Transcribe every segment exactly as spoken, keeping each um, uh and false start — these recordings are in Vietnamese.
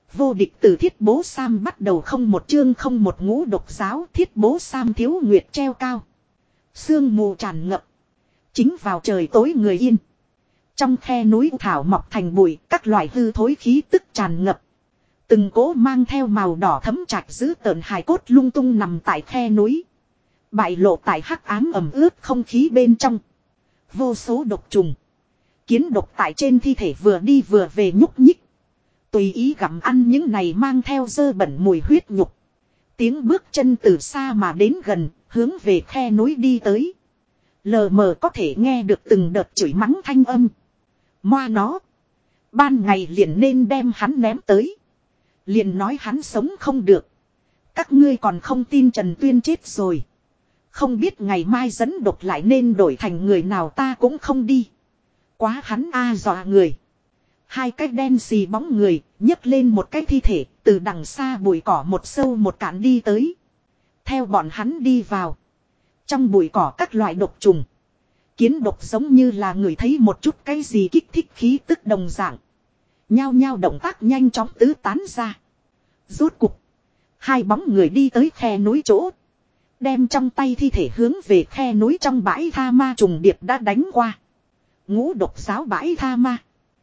Vô địch từ Thiết Bố Sam bắt đầu không một chương không một ngũ độc giáo. Thiết Bố Sam thiếu nguyệt treo cao. Sương mù tràn ngập. Chính vào trời tối người yên. Trong khe núi thảo mọc thành bụi, các loại hư thối khí tức tràn ngập. Từng cỗ mang theo màu đỏ thấm trạch giữ tợn hài cốt lung tung nằm tại khe núi. Bại lộ tại hắc ám ẩm ướt không khí bên trong. Vô số độc trùng. Kiến độc tại trên thi thể vừa đi vừa về nhúc nhích. Tùy ý gặm ăn những này mang theo dơ bẩn mùi huyết nhục. Tiếng bước chân từ xa mà đến gần, hướng về khe núi đi tới. Lờ mờ có thể nghe được từng đợt chửi mắng thanh âm. Moa nó. Ban ngày liền nên đem hắn ném tới. Liền nói hắn sống không được. Các ngươi còn không tin Trần Tuyên chết rồi. Không biết ngày mai dẫn độc lại nên đổi thành người nào ta cũng không đi. Quá hắn a dọa người. Hai cái đen xì bóng người nhấc lên một cái thi thể từ đằng xa bụi cỏ một sâu một cạn đi tới. Theo bọn hắn đi vào. Trong bụi cỏ các loại độc trùng. Kiến độc giống như là người thấy một chút cái gì kích thích khí tức đồng dạng. Nhao nhao động tác nhanh chóng tứ tán ra. Rốt cục. Hai bóng người đi tới khe núi chỗ. Đem trong tay thi thể hướng về khe núi trong bãi tha ma trùng điệp đã đánh qua. Ngũ độc giáo bãi tha ma.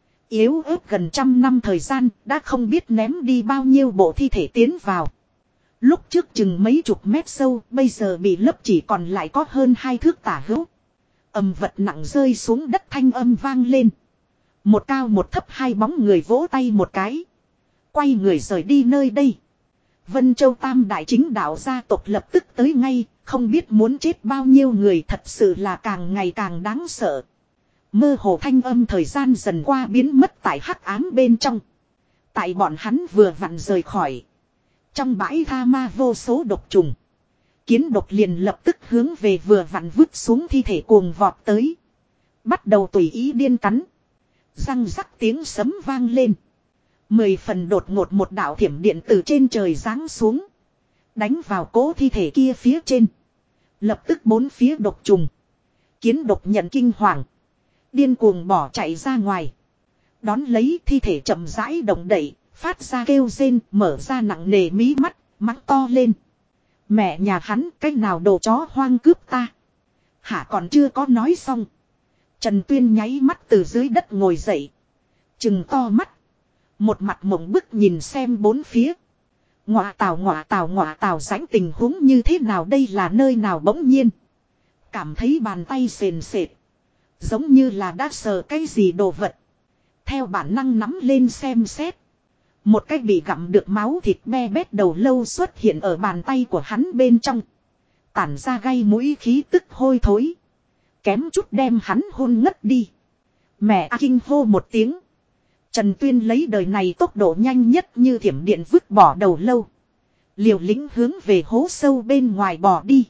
Yếu ớt gần trăm năm thời gian đã không biết ném đi bao nhiêu bộ thi thể tiến vào. Lúc trước chừng mấy chục mét sâu bây giờ bị lấp chỉ còn lại có hơn hai thước tả hữu. Ầm vật nặng rơi xuống đất thanh âm vang lên. Một cao một thấp hai bóng người vỗ tay một cái. Quay người rời đi nơi đây. Vân Châu Tam Đại chính đạo gia tộc lập tức tới ngay. Không biết muốn chết bao nhiêu người thật sự là càng ngày càng đáng sợ. Mơ hồ thanh âm thời gian dần qua biến mất tại hắc ám bên trong. Tại bọn hắn vừa vặn rời khỏi. Trong bãi tha ma vô số độc trùng. Kiến độc liền lập tức hướng về vừa vặn vứt xuống thi thể cuồng vọt tới. Bắt đầu tùy ý điên cắn. Răng rắc tiếng sấm vang lên. Mười phần đột ngột một đạo thiểm điện từ trên trời giáng xuống. Đánh vào cố thi thể kia phía trên. Lập tức bốn phía độc trùng. Kiến độc nhận kinh hoàng. Điên cuồng bỏ chạy ra ngoài. Đón lấy thi thể chậm rãi động đậy. Phát ra kêu rên mở ra nặng nề mí mắt. Mắng to lên. Mẹ nhà hắn cách nào đồ chó hoang cướp ta. Hả còn chưa có nói xong. Trần Tuyên nháy mắt từ dưới đất ngồi dậy. Trừng to mắt. Một mặt mộng bức nhìn xem bốn phía. Ngọa tào ngọa tào ngọa tào rãnh tình huống như thế nào đây là nơi nào bỗng nhiên. Cảm thấy bàn tay sền sệt. Giống như là đã sờ cái gì đồ vật. Theo bản năng nắm lên xem xét. Một cái bị gặm được máu thịt be bét đầu lâu xuất hiện ở bàn tay của hắn bên trong. Tản ra gây mũi khí tức hôi thối. Kém chút đem hắn hôn ngất đi. Mẹ a kinh hô một tiếng. Trần Tuyên lấy đời này tốc độ nhanh nhất như thiểm điện vứt bỏ đầu lâu. Liều lĩnh hướng về hố sâu bên ngoài bỏ đi.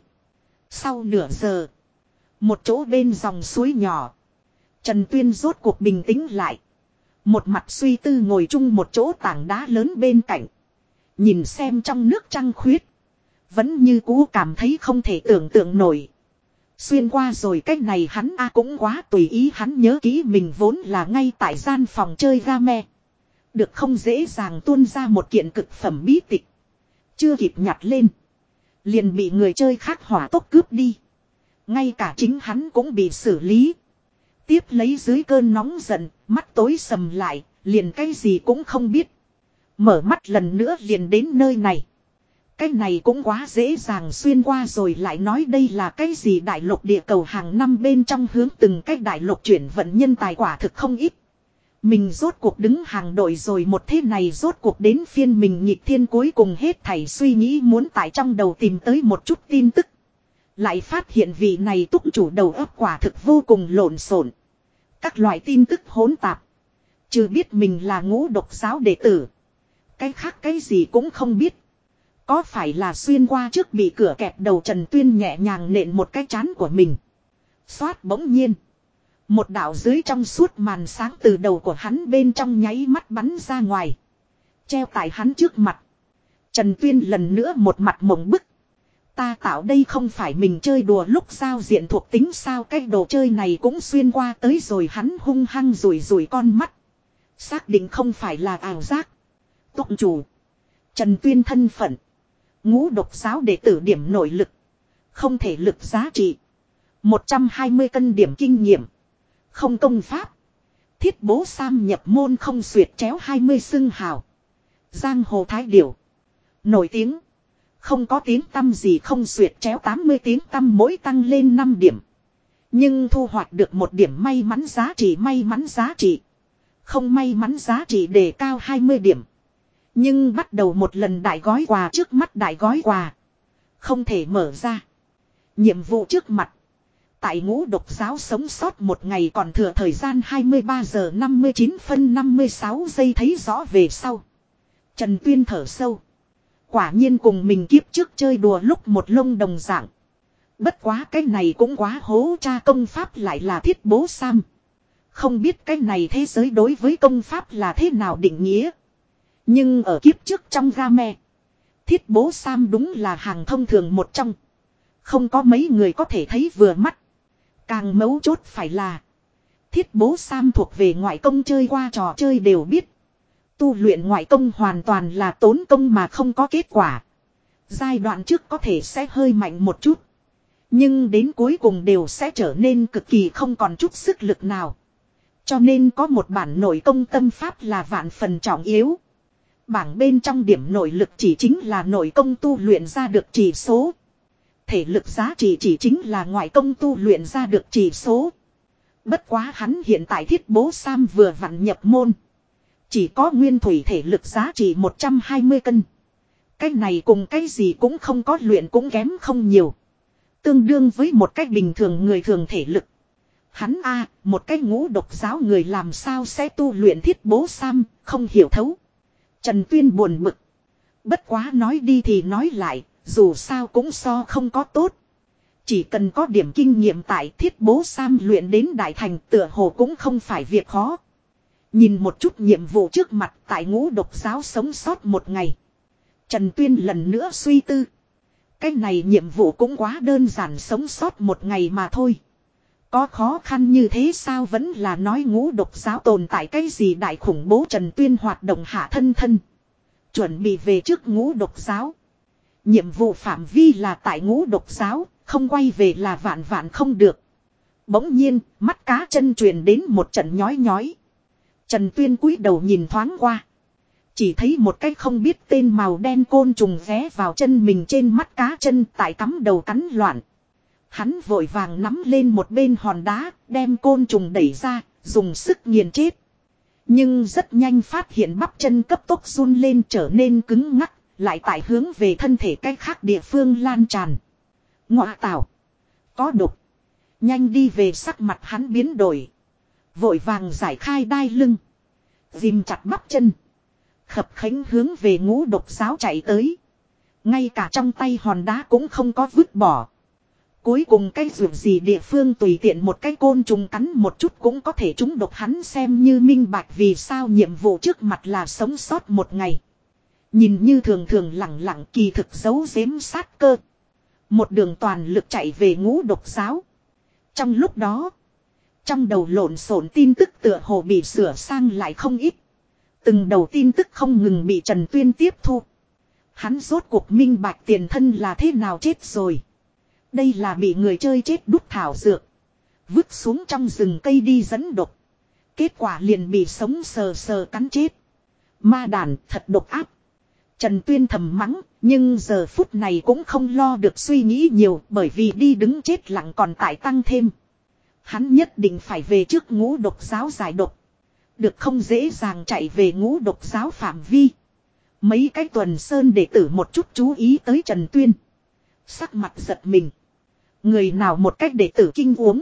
Sau nửa giờ. Một chỗ bên dòng suối nhỏ. Trần Tuyên rốt cuộc bình tĩnh lại. Một mặt suy tư ngồi chung một chỗ tảng đá lớn bên cạnh. Nhìn xem trong nước trăng khuyết. Vẫn như cũ cảm thấy không thể tưởng tượng nổi. Xuyên qua rồi cách này hắn a cũng quá tùy ý hắn nhớ kỹ mình vốn là ngay tại gian phòng chơi game. Được không dễ dàng tuôn ra một kiện cực phẩm bí tịch. Chưa kịp nhặt lên. Liền bị người chơi khác hỏa tốc cướp đi. Ngay cả chính hắn cũng bị xử lý. Tiếp lấy dưới cơn nóng giận, mắt tối sầm lại, liền cái gì cũng không biết. Mở mắt lần nữa liền đến nơi này. Cái này cũng quá dễ dàng xuyên qua rồi lại nói đây là cái gì đại lục địa cầu hàng năm bên trong hướng từng cái đại lục chuyển vận nhân tài quả thực không ít. Mình rốt cuộc đứng hàng đội rồi một thế này rốt cuộc đến phiên mình nhịp thiên cuối cùng hết thảy suy nghĩ muốn tại trong đầu tìm tới một chút tin tức. Lại phát hiện vị này túc chủ đầu óc quả thực vô cùng lộn xộn. Các loại tin tức hỗn tạp. Chứ biết mình là ngũ độc giáo đệ tử. Cái khác cái gì cũng không biết. Có phải là xuyên qua trước bị cửa kẹp đầu Trần Tuyên nhẹ nhàng nện một cái chán của mình. Xoát bỗng nhiên. Một đạo dưới trong suốt màn sáng từ đầu của hắn bên trong nháy mắt bắn ra ngoài. Treo tại hắn trước mặt. Trần Tuyên lần nữa một mặt mộng bức. Ta tạo đây không phải mình chơi đùa lúc giao diện thuộc tính sao cái đồ chơi này cũng xuyên qua tới rồi hắn hung hăng rủi rủi con mắt. Xác định không phải là ảo giác. Túc chủ. Trần Tuyên thân phận. Ngũ độc giáo đệ tử điểm nội lực. Không thể lực giá trị. một trăm hai mươi cân điểm kinh nghiệm. Không công pháp. Thiết bố Sam nhập môn không xuyệt chéo hai mươi xưng hào. Giang hồ thái điểu. Nổi tiếng. Không có tiếng tăm gì không xuyệt chéo tám mươi tiếng tăm mỗi tăng lên năm điểm. Nhưng thu hoạch được một điểm may mắn giá trị may mắn giá trị. Không may mắn giá trị đề cao hai mươi điểm. Nhưng bắt đầu một lần đại gói quà trước mắt đại gói quà. Không thể mở ra. Nhiệm vụ trước mặt. Tại ngũ độc giáo sống sót một ngày còn thừa thời gian hai mươi ba giờ năm mươi chín phân năm mươi sáu giây thấy rõ về sau. Trần Tuyên thở sâu. Quả nhiên cùng mình kiếp trước chơi đùa lúc một lông đồng dạng. Bất quá cái này cũng quá hố cha công pháp lại là thiết bố Sam. Không biết cái này thế giới đối với công pháp là thế nào định nghĩa. Nhưng ở kiếp trước trong game. Thiết bố Sam đúng là hàng thông thường một trong. Không có mấy người có thể thấy vừa mắt. Càng mấu chốt phải là. Thiết bố Sam thuộc về ngoại công chơi qua trò chơi đều biết. Tu luyện ngoại công hoàn toàn là tốn công mà không có kết quả. Giai đoạn trước có thể sẽ hơi mạnh một chút. Nhưng đến cuối cùng đều sẽ trở nên cực kỳ không còn chút sức lực nào. Cho nên có một bản nội công tâm pháp là vạn phần trọng yếu. Bảng bên trong điểm nội lực chỉ chính là nội công tu luyện ra được chỉ số. Thể lực giá trị chỉ chính là ngoại công tu luyện ra được chỉ số. Bất quá hắn hiện tại thiết bố Sam vừa vặn nhập môn. Chỉ có nguyên thủy thể lực giá trị một trăm hai mươi cân. Cái này cùng cái gì cũng không có luyện cũng kém không nhiều. Tương đương với một cách bình thường người thường thể lực. Hắn a một cái ngũ độc giáo người làm sao sẽ tu luyện thiết bố Sam, không hiểu thấu. Trần Tuyên buồn bực. Bất quá nói đi thì nói lại, dù sao cũng so không có tốt. Chỉ cần có điểm kinh nghiệm tại thiết bố Sam luyện đến đại thành tựa hồ cũng không phải việc khó. Nhìn một chút nhiệm vụ trước mặt tại ngũ độc giáo sống sót một ngày. Trần Tuyên lần nữa suy tư. Cái này nhiệm vụ cũng quá đơn giản sống sót một ngày mà thôi. Có khó khăn như thế sao vẫn là nói ngũ độc giáo tồn tại cái gì đại khủng bố. Trần Tuyên hoạt động hạ thân thân. Chuẩn bị về trước ngũ độc giáo. Nhiệm vụ phạm vi là tại ngũ độc giáo, không quay về là vạn vạn không được. Bỗng nhiên, mắt cá chân truyền đến một trận nhói nhói. Trần Tuyên cúi đầu nhìn thoáng qua. Chỉ thấy một cái không biết tên màu đen côn trùng ghé vào chân mình trên mắt cá chân tại cắm đầu cắn loạn. Hắn vội vàng nắm lên một bên hòn đá, đem côn trùng đẩy ra, dùng sức nghiền chết. Nhưng rất nhanh phát hiện bắp chân cấp tốc run lên trở nên cứng ngắc, lại tại hướng về thân thể cách khác địa phương lan tràn. Ngọa tảo. Có độc. Nhanh đi về sắc mặt hắn biến đổi. Vội vàng giải khai đai lưng. Ghim chặt bắp chân. Khập khánh hướng về ngũ độc giáo chạy tới. Ngay cả trong tay hòn đá cũng không có vứt bỏ. Cuối cùng cái ruộng gì địa phương tùy tiện một cái côn trùng cắn một chút cũng có thể trúng độc hắn xem như minh bạch vì sao nhiệm vụ trước mặt là sống sót một ngày. Nhìn như thường thường lặng lặng kỳ thực giấu giếm sát cơ. Một đường toàn lực chạy về ngũ độc giáo. Trong lúc đó, trong đầu lộn xộn tin tức tựa hồ bị sửa sang lại không ít. Từng đầu tin tức không ngừng bị Trần Tuyên tiếp thu. Hắn rốt cuộc minh bạch tiền thân là thế nào chết rồi. Đây là bị người chơi chết đút thảo dược. Vứt xuống trong rừng cây đi dẫn độc. Kết quả liền bị sống sờ sờ cắn chết. Ma đàn thật độc áp. Trần Tuyên thầm mắng, nhưng giờ phút này cũng không lo được suy nghĩ nhiều bởi vì đi đứng chết lặng còn tại tăng thêm. Hắn nhất định phải về trước ngũ độc giáo giải độc. Được không dễ dàng chạy về ngũ độc giáo phạm vi. Mấy cái tuần sơn đệ tử một chút chú ý tới Trần Tuyên. Sắc mặt giật mình. Người nào một cách đệ tử kinh uống.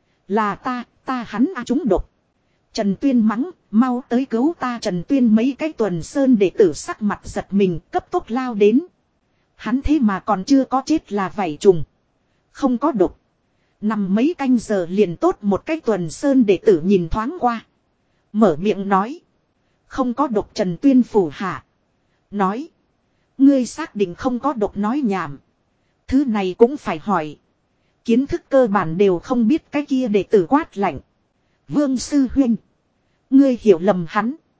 Là ta, ta hắn a trúng độc. Trần Tuyên mắng, mau tới cứu ta. Trần Tuyên mấy cái tuần sơn đệ tử sắc mặt giật mình cấp tốc lao đến. Hắn thế mà còn chưa có chết là vảy trùng. Không có độc. Nằm mấy canh giờ liền tốt một cái tuần sơn đệ tử nhìn thoáng qua. Mở miệng nói. Không có độc. Trần Tuyên phủ hạ. Nói. Ngươi xác định không có độc nói nhảm. Thứ này cũng phải hỏi. Kiến thức cơ bản đều không biết cái kia đệ tử quát lạnh. Vương sư huynh. Ngươi hiểu lầm hắn.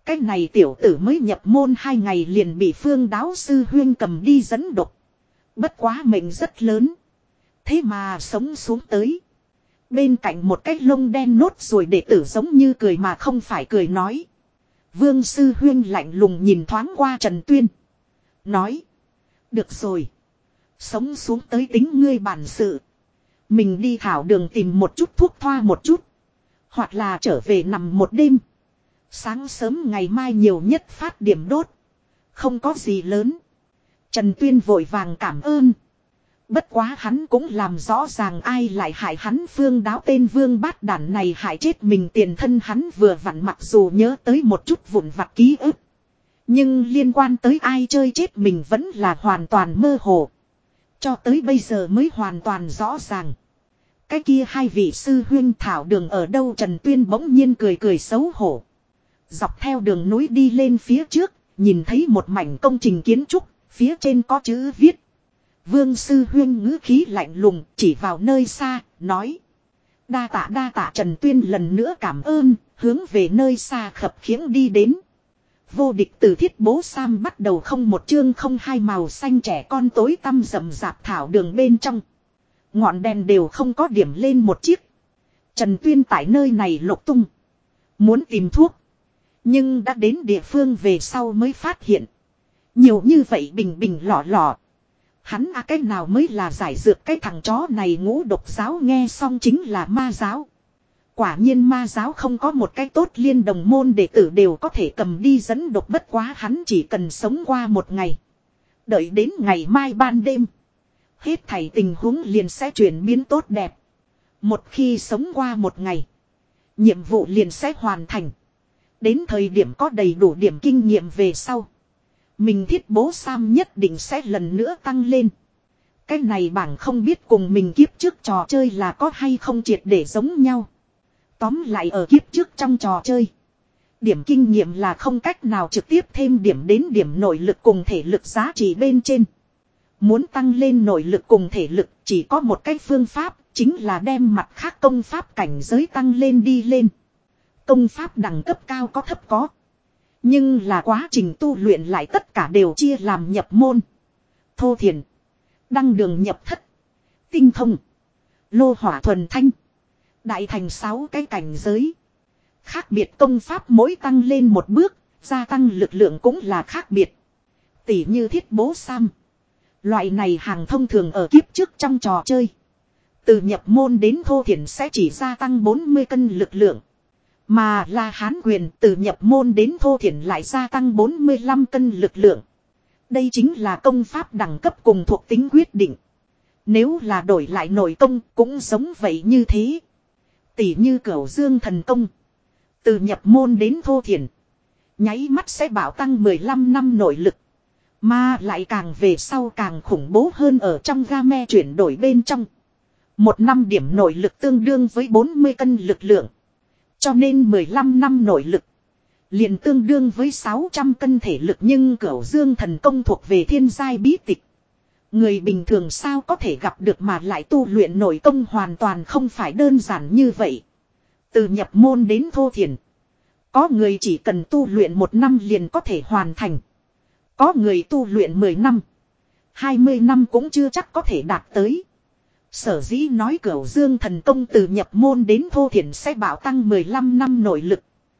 Cái này tiểu tử mới nhập môn hai ngày liền bị Phương Đáo sư huyên cầm đi dẫn độc. Bất quá mệnh rất lớn. Thế mà sống xuống tới. Bên cạnh một cái lông đen nốt rồi đệ tử giống như cười mà không phải cười nói. Vương sư huyên lạnh lùng nhìn thoáng qua Trần Tuyên. Nói. Được rồi. Sống xuống tới tính ngươi bản sự. Mình đi thảo đường tìm một chút thuốc thoa một chút. Hoặc là trở về nằm một đêm. Sáng sớm ngày mai nhiều nhất phát điểm đốt. Không có gì lớn. Trần Tuyên vội vàng cảm ơn. Bất quá hắn cũng làm rõ ràng ai lại hại hắn. Phương Đáo tên vương bát đản này hại chết mình tiền thân hắn vừa vặn, mặc dù nhớ tới một chút vụn vặt ký ức. Nhưng liên quan tới ai chơi chết mình vẫn là hoàn toàn mơ hồ. Cho tới bây giờ mới hoàn toàn rõ ràng. Cái kia hai vị sư huyên thảo đường ở đâu? Trần Tuyên bỗng nhiên cười cười xấu hổ. Dọc theo đường núi đi lên phía trước, nhìn thấy một mảnh công trình kiến trúc, phía trên có chữ viết. Vương sư huyên ngữ khí lạnh lùng chỉ vào nơi xa, nói. Đa tạ đa tạ. Trần Tuyên lần nữa cảm ơn, hướng về nơi xa khập khiễng đi đến. Vô địch từ Thiết Bố Sam bắt đầu không một chương không hai, màu xanh trẻ con tối tăm rậm rạp thảo đường bên trong. Ngọn đèn đều không có điểm lên một chiếc. Trần Tuyên tại nơi này lục tung. Muốn tìm thuốc. Nhưng đã đến địa phương về sau mới phát hiện. Nhiều như vậy bình bình lọ lọ. Hắn à cái nào mới là giải dược? Cái thằng chó này ngũ độc giáo nghe xong chính là ma giáo. Quả nhiên ma giáo không có một cái tốt liên đồng môn đệ tử đều có thể cầm đi dẫn độc. Bất quá hắn chỉ cần sống qua một ngày. Đợi đến ngày mai ban đêm. Hết thảy tình huống liền sẽ chuyển biến tốt đẹp. Một khi sống qua một ngày. Nhiệm vụ liền sẽ hoàn thành. Đến thời điểm có đầy đủ điểm kinh nghiệm về sau. Mình Thiết Bố Sam nhất định sẽ lần nữa tăng lên. Cái này bảng không biết cùng mình kiếp trước trò chơi là có hay không triệt để giống nhau. Tóm lại ở kiếp trước trong trò chơi. Điểm kinh nghiệm là không cách nào trực tiếp thêm điểm đến điểm nội lực cùng thể lực giá trị bên trên. Muốn tăng lên nội lực cùng thể lực chỉ có một cách phương pháp, chính là đem mặt khác công pháp cảnh giới tăng lên đi lên. Công pháp đẳng cấp cao có thấp có. Nhưng là quá trình tu luyện lại tất cả đều chia làm nhập môn, thô thiền, đăng đường nhập thất, tinh thông, lô hỏa thuần thanh, đại thành sáu cái cảnh giới. Khác biệt công pháp mỗi tăng lên một bước, gia tăng lực lượng cũng là khác biệt. Tỷ như Thiết Bố Sam. Loại này hàng thông thường ở kiếp trước trong trò chơi. Từ nhập môn đến thô thiền sẽ chỉ gia tăng bốn mươi cân lực lượng. Mà La Hán Quyền từ nhập môn đến thô thiền lại gia tăng bốn mươi lăm cân lực lượng. Đây chính là công pháp đẳng cấp cùng thuộc tính quyết định. Nếu là đổi lại nội công cũng giống vậy như thế. Tỷ như Cửu Dương thần công. Từ nhập môn đến thô thiền. Nháy mắt sẽ bảo tăng mười lăm năm nội lực. Mà lại càng về sau càng khủng bố hơn ở trong game chuyển đổi bên trong. Một năm điểm nội lực tương đương với bốn mươi cân lực lượng. Cho nên mười lăm năm nội lực. Liền tương đương với sáu trăm cân thể lực. Nhưng Cửu Dương thần công thuộc về thiên giai bí tịch. Người bình thường sao có thể gặp được mà lại tu luyện nội công hoàn toàn không phải đơn giản như vậy. Từ nhập môn đến thô thiền. Có người chỉ cần tu luyện một năm liền có thể hoàn thành. Có người tu luyện mười năm. hai mươi năm cũng chưa chắc có thể đạt tới. Sở dĩ nói Cửu Dương thần công từ nhập môn đến thô thiền sẽ bảo tăng mười lăm năm nội lực.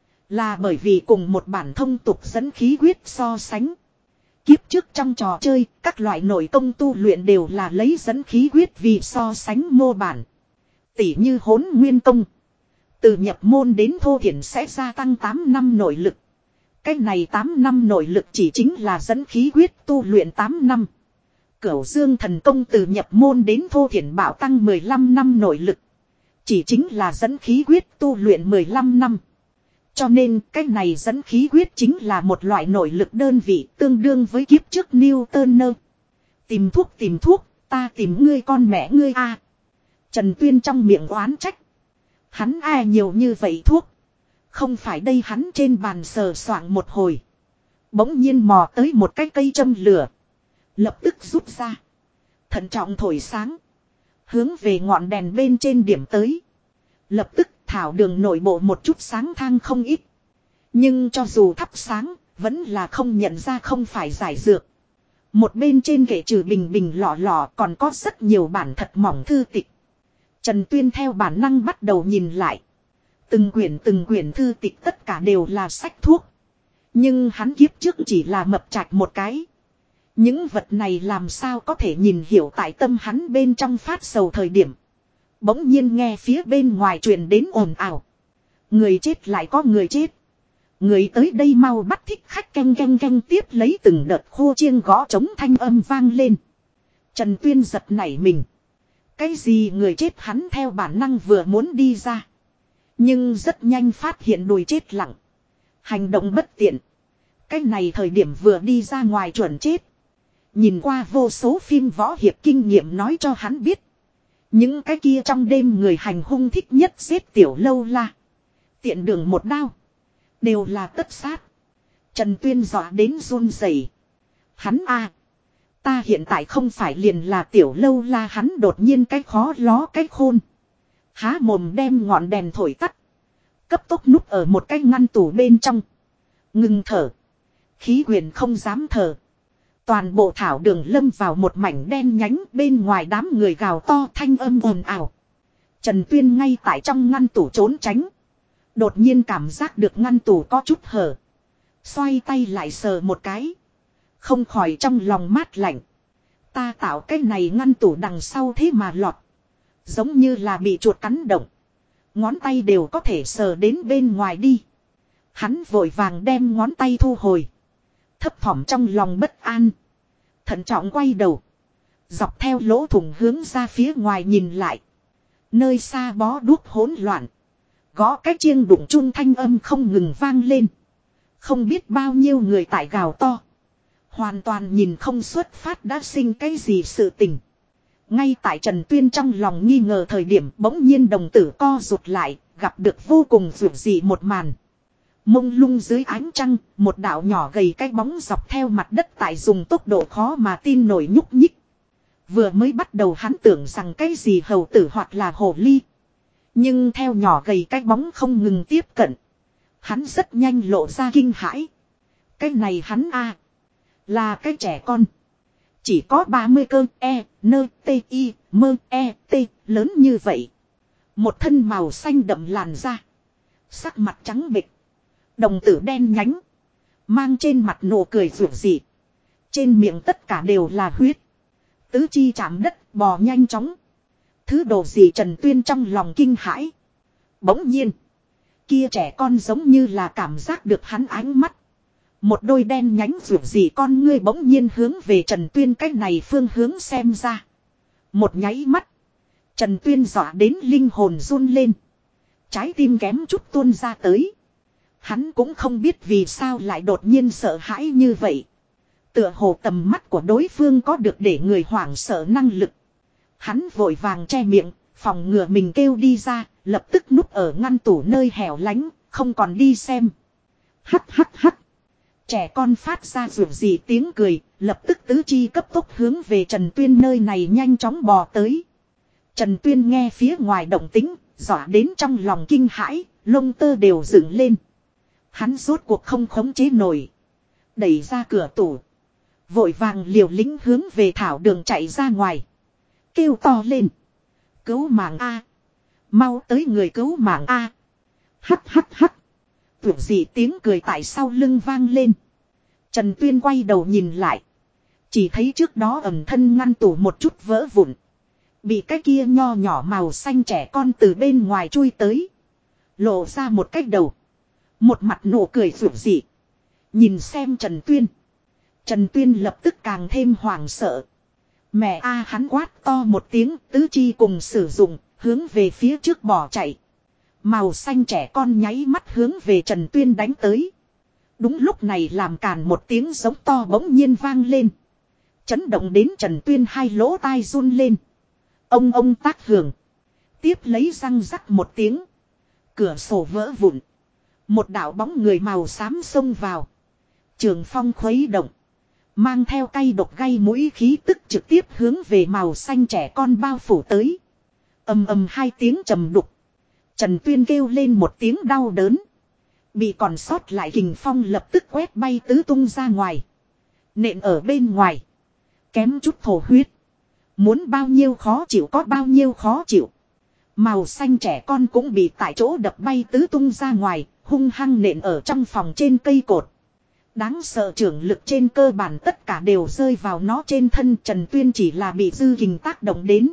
Là bởi vì cùng một bản thông tục dẫn khí quyết so sánh. Kiếp trước trong trò chơi, các loại nội công tu luyện đều là lấy dẫn khí quyết vì so sánh mô bản. Tỷ như Hỗn Nguyên công. Từ nhập môn đến thô thiền sẽ gia tăng tám năm nội lực. Cái này tám năm nội lực chỉ chính là dẫn khí quyết tu luyện tám năm. Cửu Dương thần công từ nhập môn đến thô thiền bảo tăng mười lăm năm nội lực. Chỉ chính là dẫn khí quyết tu luyện mười lăm năm. Cho nên cái này dẫn khí quyết chính là một loại nội lực đơn vị tương đương với kiếp trước Newton. Tìm thuốc tìm thuốc, ta tìm ngươi con mẹ ngươi a. À. Trần Tuyên trong miệng oán trách. Hắn ai nhiều như vậy thuốc. Không phải đây, hắn trên bàn sờ soạng một hồi. Bỗng nhiên mò tới một cái cây châm lửa. Lập tức rút ra. Thận trọng thổi sáng. Hướng về ngọn đèn bên trên điểm tới. Lập tức thảo đường nội bộ một chút sáng thang không ít. Nhưng cho dù thắp sáng, vẫn là không nhận ra không phải giải dược. Một bên trên kệ trừ bình bình lọ lọ còn có rất nhiều bản thật mỏng thư tịch. Trần Tuyên theo bản năng bắt đầu nhìn lại. Từng quyển từng quyển thư tịch tất cả đều là sách thuốc. Nhưng hắn kiếp trước chỉ là mập trạch một cái. Những vật này làm sao có thể nhìn hiểu tại tâm hắn bên trong phát sầu thời điểm. Bỗng nhiên nghe phía bên ngoài truyền đến ồn ào. Người chết lại có người chết. Người tới đây mau bắt thích khách canh canh canh tiếp lấy từng đợt khô chiêng gõ trống thanh âm vang lên. Trần Tuyên giật nảy mình. Cái gì người chết hắn theo bản năng vừa muốn đi ra. Nhưng rất nhanh phát hiện đùi chết lặng. Hành động bất tiện. Cái này thời điểm vừa đi ra ngoài chuẩn chết. Nhìn qua vô số phim võ hiệp kinh nghiệm nói cho hắn biết. Những cái kia trong đêm người hành hung thích nhất giết tiểu lâu la. Tiện đường một đao. Đều là tất sát. Trần Tuyên dọa đến run rẩy. Hắn a, ta hiện tại không phải liền là tiểu lâu la, hắn đột nhiên cái khó ló cái khôn. Há mồm đem ngọn đèn thổi tắt. Cấp tốc núp ở một cái ngăn tủ bên trong. Ngừng thở. Khí quyền không dám thở. Toàn bộ thảo đường lâm vào một mảnh đen nhánh, bên ngoài đám người gào to thanh âm ồn ào. Trần Tuyên ngay tại trong ngăn tủ trốn tránh. Đột nhiên cảm giác được ngăn tủ có chút hở. Xoay tay lại sờ một cái. Không khỏi trong lòng mát lạnh. Ta tạo cái này ngăn tủ đằng sau thế mà lọt. Giống như là bị chuột cắn động. Ngón tay đều có thể sờ đến bên ngoài đi. Hắn vội vàng đem ngón tay thu hồi. Thấp thỏm trong lòng bất an. Thận trọng quay đầu. Dọc theo lỗ thủng hướng ra phía ngoài nhìn lại. Nơi xa bó đuốc hỗn loạn. Gõ cái chiêng đụng chun thanh âm không ngừng vang lên. Không biết bao nhiêu người tại gào to. Hoàn toàn nhìn không xuất phát đã sinh cái gì sự tình. Ngay tại Trần Tuyên trong lòng nghi ngờ thời điểm bỗng nhiên đồng tử co rụt lại, gặp được vô cùng dữ dị một màn. Mông lung dưới ánh trăng, một đạo nhỏ gầy cái bóng dọc theo mặt đất tại dùng tốc độ khó mà tin nổi nhúc nhích. Vừa mới bắt đầu hắn tưởng rằng cái gì hầu tử hoặc là hồ ly. Nhưng theo nhỏ gầy cái bóng không ngừng tiếp cận. Hắn rất nhanh lộ ra kinh hãi. Cái này hắn a, là cái trẻ con. Chỉ có ba mươi cơ e, nơ, t, i, mơ, e, t, lớn như vậy. Một thân màu xanh đậm làn da. Sắc mặt trắng bệch. Đồng tử đen nhánh. Mang trên mặt nụ cười rủ dị. Trên miệng tất cả đều là huyết. Tứ chi chạm đất bò nhanh chóng. Thứ đồ gì Trần Tuyên trong lòng kinh hãi. Bỗng nhiên. Kia trẻ con giống như là cảm giác được hắn ánh mắt. Một đôi đen nhánh rủ dị con ngươi bỗng nhiên hướng về Trần Tuyên cách này phương hướng xem ra. Một nháy mắt. Trần Tuyên dọa đến linh hồn run lên. Trái tim kém chút tuôn ra tới. Hắn cũng không biết vì sao lại đột nhiên sợ hãi như vậy. Tựa hồ tầm mắt của đối phương có được để người hoảng sợ năng lực. Hắn vội vàng che miệng, phòng ngừa mình kêu đi ra, lập tức núp ở ngăn tủ nơi hẻo lánh, không còn đi xem. Hắt hắt hắt. Trẻ con phát ra rủ gì tiếng cười, lập tức tứ chi cấp tốc hướng về Trần Tuyên nơi này nhanh chóng bò tới. Trần Tuyên nghe phía ngoài động tĩnh, dọa đến trong lòng kinh hãi, lông tơ đều dựng lên. Hắn rốt cuộc không khống chế nổi. Đẩy ra cửa tủ. Vội vàng liều lĩnh hướng về thảo đường chạy ra ngoài. Kêu to lên. Cứu mạng A. Mau tới người cứu mạng A. Hắt hắt hắt. Tưởng gì tiếng cười tại sau lưng vang lên. Trần Tuyên quay đầu nhìn lại. Chỉ thấy trước đó ẩm thân ngăn tủ một chút vỡ vụn. Bị cái kia nho nhỏ màu xanh trẻ con từ bên ngoài chui tới. Lộ ra một cái đầu. Một mặt nụ cười rủ dị. Nhìn xem Trần Tuyên. Trần Tuyên lập tức càng thêm hoảng sợ. Mẹ a, hắn quát to một tiếng, tứ chi cùng sử dụng, hướng về phía trước bỏ chạy. Màu xanh trẻ con nháy mắt hướng về Trần Tuyên đánh tới. Đúng lúc này làm càn một tiếng giống to bỗng nhiên vang lên. Chấn động đến Trần Tuyên hai lỗ tai run lên. Ông ông tác hưởng. Tiếp lấy răng rắc một tiếng. Cửa sổ vỡ vụn. Một đạo bóng người màu xám xông vào. Trường phong khuấy động. Mang theo cay độc gây mũi khí tức trực tiếp hướng về màu xanh trẻ con bao phủ tới. Ầm ầm hai tiếng trầm đục. Trần Tuyên kêu lên một tiếng đau đớn. Bị còn sót lại kình phong lập tức quét bay tứ tung ra ngoài. Nện ở bên ngoài. Kém chút thổ huyết. Muốn bao nhiêu khó chịu có bao nhiêu khó chịu. Màu xanh trẻ con cũng bị tại chỗ đập bay tứ tung ra ngoài. Hung hăng nện ở trong phòng trên cây cột. Đáng sợ trưởng lực trên cơ bản tất cả đều rơi vào nó trên thân. Trần Tuyên chỉ là bị dư kình tác động đến.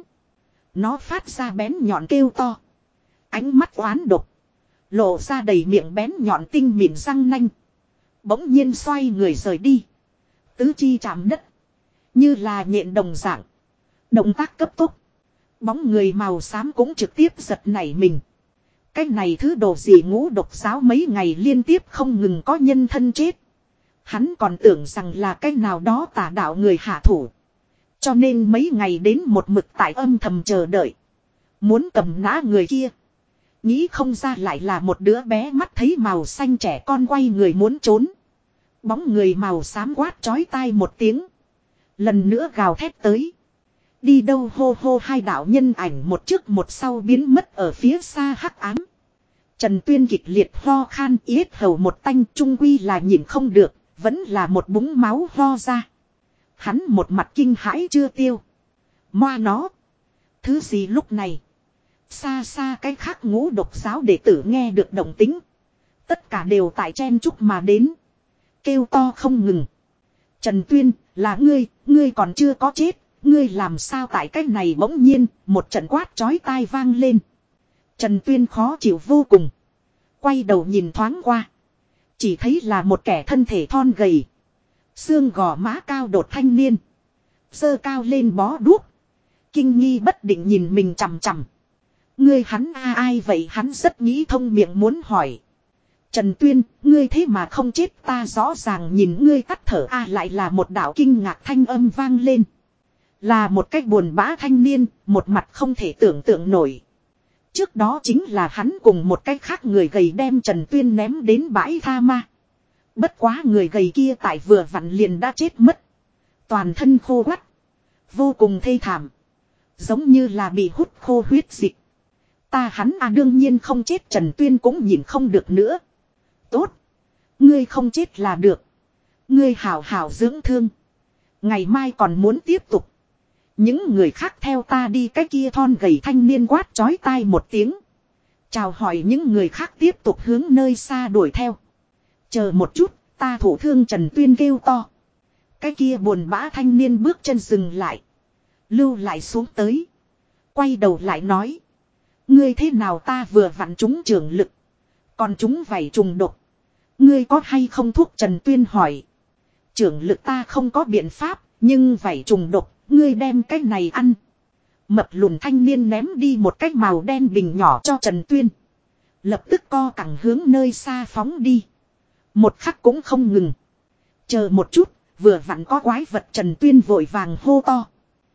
Nó phát ra bén nhọn kêu to. Ánh mắt oán độc. Lộ ra đầy miệng bén nhọn tinh mịn răng nanh. Bỗng nhiên xoay người rời đi. Tứ chi chạm đất. Như là nhện đồng dạng. Động tác cấp tốc. Bóng người màu xám cũng trực tiếp giật nảy mình. Cái này thứ đồ gì ngũ độc giáo mấy ngày liên tiếp không ngừng có nhân thân chết. Hắn còn tưởng rằng là cái nào đó tà đạo người hạ thủ. Cho nên mấy ngày đến một mực tại âm thầm chờ đợi. Muốn cầm nã người kia. Nghĩ không ra lại là một đứa bé mắt thấy màu xanh trẻ con quay người muốn trốn. Bóng người màu xám quát chói tai một tiếng. Lần nữa gào thét tới. Đi đâu hô hô hai đạo nhân ảnh một trước một sau biến mất ở phía xa hắc ám. Trần Tuyên kịch liệt ho khan yết hầu một tanh trung quy là nhìn không được. Vẫn là một búng máu ho ra. Hắn một mặt kinh hãi chưa tiêu. Moa nó. Thứ gì lúc này. Xa xa cái khác ngũ độc giáo đệ tử nghe được động tính. Tất cả đều tại chen chúc mà đến. Kêu to không ngừng. Trần Tuyên, là ngươi, ngươi còn chưa có chết. Ngươi làm sao tại cách này bỗng nhiên, một trận quát chói tai vang lên. Trần Tuyên khó chịu vô cùng. Quay đầu nhìn thoáng qua. Chỉ thấy là một kẻ thân thể thon gầy. Xương gò má cao đột thanh niên. Giơ cao lên bó đuốc. Kinh nghi bất định nhìn mình chằm chằm. Ngươi hắn a ai vậy hắn rất nghĩ thông miệng muốn hỏi. Trần Tuyên, ngươi thế mà không chết ta rõ ràng nhìn ngươi tắt thở a lại là một đạo kinh ngạc thanh âm vang lên. Là một cách buồn bã thanh niên, một mặt không thể tưởng tượng nổi. Trước đó chính là hắn cùng một cách khác người gầy đem Trần Tuyên ném đến bãi tha ma. Bất quá người gầy kia tại vừa vặn liền đã chết mất. Toàn thân khô quắt. Vô cùng thê thảm. Giống như là bị hút khô huyết dịch. Ta hắn à đương nhiên không chết Trần Tuyên cũng nhìn không được nữa. Tốt. Ngươi không chết là được. Ngươi hảo hảo dưỡng thương. Ngày mai còn muốn tiếp tục. Những người khác theo ta đi cái kia thon gầy thanh niên quát chói tai một tiếng. Chào hỏi những người khác tiếp tục hướng nơi xa đuổi theo. Chờ một chút, ta thủ thương Trần Tuyên kêu to. Cái kia buồn bã thanh niên bước chân dừng lại. Lưu lại xuống tới. Quay đầu lại nói. Ngươi thế nào ta vừa vặn trúng trưởng lực. Còn chúng vảy trùng độc. Ngươi có hay không thuốc Trần Tuyên hỏi. Trưởng lực ta không có biện pháp. Nhưng vảy trùng độc. Ngươi đem cái này ăn. Mập lùn thanh niên ném đi một cái màu đen bình nhỏ cho Trần Tuyên. Lập tức co cẳng hướng nơi xa phóng đi. Một khắc cũng không ngừng. Chờ một chút. Vừa vặn có quái vật Trần Tuyên vội vàng hô to.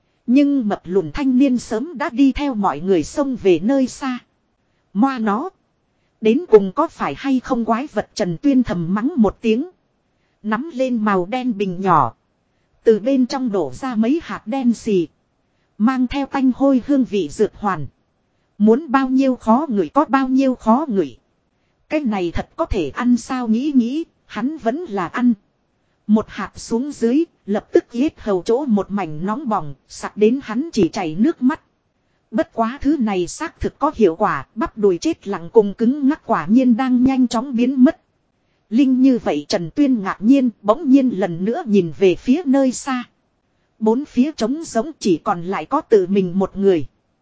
Nhưng mập lùn thanh niên sớm đã đi theo mọi người xông về nơi xa. Moa nó. Đến cùng có phải hay không quái vật Trần Tuyên thầm mắng một tiếng. Nắm lên màu đen bình nhỏ. Từ bên trong đổ ra mấy hạt đen xì. Mang theo tanh hôi hương vị dược hoàn. Muốn bao nhiêu khó ngửi có bao nhiêu khó ngửi. Cái này thật có thể ăn sao nghĩ nghĩ. Hắn vẫn là ăn. Một hạt xuống dưới. Lập tức yết hầu chỗ một mảnh nóng bỏng. Sặc đến hắn chỉ chảy nước mắt. Bất quá thứ này xác thực có hiệu quả. Bắp đùi chết lặng cùng cứng ngắc quả nhiên đang nhanh chóng biến mất. Linh như vậy Trần Tuyên ngạc nhiên bỗng nhiên lần nữa nhìn về phía nơi xa. Bốn phía trống giống chỉ còn lại có tự mình một người.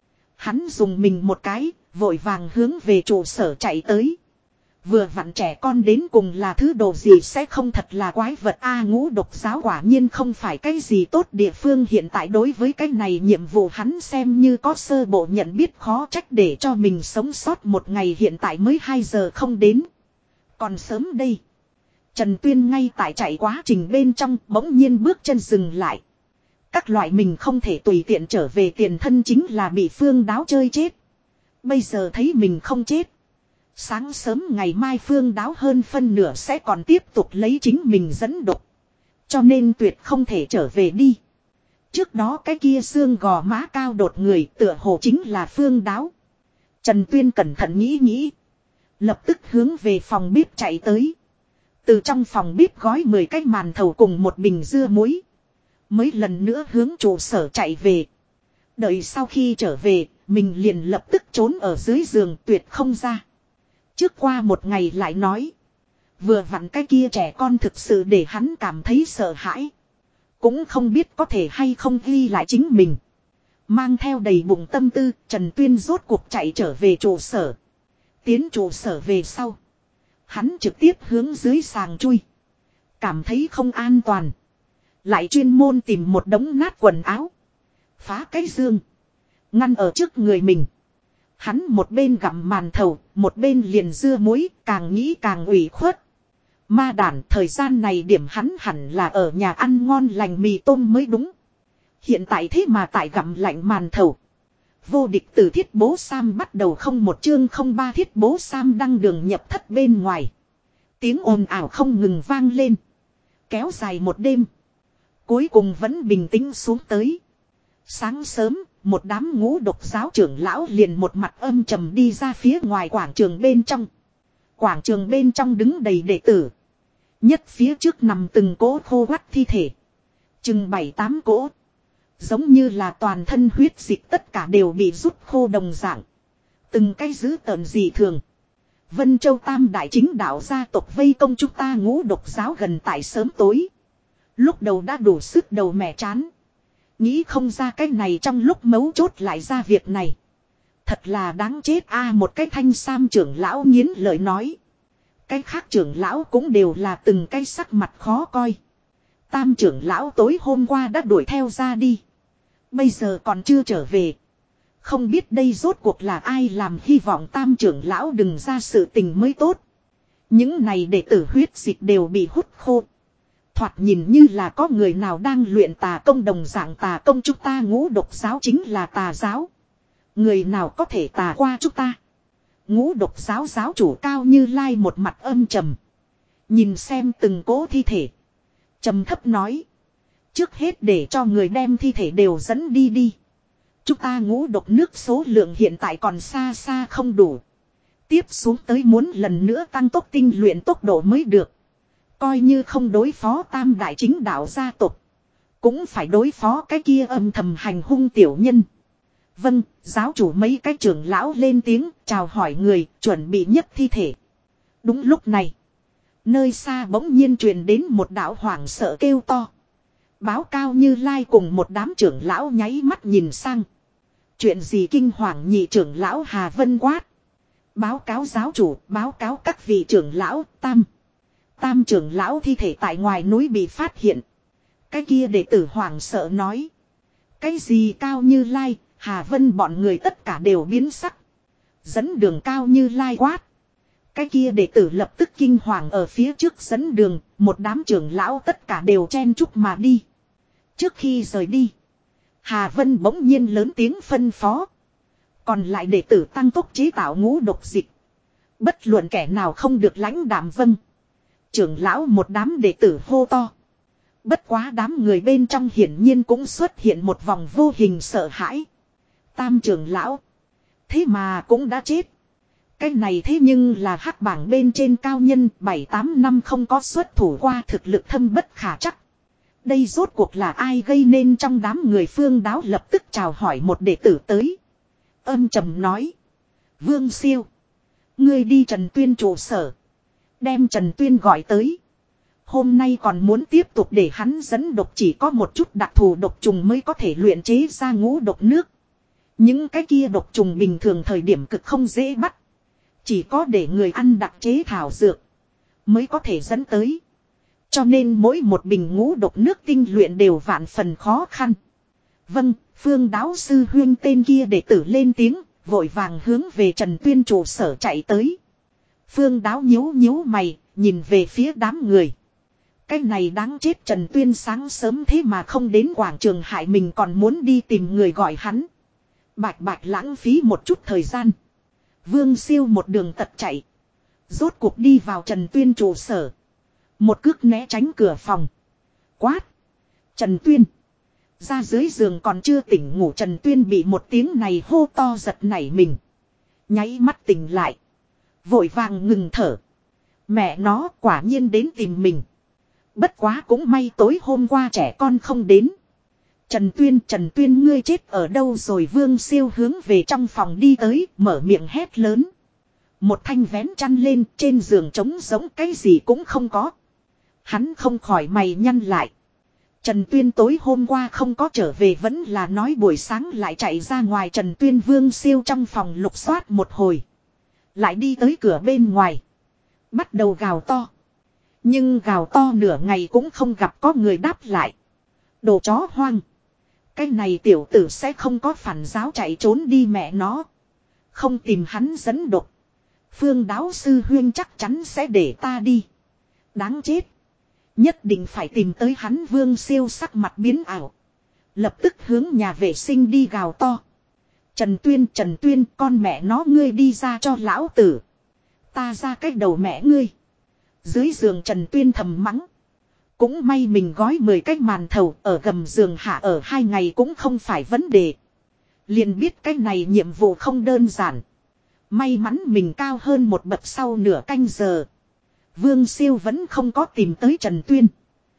Hắn dùng mình một cái, vội vàng hướng về trụ sở chạy tới. Vừa vặn trẻ con đến cùng là thứ đồ gì sẽ không thật là quái vật a ngũ độc giáo quả nhiên không phải cái gì tốt địa phương hiện tại đối với cái này nhiệm vụ hắn xem như có sơ bộ nhận biết khó trách để cho mình sống sót một ngày hiện tại mới hai giờ không đến. Còn sớm đây. Trần Tuyên ngay tại chạy quá trình bên trong bỗng nhiên bước chân dừng lại. Các loại mình không thể tùy tiện trở về tiền thân chính là bị Phương Đáo chơi chết. Bây giờ thấy mình không chết. Sáng sớm ngày mai Phương Đáo hơn phân nửa sẽ còn tiếp tục lấy chính mình dẫn độc. Cho nên tuyệt không thể trở về đi. Trước đó cái kia xương gò má cao đột người tựa hồ chính là Phương Đáo. Trần Tuyên cẩn thận nghĩ nghĩ. Lập tức hướng về phòng bếp chạy tới. Từ trong phòng bếp gói mười cái màn thầu cùng một bình dưa muối. Mới lần nữa hướng trụ sở chạy về. Đợi sau khi trở về, mình liền lập tức trốn ở dưới giường tuyệt không ra. Trước qua một ngày lại nói. Vừa vặn cái kia trẻ con thực sự để hắn cảm thấy sợ hãi. Cũng không biết có thể hay không ghi lại chính mình. Mang theo đầy bụng tâm tư, Trần Tuyên rốt cuộc chạy trở về trụ sở. Tiến trụ sở về sau. Hắn trực tiếp hướng dưới sàng chui. Cảm thấy không an toàn. Lại chuyên môn tìm một đống nát quần áo. Phá cái dương. Ngăn ở trước người mình. Hắn một bên gặm màn thầu, một bên liền dưa muối, càng nghĩ càng ủy khuất. Ma đản, thời gian này điểm hắn hẳn là ở nhà ăn ngon lành mì tôm mới đúng. Hiện tại thế mà tại gặm lạnh màn thầu. Vô địch từ Thiết Bố Sam bắt đầu không một chương không ba Thiết Bố Sam đăng đường nhập thất bên ngoài. Tiếng ồn ào không ngừng vang lên. Kéo dài một đêm. Cuối cùng vẫn bình tĩnh xuống tới. Sáng sớm, một đám ngũ độc giáo trưởng lão liền một mặt âm trầm đi ra phía ngoài quảng trường bên trong. Quảng trường bên trong đứng đầy đệ tử. Nhất phía trước nằm từng cỗ khô quắt thi thể. Chừng bảy tám cỗ. Giống như là toàn thân huyết dịch tất cả đều bị rút khô đồng dạng. Từng cái dữ tợn dị thường. Vân Châu Tam đại chính đạo gia tộc vây công chúng ta ngũ độc giáo gần tại sớm tối. Lúc đầu đã đủ sức đầu mẻ chán. Nghĩ không ra cái này trong lúc mấu chốt lại ra việc này. Thật là đáng chết a. Một cái thanh sam trưởng lão nghiến lời nói. Cái khác trưởng lão cũng đều là từng cái sắc mặt khó coi. Tam trưởng lão tối hôm qua đã đuổi theo ra đi. Bây giờ còn chưa trở về. Không biết đây rốt cuộc là ai làm, hy vọng tam trưởng lão đừng ra sự tình mới tốt. Những này đệ tử huyết dịch đều bị hút khô. Thoạt nhìn như là có người nào đang luyện tà công đồng dạng tà công, chúng ta ngũ độc giáo chính là tà giáo. Người nào có thể tà qua chúng ta. Ngũ độc giáo giáo chủ Cao Như Lai một mặt âm trầm. Nhìn xem từng cỗ thi thể. Trầm thấp nói. Trước hết để cho người đem thi thể đều dẫn đi đi. Chúng ta ngũ độc nước số lượng hiện tại còn xa xa không đủ. Tiếp xuống tới muốn lần nữa tăng tốc tinh luyện tốc độ mới được. Coi như không đối phó tam đại chính đạo gia tộc. Cũng phải đối phó cái kia âm thầm hành hung tiểu nhân. Vâng, giáo chủ mấy cái trưởng lão lên tiếng chào hỏi người chuẩn bị nhấc thi thể. Đúng lúc này. Nơi xa bỗng nhiên truyền đến một đạo hoảng sợ kêu to. Báo Cao Như Lai cùng một đám trưởng lão nháy mắt nhìn sang. Chuyện gì kinh hoàng, nhị trưởng lão Hà Vân quát. Báo cáo giáo chủ, báo cáo các vị trưởng lão, tam. Tam trưởng lão thi thể tại ngoài núi bị phát hiện. Cái kia đệ tử hoảng sợ nói. Cái gì Cao Như Lai, Hà Vân bọn người tất cả đều biến sắc. Dẫn đường Cao Như Lai quát. Cái kia đệ tử lập tức kinh hoàng ở phía trước dẫn đường, một đám trưởng lão tất cả đều chen chúc mà đi. Trước khi rời đi, Hà Vân bỗng nhiên lớn tiếng phân phó. Còn lại đệ tử tăng tốc chế tạo ngũ độc dịch. Bất luận kẻ nào không được lãnh đạm vâng. Trưởng lão một đám đệ tử hô to. Bất quá đám người bên trong hiển nhiên cũng xuất hiện một vòng vô hình sợ hãi. Tam trưởng lão. Thế mà cũng đã chết. Cái này thế nhưng là hắc bảng bên trên cao nhân bảy tám năm không có xuất thủ qua, thực lực thâm bất khả chắc. Đây rốt cuộc là ai gây nên, trong đám người Phương Đáo lập tức chào hỏi một đệ tử tới. Âm trầm nói. Vương Siêu. Ngươi đi Trần Tuyên trụ sở. Đem Trần Tuyên gọi tới. Hôm nay còn muốn tiếp tục để hắn dẫn độc, chỉ có một chút đặc thù độc trùng mới có thể luyện chế ra ngũ độc nước. Những cái kia độc trùng bình thường thời điểm cực không dễ bắt. Chỉ có để người ăn đặc chế thảo dược mới có thể dẫn tới. Cho nên mỗi một bình ngũ độc nước tinh luyện đều vạn phần khó khăn. Vâng, Phương Đáo sư huyên tên kia đệ tử lên tiếng, vội vàng hướng về Trần Tuyên trụ sở chạy tới. Phương Đáo nhíu nhíu mày, nhìn về phía đám người. Cái này đáng chết, Trần Tuyên sáng sớm thế mà không đến quảng trường hại mình, còn muốn đi tìm người gọi hắn. Bạch bạch lãng phí một chút thời gian. Vương Siêu một đường tật chạy. Rốt cuộc đi vào Trần Tuyên trụ sở. Một cước né tránh cửa phòng. Quát. Trần Tuyên. Ra dưới giường còn chưa tỉnh ngủ. Trần Tuyên bị một tiếng này hô to giật nảy mình. Nháy mắt tỉnh lại. Vội vàng ngừng thở. Mẹ nó quả nhiên đến tìm mình. Bất quá cũng may tối hôm qua trẻ con không đến. Trần Tuyên, Trần Tuyên ngươi chết ở đâu rồi? Vương Siêu hướng về trong phòng đi tới, mở miệng hét lớn. Một thanh vén chăn lên, trên giường trống giống cái gì cũng không có. Hắn không khỏi mày nhăn lại. Trần Tuyên tối hôm qua không có trở về vẫn là nói buổi sáng lại chạy ra ngoài. Trần Tuyên Vương Siêu trong phòng lục soát một hồi. Lại đi tới cửa bên ngoài. Bắt đầu gào to. Nhưng gào to nửa ngày cũng không gặp có người đáp lại. Đồ chó hoang. Cái này tiểu tử sẽ không có phản giáo chạy trốn đi mẹ nó. Không tìm hắn dẫn độc. Phương Đáo sư huyên chắc chắn sẽ để ta đi. Đáng chết. Nhất định phải tìm tới hắn. Vương Siêu sắc mặt biến ảo. Lập tức hướng nhà vệ sinh đi gào to. Trần Tuyên, Trần Tuyên, con mẹ nó ngươi đi ra cho lão tử. Ta ra cách đầu mẹ ngươi. Dưới giường Trần Tuyên thầm mắng. Cũng may mình gói mười cái màn thầu ở gầm giường hạ ở hai ngày cũng không phải vấn đề. Liền biết cái này nhiệm vụ không đơn giản. May mắn mình cao hơn một bậc sau nửa canh giờ. Vương Siêu vẫn không có tìm tới Trần Tuyên.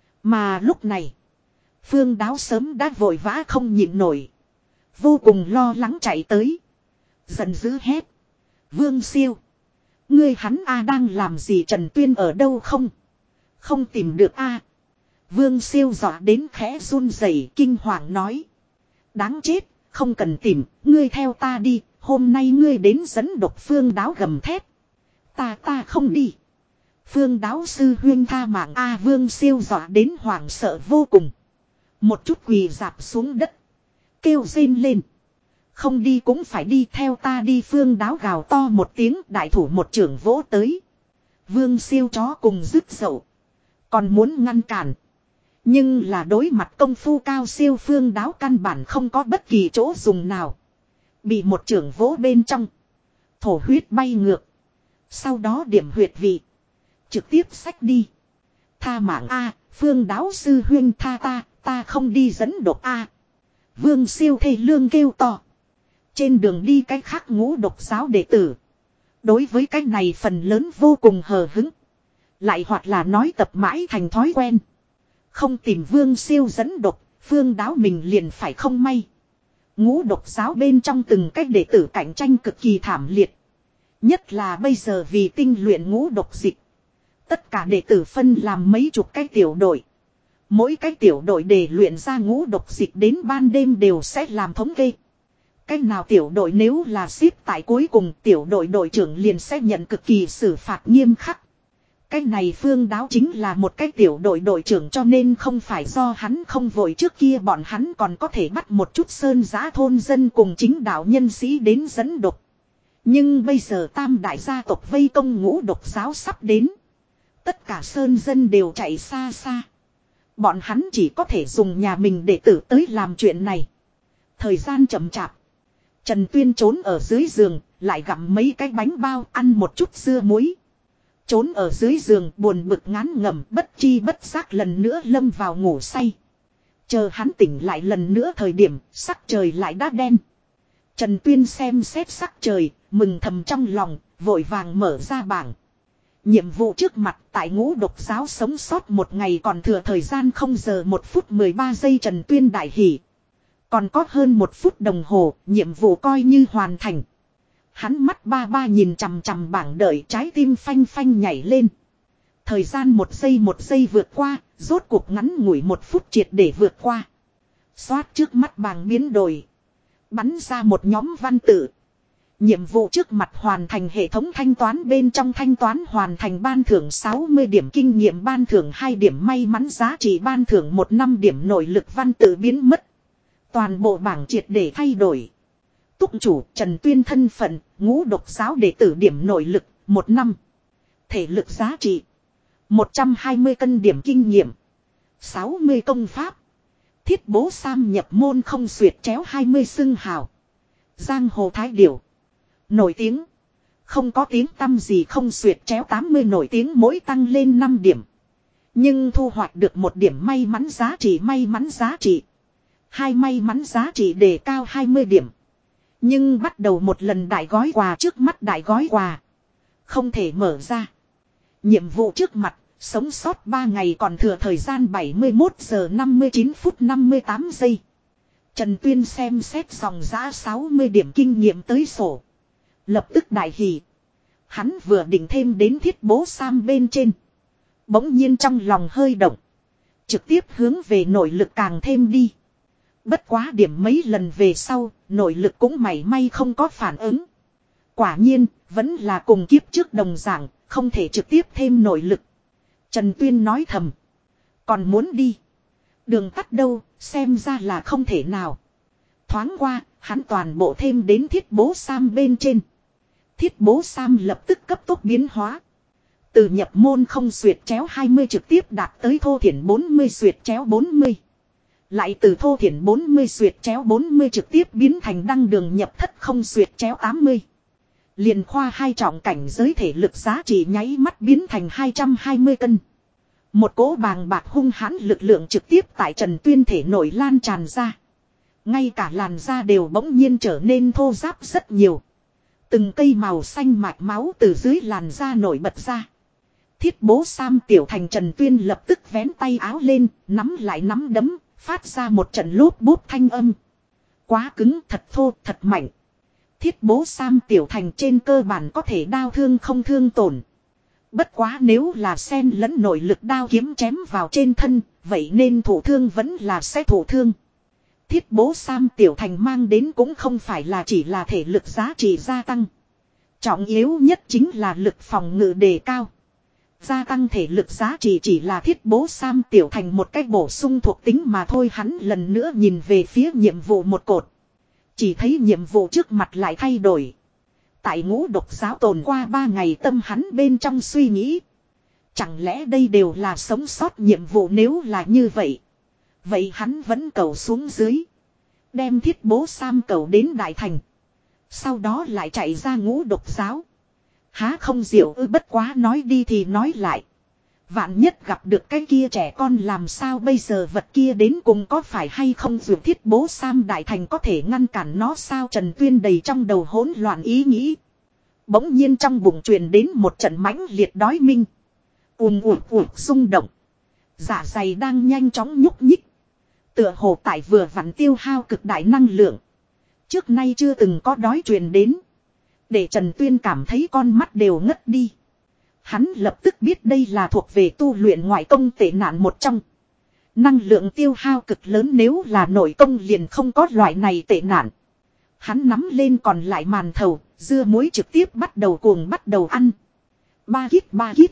Mà lúc này, Phương Đáo sớm đã vội vã không nhịn nổi. Vô cùng lo lắng chạy tới. Giận dữ hét. Vương Siêu. Ngươi hắn A đang làm gì? Trần Tuyên ở đâu không? Không tìm được A. Vương Siêu dọa đến khẽ run rẩy kinh hoàng nói. Đáng chết, không cần tìm, ngươi theo ta đi, hôm nay ngươi đến dẫn độc. Phương Đáo gầm thét. Ta ta không đi. Phương Đáo sư huyên tha mạng A. Vương Siêu dọa đến hoảng sợ vô cùng. Một chút quỳ dạp xuống đất. Kêu rên lên. Không đi cũng phải đi, theo ta đi. Phương Đáo gào to một tiếng, đại thủ một chưởng vỗ tới. Vương Siêu chó cùng dứt dậu. Còn muốn ngăn cản. Nhưng là đối mặt công phu cao siêu Phương Đáo căn bản không có bất kỳ chỗ dùng nào. Bị một chưởng vỗ bên trong. Thổ huyết bay ngược. Sau đó điểm huyệt vị. Trực tiếp xách đi. Tha mạng A, Phương Đáo sư huyên tha ta, ta không đi dẫn độc A. Vương Siêu thê lương kêu to. Trên đường đi cái khác ngũ độc giáo đệ tử. Đối với cái này phần lớn vô cùng hờ hứng. Lại hoặc là nói tập mãi thành thói quen. Không tìm Vương Siêu dẫn độc, Phương Đáo mình liền phải không may. Ngũ độc giáo bên trong từng cách đệ tử cạnh tranh cực kỳ thảm liệt. Nhất là bây giờ vì tinh luyện ngũ độc dịch. Tất cả đệ tử phân làm mấy chục cái tiểu đội. Mỗi cái tiểu đội để luyện ra ngũ độc dịch đến ban đêm đều sẽ làm thống kê. Cái nào tiểu đội nếu là xếp tại cuối cùng, tiểu đội đội trưởng liền sẽ nhận cực kỳ xử phạt nghiêm khắc. Cái này Phương Đáo chính là một cái tiểu đội đội trưởng, cho nên không phải do hắn không vội, trước kia bọn hắn còn có thể bắt một chút sơn giã thôn dân cùng chính đạo nhân sĩ đến dẫn độc. Nhưng bây giờ tam đại gia tộc vây công ngũ độc giáo sắp đến. Tất cả sơn dân đều chạy xa xa. Bọn hắn chỉ có thể dùng nhà mình để tử tới làm chuyện này. Thời gian chậm chạp. Trần Tuyên trốn ở dưới giường, lại gặm mấy cái bánh bao, ăn một chút dưa muối. Trốn ở dưới giường buồn bực ngán ngẩm, bất chi bất giác lần nữa lâm vào ngủ say. Chờ hắn tỉnh lại lần nữa thời điểm, sắc trời lại đã đen. Trần Tuyên xem xét sắc trời, mừng thầm trong lòng, vội vàng mở ra bảng. Nhiệm vụ trước mặt tại ngũ độc giáo sống sót một ngày còn thừa thời gian không giờ một phút mười ba giây. Trần Tuyên đại hỉ. Còn có hơn một phút đồng hồ, nhiệm vụ coi như hoàn thành. Hắn mắt ba ba nhìn chằm chằm bảng đợi, trái tim phanh phanh nhảy lên. Thời gian một giây một giây vượt qua, rốt cuộc ngắn ngủi một phút triệt để vượt qua. Xoát trước mắt bảng biến đổi. Bắn ra một nhóm văn tự. Nhiệm vụ trước mặt hoàn thành, hệ thống thanh toán bên trong thanh toán hoàn thành, ban thưởng sáu mươi điểm kinh nghiệm, ban thưởng hai điểm may mắn giá trị, ban thưởng một năm điểm nội lực. Văn tự biến mất. Toàn bộ bảng triệt để thay đổi. Túc chủ Trần Tuyên thân phận, ngũ độc giáo đệ tử, điểm nội lực, một năm. Thể lực giá trị, một trăm hai mươi cân, điểm kinh nghiệm, sáu mươi công pháp. Thiết bố Sam nhập môn không xuyệt chéo hai mươi xưng hào. Giang hồ thái điểu. Nổi tiếng. Không có tiếng tăm gì không xuyệt chéo tám mươi, nổi tiếng mỗi tăng lên năm điểm. Nhưng thu hoạch được một điểm may mắn giá trị, may mắn giá trị. Hai may mắn giá trị đề cao hai mươi điểm. Nhưng bắt đầu một lần đại gói quà, trước mắt đại gói quà. không thể mở ra. Nhiệm vụ trước mặt, sống sót ba ngày còn thừa thời gian bảy mươi mốt giờ năm mươi chín phút năm mươi tám giây. Trần Tuyên xem xét dòng giã sáu mươi điểm kinh nghiệm tới sổ. Lập tức đại hỉ. Hắn vừa định thêm đến thiết bố Sam bên trên. Bỗng nhiên trong lòng hơi động. Trực tiếp hướng về nội lực càng thêm đi. Bất quá điểm mấy lần về sau, nội lực cũng mảy may không có phản ứng. Quả nhiên, vẫn là cùng kiếp trước đồng dạng, không thể trực tiếp thêm nội lực. Trần Tuyên nói thầm. Còn muốn đi. Đường tắt đâu, xem ra là không thể nào. Thoáng qua, hắn toàn bộ thêm đến thiết bố Sam bên trên. Thiết bố Sam lập tức cấp tốc biến hóa. Từ nhập môn không xuyệt chéo hai mươi trực tiếp đạt tới thô thiển bốn mươi xuyệt chéo bốn mươi. Lại từ thô thiển bốn mươi xuyệt chéo bốn mươi trực tiếp biến thành đăng đường nhập thất không xuyệt chéo tám mươi. Liền khoa hai trọng cảnh giới thể lực giá trị nháy mắt biến thành hai trăm hai mươi cân. Một cỗ bàng bạc hung hãn lực lượng trực tiếp tại Trần Tuyên thể nổi lan tràn ra. Ngay cả làn da đều bỗng nhiên trở nên thô ráp rất nhiều. Từng cây màu xanh mạch máu từ dưới làn da nổi bật ra. Thiết bố Sam tiểu thành Trần Tuyên lập tức vén tay áo lên, nắm lại nắm đấm, phát ra một trận lốp bốp thanh âm. Quá cứng, thật thô, thật mạnh. Thiết bố Sam tiểu thành trên cơ bản có thể đao thương không thương tổn. Bất quá nếu là xen lẫn nội lực đao kiếm chém vào trên thân, vậy nên thủ thương vẫn là sẽ thủ thương. Thiết bố Sam tiểu thành mang đến cũng không phải là chỉ là thể lực giá trị gia tăng. Trọng yếu nhất chính là lực phòng ngự đề cao. Gia tăng thể lực giá trị chỉ là thiết bố Sam tiểu thành một cách bổ sung thuộc tính mà thôi. Hắn lần nữa nhìn về phía nhiệm vụ một cột. Chỉ thấy nhiệm vụ trước mặt lại thay đổi. Tại ngũ độc giáo tồn qua ba ngày tâm hắn bên trong suy nghĩ. Chẳng lẽ đây đều là sống sót nhiệm vụ nếu là như vậy. Vậy hắn vẫn cầu xuống dưới. Đem thiết bố Sam cầu đến Đại Thành. Sau đó lại chạy ra ngũ độc giáo. Há không diệu ư, bất quá nói đi thì nói lại. Vạn nhất gặp được cái kia trẻ con làm sao bây giờ, vật kia đến cùng có phải hay không, dù thiết bố Sam Đại Thành có thể ngăn cản nó sao. Trần Tuyên đầy trong đầu hỗn loạn ý nghĩ. Bỗng nhiên trong bụng truyền đến một trận mãnh liệt đói minh. Ùm ụt ụt rung động. Dạ dày đang nhanh chóng nhúc nhích. Tựa hồ tại vừa vặn tiêu hao cực đại năng lượng. Trước nay chưa từng có đói truyền đến. Để Trần Tuyên cảm thấy con mắt đều ngất đi. Hắn lập tức biết đây là thuộc về tu luyện ngoại công tệ nạn một trong. Năng lượng tiêu hao cực lớn, nếu là nội công liền không có loại này tệ nạn. Hắn nắm lên còn lại màn thầu, dưa muối trực tiếp bắt đầu cuồng bắt đầu ăn. Ba kít ba kít.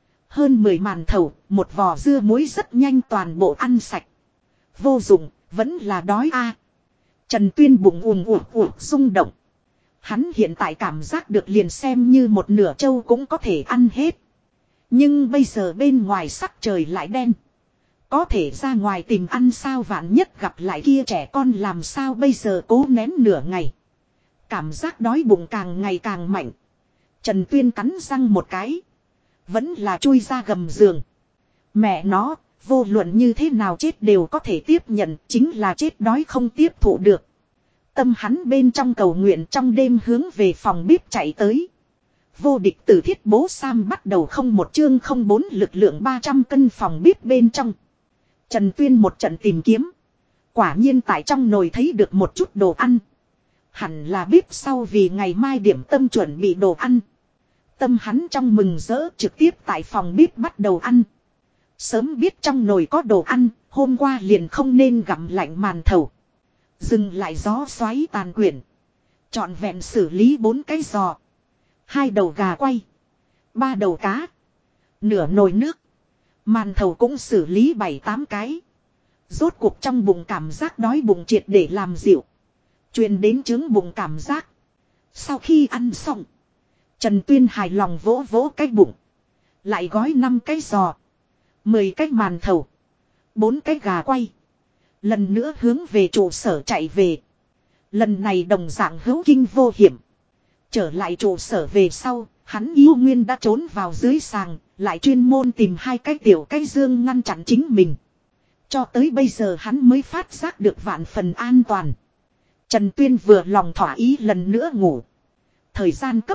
Hơn mười màn thầu, một vò dưa muối rất nhanh toàn bộ ăn sạch. Vô dụng, vẫn là đói a. Trần Tuyên bụng ùm ụt ụt rung động. Hắn hiện tại cảm giác được liền xem như một nửa trâu cũng có thể ăn hết. Nhưng bây giờ bên ngoài sắc trời lại đen. Có thể ra ngoài tìm ăn sao, vạn nhất gặp lại kia trẻ con làm sao bây giờ, cố nén nửa ngày. Cảm giác đói bụng càng ngày càng mạnh. Trần Tuyên cắn răng một cái. Vẫn là chui ra gầm giường. Mẹ nó, vô luận như thế nào chết đều có thể tiếp nhận, chính là chết đói không tiếp thụ được. Tâm hắn bên trong cầu nguyện, trong đêm hướng về phòng bếp chạy tới. Vô địch từ thiết bố Sam bắt đầu không một chương không bốn lực lượng ba trăm cân phòng bếp bên trong. Trần Tuyên một trận tìm kiếm. Quả nhiên tại trong nồi thấy được một chút đồ ăn. Hẳn là bếp sau vì ngày mai điểm tâm chuẩn bị đồ ăn. Tâm hắn trong mừng rỡ, trực tiếp tại phòng bếp bắt đầu ăn. Sớm biết trong nồi có đồ ăn, hôm qua liền không nên gặm lạnh màn thầu. Dừng lại gió xoáy tàn quyển. Trọn vẹn xử lý bốn cái giò. Hai đầu gà quay. Ba đầu cá. Nửa nồi nước. Màn thầu cũng xử lý bảy tám cái. Rốt cuộc trong bụng cảm giác đói bụng triệt để làm dịu. Truyền đến chứng bụng cảm giác. Sau khi ăn xong, Trần Tuyên hài lòng vỗ vỗ cái bụng. Lại gói năm cái giò. Mười cái màn thầu. Bốn cái gà quay. Lần nữa hướng về trụ sở chạy về. Lần này đồng dạng hữu kinh vô hiểm. Trở lại trụ sở về sau, hắn yêu nguyên đã trốn vào dưới sàng, lại chuyên môn tìm hai cái tiểu cái dương ngăn chặn chính mình. Cho tới bây giờ hắn mới phát giác được vạn phần an toàn. Trần Tuyên vừa lòng thỏa ý lần nữa ngủ. Thời gian cấp tốc,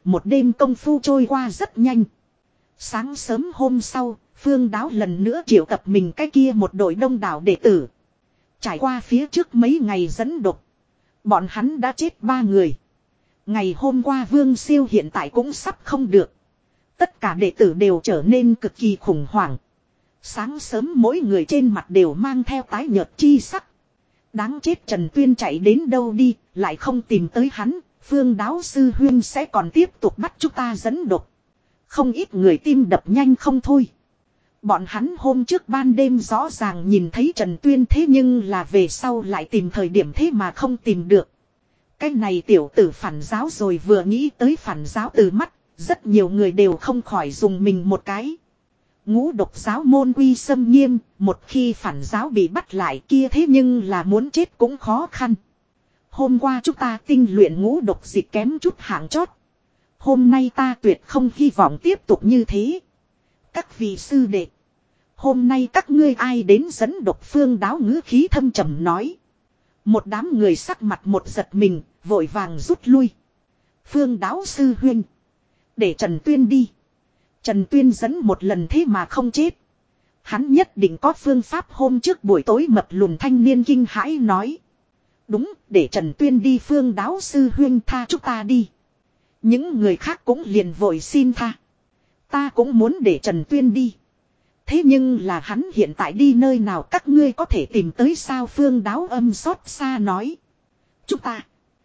một đêm công phu trôi qua rất nhanh. Sáng sớm hôm sau, Phương Đáo lần nữa triệu tập mình cái kia một đội đông đảo đệ tử. Trải qua phía trước mấy ngày dẫn độc, bọn hắn đã chết ba người. Ngày hôm qua Vương Siêu hiện tại cũng sắp không được. Tất cả đệ tử đều trở nên cực kỳ khủng hoảng. Sáng sớm mỗi người trên mặt đều mang theo tái nhợt chi sắc. Đáng chết, Trần Tuyên chạy đến đâu đi, lại không tìm tới hắn. Phương Đáo sư huynh sẽ còn tiếp tục bắt chúng ta dẫn độc. Không ít người tim đập nhanh không thôi. Bọn hắn hôm trước ban đêm rõ ràng nhìn thấy Trần Tuyên, thế nhưng là về sau lại tìm thời điểm thế mà không tìm được. Cái này tiểu tử phản giáo rồi, vừa nghĩ tới phản giáo từ mắt, rất nhiều người đều không khỏi dùng mình một cái. Ngũ độc giáo môn quy xâm nghiêm, một khi phản giáo bị bắt lại kia thế nhưng là muốn chết cũng khó khăn. Hôm qua chúng ta tinh luyện ngũ độc dịch kém chút hạng chót. Hôm nay ta tuyệt không hy vọng tiếp tục như thế. Các vị sư đệ, hôm nay các ngươi ai đến dẫn độc? Phương Đáo ngữ khí thâm trầm nói. Một đám người sắc mặt một giật mình, vội vàng rút lui. Phương Đáo sư huynh, để Trần Tuyên đi. Trần Tuyên dẫn một lần thế mà không chết. Hắn nhất định có phương pháp. Hôm trước buổi tối mập lùn thanh niên kinh hãi nói. Đúng, để Trần Tuyên đi. Phương Đáo sư huynh tha chúng ta đi. Những người khác cũng liền vội xin tha. Ta cũng muốn để Trần Tuyên đi. Thế nhưng là hắn hiện tại đi nơi nào các ngươi có thể tìm tới sao? Phương Đáo âm xót xa nói. Chúng ta.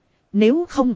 Nếu không.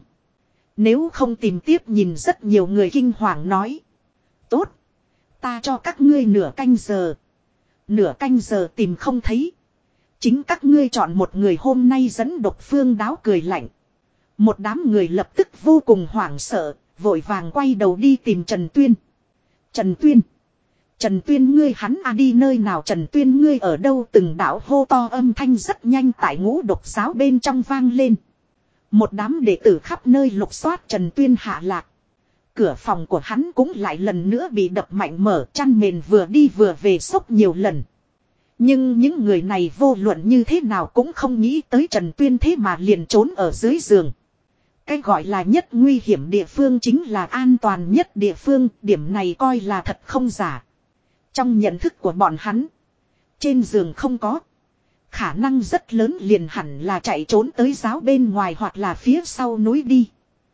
Nếu không tìm tiếp. Nhìn rất nhiều người kinh hoàng nói. Tốt. Ta cho các ngươi nửa canh giờ. Nửa canh giờ tìm không thấy. Chính các ngươi chọn một người hôm nay dẫn độc. Phương Đáo cười lạnh. Một đám người lập tức vô cùng hoảng sợ. Vội vàng quay đầu đi tìm Trần Tuyên. Trần Tuyên. Trần Tuyên ngươi hắn à đi nơi nào? Trần Tuyên ngươi ở đâu? Từng đạo hô to âm thanh rất nhanh tại ngũ độc giáo bên trong vang lên. Một đám đệ tử khắp nơi lục soát Trần Tuyên hạ lạc. Cửa phòng của hắn cũng lại lần nữa bị đập mạnh mở, chăn mền vừa đi vừa về sốc nhiều lần. Nhưng những người này vô luận như thế nào cũng không nghĩ tới Trần Tuyên thế mà liền trốn ở dưới giường. Cái gọi là nhất nguy hiểm địa phương chính là an toàn nhất địa phương, điểm này coi là thật không giả. Trong nhận thức của bọn hắn, trên giường không có. Khả năng rất lớn liền hẳn là chạy trốn tới giáo bên ngoài hoặc là phía sau núi đi.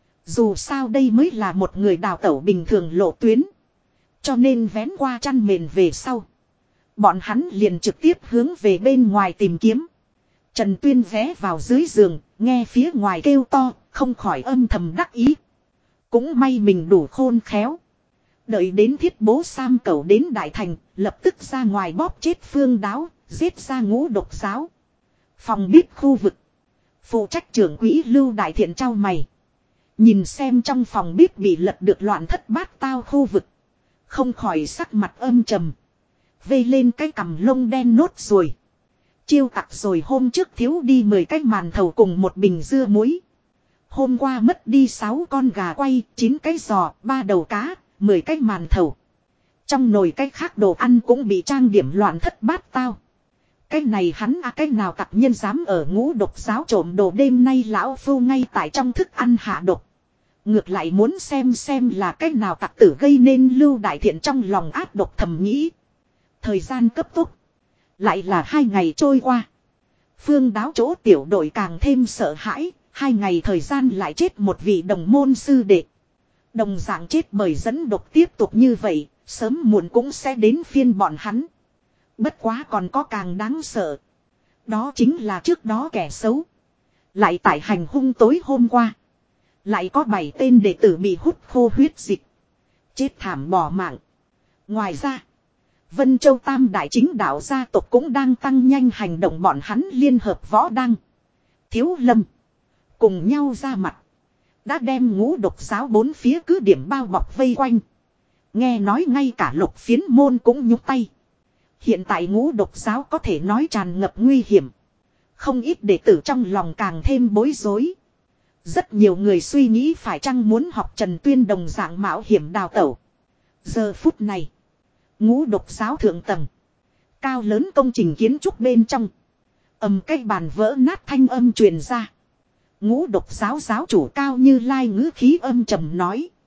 Dù sao đây mới là một người đào tẩu bình thường lộ tuyến. Cho nên vén qua chăn mền về sau, bọn hắn liền trực tiếp hướng về bên ngoài tìm kiếm. Trần Tuyên ghé vào dưới giường, nghe phía ngoài kêu to, không khỏi âm thầm đắc ý. Cũng may mình đủ khôn khéo. Đợi đến Thiết Bố Sam Cẩu đến Đại Thành, lập tức ra ngoài bóp chết Phương Đáo, giết ra ngũ độc giáo. Phòng bếp khu vực. Phụ trách trưởng quỹ Lưu Đại Thiện trao mày. Nhìn xem trong phòng bếp bị lật được loạn thất bát tao khu vực. Không khỏi sắc mặt âm trầm. Vây lên cái cằm lông đen nốt rồi. Chiêu tặc rồi, hôm trước thiếu đi mười cái màn thầu cùng một bình dưa muối. Hôm qua mất đi sáu con gà quay, chín cái giò, ba đầu cá, mười cái màn thầu. Trong nồi cái khác đồ ăn cũng bị trang điểm loạn thất bát tao. Cái này hắn à, cái nào tặc nhân dám ở ngũ độc giáo trộm đồ? Đêm nay lão phu ngay tại trong thức ăn hạ độc. Ngược lại muốn xem xem là cái nào tặc tử gây nên Lưu Đại Thiện trong lòng ác độc thầm nghĩ. Thời gian cấp tốc. Lại là hai ngày trôi qua. Phương Đáo chỗ tiểu đội càng thêm sợ hãi. Hai ngày thời gian lại chết một vị đồng môn sư đệ. Đồng dạng chết bởi dẫn độc, tiếp tục như vậy, sớm muộn cũng sẽ đến phiên bọn hắn. Bất quá còn có càng đáng sợ. Đó chính là trước đó kẻ xấu. Lại tại hành hung tối hôm qua. Lại có bảy tên đệ tử bị hút khô huyết dịch. Chết thảm bỏ mạng. Ngoài ra, Vân Châu Tam Đại chính đạo gia tộc cũng đang tăng nhanh hành động. Bọn hắn liên hợp Võ Đăng, Thiếu Lâm cùng nhau ra mặt. Đã đem ngũ độc giáo bốn phía cứ điểm bao bọc vây quanh. Nghe nói ngay cả Lục Phiến môn cũng nhúc tay. Hiện tại ngũ độc giáo có thể nói tràn ngập nguy hiểm. Không ít đệ tử trong lòng càng thêm bối rối. Rất nhiều người suy nghĩ phải chăng muốn học Trần Tuyên đồng dạng mạo hiểm đào tẩu. Giờ phút này, ngũ độc giáo thượng tầng, cao lớn công trình kiến trúc bên trong, ầm cái bàn vỡ nát thanh âm truyền ra. Ngũ độc giáo giáo chủ Cao Như Lai ngữ khí âm trầm nói.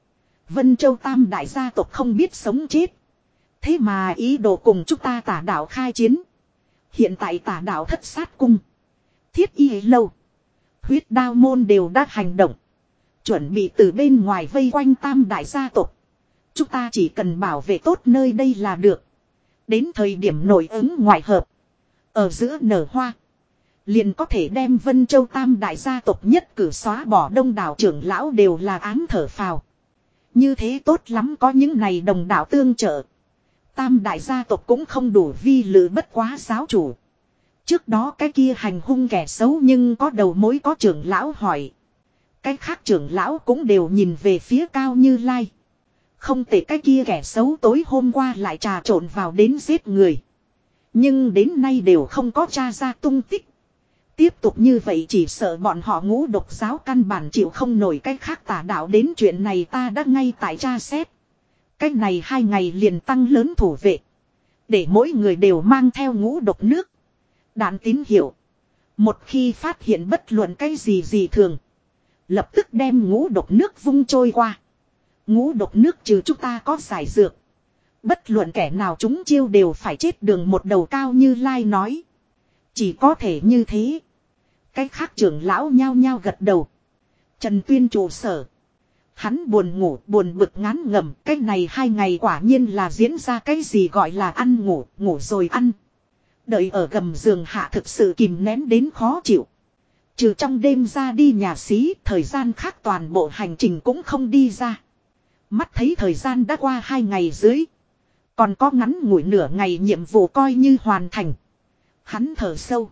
Vân Châu Tam đại gia tộc không biết sống chết. Thế mà ý đồ cùng chúng ta Tả đạo khai chiến. Hiện tại Tả đạo thất sát cung, Thiết Y lâu, Huyết Đao môn đều đã hành động. Chuẩn bị từ bên ngoài vây quanh Tam đại gia tộc. Chúng ta chỉ cần bảo vệ tốt nơi đây là được. Đến thời điểm nổi ứng ngoại hợp, ở giữa nở hoa, liền có thể đem Vân Châu Tam đại gia tộc nhất cử xóa bỏ. Đông đảo trưởng lão đều là ám thở phào. Như thế tốt lắm, có những này đồng đạo tương trợ. Tam đại gia tộc cũng không đủ vi lự, bất quá giáo chủ. Trước đó cái kia hành hung kẻ xấu nhưng có đầu mối, có trưởng lão hỏi. Cái khác trưởng lão cũng đều nhìn về phía Cao Như Lai. Không thể, cái kia kẻ xấu tối hôm qua lại trà trộn vào đến giết người. Nhưng đến nay đều không có tra ra tung tích. Tiếp tục như vậy chỉ sợ bọn họ Ngũ Độc giáo căn bản chịu không nổi. Cái khác Tả đạo đến chuyện này ta đã ngay tại tra xét. Cái này hai ngày liền tăng lớn thủ vệ. Để mỗi người đều mang theo ngũ độc nước, đạn tín hiệu. Một khi phát hiện bất luận cái gì gì thường, lập tức đem ngũ độc nước vung trôi qua. Ngũ độc nước trừ chúng ta có giải dược, bất luận kẻ nào chúng chiêu đều phải chết đường một đầu. Cao Như Lai nói. Chỉ có thể như thế. Cái khác trưởng lão nhao nhao gật đầu. Trần Tuyên trụ sở. Hắn buồn ngủ, buồn bực ngán ngẩm. Cái này hai ngày quả nhiên là diễn ra cái gì gọi là ăn ngủ, ngủ rồi ăn. Đợi ở gầm giường hạ thực sự kìm nén đến khó chịu. Trừ trong đêm ra đi nhà xí, thời gian khác toàn bộ hành trình cũng không đi ra. Mắt thấy thời gian đã qua hai ngày dưới. Còn có ngắn ngủi nửa ngày nhiệm vụ coi như hoàn thành. Hắn thở sâu.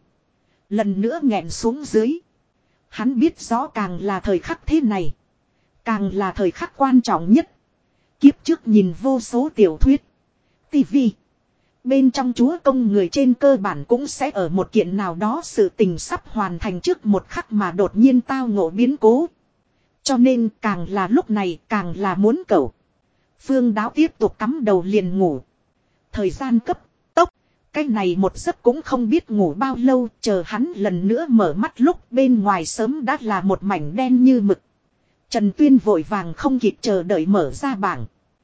Lần nữa nghẹn xuống dưới. Hắn biết rõ càng là thời khắc thế này, càng là thời khắc quan trọng nhất. Kiếp trước nhìn vô số tiểu thuyết, tivi, bên trong chúa công người trên cơ bản cũng sẽ ở một kiện nào đó sự tình sắp hoàn thành trước một khắc mà đột nhiên tao ngộ biến cố. Cho nên càng là lúc này càng là muốn cầu. Phương Đáo tiếp tục cắm đầu liền ngủ. Thời gian cấp tốc. Cái này một giấc cũng không biết ngủ bao lâu. Chờ hắn lần nữa mở mắt lúc bên ngoài sớm đã là một mảnh đen như mực. Trần Tuyên vội vàng không kịp chờ đợi mở ra bảng.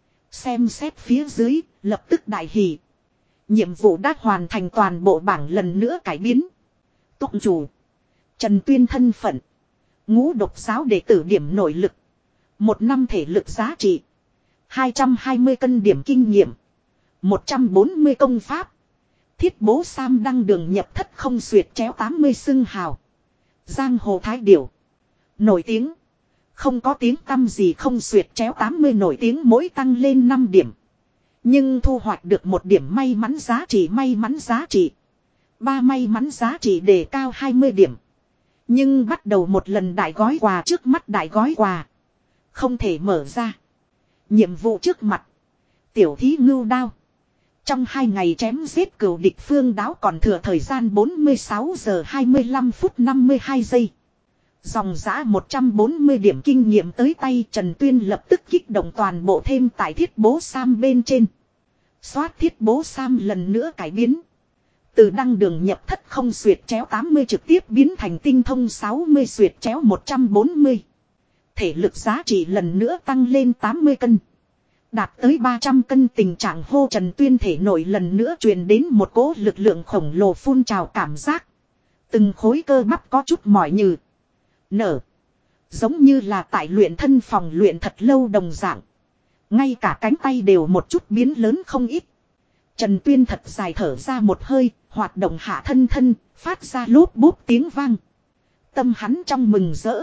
Xem xét phía dưới, lập tức đại hỉ. Nhiệm vụ đã hoàn thành, toàn bộ bảng lần nữa cải biến. Túc chủ Trần Tuyên thân phận: Ngũ Độc giáo đệ tử, điểm nội lực một năm, thể lực giá trị hai trăm hai mươi cân, điểm kinh nghiệm một trăm bốn mươi, công pháp Thiết Bố Sam đăng đường nhập thất không xuyệt chéo tám mươi, xưng hào giang hồ thái điểu, nổi tiếng không có tiếng tăm gì. Không xuyệt chéo tám mươi nổi tiếng mỗi tăng lên năm điểm, nhưng thu hoạch được một điểm may mắn giá trị. May mắn giá trị ba, may mắn giá trị đề cao hai mươi điểm. Nhưng bắt đầu một lần đại gói quà, trước mắt đại gói quà không thể mở ra. Nhiệm vụ trước mặt: tiểu thí ngưu đao. Trong hai ngày chém giết cừu địch. Phương Đáo còn thừa thời gian bốn mươi sáu giờ hai mươi lăm phút năm mươi hai giây. Dòng giã một trăm bốn mươi điểm kinh nghiệm tới tay. Trần Tuyên lập tức kích động toàn bộ thêm tại Thiết Bố Sam bên trên. Xoát Thiết Bố Sam lần nữa cải biến. Từ đăng đường nhập thất không xuyệt chéo tám mươi trực tiếp biến thành tinh thông sáu mươi xuyệt chéo một trăm bốn mươi. Thể lực giá trị lần nữa tăng lên tám mươi cân. Đạt tới ba trăm cân. Tình trạng hô Trần Tuyên thể nội lần nữa truyền đến một cỗ lực lượng khổng lồ phun trào cảm giác. Từng khối cơ bắp có chút mỏi nhừ, nở. Giống như là tại luyện thân phòng luyện thật lâu đồng dạng. Ngay cả cánh tay đều một chút biến lớn không ít. Trần Tuyên thật dài thở ra một hơi, hoạt động hạ thân thân, phát ra lốp bốp tiếng vang. Tâm hắn trong mừng rỡ,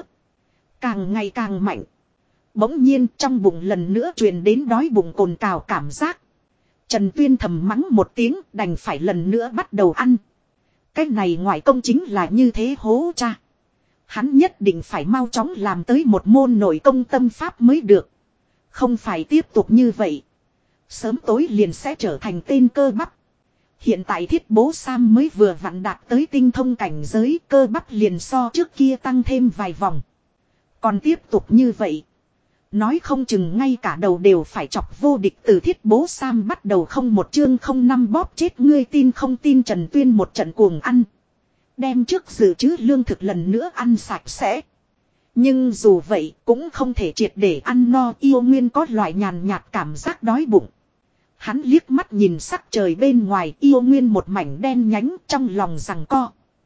càng ngày càng mạnh. Bỗng nhiên trong bụng lần nữa truyền đến đói bụng cồn cào cảm giác. Trần Tuyên thầm mắng một tiếng, đành phải lần nữa bắt đầu ăn. Cái này ngoại công chính là như thế hố cha. Hắn nhất định phải mau chóng làm tới một môn nội công tâm pháp mới được. Không phải tiếp tục như vậy, sớm tối liền sẽ trở thành tên cơ bắp. Hiện tại Thiết Bố Sam mới vừa vặn đạt tới tinh thông cảnh giới, cơ bắp liền so trước kia tăng thêm vài vòng. Còn tiếp tục như vậy, nói không chừng ngay cả đầu đều phải chọc vô địch. Từ Thiết Bố Sam bắt đầu không một chương không năm bóp chết ngươi tin không tin. Trần Tuyên một trận cuồng ăn, đem trước dự trữ lương thực lần nữa ăn sạch sẽ. Nhưng dù vậy cũng không thể triệt để ăn no, Yêu Nguyên có loại nhàn nhạt cảm giác đói bụng. Hắn liếc mắt nhìn sắc trời bên ngoài, Yêu Nguyên một mảnh đen nhánh, trong lòng giằng co.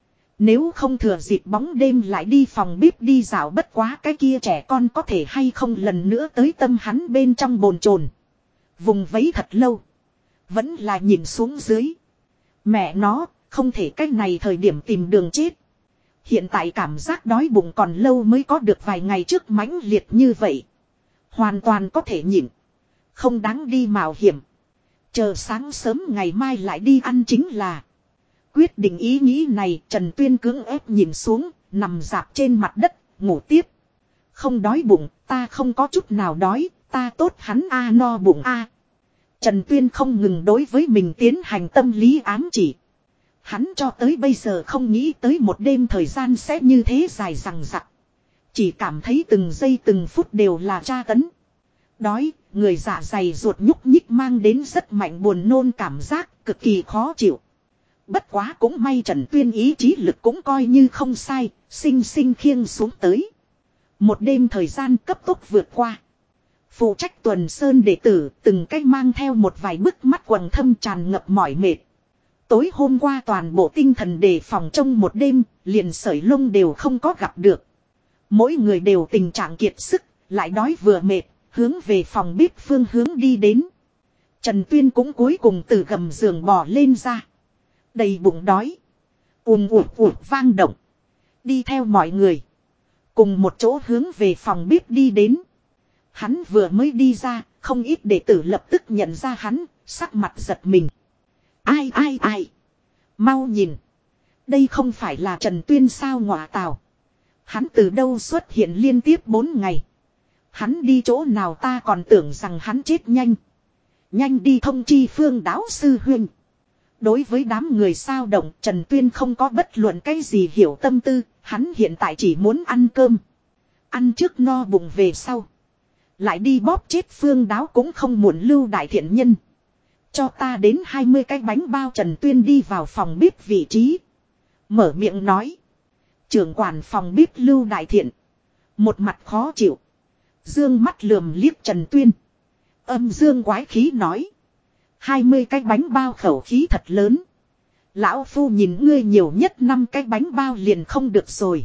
Nếu không thừa dịp bóng đêm lại đi phòng bếp đi dạo, bất quá cái kia trẻ con có thể hay không lần nữa tới tâm hắn bên trong bồn chồn. Vùng vẫy thật lâu. Vẫn là nhìn xuống dưới. Mẹ nó, không thể cách này thời điểm tìm đường chết. Hiện tại cảm giác đói bụng còn lâu mới có được vài ngày trước mãnh liệt như vậy. Hoàn toàn có thể nhịn. Không đáng đi mạo hiểm. Chờ sáng sớm ngày mai lại đi ăn chính là. Quyết định ý nghĩ này, Trần Tuyên cưỡng ép nhìn xuống, nằm dạp trên mặt đất, ngủ tiếp. Không đói bụng, ta không có chút nào đói, ta tốt hắn a no bụng a. Trần Tuyên không ngừng đối với mình tiến hành tâm lý ám chỉ. Hắn cho tới bây giờ không nghĩ tới một đêm thời gian sẽ như thế dài dằng dặc. Chỉ cảm thấy từng giây từng phút đều là tra tấn. Đói, người dạ dày ruột nhúc nhích mang đến rất mạnh buồn nôn cảm giác, cực kỳ khó chịu. Bất quá cũng may Trần Tuyên ý chí lực cũng coi như không sai, sinh sinh khiêng xuống tới. Một đêm thời gian cấp tốc vượt qua. Phụ trách tuần sơn đệ tử từng cách mang theo một vài bức mắt quầng thâm tràn ngập mỏi mệt. Tối hôm qua toàn bộ tinh thần đề phòng trong một đêm, liền sởi lông đều không có gặp được. Mỗi người đều tình trạng kiệt sức, lại đói vừa mệt, hướng về phòng bếp phương hướng đi đến. Trần Tuyên cũng cuối cùng từ gầm giường bò lên ra. Đầy bụng đói. Ùm ụt ụt vang động. Đi theo mọi người. Cùng một chỗ hướng về phòng bếp đi đến. Hắn vừa mới đi ra, không ít đệ tử lập tức nhận ra hắn, sắc mặt giật mình. Ai ai ai. Mau nhìn. Đây không phải là Trần Tuyên sao ngọa tào. Hắn từ đâu xuất hiện liên tiếp bốn ngày. Hắn đi chỗ nào ta còn tưởng rằng hắn chết nhanh. Nhanh đi thông chi Phương Đáo sư huynh. Đối với đám người sao động, Trần Tuyên không có bất luận cái gì hiểu tâm tư, hắn hiện tại chỉ muốn ăn cơm. Ăn trước no bụng về sau. Lại đi bóp chết Phương Đáo cũng không muộn. Lưu đại thiện nhân. Cho ta đến hai mươi cái bánh bao. Trần Tuyên đi vào phòng bếp vị trí. Mở miệng nói. Trưởng quản phòng bếp Lưu đại thiện. Một mặt khó chịu. Dương mắt lườm liếc Trần Tuyên. Âm dương quái khí nói. Hai mươi cái bánh bao khẩu khí thật lớn. Lão phu nhìn ngươi nhiều nhất năm cái bánh bao liền không được rồi.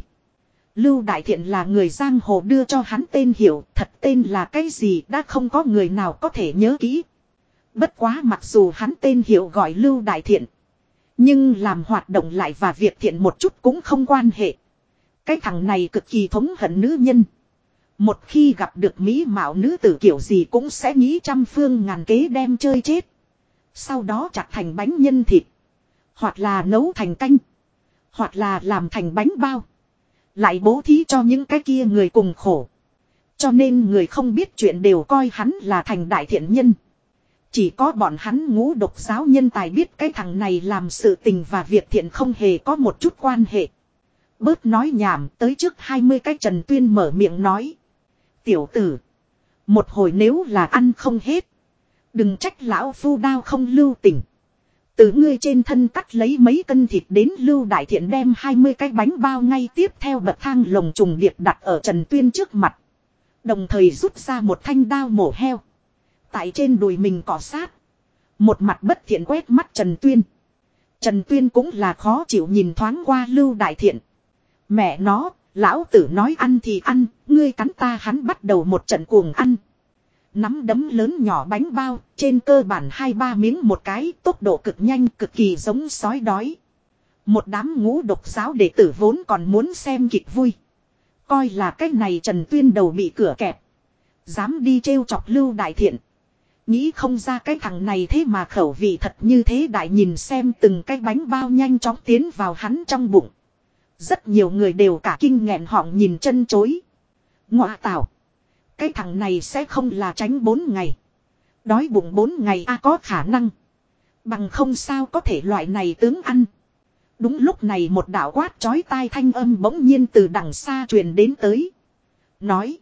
Lưu đại thiện là người giang hồ, đưa cho hắn tên hiệu, thật tên là cái gì đã không có người nào có thể nhớ kỹ. Bất quá mặc dù hắn tên hiệu gọi Lưu đại thiện. Nhưng làm hoạt động lại và việc thiện một chút cũng không quan hệ. Cái thằng này cực kỳ thống hận nữ nhân. Một khi gặp được mỹ mạo nữ tử kiểu gì cũng sẽ nghĩ trăm phương ngàn kế đem chơi chết. Sau đó chặt thành bánh nhân thịt. Hoặc là nấu thành canh. Hoặc là làm thành bánh bao. Lại bố thí cho những cái kia người cùng khổ. Cho nên người không biết chuyện đều coi hắn là thành đại thiện nhân. Chỉ có bọn hắn ngũ độc giáo nhân tài biết cái thằng này làm sự tình và việc thiện không hề có một chút quan hệ. Bớt nói nhảm, tới trước hai mươi cái. Trần Tuyên mở miệng nói. Tiểu tử. Một hồi nếu là ăn không hết. Đừng trách lão phu đao không lưu tình. Từ ngươi trên thân cắt lấy mấy cân thịt đến. Lưu đại thiện đem hai mươi cái bánh bao ngay tiếp theo bậc thang lồng trùng điệp đặt ở Trần Tuyên trước mặt. Đồng thời rút ra một thanh đao mổ heo. Tại trên đùi mình cọ sát. Một mặt bất thiện quét mắt Trần Tuyên. Trần Tuyên cũng là khó chịu nhìn thoáng qua Lưu đại thiện. Mẹ nó, lão tử nói ăn thì ăn, ngươi cắn ta. Hắn bắt đầu một trận cuồng ăn. Nắm đấm lớn nhỏ bánh bao, trên cơ bản hai ba miếng một cái, tốc độ cực nhanh, cực kỳ giống sói đói. Một đám ngũ độc giáo đệ tử vốn còn muốn xem kịch vui. Coi là cái này Trần Tuyên đầu bị cửa kẹp. Dám đi trêu chọc Lưu đại thiện. Nghĩ không ra cái thằng này thế mà khẩu vị thật như thế đại, nhìn xem từng cái bánh bao nhanh chóng tiến vào hắn trong bụng. Rất nhiều người đều cả kinh nghẹn họng nhìn chân chối. Ngọa tảo. Cái thằng này sẽ không là tránh bốn ngày. Đói bụng bốn ngày a à, có khả năng. Bằng không sao có thể loại này tướng ăn. Đúng lúc này một đạo quát chói tai thanh âm bỗng nhiên từ đằng xa truyền đến tới. Nói.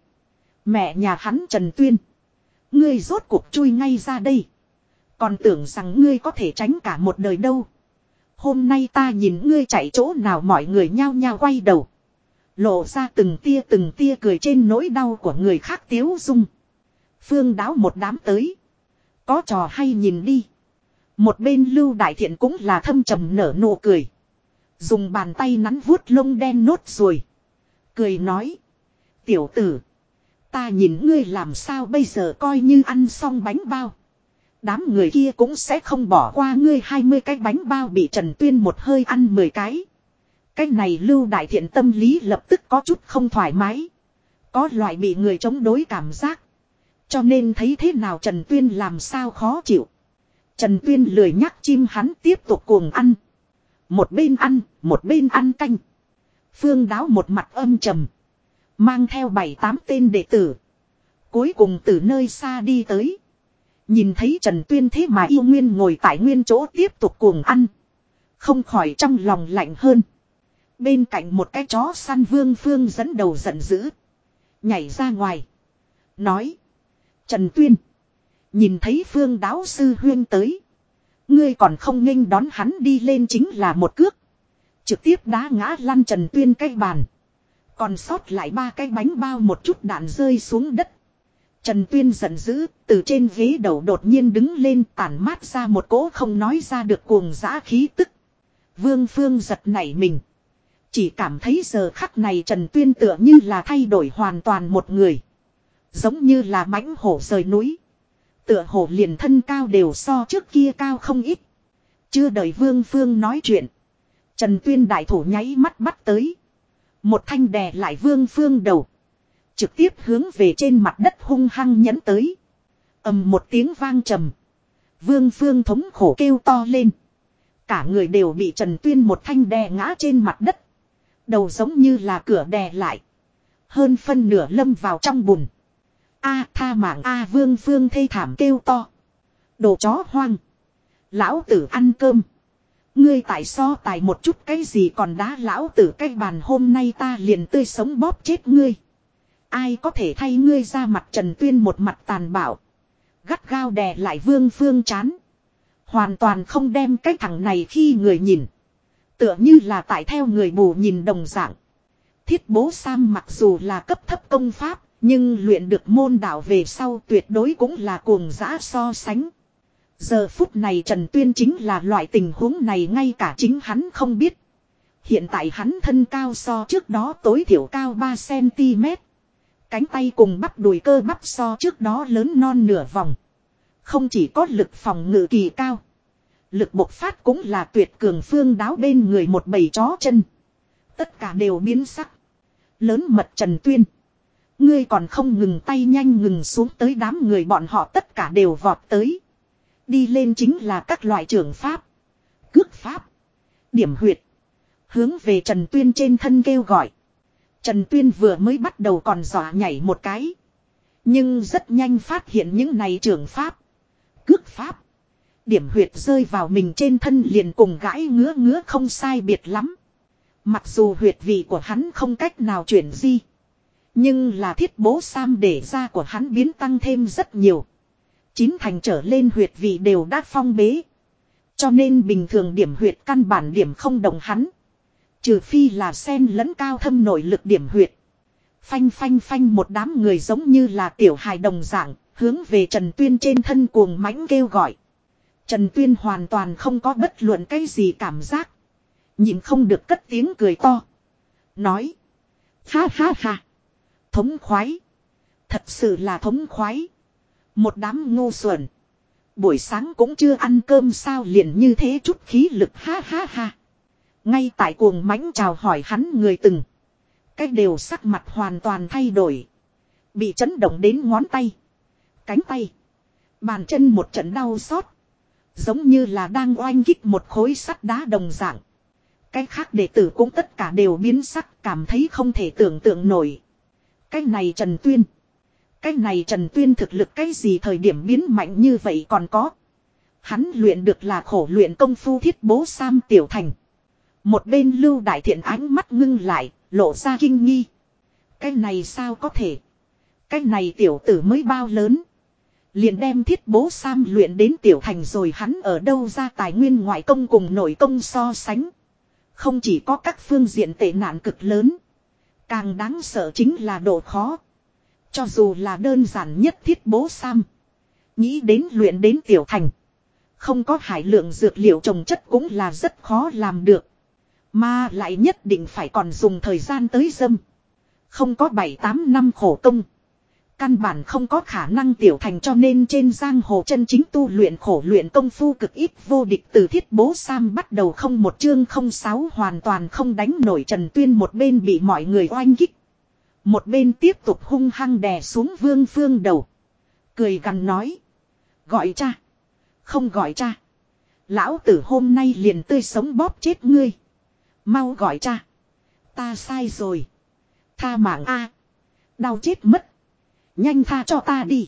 Mẹ nhà hắn Trần Tuyên. Ngươi rốt cuộc chui ngay ra đây. Còn tưởng rằng ngươi có thể tránh cả một đời đâu. Hôm nay ta nhìn ngươi chạy chỗ nào mọi người nhao nhao quay đầu. Lộ ra từng tia từng tia cười trên nỗi đau của người khác tiếu dung. Phương Đáo một đám tới. Có trò hay nhìn đi. Một bên Lưu Đại Thiện cũng là thâm trầm nở nụ cười. Dùng bàn tay nắn vuốt lông đen nốt ruồi. Cười nói. Tiểu tử. Ta nhìn ngươi làm sao bây giờ coi như ăn xong bánh bao. Đám người kia cũng sẽ không bỏ qua ngươi hai mươi cái bánh bao bị Trần Tuyên một hơi ăn mười cái. Cái này Lưu Đại Thiện tâm lý lập tức có chút không thoải mái. Có loại bị người chống đối cảm giác. Cho nên thấy thế nào Trần Tuyên làm sao khó chịu. Trần Tuyên lười nhắc chim hắn tiếp tục cuồng ăn. Một bên ăn, một bên ăn canh. Phương Đáo một mặt âm trầm. Mang theo bảy tám tên đệ tử. Cuối cùng từ nơi xa đi tới. Nhìn thấy Trần Tuyên thế mà yêu nguyên ngồi tại nguyên chỗ tiếp tục cuồng ăn. Không khỏi trong lòng lạnh hơn. Bên cạnh một cái chó săn Vương Phương dẫn đầu giận dữ. Nhảy ra ngoài. Nói. Trần Tuyên. Nhìn thấy Phương Đáo sư huyên tới. Ngươi còn không nghênh đón hắn đi lên chính là một cước. Trực tiếp đá ngã lăn Trần Tuyên cái bàn. Còn sót lại ba cái bánh bao một chút đạn rơi xuống đất. Trần Tuyên giận dữ, từ trên ghế đầu đột nhiên đứng lên tản mát ra một cỗ không nói ra được cuồng dã khí tức. Vương Phương giật nảy mình. Chỉ cảm thấy giờ khắc này Trần Tuyên tựa như là thay đổi hoàn toàn một người. Giống như là mãnh hổ rời núi. Tựa hổ liền thân cao đều so trước kia cao không ít. Chưa đợi Vương Phương nói chuyện. Trần Tuyên đại thủ nháy mắt bắt tới. Một thanh đè lại Vương Phương đầu. Trực tiếp hướng về trên mặt đất hung hăng nhấn tới. Ầm một tiếng vang trầm. Vương Phương thống khổ kêu to lên. Cả người đều bị Trần Tuyên một thanh đè ngã trên mặt đất. Đầu giống như là cửa đè lại. Hơn phân nửa lâm vào trong bùn. A tha mạng A Vương Phương thê thảm kêu to. Đồ chó hoang. Lão tử ăn cơm. Ngươi tại so tài một chút cái gì còn đá lão tử cái bàn hôm nay ta liền tươi sống bóp chết ngươi. Ai có thể thay ngươi ra mặt Trần Tuyên một mặt tàn bạo. Gắt gao đè lại Vương Phương chán. Hoàn toàn không đem cái thằng này khi người nhìn. Tựa như là tại theo người mù nhìn đồng dạng. Thiết Bố Sam mặc dù là cấp thấp công pháp. Nhưng luyện được môn đạo về sau tuyệt đối cũng là cuồng dã so sánh. Giờ phút này Trần Tuyên chính là loại tình huống này ngay cả chính hắn không biết. Hiện tại hắn thân cao so trước đó tối thiểu cao ba xăng-ti-mét. Cánh tay cùng bắp đùi cơ bắp so trước đó lớn non nửa vòng. Không chỉ có lực phòng ngự kỳ cao. Lực bộc phát cũng là tuyệt cường. Phương Đáo bên người một bầy chó chân. Tất cả đều biến sắc. Lớn mật Trần Tuyên. Ngươi còn không ngừng tay nhanh ngừng xuống tới đám người bọn họ tất cả đều vọt tới. Đi lên chính là các loại trưởng pháp. Cước pháp. Điểm huyệt. Hướng về Trần Tuyên trên thân kêu gọi. Trần Tuyên vừa mới bắt đầu còn dọa nhảy một cái. Nhưng rất nhanh phát hiện những này trưởng pháp. Cước pháp. Điểm huyệt rơi vào mình trên thân liền cùng gãi ngứa ngứa không sai biệt lắm. Mặc dù huyệt vị của hắn không cách nào chuyển di. Nhưng là Thiết Bố Sam để ra của hắn biến tăng thêm rất nhiều. Chín thành trở lên huyệt vị đều đã phong bế. Cho nên bình thường điểm huyệt căn bản điểm không đồng hắn. Trừ phi là sen lẫn cao thâm nội lực điểm huyệt. Phanh phanh phanh một đám người giống như là tiểu hài đồng dạng, hướng về Trần Tuyên trên thân cuồng mãnh kêu gọi. Trần Tuyên hoàn toàn không có bất luận cái gì cảm giác. Nhìn không được cất tiếng cười to. Nói. Ha ha ha. Thống khoái. Thật sự là thống khoái. Một đám ngu xuẩn. Buổi sáng cũng chưa ăn cơm sao liền như thế chút khí lực ha ha ha. Ngay tại cuồng mãnh chào hỏi hắn người từng. Cách đều sắc mặt hoàn toàn thay đổi. Bị chấn động đến ngón tay. Cánh tay. Bàn chân một trận đau xót. Giống như là đang oanh kích một khối sắt đá đồng dạng. Cái khác đệ tử cũng tất cả đều biến sắc cảm thấy không thể tưởng tượng nổi. Cái này Trần Tuyên. Cái này Trần Tuyên thực lực cái gì thời điểm biến mạnh như vậy còn có. Hắn luyện được là khổ luyện công phu Thiết Bố Sam tiểu thành. Một bên Lưu Đại Thiện ánh mắt ngưng lại, lộ ra kinh nghi. Cái này sao có thể. Cái này tiểu tử mới bao lớn. Liền đem Thiết Bố Sam luyện đến tiểu thành rồi hắn ở đâu ra tài nguyên ngoại công cùng nội công so sánh. Không chỉ có các phương diện tệ nạn cực lớn. Càng đáng sợ chính là độ khó. Cho dù là đơn giản nhất thiết bố sam. Nghĩ đến luyện đến tiểu thành. Không có hải lượng dược liệu trồng chất cũng là rất khó làm được. Mà lại nhất định phải còn dùng thời gian tới dâm. Không có bảy tám năm khổ công. Căn bản không có khả năng tiểu thành, cho nên trên giang hồ chân chính tu luyện khổ luyện công phu cực ít vô địch. Từ thiết bố sam bắt đầu không một chương không sáu hoàn toàn không đánh nổi Trần Tuyên, một bên bị mọi người oanh kích. Một bên tiếp tục hung hăng đè xuống Vương Phương đầu. Cười gằn nói. Gọi cha. Không gọi cha. Lão tử hôm nay liền tươi sống bóp chết ngươi. Mau gọi cha. Ta sai rồi. Tha mạng a. Đau chết mất. Nhanh tha cho ta đi.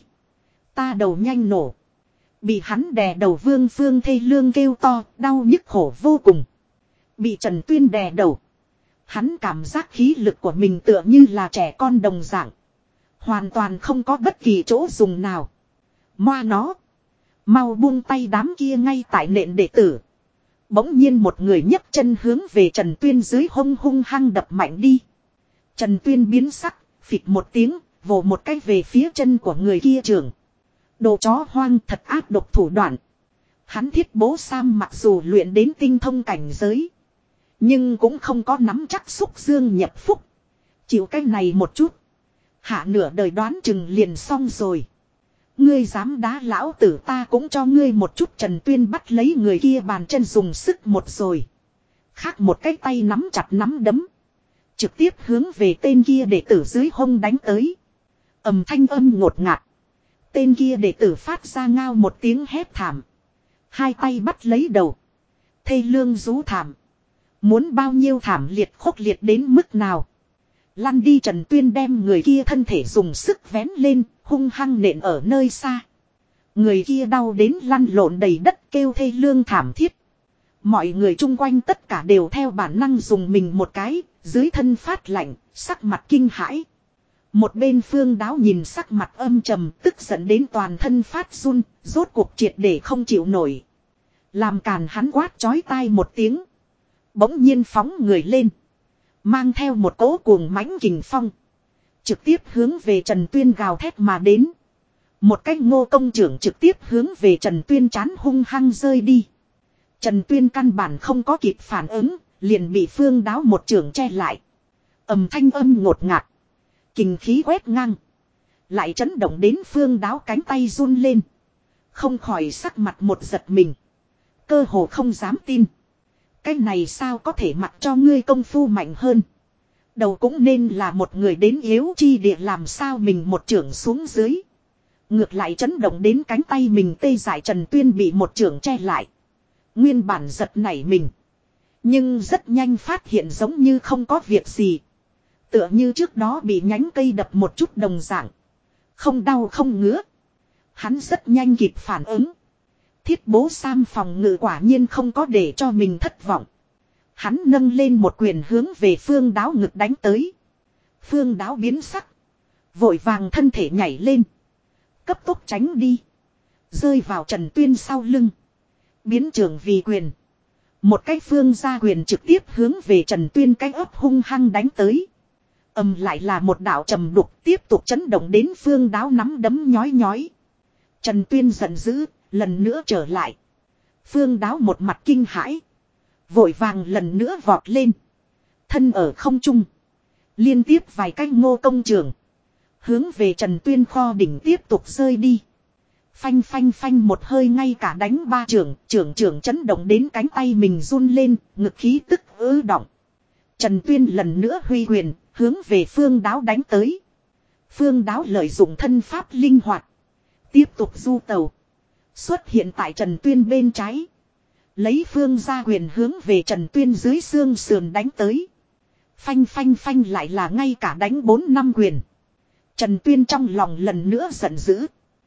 Ta đầu nhanh nổ. Bị hắn đè đầu Vương Phương thê lương kêu to, đau nhức khổ vô cùng. Bị Trần Tuyên đè đầu. Hắn cảm giác khí lực của mình tựa như là trẻ con đồng dạng. Hoàn toàn không có bất kỳ chỗ dùng nào. Moa nó. Mau buông tay đám kia ngay tại nện đệ tử. Bỗng nhiên một người nhấc chân hướng về Trần Tuyên dưới hông hung hăng đập mạnh đi. Trần Tuyên biến sắc, phịch một tiếng, vồ một cái về phía chân của người kia trưởng. Đồ chó hoang, thật ác độc thủ đoạn. Hắn thiết bố sam mặc dù luyện đến tinh thông cảnh giới. Nhưng cũng không có nắm chắc xúc dương nhập phúc. Chịu cái này một chút. Hạ nửa đời đoán chừng liền xong rồi. Ngươi dám đá lão tử, ta cũng cho ngươi một chút. Trần Tuyên bắt lấy người kia bàn chân dùng sức một rồi. Khác một cái tay nắm chặt nắm đấm. Trực tiếp hướng về tên kia đệ tử dưới hông đánh tới. Ầm thanh âm ngột ngạt. Tên kia đệ tử phát ra ngao một tiếng hét thảm. Hai tay bắt lấy đầu. Thê lương rú thảm. Muốn bao nhiêu thảm liệt khốc liệt đến mức nào. Lăn đi. Trần Tuyên đem người kia thân thể dùng sức vén lên, hung hăng nện ở nơi xa. Người kia đau đến lăn lộn đầy đất kêu thê lương thảm thiết. Mọi người chung quanh tất cả đều theo bản năng dùng mình một cái, dưới thân phát lạnh, sắc mặt kinh hãi. Một bên Phương Đáo nhìn sắc mặt âm trầm, tức giận đến toàn thân phát run, rốt cuộc triệt để không chịu nổi. Làm càn hắn quát chói tai một tiếng. Bỗng nhiên phóng người lên. Mang theo một cỗ cuồng mãnh kình phong. Trực tiếp hướng về Trần Tuyên gào thét mà đến. Một cách ngô công trưởng trực tiếp hướng về Trần Tuyên chán hung hăng rơi đi. Trần Tuyên căn bản không có kịp phản ứng, liền bị Phương Đáo một trưởng che lại. Ầm thanh âm ngột ngạt. Kình khí quét ngang. Lại chấn động đến Phương Đáo cánh tay run lên. Không khỏi sắc mặt một giật mình. Cơ hồ không dám tin. Cái này sao có thể mặc cho ngươi công phu mạnh hơn. Đầu cũng nên là một người đến yếu chi địa, làm sao mình một trưởng xuống dưới. Ngược lại chấn động đến cánh tay mình tê dại. Trần Tuyên bị một trưởng che lại. Nguyên bản giật nảy mình. Nhưng rất nhanh phát hiện giống như không có việc gì. Tựa như trước đó bị nhánh cây đập một chút đồng dạng. Không đau không ngứa. Hắn rất nhanh kịp phản ứng. Thiết bố sam phòng ngự quả nhiên không có để cho mình thất vọng. Hắn nâng lên một quyền hướng về Phương Đáo ngực đánh tới. Phương Đáo biến sắc. Vội vàng thân thể nhảy lên. Cấp tốc tránh đi. Rơi vào Trần Tuyên sau lưng. Biến trường vì quyền. Một cái phương ra quyền trực tiếp hướng về Trần Tuyên cái ấp hung hăng đánh tới. Âm lại là một đạo trầm đục tiếp tục chấn động đến Phương Đáo nắm đấm nhói nhói. Trần Tuyên giận dữ, lần nữa trở lại. Phương Đáo một mặt kinh hãi. Vội vàng lần nữa vọt lên. Thân ở không trung. Liên tiếp vài cái ngô công trường. Hướng về Trần Tuyên kho đỉnh tiếp tục rơi đi. Phanh phanh phanh một hơi ngay cả đánh ba trưởng. Trưởng trưởng chấn động đến cánh tay mình run lên. Ngực khí tức ứ động. Trần Tuyên lần nữa huy quyền. Hướng về Phương Đáo đánh tới. Phương Đáo lợi dụng thân pháp linh hoạt. Tiếp tục du tàu. Xuất hiện tại Trần Tuyên bên trái. Lấy Phương ra quyền hướng về Trần Tuyên dưới xương sườn đánh tới. Phanh phanh phanh lại là ngay cả đánh bốn năm quyền. Trần Tuyên trong lòng lần nữa giận dữ.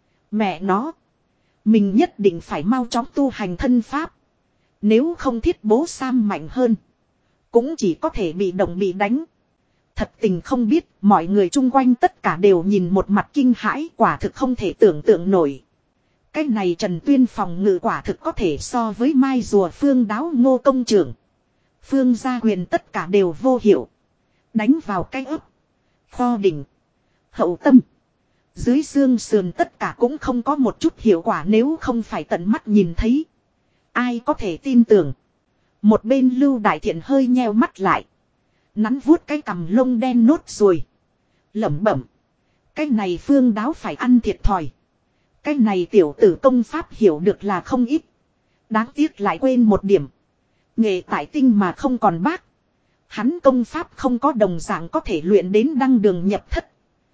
Mẹ nó. Mình nhất định phải mau chóng tu hành thân pháp. Nếu không thiết bố sam mạnh hơn. Cũng chỉ có thể bị động bị đánh. Thật tình không biết mọi người chung quanh tất cả đều nhìn một mặt kinh hãi, quả thực không thể tưởng tượng nổi. Cái này Trần Tuyên phòng ngự quả thực có thể so với mai rùa Phương Đáo ngô công trưởng. Phương gia quyền tất cả đều vô hiệu. Đánh vào cái ấp. Kho đỉnh. Hậu tâm. Dưới xương sườn tất cả cũng không có một chút hiệu quả nếu không phải tận mắt nhìn thấy. Ai có thể tin tưởng. Một bên Lưu Đại Thiện hơi nheo mắt lại. Nắn vuốt cái cằm lông đen nốt rồi. Lẩm bẩm. Cái này Phương Đáo phải ăn thiệt thòi. Cái này tiểu tử công pháp hiểu được là không ít. Đáng tiếc lại quên một điểm. Nghệ tại tinh mà không còn bác. Hắn công pháp không có đồng dạng có thể luyện đến đăng đường nhập thất.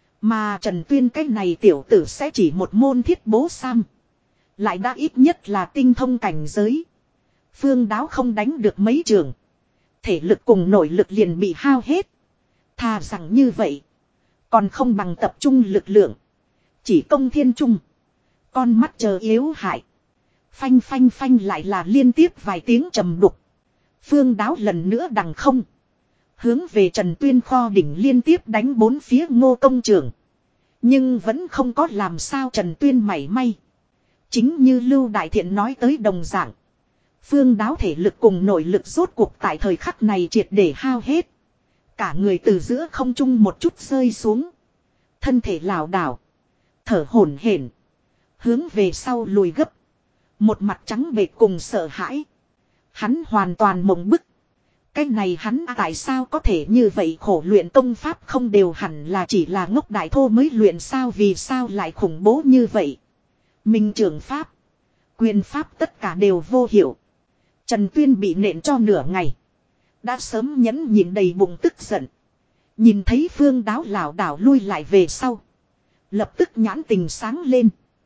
Mà Trần Tuyên cái này tiểu tử sẽ chỉ một môn thiết bố sam. Lại đã ít nhất là tinh thông cảnh giới. Phương Đáo không đánh được mấy trường. Thể lực cùng nội lực liền bị hao hết. Thà rằng như vậy. Còn không bằng tập trung lực lượng. Chỉ công thiên trung. Con mắt chờ yếu hại. Phanh phanh phanh lại là liên tiếp vài tiếng trầm đục. Phương Đáo lần nữa đằng không. Hướng về Trần Tuyên kho đỉnh liên tiếp đánh bốn phía Ngô công trưởng. Nhưng vẫn không có làm sao Trần Tuyên mảy may. Chính như Lưu Đại Thiện nói tới đồng dạng. Phương Đáo thể lực cùng nội lực rốt cuộc tại thời khắc này triệt để hao hết. Cả người từ giữa không trung một chút rơi xuống. Thân thể lảo đảo. Thở hổn hển. Hướng về sau lùi gấp. Một mặt trắng bệch cùng sợ hãi. Hắn hoàn toàn mộng bức. Cái này hắn tại sao có thể như vậy khổ luyện công pháp không đều hẳn là chỉ là ngốc đại thô mới luyện sao vì sao lại khủng bố như vậy. Minh trưởng pháp. Quyền pháp tất cả đều vô hiệu. Trần Tuyên bị nện cho nửa ngày. Đã sớm nhẫn nhịn đầy bụng tức giận. Nhìn thấy Phương Đáo lảo đảo lui lại về sau. Lập tức nhãn tình sáng lên.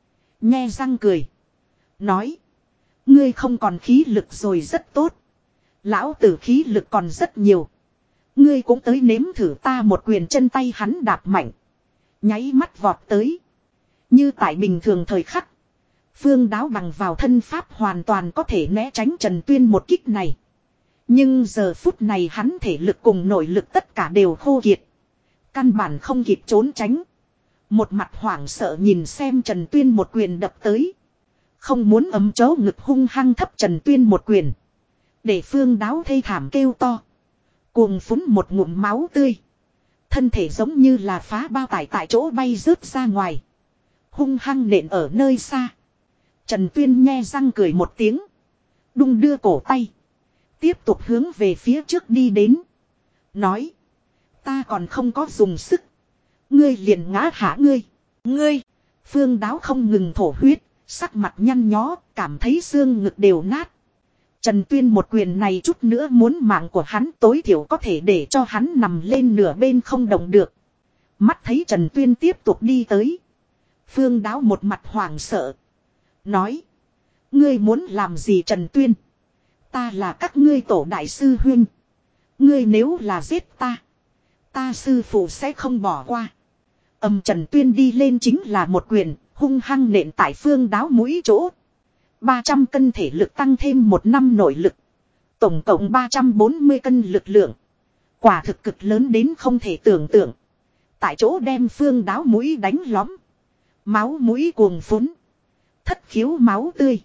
Nhe răng cười. Nói. Ngươi không còn khí lực rồi rất tốt. Lão tử khí lực còn rất nhiều. Ngươi cũng tới nếm thử ta một quyền chân tay hắn đạp mạnh. Nháy mắt vọt tới. Như tại bình thường thời khắc. Phương Đáo bằng vào thân pháp hoàn toàn có thể né tránh Trần Tuyên một kích này. Nhưng giờ phút này hắn thể lực cùng nội lực tất cả đều khô kiệt. Căn bản không kịp trốn tránh. Một mặt hoảng sợ nhìn xem Trần Tuyên một quyền đập tới. Không muốn ấm chó ngực hung hăng thấp Trần Tuyên một quyền. Để Phương Đáo thê thảm kêu to. Cuồng phúng một ngụm máu tươi. Thân thể giống như là phá bao tải tại chỗ bay rớt ra ngoài. Hung hăng nện ở nơi xa. Trần Tuyên nhe răng cười một tiếng. Đung đưa cổ tay. Tiếp tục hướng về phía trước đi đến. Nói. Ta còn không có dùng sức. Ngươi liền ngã hả ngươi. Ngươi. Phương Đáo không ngừng thổ huyết. Sắc mặt nhăn nhó. Cảm thấy xương ngực đều nát. Trần Tuyên một quyền này chút nữa muốn mạng của hắn tối thiểu có thể để cho hắn nằm lên nửa bên không động được. Mắt thấy Trần Tuyên tiếp tục đi tới. Phương Đáo một mặt hoảng sợ. Nói. Ngươi muốn làm gì Trần Tuyên? Ta là các ngươi tổ đại sư huynh. Ngươi nếu là giết ta. Ta sư phụ sẽ không bỏ qua. Âm Trần Tuyên đi lên chính là một quyền. Hung hăng nện tại Phương Đáo mũi chỗ. ba trăm cân thể lực tăng thêm một năm nội lực. Tổng cộng ba trăm bốn mươi cân lực lượng. Quả thực cực lớn đến không thể tưởng tượng. Tại chỗ đem Phương Đáo mũi đánh lõm. Máu mũi cuồng phún. Thất khiếu máu tươi.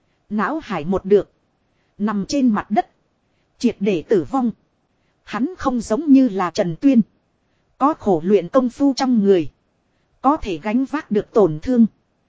Não hải một được. Nằm trên mặt đất. Triệt để tử vong. Hắn không giống như là Trần Tuyên. Có khổ luyện công phu trong người. Có thể gánh vác được tổn thương.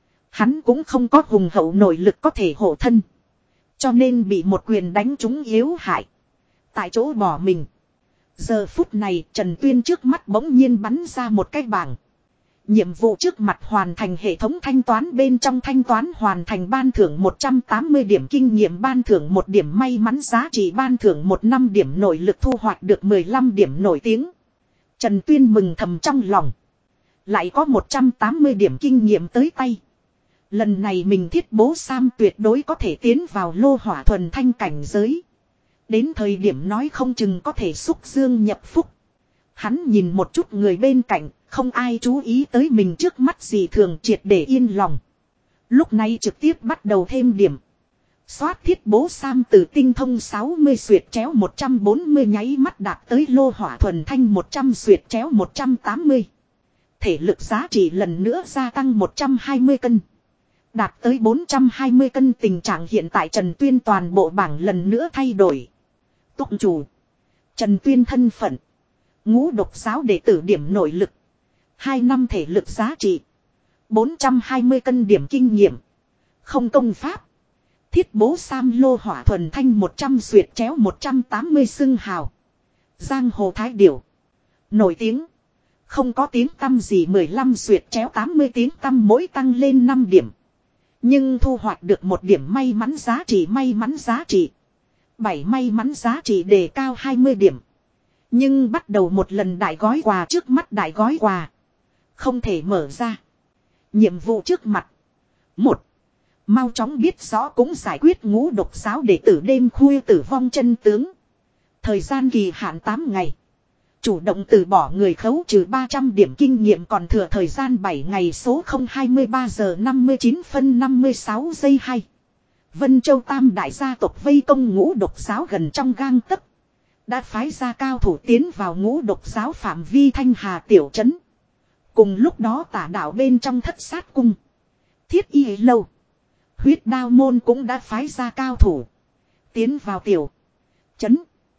Hắn cũng không có hùng hậu nội lực có thể hộ thân. Cho nên bị một quyền đánh trúng yếu hại. Tại chỗ bỏ mình. Giờ phút này Trần Tuyên trước mắt bỗng nhiên bắn ra một cái bảng. Nhiệm vụ trước mặt hoàn thành hệ thống thanh toán bên trong thanh toán hoàn thành ban thưởng một trăm tám mươi điểm kinh nghiệm ban thưởng một điểm may mắn giá trị ban thưởng một năm điểm nội lực thu hoạch được mười lăm điểm nổi tiếng. Trần Tuyên mừng thầm trong lòng. Lại có một trăm tám mươi điểm kinh nghiệm tới tay. Lần này mình thiết bố Sam tuyệt đối có thể tiến vào lô hỏa thuần thanh cảnh giới. Đến thời điểm nói không chừng có thể xúc dương nhập phúc. Hắn nhìn một chút người bên cạnh, không ai chú ý tới mình trước mắt gì thường triệt để yên lòng. Lúc này trực tiếp bắt đầu thêm điểm. Xoát thiết bố Sam từ tinh thông sáu mươi xuyệt chéo một trăm bốn mươi nháy mắt đạt tới lô hỏa thuần thanh một trăm xuyệt chéo một trăm tám mươi. Thể lực giá trị lần nữa gia tăng một trăm hai mươi cân. Đạt tới bốn trăm hai mươi cân tình trạng hiện tại Trần Tuyên toàn bộ bảng lần nữa thay đổi. Tụng chủ. Trần Tuyên thân phận. Ngũ độc giáo đệ tử điểm nội lực. hai năm thể lực giá trị. bốn trăm hai mươi cân điểm kinh nghiệm. Không công pháp. Thiết bố sam lô hỏa thuần thanh một trăm xuyệt chéo một trăm tám mươi xưng hào. Giang hồ thái điểu. Nổi tiếng. Không có tiếng tăm gì mười lăm xuyệt chéo tám mươi tiếng tăm mỗi tăng lên năm điểm. Nhưng thu hoạch được một điểm may mắn giá trị may mắn giá trị. bảy may mắn giá trị đề cao hai mươi điểm. Nhưng bắt đầu một lần đại gói quà trước mắt đại gói quà. Không thể mở ra. Nhiệm vụ trước mặt. Một. Mau chóng biết rõ cũng giải quyết ngũ độc giáo đệ tử đêm khuya tử vong chân tướng. Thời gian kỳ hạn tám ngày. Chủ động từ bỏ người khấu trừ ba trăm điểm kinh nghiệm còn thừa thời gian bảy ngày số không hai mươi ba giờ năm mươi chín phân năm mươi sáu giây hai. Vân Châu Tam đại gia tộc vây công ngũ độc giáo gần trong gang tấc. Đã phái ra cao thủ tiến vào ngũ độc giáo phạm vi Thanh Hà tiểu trấn. Cùng lúc đó tả đạo bên trong thất sát cung. Thiết y lâu. Huyết đao môn cũng đã phái ra cao thủ. Tiến vào tiểu trấn.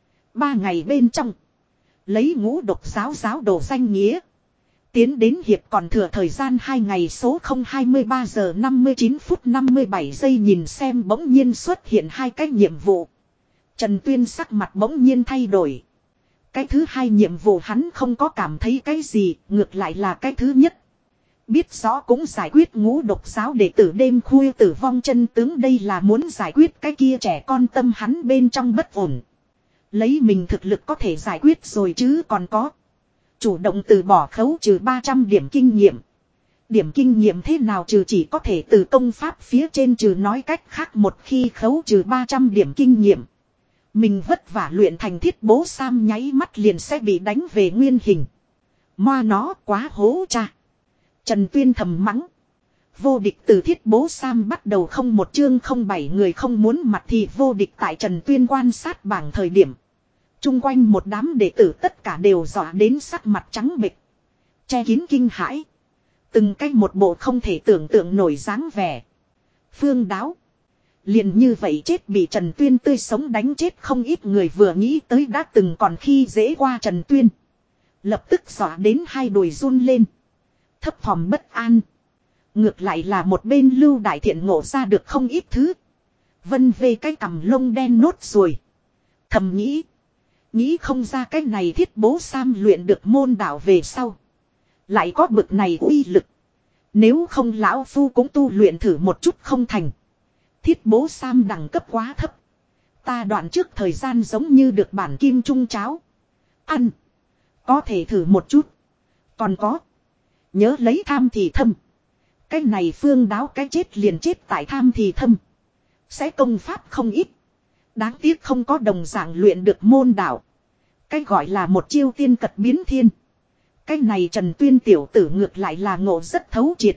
Ba ngày bên trong. Lấy ngũ độc giáo giáo đồ danh nghĩa. Tiến đến hiệp còn thừa thời gian hai ngày số không hai mươi ba giờ năm mươi chín phút năm mươi bảy giây nhìn xem bỗng nhiên xuất hiện hai cái nhiệm vụ. Trần Tuyên sắc mặt bỗng nhiên thay đổi. Cái thứ hai nhiệm vụ hắn không có cảm thấy cái gì, ngược lại là cái thứ nhất. Biết rõ cũng giải quyết ngũ độc giáo đệ tử đêm khuya tử vong chân tướng đây là muốn giải quyết cái kia trẻ con tâm hắn bên trong bất ổn. Lấy mình thực lực có thể giải quyết rồi chứ còn có. Chủ động từ bỏ khấu trừ ba trăm điểm kinh nghiệm. Điểm kinh nghiệm thế nào trừ chỉ có thể từ công pháp phía trên trừ nói cách khác một khi khấu trừ ba trăm điểm kinh nghiệm. Mình vất vả luyện thành thiết bố sam nháy mắt liền sẽ bị đánh về nguyên hình. Moa nó quá hố cha. Trần Tuyên thầm mắng. Vô địch từ thiết bố sam bắt đầu không một chương không bảy người không muốn mặt thì vô địch tại Trần Tuyên quan sát bảng thời điểm. Trung quanh một đám đệ tử tất cả đều dọa đến sắc mặt trắng bệch. Che kín kinh hãi. Từng cái một bộ không thể tưởng tượng nổi dáng vẻ. Phương Đáo. Liền như vậy chết bị Trần Tuyên tươi sống đánh chết không ít người vừa nghĩ tới đã từng còn khi dễ qua Trần Tuyên. Lập tức dọa đến hai đùi run lên. Thấp thỏm bất an. Ngược lại là một bên Lưu Đại Thiện ngộ ra được không ít thứ. Vân về cái cằm lông đen nốt rồi. Thầm nghĩ. Nghĩ không ra cái này thiết bố sam luyện được môn đạo về sau. Lại có bực này uy lực. Nếu không lão phu cũng tu luyện thử một chút không thành. Thiết bố sam đẳng cấp quá thấp. Ta đoạn trước thời gian giống như được bản kim trung cháo. Ăn. Có thể thử một chút. Còn có. Nhớ lấy tham thì thâm. Cái này Phương Đáo cái chết liền chết tại tham thì thâm. Sẽ công pháp không ít. Đáng tiếc không có đồng dạng luyện được môn đạo. Cái gọi là một chiêu tiên cật biến thiên. Cái này Trần Tuyên tiểu tử ngược lại là ngộ rất thấu triệt.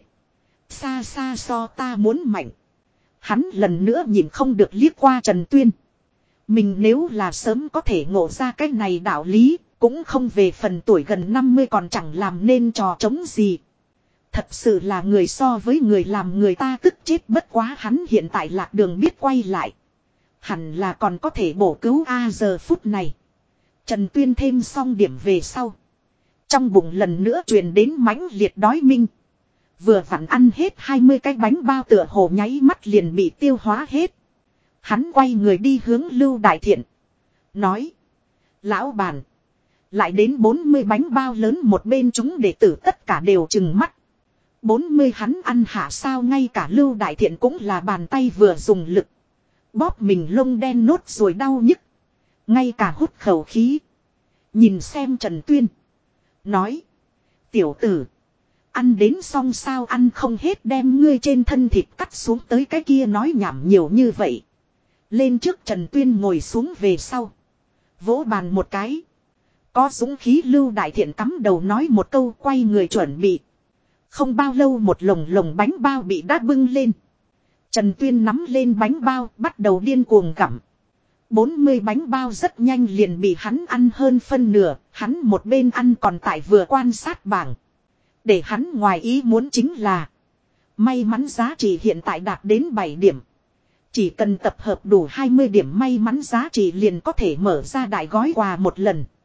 Xa xa so ta muốn mạnh. Hắn lần nữa nhìn không được liếc qua Trần Tuyên. Mình nếu là sớm có thể ngộ ra cái này đạo lý. Cũng không về phần tuổi gần năm mươi còn chẳng làm nên trò trống gì. Thật sự là người so với người làm người ta tức chết bất quá hắn hiện tại lạc đường biết quay lại. Hẳn là còn có thể bổ cứu A giờ phút này. Trần Tuyên thêm xong điểm về sau. Trong bụng lần nữa truyền đến mãnh liệt đói minh. Vừa vặn ăn hết hai mươi cái bánh bao tựa hồ nháy mắt liền bị tiêu hóa hết. Hắn quay người đi hướng Lưu Đại Thiện. Nói. Lão bàn. Lại đến bốn mươi bánh bao lớn một bên chúng đệ tử tất cả đều trừng mắt. bốn mươi hắn ăn hả sao ngay cả Lưu Đại Thiện cũng là bàn tay vừa dùng lực. Bóp mình lông đen nốt rồi đau nhức. Ngay cả hút khẩu khí. Nhìn xem Trần Tuyên. Nói. Tiểu tử. Ăn đến xong sao ăn không hết đem ngươi trên thân thịt cắt xuống tới cái kia nói nhảm nhiều như vậy. Lên trước Trần Tuyên ngồi xuống về sau. Vỗ bàn một cái. Có dũng khí Lưu Đại Thiện cắm đầu nói một câu quay người chuẩn bị. Không bao lâu một lồng lồng bánh bao bị đã bưng lên. Trần Tuyên nắm lên bánh bao bắt đầu điên cuồng gặm. bốn mươi bánh bao rất nhanh liền bị hắn ăn hơn phân nửa. Hắn một bên ăn còn tại vừa quan sát bảng. Để hắn ngoài ý muốn chính là. May mắn giá trị hiện tại đạt đến bảy điểm. Chỉ cần tập hợp đủ hai mươi điểm may mắn giá trị liền có thể mở ra đại gói quà một lần.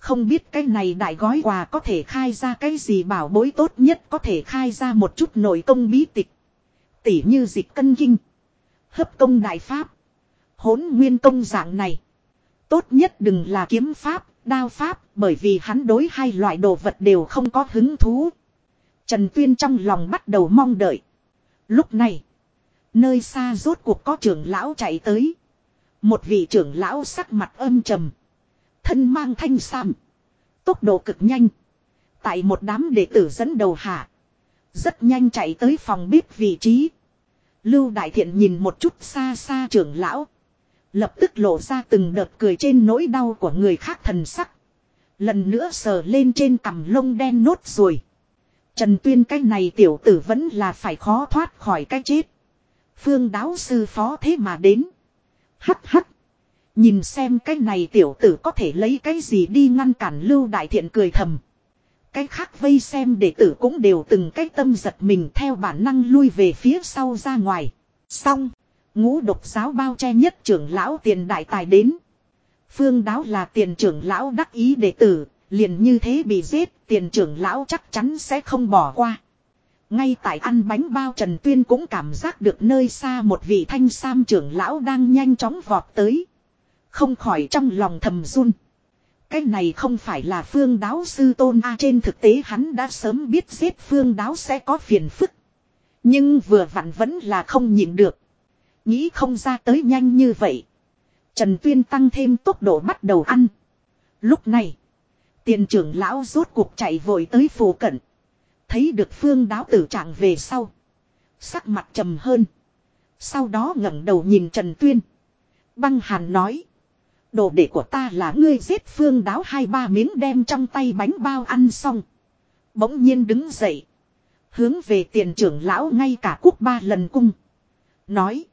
Không biết cái này đại gói quà có thể khai ra cái gì bảo bối tốt nhất, có thể khai ra một chút nội công bí tịch. Tỉ như dịch cân kinh, hấp công đại pháp, hỗn nguyên công dạng này. Tốt nhất đừng là kiếm pháp, đao pháp, bởi vì hắn đối hai loại đồ vật đều không có hứng thú. Trần Tuyên trong lòng bắt đầu mong đợi. Lúc này, nơi xa rốt cuộc có trưởng lão chạy tới. Một vị trưởng lão sắc mặt âm trầm, thân mang thanh sam, tốc độ cực nhanh. Tại một đám đệ tử dẫn đầu hạ, rất nhanh chạy tới phòng bếp vị trí. Lưu Đại Thiện nhìn một chút xa xa trưởng lão, lập tức lộ ra từng đợt cười trên nỗi đau của người khác thần sắc. Lần nữa sờ lên trên cằm lông đen nốt rồi. Trần Tuyên cái này tiểu tử vẫn là phải khó thoát khỏi cái chết. Phương Đáo sư phó thế mà đến. Hắc hắc. Nhìn xem cái này tiểu tử có thể lấy cái gì đi ngăn cản Lưu Đại Thiện cười thầm. Cái khác vây xem đệ tử cũng đều từng cái tâm giật mình theo bản năng lui về phía sau ra ngoài. Xong. Ngũ độc giáo bao che nhất trưởng lão Tiền Đại Tài đến. Phương Đáo là Tiền trưởng lão đắc ý đệ tử. Liền như thế bị giết, Tiền trưởng lão chắc chắn sẽ không bỏ qua. Ngay tại ăn bánh bao, Trần Tuyên cũng cảm giác được nơi xa một vị thanh sam trưởng lão đang nhanh chóng vọt tới. Không khỏi trong lòng thầm run. Cái này không phải là Phương Đáo sư tôn a, trên thực tế hắn đã sớm biết giết Phương Đáo sẽ có phiền phức. Nhưng vừa vặn vẫn là không nhịn được. Nghĩ không ra tới nhanh như vậy. Trần Tuyên tăng thêm tốc độ bắt đầu ăn. Lúc này, Tiền trưởng lão rốt cuộc chạy vội tới phủ cận. Thấy được Phương Đáo tử trạng về sau, sắc mặt trầm hơn. Sau đó ngẩng đầu nhìn Trần Tuyên, băng hàn nói: đồ đệ của ta là ngươi giết Phương Đáo. Hai ba miếng đem trong tay bánh bao ăn xong, bỗng nhiên đứng dậy, hướng về Tiền trưởng lão ngay cả quốc ba lần cung, nói: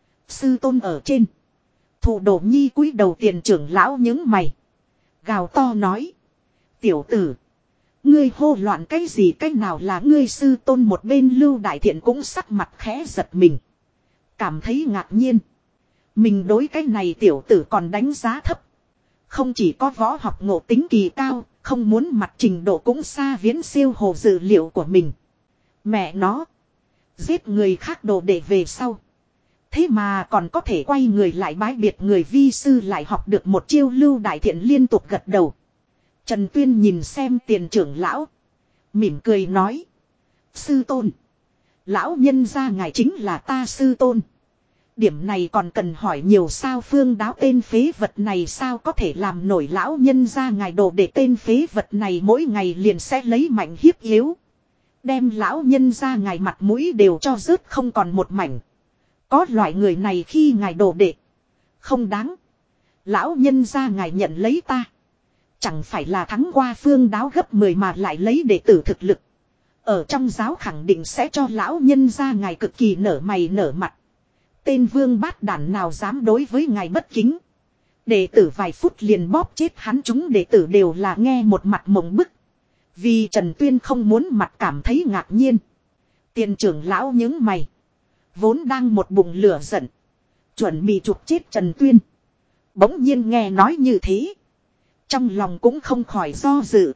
sư tôn ở trên. Thủ đồ nhi cúi đầu. Tiền trưởng lão nhướng mày, gào to nói: tiểu tử, ngươi hô loạn cái gì, cái nào là ngươi sư tôn? Một bên Lưu Đại Thiện cũng sắc mặt khẽ giật mình, cảm thấy ngạc nhiên. Mình đối cái này tiểu tử còn đánh giá thấp. Không chỉ có võ học ngộ tính kỳ cao, không muốn mặt trình độ cũng xa viễn siêu hồ dự liệu của mình. Mẹ nó, giết người khác đồ để về sau, thế mà còn có thể quay người lại bái biệt người vi sư, lại học được một chiêu. Lưu Đại Thiện liên tục gật đầu. Trần Tuyên nhìn xem Tiền trưởng lão, mỉm cười nói: sư tôn, lão nhân gia ngài chính là ta sư tôn. Điểm này còn cần hỏi nhiều sao? Phương Đáo tên phế vật này sao có thể làm nổi lão nhân gia ngài đồ để? Tên phế vật này mỗi ngày liền sẽ lấy mạnh hiếp yếu, đem lão nhân gia ngài mặt mũi đều cho rớt không còn một mảnh. Có loại người này khi ngài đồ đệ không đáng. Lão nhân gia ngài nhận lấy ta, chẳng phải là thắng qua Phương Đáo gấp mười mà lại lấy đệ tử thực lực. Ở trong giáo khẳng định sẽ cho lão nhân gia ngài cực kỳ nở mày nở mặt. Tên vương bát đản nào dám đối với ngài bất kính. Đệ tử vài phút liền bóp chết hắn. Chúng đệ tử đều là nghe một mặt mộng bức. Vì Trần Tuyên không muốn mặt cảm thấy ngạc nhiên. Tiền trưởng lão nhướng mày, vốn đang một bụng lửa giận, chuẩn bị chụp chết Trần Tuyên, bỗng nhiên nghe nói như thế, trong lòng cũng không khỏi do dự.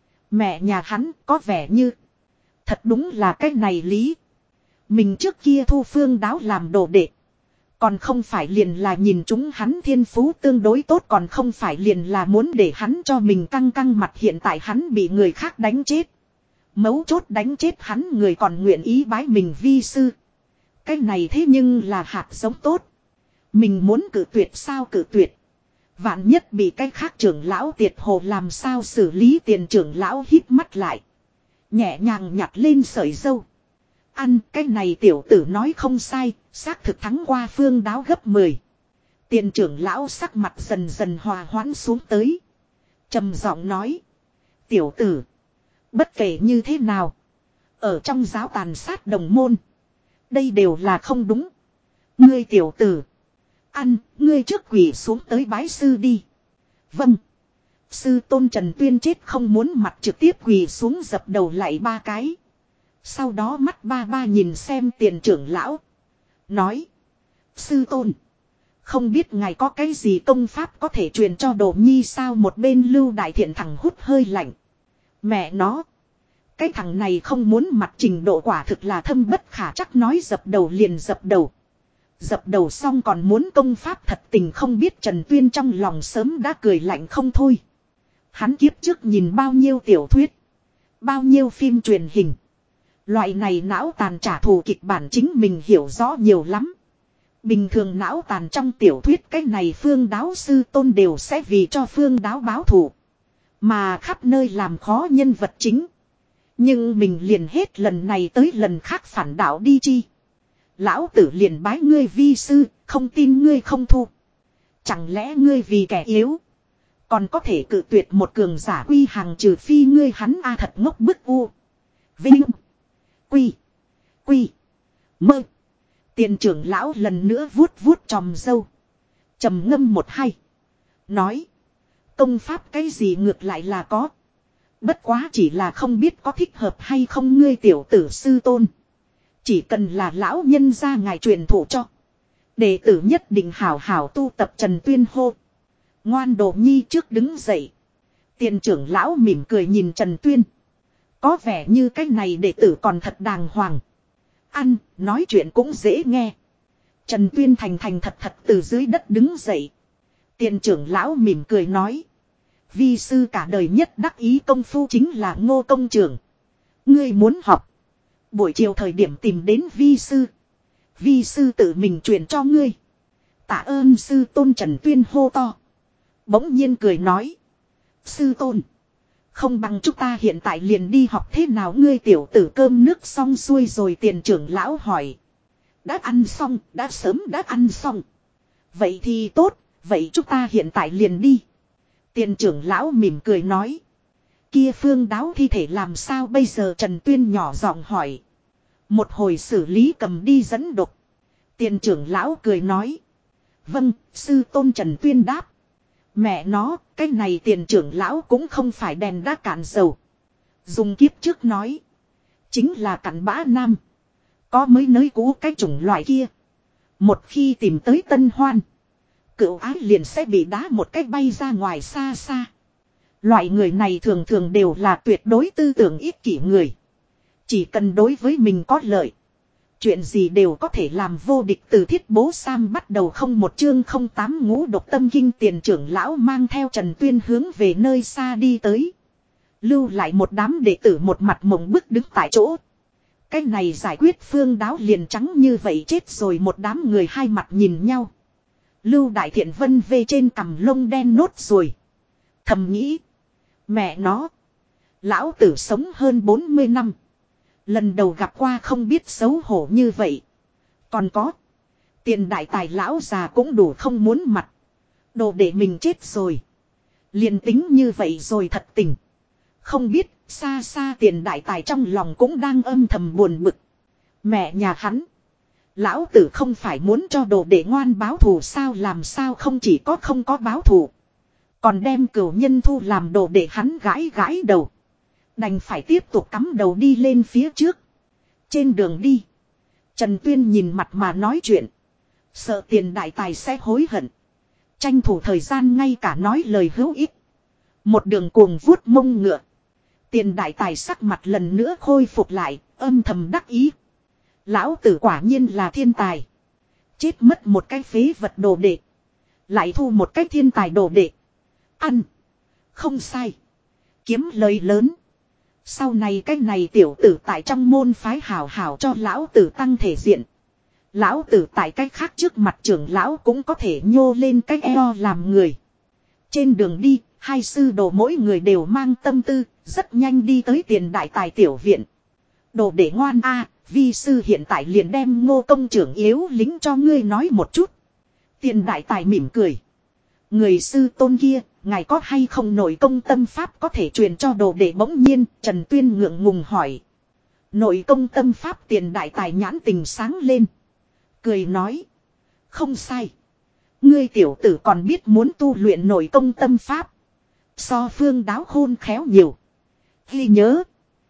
Mẹ nhà hắn có vẻ như thật đúng là cái này lý. Mình trước kia thu Phương Đáo làm đồ đệ, còn không phải liền là nhìn chúng hắn thiên phú tương đối tốt, còn không phải liền là muốn để hắn cho mình căng căng mặt. Hiện tại hắn bị người khác đánh chết, mấu chốt đánh chết hắn người còn nguyện ý bái mình vi sư. Cái này thế nhưng là hạt giống tốt. Mình muốn cự tuyệt sao cự tuyệt? Vạn nhất bị cái khác trưởng lão tiệt hồ làm sao xử lý? Tiền trưởng lão hít mắt lại, nhẹ nhàng nhặt lên sợi dâu. Ăn, cái này tiểu tử nói không sai, xác thực thắng qua Phương Đáo gấp mười. Tiền trưởng lão sắc mặt dần dần hòa hoãn xuống tới, trầm giọng nói: tiểu tử, bất kể như thế nào, ở trong giáo tàn sát đồng môn, đây đều là không đúng. Ngươi tiểu tử, ăn, ngươi trước quỳ xuống tới bái sư đi. Vâng. Sư tôn. Trần Tuyên chết không muốn mặt, trực tiếp quỳ xuống dập đầu lại ba cái. Sau đó mắt ba ba nhìn xem Tiền trưởng lão, nói: sư tôn, Không biết ngài có cái gì công pháp có thể truyền cho đồ nhi sao? Một bên Lưu Đại Thiện thẳng hút hơi lạnh. Mẹ nó. Cái thằng này không muốn mặt trình độ quả thực là thâm bất khả chắc, nói dập đầu liền dập đầu. Dập đầu xong còn muốn công pháp thật tình không biết Trần Tuyên trong lòng sớm đã cười lạnh không thôi. Hắn kiếp trước nhìn bao nhiêu tiểu thuyết. Bao nhiêu phim truyền hình. Loại này não tàn trả thù kịch bản chính mình hiểu rõ nhiều lắm. Bình thường não tàn trong tiểu thuyết cái này Phương Đáo sư tôn đều sẽ vì cho Phương Đáo báo thù. Mà khắp nơi làm khó nhân vật chính. Nhưng mình liền hết lần này tới lần khác phản đạo đi chi. Lão tử liền bái ngươi vi sư, không tin ngươi không thu. Chẳng lẽ ngươi vì kẻ yếu còn có thể cự tuyệt một cường giả quy hàng, trừ phi ngươi hắn a thật ngốc bức u. Vinh. Quy. Quy. Mơ. Tiền trưởng lão lần nữa vuốt vuốt tròm râu. Trầm ngâm một hay. Nói. Công pháp cái gì ngược lại là có. Bất quá chỉ là không biết có thích hợp hay không ngươi tiểu tử sư tôn. Chỉ cần là lão nhân ra ngài truyền thụ cho. Đệ tử nhất định hảo hảo tu tập. Trần Tuyên hô. Ngoan đồ nhi trước đứng dậy. Tiền trưởng lão mỉm cười nhìn Trần Tuyên. Có vẻ như cái này đệ tử còn thật đàng hoàng. Ăn, nói chuyện cũng dễ nghe. Trần Tuyên thành thành thật thật từ dưới đất đứng dậy. Tiền trưởng lão mỉm cười nói. Vi sư cả đời nhất đắc ý công phu chính là Ngô công trưởng. Ngươi muốn học. Buổi chiều thời điểm tìm đến vi sư. Vi sư tự mình truyền cho ngươi. Tạ ơn sư tôn. Trần Tuyên hô to. Bỗng nhiên cười nói. Sư tôn. Không bằng chúng ta hiện tại liền đi học thế nào? Ngươi tiểu tử cơm nước xong xuôi rồi? Tiền trưởng lão hỏi. Đã ăn xong, đã sớm đã ăn xong. Vậy thì tốt, vậy chúng ta hiện tại liền đi. Tiền trưởng lão mỉm cười nói. Kia Phương Đáo thi thể làm sao bây giờ? Trần Tuyên nhỏ giọng hỏi. Một hồi xử lý cầm đi dẫn độc. Tiền trưởng lão cười nói. Vâng, sư tôn. Trần Tuyên đáp. Mẹ nó, cái này tiền trưởng lão cũng không phải đèn đã cạn dầu. Dùng kiếp trước nói. Chính là cặn bã nam. Có mới nới cũ cái chủng loại kia. Một khi tìm tới tân hoan. Cựu ái liền sẽ bị đá một cách bay ra ngoài xa xa. Loại người này thường thường đều là tuyệt đối tư tưởng ích kỷ người. Chỉ cần đối với mình có lợi. Chuyện gì đều có thể làm vô địch. Từ Thiết Bố Sam bắt đầu không một chương không tám ngũ độc tâm kinh. Tiền trưởng lão mang theo Trần Tuyên hướng về nơi xa đi tới. Lưu lại một đám đệ tử một mặt mộng bức đứng tại chỗ. Cái này giải quyết Phương Đáo liền trắng như vậy chết rồi. Một đám người hai mặt nhìn nhau. Lưu Đại Thiện vân về trên cằm lông đen nốt rồi. Thầm nghĩ. Mẹ nó. Lão tử sống hơn bốn mươi năm. Lần đầu gặp qua không biết xấu hổ như vậy. Còn có. Tiền đại tài lão già cũng đủ không muốn mặt. Đồ để mình chết rồi. Liền tính như vậy rồi thật tình. Không biết xa xa tiền đại tài trong lòng cũng đang âm thầm buồn bực. Mẹ nhà hắn. Lão tử không phải muốn cho đồ để ngoan báo thù sao? Làm sao không chỉ có không có báo thù. Còn đem cửu nhân thu làm đồ để hắn gãi gãi đầu. Đành phải tiếp tục cắm đầu đi lên phía trước. Trên đường đi. Trần Tuyên nhìn mặt mà nói chuyện. Sợ tiền đại tài sẽ hối hận. Tranh thủ thời gian ngay cả nói lời hữu ích. Một đường cuồng vuốt mông ngựa. Tiền đại tài sắc mặt lần nữa khôi phục lại. Âm thầm đắc ý. Lão tử quả nhiên là thiên tài. Chết mất một cái phế vật đồ đệ. Lại thu một cái thiên tài đồ đệ. Ăn. Không sai. Kiếm lời lớn. Sau này cái này tiểu tử tại trong môn phái hảo hảo cho lão tử tăng thể diện. Lão tử tại cái khác trước mặt trưởng lão cũng có thể nhô lên cái eo làm người. Trên đường đi, hai sư đồ mỗi người đều mang tâm tư, rất nhanh đi tới tiền đại tài tiểu viện. Đồ để ngoan a, vi sư hiện tại liền đem Ngô công trưởng yếu lính cho ngươi nói một chút. Tiền đại tài mỉm cười. Người sư tôn kia, ngài có hay không nội công tâm pháp có thể truyền cho đồ để? Bỗng nhiên, Trần Tuyên ngượng ngùng hỏi. Nội công tâm pháp? Tiền đại tài nhãn tình sáng lên. Cười nói. Không sai. Ngươi tiểu tử còn biết muốn tu luyện nội công tâm pháp. So Phương Đáo khôn khéo nhiều. Ghi nhớ.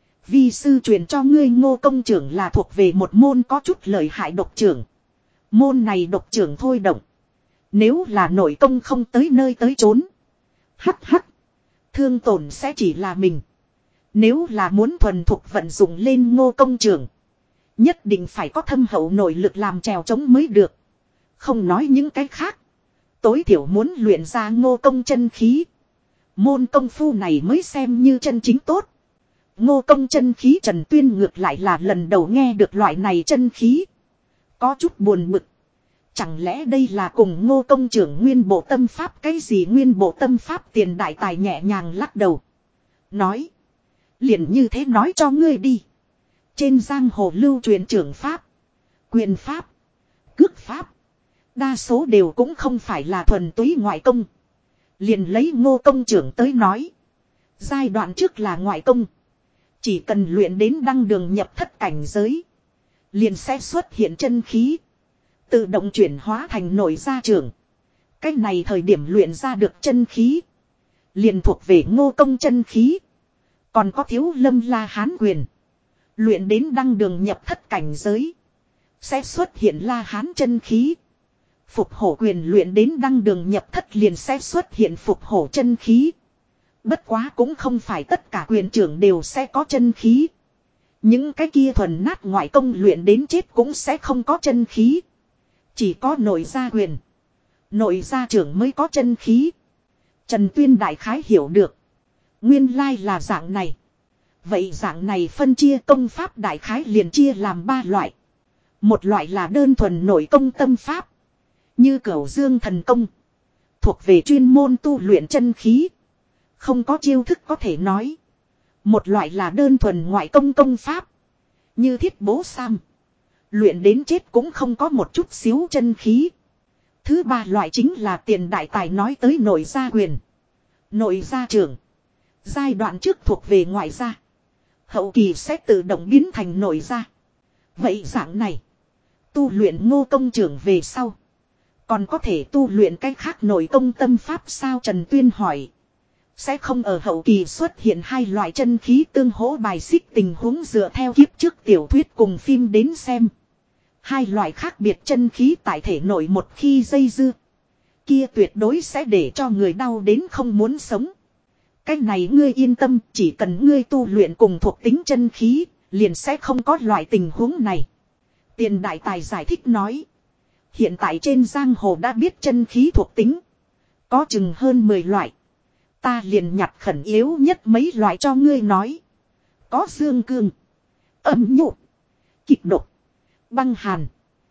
Vi sư truyền cho ngươi Ngô công trưởng là thuộc về một môn có chút lợi hại độc trưởng. Môn này độc trưởng thôi động. Nếu là nội công không tới nơi tới chốn. Hắc hắc. Thương tổn sẽ chỉ là mình. Nếu là muốn thuần thục vận dụng lên Ngô công trưởng. Nhất định phải có thâm hậu nội lực làm trèo trống mới được. Không nói những cái khác. Tối thiểu muốn luyện ra Ngô công chân khí. Môn công phu này mới xem như chân chính tốt. Ngô công chân khí Trần Tuyên ngược lại là lần đầu nghe được loại này chân khí. Có chút buồn bực. Chẳng lẽ đây là cùng Ngô công trưởng nguyên bộ tâm pháp cái gì nguyên bộ tâm pháp Tiền Đại Tài nhẹ nhàng lắc đầu. Nói. Liền như thế nói cho ngươi đi. Trên giang hồ lưu truyền trưởng pháp. Quyền pháp. Cước pháp. Đa số đều cũng không phải là thuần túy ngoại công. Liền lấy Ngô công trưởng tới nói. Giai đoạn trước là ngoại công. Chỉ cần luyện đến đăng đường nhập thất cảnh giới. Liền sẽ xuất hiện chân khí. Tự động chuyển hóa thành nội gia trưởng. Cách này thời điểm luyện ra được chân khí. Liền thuộc về Ngô công chân khí. Còn có Thiếu Lâm La Hán quyền. Luyện đến đăng đường nhập thất cảnh giới. Sẽ xuất hiện La Hán chân khí. Phục hổ quyền luyện đến đăng đường nhập thất liền sẽ xuất hiện phục hổ chân khí. Bất quá cũng không phải tất cả quyền trưởng đều sẽ có chân khí. Những cái kia thuần nát ngoại công luyện đến chết cũng sẽ không có chân khí. Chỉ có nội gia quyền. Nội gia trưởng mới có chân khí. Trần Tuyên đại khái hiểu được. Nguyên lai là dạng này. Vậy dạng này phân chia công pháp đại khái liền chia làm ba loại. Một loại là đơn thuần nội công tâm pháp. Như Cửu Dương thần công. Thuộc về chuyên môn tu luyện chân khí. Không có chiêu thức có thể nói. Một loại là đơn thuần ngoại công công pháp. Như Thiết Bố Sam. Luyện đến chết cũng không có một chút xíu chân khí. Thứ ba loại chính là Tiền Đại Tài nói tới nội gia quyền. Nội gia trưởng. Giai đoạn trước thuộc về ngoại gia. Hậu kỳ sẽ tự động biến thành nội gia. Vậy dạng này. Tu luyện Ngô công trưởng về sau. Còn có thể tu luyện cách khác nội công tâm pháp sao Trần Tuyên hỏi. Sẽ không ở hậu kỳ xuất hiện hai loại chân khí tương hỗ bài xích tình huống dựa theo kiếp trước tiểu thuyết cùng phim đến xem. Hai loại khác biệt chân khí tại thể nội một khi dây dưa. Kia tuyệt đối sẽ để cho người đau đến không muốn sống. Cái này ngươi yên tâm, chỉ cần ngươi tu luyện cùng thuộc tính chân khí, liền sẽ không có loại tình huống này. Tiền Đại Tài giải thích nói. Hiện tại trên giang hồ đã biết chân khí thuộc tính. Có chừng hơn mười loại. Ta liền nhặt khẩn yếu nhất mấy loại cho ngươi nói. Có dương cương, âm nhu, kịch độc, băng hàn,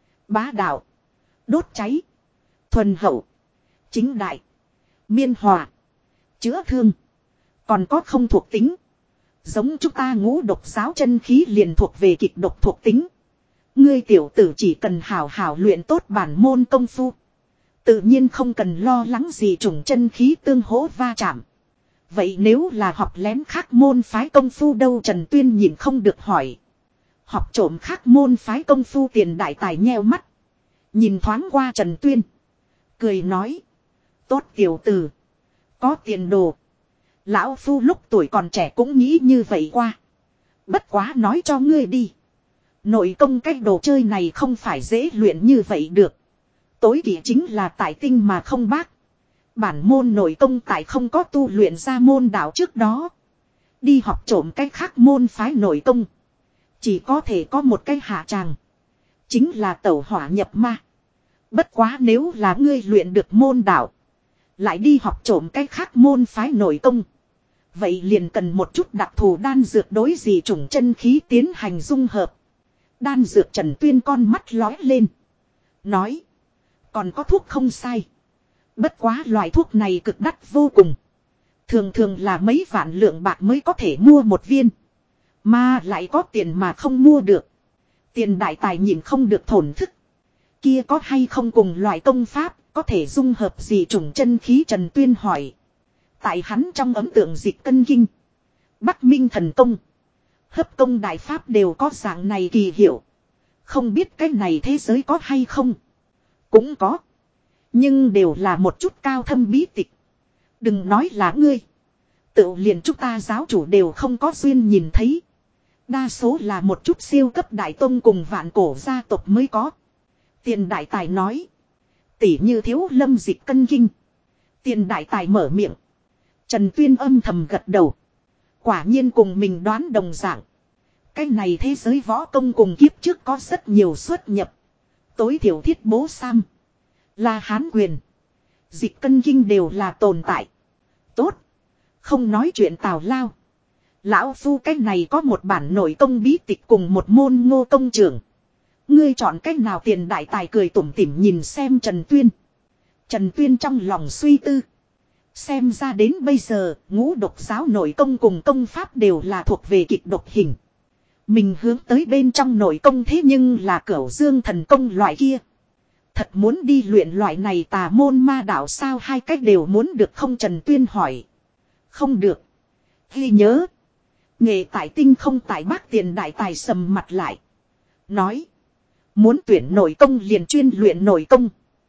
bá đạo, đốt cháy, thuần hậu, chính đại, miên hòa, chữa thương. Còn có không thuộc tính. Giống chúng ta ngũ độc giáo chân khí liền thuộc về kịch độc thuộc tính. Ngươi tiểu tử chỉ cần hảo hảo luyện tốt bản môn công phu. Tự nhiên không cần lo lắng gì trùng chân khí tương hỗ va chạm. Vậy nếu là học lén khác môn phái công phu đâu Trần Tuyên nhìn không được hỏi. Học trộm khác môn phái công phu Tiền Đại Tài nheo mắt. Nhìn thoáng qua Trần Tuyên. Cười nói. Tốt tiểu tử. Có tiền đồ. Lão Phu lúc tuổi còn trẻ cũng nghĩ như vậy qua. Bất quá nói cho ngươi đi. Nội công cái đồ chơi này không phải dễ luyện như vậy được. Tối kỵ chính là tại tinh mà không bác. Bản môn nội công tại không có tu luyện ra môn đạo trước đó. Đi học trộm cái khác môn phái nội công. Chỉ có thể có một cái hạ tràng. Chính là tẩu hỏa nhập ma. Bất quá nếu là ngươi luyện được môn đạo. Lại đi học trộm cái khác môn phái nội công. Vậy liền cần một chút đặc thù đan dược đối dị chủng chân khí tiến hành dung hợp. Đan dược Trần Tuyên con mắt lóe lên. Nói. Còn có thuốc không sai. Bất quá loại thuốc này cực đắt vô cùng. Thường thường là mấy vạn lượng bạc mới có thể mua một viên. Mà lại có tiền mà không mua được. Tiền Đại Tài nhìn không được thổn thức. Kia có hay không cùng loại công pháp. Có thể dung hợp gì chủng chân khí Trần Tuyên hỏi. Tại hắn trong ấn tượng dịch cân kinh. Bắc Minh thần công. Hấp công đại pháp đều có dạng này kỳ hiệu. Không biết cái này thế giới có hay không. Cũng có. Nhưng đều là một chút cao thâm bí tịch. Đừng nói là ngươi. Tự liền chúng ta giáo chủ đều không có duyên nhìn thấy. Đa số là một chút siêu cấp đại tông cùng vạn cổ gia tộc mới có. Tiền Đại Tài nói. Tỉ như Thiếu Lâm Dịch Cân Kinh. Tiền đại tài mở miệng. Trần Tuyên âm thầm gật đầu. Quả nhiên cùng mình đoán đồng dạng. Cái này thế giới võ công cùng kiếp trước có rất nhiều xuất nhập. Tối thiểu Thiết Bố Sam, La Hán Quyền, Dịch Cân Kinh đều là tồn tại. Tốt. Không nói chuyện tào lao. Lão phu cái này có một bản nội công bí tịch cùng một môn ngô công trưởng. Ngươi chọn cách nào? Tiền đại tài cười tủm tỉm nhìn xem Trần Tuyên. Trần Tuyên trong lòng suy tư. Xem ra đến bây giờ, ngũ độc giáo nội công cùng công pháp đều là thuộc về kịch độc hình. Mình hướng tới bên trong nội công thế nhưng là cửu dương thần công loại kia. Thật muốn đi luyện loại này tà môn ma đạo sao? Hai cách đều muốn được không? Trần Tuyên hỏi. Không được. Ghi nhớ. Nghệ tại tinh không tại bác. Tiền đại tài sầm mặt lại. Nói. Muốn tuyển nội công liền chuyên luyện nội công.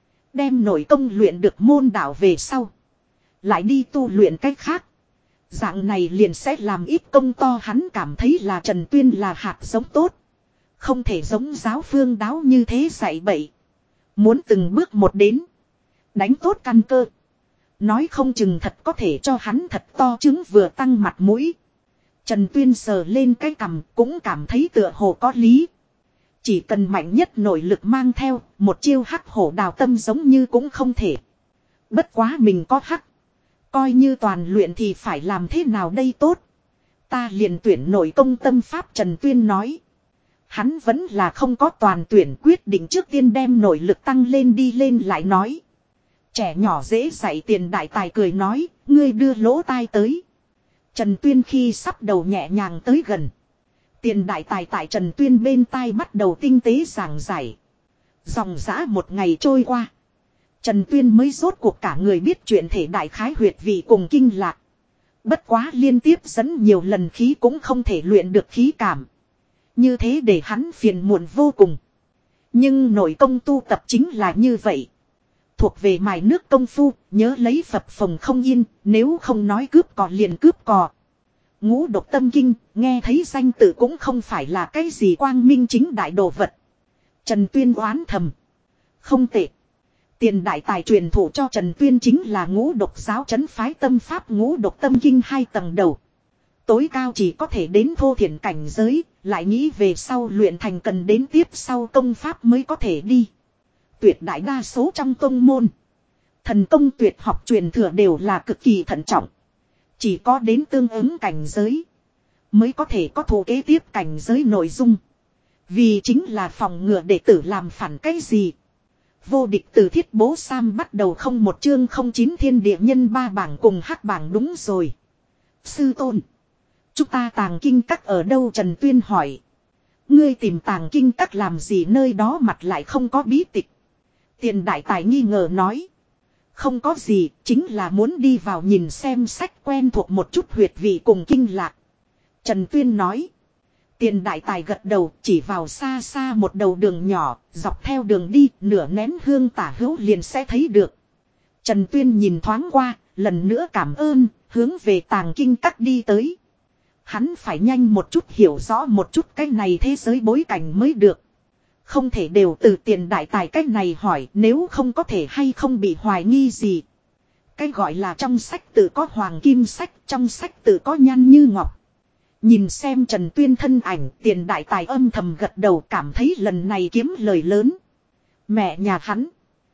Đem nội công luyện được môn đạo về sau. Lại đi tu luyện cách khác. Dạng này liền sẽ làm ít công to. Hắn cảm thấy là Trần Tuyên là hạt giống tốt. Không thể giống giáo Phương Đáo như thế dạy bậy. Muốn từng bước một đến. Đánh tốt căn cơ. Nói không chừng thật có thể cho hắn thật to trứng vừa tăng mặt mũi. Trần Tuyên sờ lên cái cằm cũng cảm thấy tựa hồ có lý. Chỉ cần mạnh nhất nội lực mang theo, một chiêu hắc hổ đào tâm giống như cũng không thể. Bất quá mình có hắc. Coi như toàn luyện thì phải làm thế nào đây? Tốt. Ta liền tuyển nội công tâm pháp. Trần Tuyên nói. Hắn vẫn là không có toàn tuyển, quyết định trước tiên đem nội lực tăng lên đi lên lại nói. Trẻ nhỏ dễ dạy. Tiền đại tài cười nói, ngươi đưa lỗ tai tới. Trần Tuyên khi sắp đầu nhẹ nhàng tới gần. Tiền đại tài tại Trần Tuyên bên tai bắt đầu tinh tế giảng giải. Dòng dã một ngày trôi qua. Trần Tuyên mới rốt cuộc cả người biết chuyện thể đại khái huyệt vị cùng kinh lạc. Bất quá liên tiếp dẫn nhiều lần khí cũng không thể luyện được khí cảm. Như thế để hắn phiền muộn vô cùng. Nhưng nội công tu tập chính là như vậy. Thuộc về mài nước công phu, nhớ lấy phập phồng không yên, nếu không nói cướp cò liền cướp cò. Ngũ độc tâm kinh, nghe thấy danh tự cũng không phải là cái gì quang minh chính đại đồ vật. Trần Tuyên oán thầm. Không tệ. Tiền đại tài truyền thụ cho Trần Tuyên chính là ngũ độc giáo trấn phái tâm pháp ngũ độc tâm kinh hai tầng đầu. Tối cao chỉ có thể đến thô thiển cảnh giới, lại nghĩ về sau luyện thành cần đến tiếp sau công pháp mới có thể đi. Tuyệt đại đa số trong tông môn, thần công tuyệt học truyền thừa đều là cực kỳ thận trọng. Chỉ có đến tương ứng cảnh giới, mới có thể có thủ kế tiếp cảnh giới nội dung. Vì chính là phòng ngừa đệ tử làm phản cái gì. Vô địch từ Thiết Bố Sam bắt đầu không một chương không chín thiên địa nhân ba bảng cùng hắc bảng. Đúng rồi. Sư tôn. Chúng ta tàng kinh các ở đâu? Trần Tuyên hỏi. Ngươi tìm tàng kinh các làm gì? Nơi đó mặt lại không có bí tịch. Tiền đại tài nghi ngờ nói. Không có gì, chính là muốn đi vào nhìn xem sách quen thuộc một chút huyệt vị cùng kinh lạc. Trần Tuyên nói. Tiền đại tài gật đầu, chỉ vào xa xa một đầu đường nhỏ, dọc theo đường đi, nửa nén hương tả hữu liền sẽ thấy được. Trần Tuyên nhìn thoáng qua, lần nữa cảm ơn, hướng về tàng kinh các đi tới. Hắn phải nhanh một chút hiểu rõ một chút cái này thế giới bối cảnh mới được. Không thể đều từ tiền đại tài cách này hỏi, nếu không có thể hay không bị hoài nghi gì. Cái gọi là trong sách tự có hoàng kim sách, trong sách tự có nhan như ngọc. Nhìn xem Trần Tuyên thân ảnh, tiền đại tài âm thầm gật đầu, cảm thấy lần này kiếm lời lớn. Mẹ nhà hắn,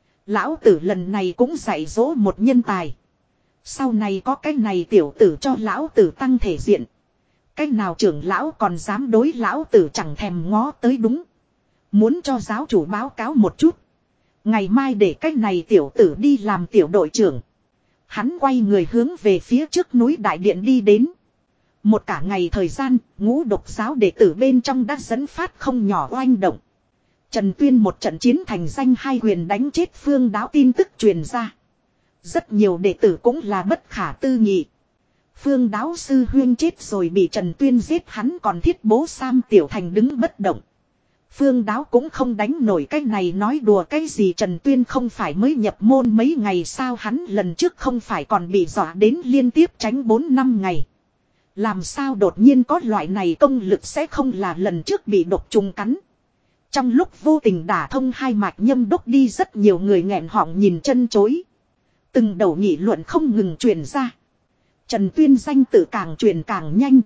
lão tử lần này cũng dạy dỗ một nhân tài. Sau này có cái này tiểu tử cho lão tử tăng thể diện. Cái nào trưởng lão còn dám đối lão tử chẳng thèm ngó tới. Đúng. Muốn cho giáo chủ báo cáo một chút. Ngày mai để cái này tiểu tử đi làm tiểu đội trưởng. Hắn quay người hướng về phía trước núi đại điện đi đến. Một cả ngày thời gian, ngũ độc giáo đệ tử bên trong đã dẫn phát không nhỏ oanh động. Trần Tuyên một trận chiến thành danh hai quyền đánh chết Phương Đáo tin tức truyền ra. Rất nhiều đệ tử cũng là bất khả tư nghị. Phương Đáo sư huyên chết rồi bị Trần Tuyên giết, hắn còn Thiết Bố Sam tiểu thành đứng bất động. Phương Đáo cũng không đánh nổi cái này, nói đùa cái gì. Trần Tuyên không phải mới nhập môn mấy ngày sao, hắn lần trước không phải còn bị dọa đến liên tiếp tránh bốn năm ngày. Làm sao đột nhiên có loại này công lực, sẽ không là lần trước bị độc trùng cắn. Trong lúc vô tình đả thông hai mạch nhâm đốc đi, rất nhiều người nghẹn họng nhìn chân chối. Từng đầu nghị luận không ngừng truyền ra. Trần Tuyên danh tự càng truyền càng nhanh.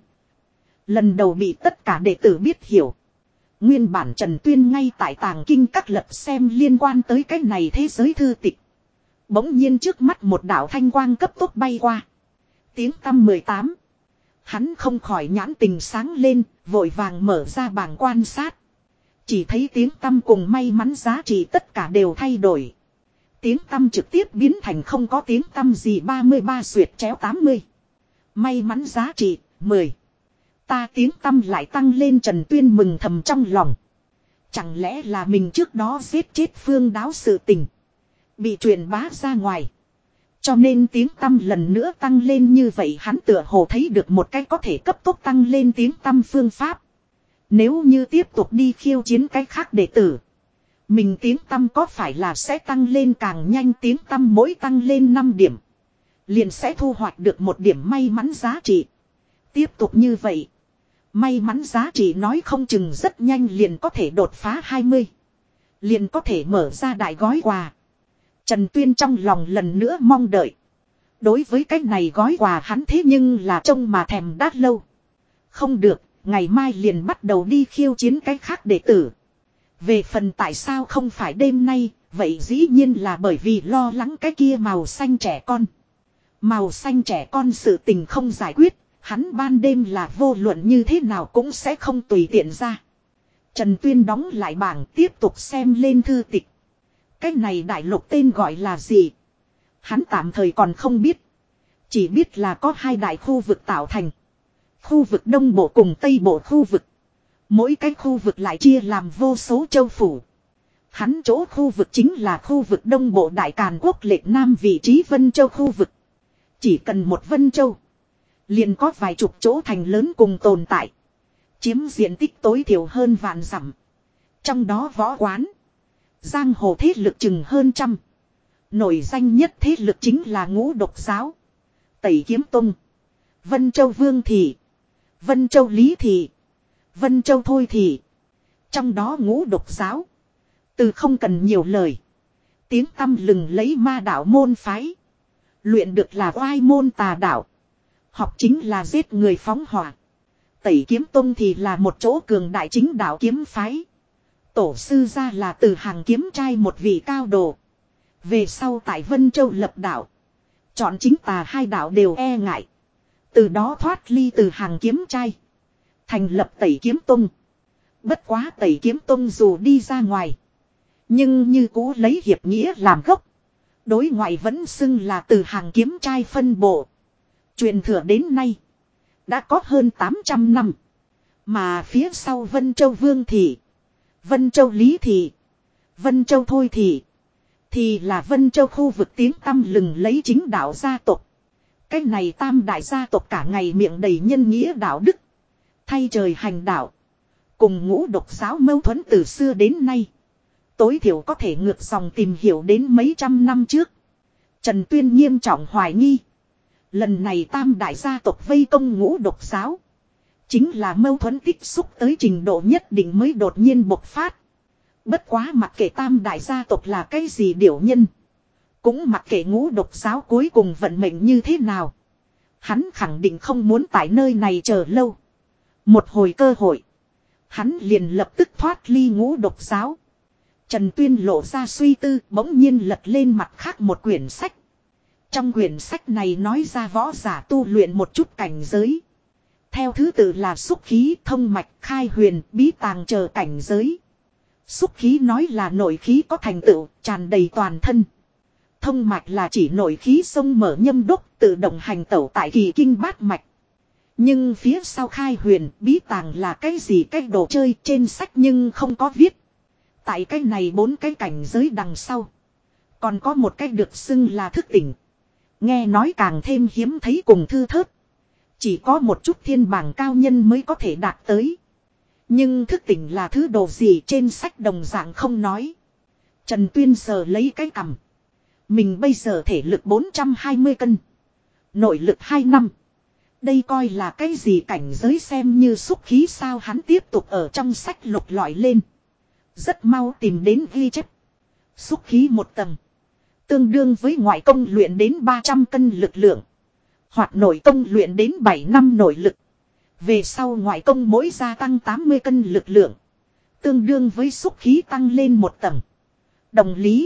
Lần đầu bị tất cả đệ tử biết hiểu. Nguyên bản Trần Tuyên ngay tại tàng kinh các lật xem liên quan tới cái này thế giới thư tịch. Bỗng nhiên trước mắt một đạo thanh quang cấp tốc bay qua. Tiếng tăm mười tám. Hắn không khỏi nhãn tình sáng lên, vội vàng mở ra bảng quan sát. Chỉ thấy tiếng tăm cùng may mắn giá trị tất cả đều thay đổi. Tiếng tăm trực tiếp biến thành không có tiếng tăm gì, ba mươi ba xuyệt chéo tám mươi. May mắn giá trị mười. Ta tiếng tăm lại tăng lên, Trần Tuyên mừng thầm trong lòng. Chẳng lẽ là mình trước đó giết chết Phương Đáo sự tình bị truyền bá ra ngoài, cho nên tiếng tăm lần nữa tăng lên như vậy. Hắn tựa hồ thấy được một cách có thể cấp tốc tăng lên tiếng tăm phương pháp. Nếu như tiếp tục đi khiêu chiến cái khác đệ tử, mình tiếng tăm có phải là sẽ tăng lên càng nhanh. Tiếng tăm mỗi tăng lên năm điểm, liền sẽ thu hoạch được một điểm may mắn giá trị. Tiếp tục như vậy, may mắn giá trị nói không chừng rất nhanh liền có thể đột phá hai mươi. Liền có thể mở ra đại gói quà. Trần Tuyên trong lòng lần nữa mong đợi. Đối với cái này gói quà hắn thế nhưng là trông mà thèm đã lâu. Không được, ngày mai liền bắt đầu đi khiêu chiến cái khác đệ tử. Về phần tại sao không phải đêm nay, vậy dĩ nhiên là bởi vì lo lắng cái kia màu xanh trẻ con. Màu xanh trẻ con sự tình không giải quyết, hắn ban đêm là vô luận như thế nào cũng sẽ không tùy tiện ra. Trần Tuyên đóng lại bảng, tiếp tục xem lên thư tịch. Cái này đại lục tên gọi là gì? Hắn tạm thời còn không biết. Chỉ biết là có hai đại khu vực tạo thành. Khu vực Đông Bộ cùng Tây Bộ khu vực. Mỗi cái khu vực lại chia làm vô số châu phủ. Hắn chỗ khu vực chính là khu vực Đông Bộ Đại Càn Quốc lệch Nam vị trí Vân Châu khu vực. Chỉ cần một Vân Châu, liền có vài chục chỗ thành lớn cùng tồn tại. Chiếm diện tích tối thiểu hơn vạn dặm. Trong đó võ quán, giang hồ thế lực chừng hơn trăm. Nổi danh nhất thế lực chính là Ngũ Độc Giáo, Tẩy Kiếm Tông, Vân Châu Vương Thị, Vân Châu Lý Thị, Vân Châu Thôi Thị. Trong đó Ngũ Độc Giáo, từ không cần nhiều lời, tiếng tăm lừng lấy ma đạo môn phái. Luyện được là oai môn tà đạo, học chính là giết người phóng hỏa. Tẩy Kiếm Tông thì là một chỗ cường đại chính đạo kiếm phái. Tổ sư ra là từ hàng kiếm trai một vị cao đồ. Về sau tại Vân Châu lập đạo, chọn chính tà hai đạo đều e ngại. Từ đó thoát ly từ hàng kiếm trai, thành lập Tẩy Kiếm Tông. Bất quá Tẩy Kiếm Tông dù đi ra ngoài, nhưng như cũ lấy hiệp nghĩa làm gốc. Đối ngoại vẫn xưng là từ hàng kiếm trai phân bộ. Truyền thừa đến nay đã có hơn tám trăm năm. Mà phía sau Vân Châu Vương Thị, Vân Châu Lý Thị, Vân Châu Thôi Thị, thì là Vân Châu khu vực tiếng tăm lừng lấy chính đạo gia tộc. Cái này tam đại gia tộc cả ngày miệng đầy nhân nghĩa đạo đức, thay trời hành đạo, cùng Ngũ Độc Giáo mâu thuẫn từ xưa đến nay. Tối thiểu có thể ngược dòng tìm hiểu đến mấy trăm năm trước. Trần Tuyên nghiêm trọng hoài nghi, lần này tam đại gia tộc vây công Ngũ Độc Giáo, chính là mâu thuẫn tích xúc tới trình độ nhất định mới đột nhiên bộc phát. Bất quá mặc kệ tam đại gia tộc là cái gì điểu nhân, cũng mặc kệ Ngũ Độc Giáo cuối cùng vận mệnh như thế nào, hắn khẳng định không muốn tại nơi này chờ lâu. Một hồi cơ hội, hắn liền lập tức thoát ly Ngũ Độc Giáo. Trần Tuyên lộ ra suy tư, bỗng nhiên lật lên mặt khác một quyển sách. Trong quyển sách này nói ra võ giả tu luyện một chút cảnh giới. Theo thứ tự là xúc khí, thông mạch, khai huyền, bí tàng chờ cảnh giới. Xúc khí nói là nội khí có thành tựu, tràn đầy toàn thân. Thông mạch là chỉ nội khí sông mở nhâm đốc, tự động hành tẩu tại kỳ kinh bát mạch. Nhưng phía sau khai huyền, bí tàng là cái gì cái đồ chơi trên sách nhưng không có viết. Tại cái này bốn cái cảnh giới đằng sau, còn có một cái được xưng là thức tỉnh. Nghe nói càng thêm hiếm thấy cùng thư thớt. Chỉ có một chút thiên bảng cao nhân mới có thể đạt tới. Nhưng thức tỉnh là thứ đồ gì trên sách đồng dạng không nói. Trần Tuyên sờ lấy cái cằm. Mình bây giờ thể lực bốn trăm hai mươi cân. Nội lực hai năm. Đây coi là cái gì cảnh giới xem như xúc khí sao, hắn tiếp tục ở trong sách lục lọi lên. Rất mau tìm đến ghi chép. Xúc khí một tầng. Tương đương với ngoại công luyện đến ba trăm cân lực lượng. Hoặc nội công luyện đến bảy năm nội lực. Về sau ngoại công mỗi gia tăng tám mươi cân lực lượng. Tương đương với xúc khí tăng lên một tầng. Đồng lý.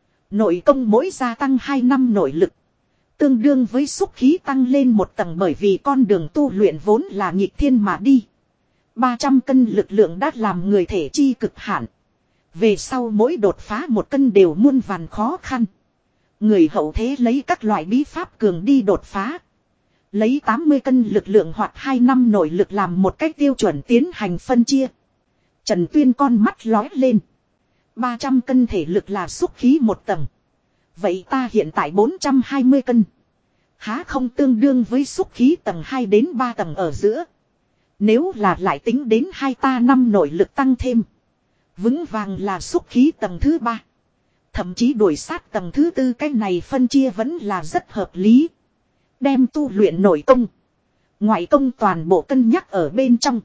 Nội công mỗi gia tăng hai năm nội lực. Tương đương với xúc khí tăng lên một tầng bởi vì con đường tu luyện vốn là nghịch thiên mà đi. ba trăm cân lực lượng đã làm người thể chi cực hạn. Về sau mỗi đột phá một cân đều muôn vàn khó khăn. Người hậu thế lấy các loại bí pháp cường đi đột phá. Lấy tám mươi cân lực lượng hoặc hai năm nội lực làm một cách tiêu chuẩn tiến hành phân chia. Trần Tuyên con mắt lói lên. ba trăm cân thể lực là xúc khí một tầng. Vậy ta hiện tại bốn trăm hai mươi cân. Há không tương đương với xúc khí tầng hai đến ba tầng ở giữa. Nếu là lại tính đến hai ta năm nội lực tăng thêm. Vững vàng là xúc khí tầng thứ ba. Thậm chí đuổi sát tầng thứ tư, cái này phân chia vẫn là rất hợp lý. Đem tu luyện nội công. Ngoại công toàn bộ cân nhắc ở bên trong.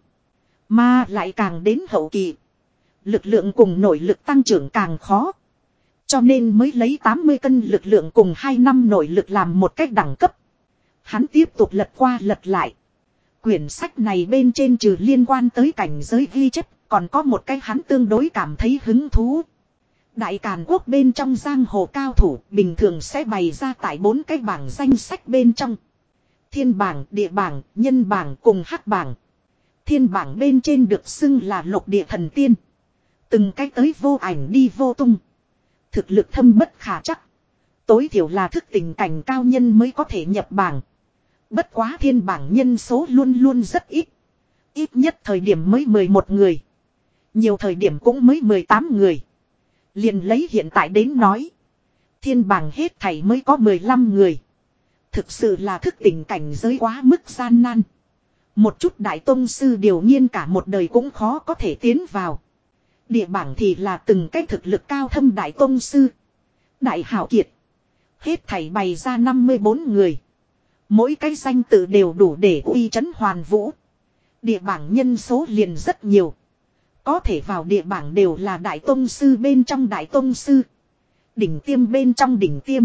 Mà lại càng đến hậu kỳ. Lực lượng cùng nội lực tăng trưởng càng khó. Cho nên mới lấy tám mươi cân lực lượng cùng hai năm nội lực làm một cách đẳng cấp. Hắn tiếp tục lật qua lật lại. Quyển sách này bên trên trừ liên quan tới cảnh giới ghi chép, còn có một cái hắn tương đối cảm thấy hứng thú. Đại Càn Quốc bên trong giang hồ cao thủ bình thường sẽ bày ra tại bốn cái bảng danh sách bên trong. Thiên bảng, địa bảng, nhân bảng cùng hắc bảng. Thiên bảng bên trên được xưng là lục địa thần tiên. Từng cái tới vô ảnh đi vô tung. Thực lực thâm bất khả chắc. Tối thiểu là thức tình cảnh cao nhân mới có thể nhập bảng. Bất quá thiên bảng nhân số luôn luôn rất ít. Ít nhất thời điểm mới mười một người. Nhiều thời điểm cũng mới mười tám người. Liền lấy hiện tại đến nói. Thiên bảng hết thảy mới có mười lăm người. Thực sự là thức tình cảnh giới quá mức gian nan. Một chút đại tông sư điều nghiên cả một đời cũng khó có thể tiến vào. Địa bảng thì là từng cái thực lực cao thâm đại tông sư. Đại hảo kiệt. Hết thảy bày ra năm mươi bốn người. Mỗi cái danh tự đều đủ để uy chấn hoàn vũ. Địa bảng nhân số liền rất nhiều. Có thể vào địa bảng đều là đại tông sư bên trong đại tông sư. Đỉnh tiêm bên trong đỉnh tiêm.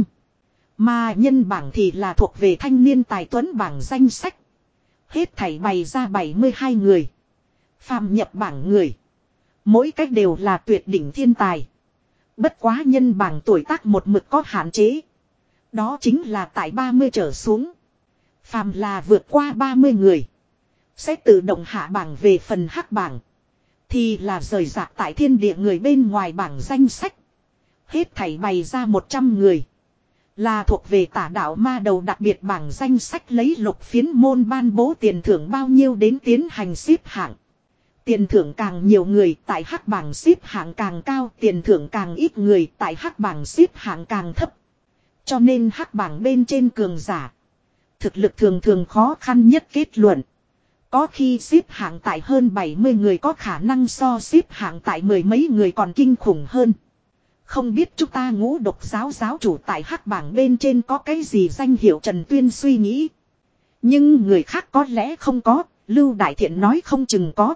Mà nhân bảng thì là thuộc về thanh niên tài tuấn bảng danh sách. Hết thảy bày ra bảy mươi hai người. Phàm nhập bảng người. Mỗi cách đều là tuyệt đỉnh thiên tài. Bất quá nhân bảng tuổi tác một mực có hạn chế. Đó chính là tại ba mươi trở xuống. Phàm là vượt qua ba mươi người. Sẽ tự động hạ bảng về phần hắc bảng. Thì là rời rạc tại thiên địa người bên ngoài bảng danh sách. Hết thảy bày ra một trăm người. Là thuộc về tả đạo ma đầu đặc biệt bảng danh sách lấy lục phiến môn ban bố tiền thưởng bao nhiêu đến tiến hành xếp hạng. Tiền thưởng càng nhiều người tại hắc bảng xếp hạng càng cao, tiền thưởng càng ít người tại hắc bảng xếp hạng càng thấp. Cho nên hắc bảng bên trên cường giả. Thực lực thường thường khó khăn nhất kết luận. Có khi xếp hạng tại hơn bảy mươi người có khả năng so xếp hạng tại mười mấy người còn kinh khủng hơn. Không biết chúng ta Ngũ Độc giáo giáo chủ tại hắc bảng bên trên có cái gì danh hiệu, Trần Tuyên suy nghĩ. Nhưng người khác có lẽ không có, Lưu Đại Thiện nói không chừng có.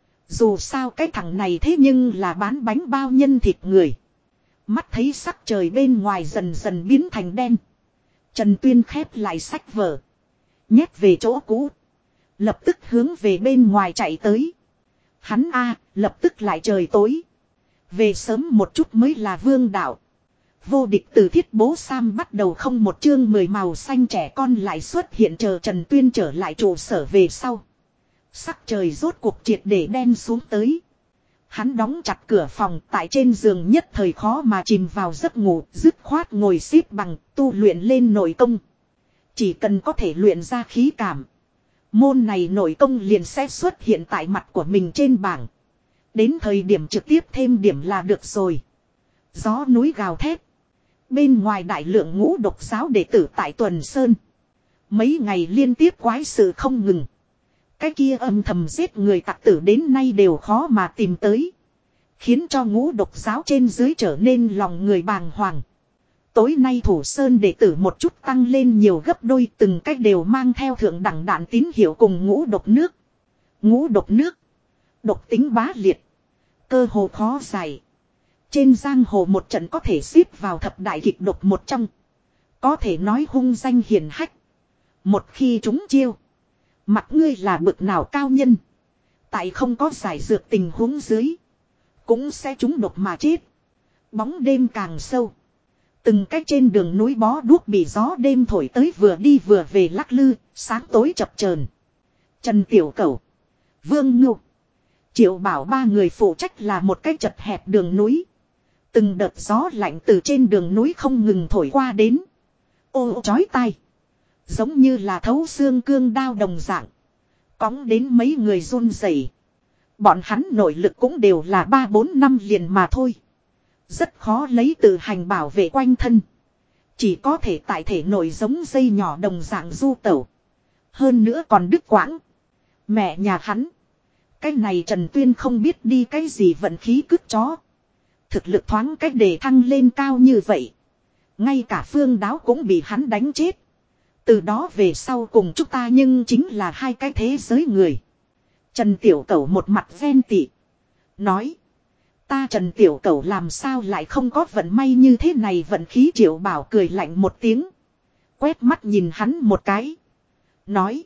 Dù sao cái thằng này thế nhưng là bán bánh bao nhân thịt người. Mắt thấy sắc trời bên ngoài dần dần biến thành đen. Trần Tuyên khép lại sách vở. Nhét về chỗ cũ. Lập tức hướng về bên ngoài chạy tới. Hắn a lập tức lại trời tối. Về sớm một chút mới là vương đạo. Vô địch từ Thiết Bố Sam bắt đầu không một chương mười màu xanh trẻ con lại xuất hiện chờ Trần Tuyên trở lại trụ sở về sau. Sắc trời rốt cuộc triệt để đen xuống tới. Hắn đóng chặt cửa phòng, tại trên giường nhất thời khó mà chìm vào giấc ngủ, dứt khoát ngồi xếp bằng, tu luyện lên nội công. Chỉ cần có thể luyện ra khí cảm. Môn này nội công liền sẽ xuất hiện tại mặt của mình trên bảng. Đến thời điểm trực tiếp thêm điểm là được rồi. Gió núi gào thét. Bên ngoài đại lượng Ngũ Độc giáo đệ tử tại Tuần Sơn. Mấy ngày liên tiếp quái sự không ngừng. Cái kia âm thầm giết người tặc tử đến nay đều khó mà tìm tới. Khiến cho Ngũ Độc giáo trên dưới trở nên lòng người bàng hoàng. Tối nay Thủ Sơn đệ tử một chút tăng lên nhiều gấp đôi, từng cách đều mang theo thượng đẳng đạn tín hiệu cùng ngũ độc nước. Ngũ độc nước. Độc tính bá liệt. Cơ hồ khó giải. Trên giang hồ một trận có thể xếp vào thập đại kịch độc một trong. Có thể nói hung danh hiển hách. Một khi chúng chiêu. Mặt ngươi là bực nào cao nhân. Tại không có giải dược tình huống dưới. Cũng sẽ trúng độc mà chết. Bóng đêm càng sâu. Từng cách trên đường núi bó đuốc bị gió đêm thổi tới vừa đi vừa về lắc lư. Sáng tối chập chờn. Trần Tiểu Cẩu, Vương Ngưu, Triệu Bảo ba người phụ trách là một cái chật hẹp đường núi. Từng đợt gió lạnh từ trên đường núi không ngừng thổi qua đến. Ô chói tai. Giống như là thấu xương cương đao đồng dạng. Cóng đến mấy người run rẩy. Bọn hắn nội lực cũng đều là ba bốn năm liền mà thôi. Rất khó lấy tự hành bảo vệ quanh thân. Chỉ có thể tại thể nội giống dây nhỏ đồng dạng du tẩu. Hơn nữa còn đứt quãng. Mẹ nhà hắn. Cái này Trần Tuyên không biết đi cái gì vận khí cướp chó. Thực lực thoáng cách để thăng lên cao như vậy. Ngay cả Phương Đáo cũng bị hắn đánh chết. Từ đó về sau cùng chúng ta nhưng chính là hai cái thế giới người. Trần Tiểu Cẩu một mặt ven tị. Nói. Ta Trần Tiểu Cẩu làm sao lại không có vận may như thế này, vận khí. Triệu Bảo cười lạnh một tiếng. Quét mắt nhìn hắn một cái. Nói.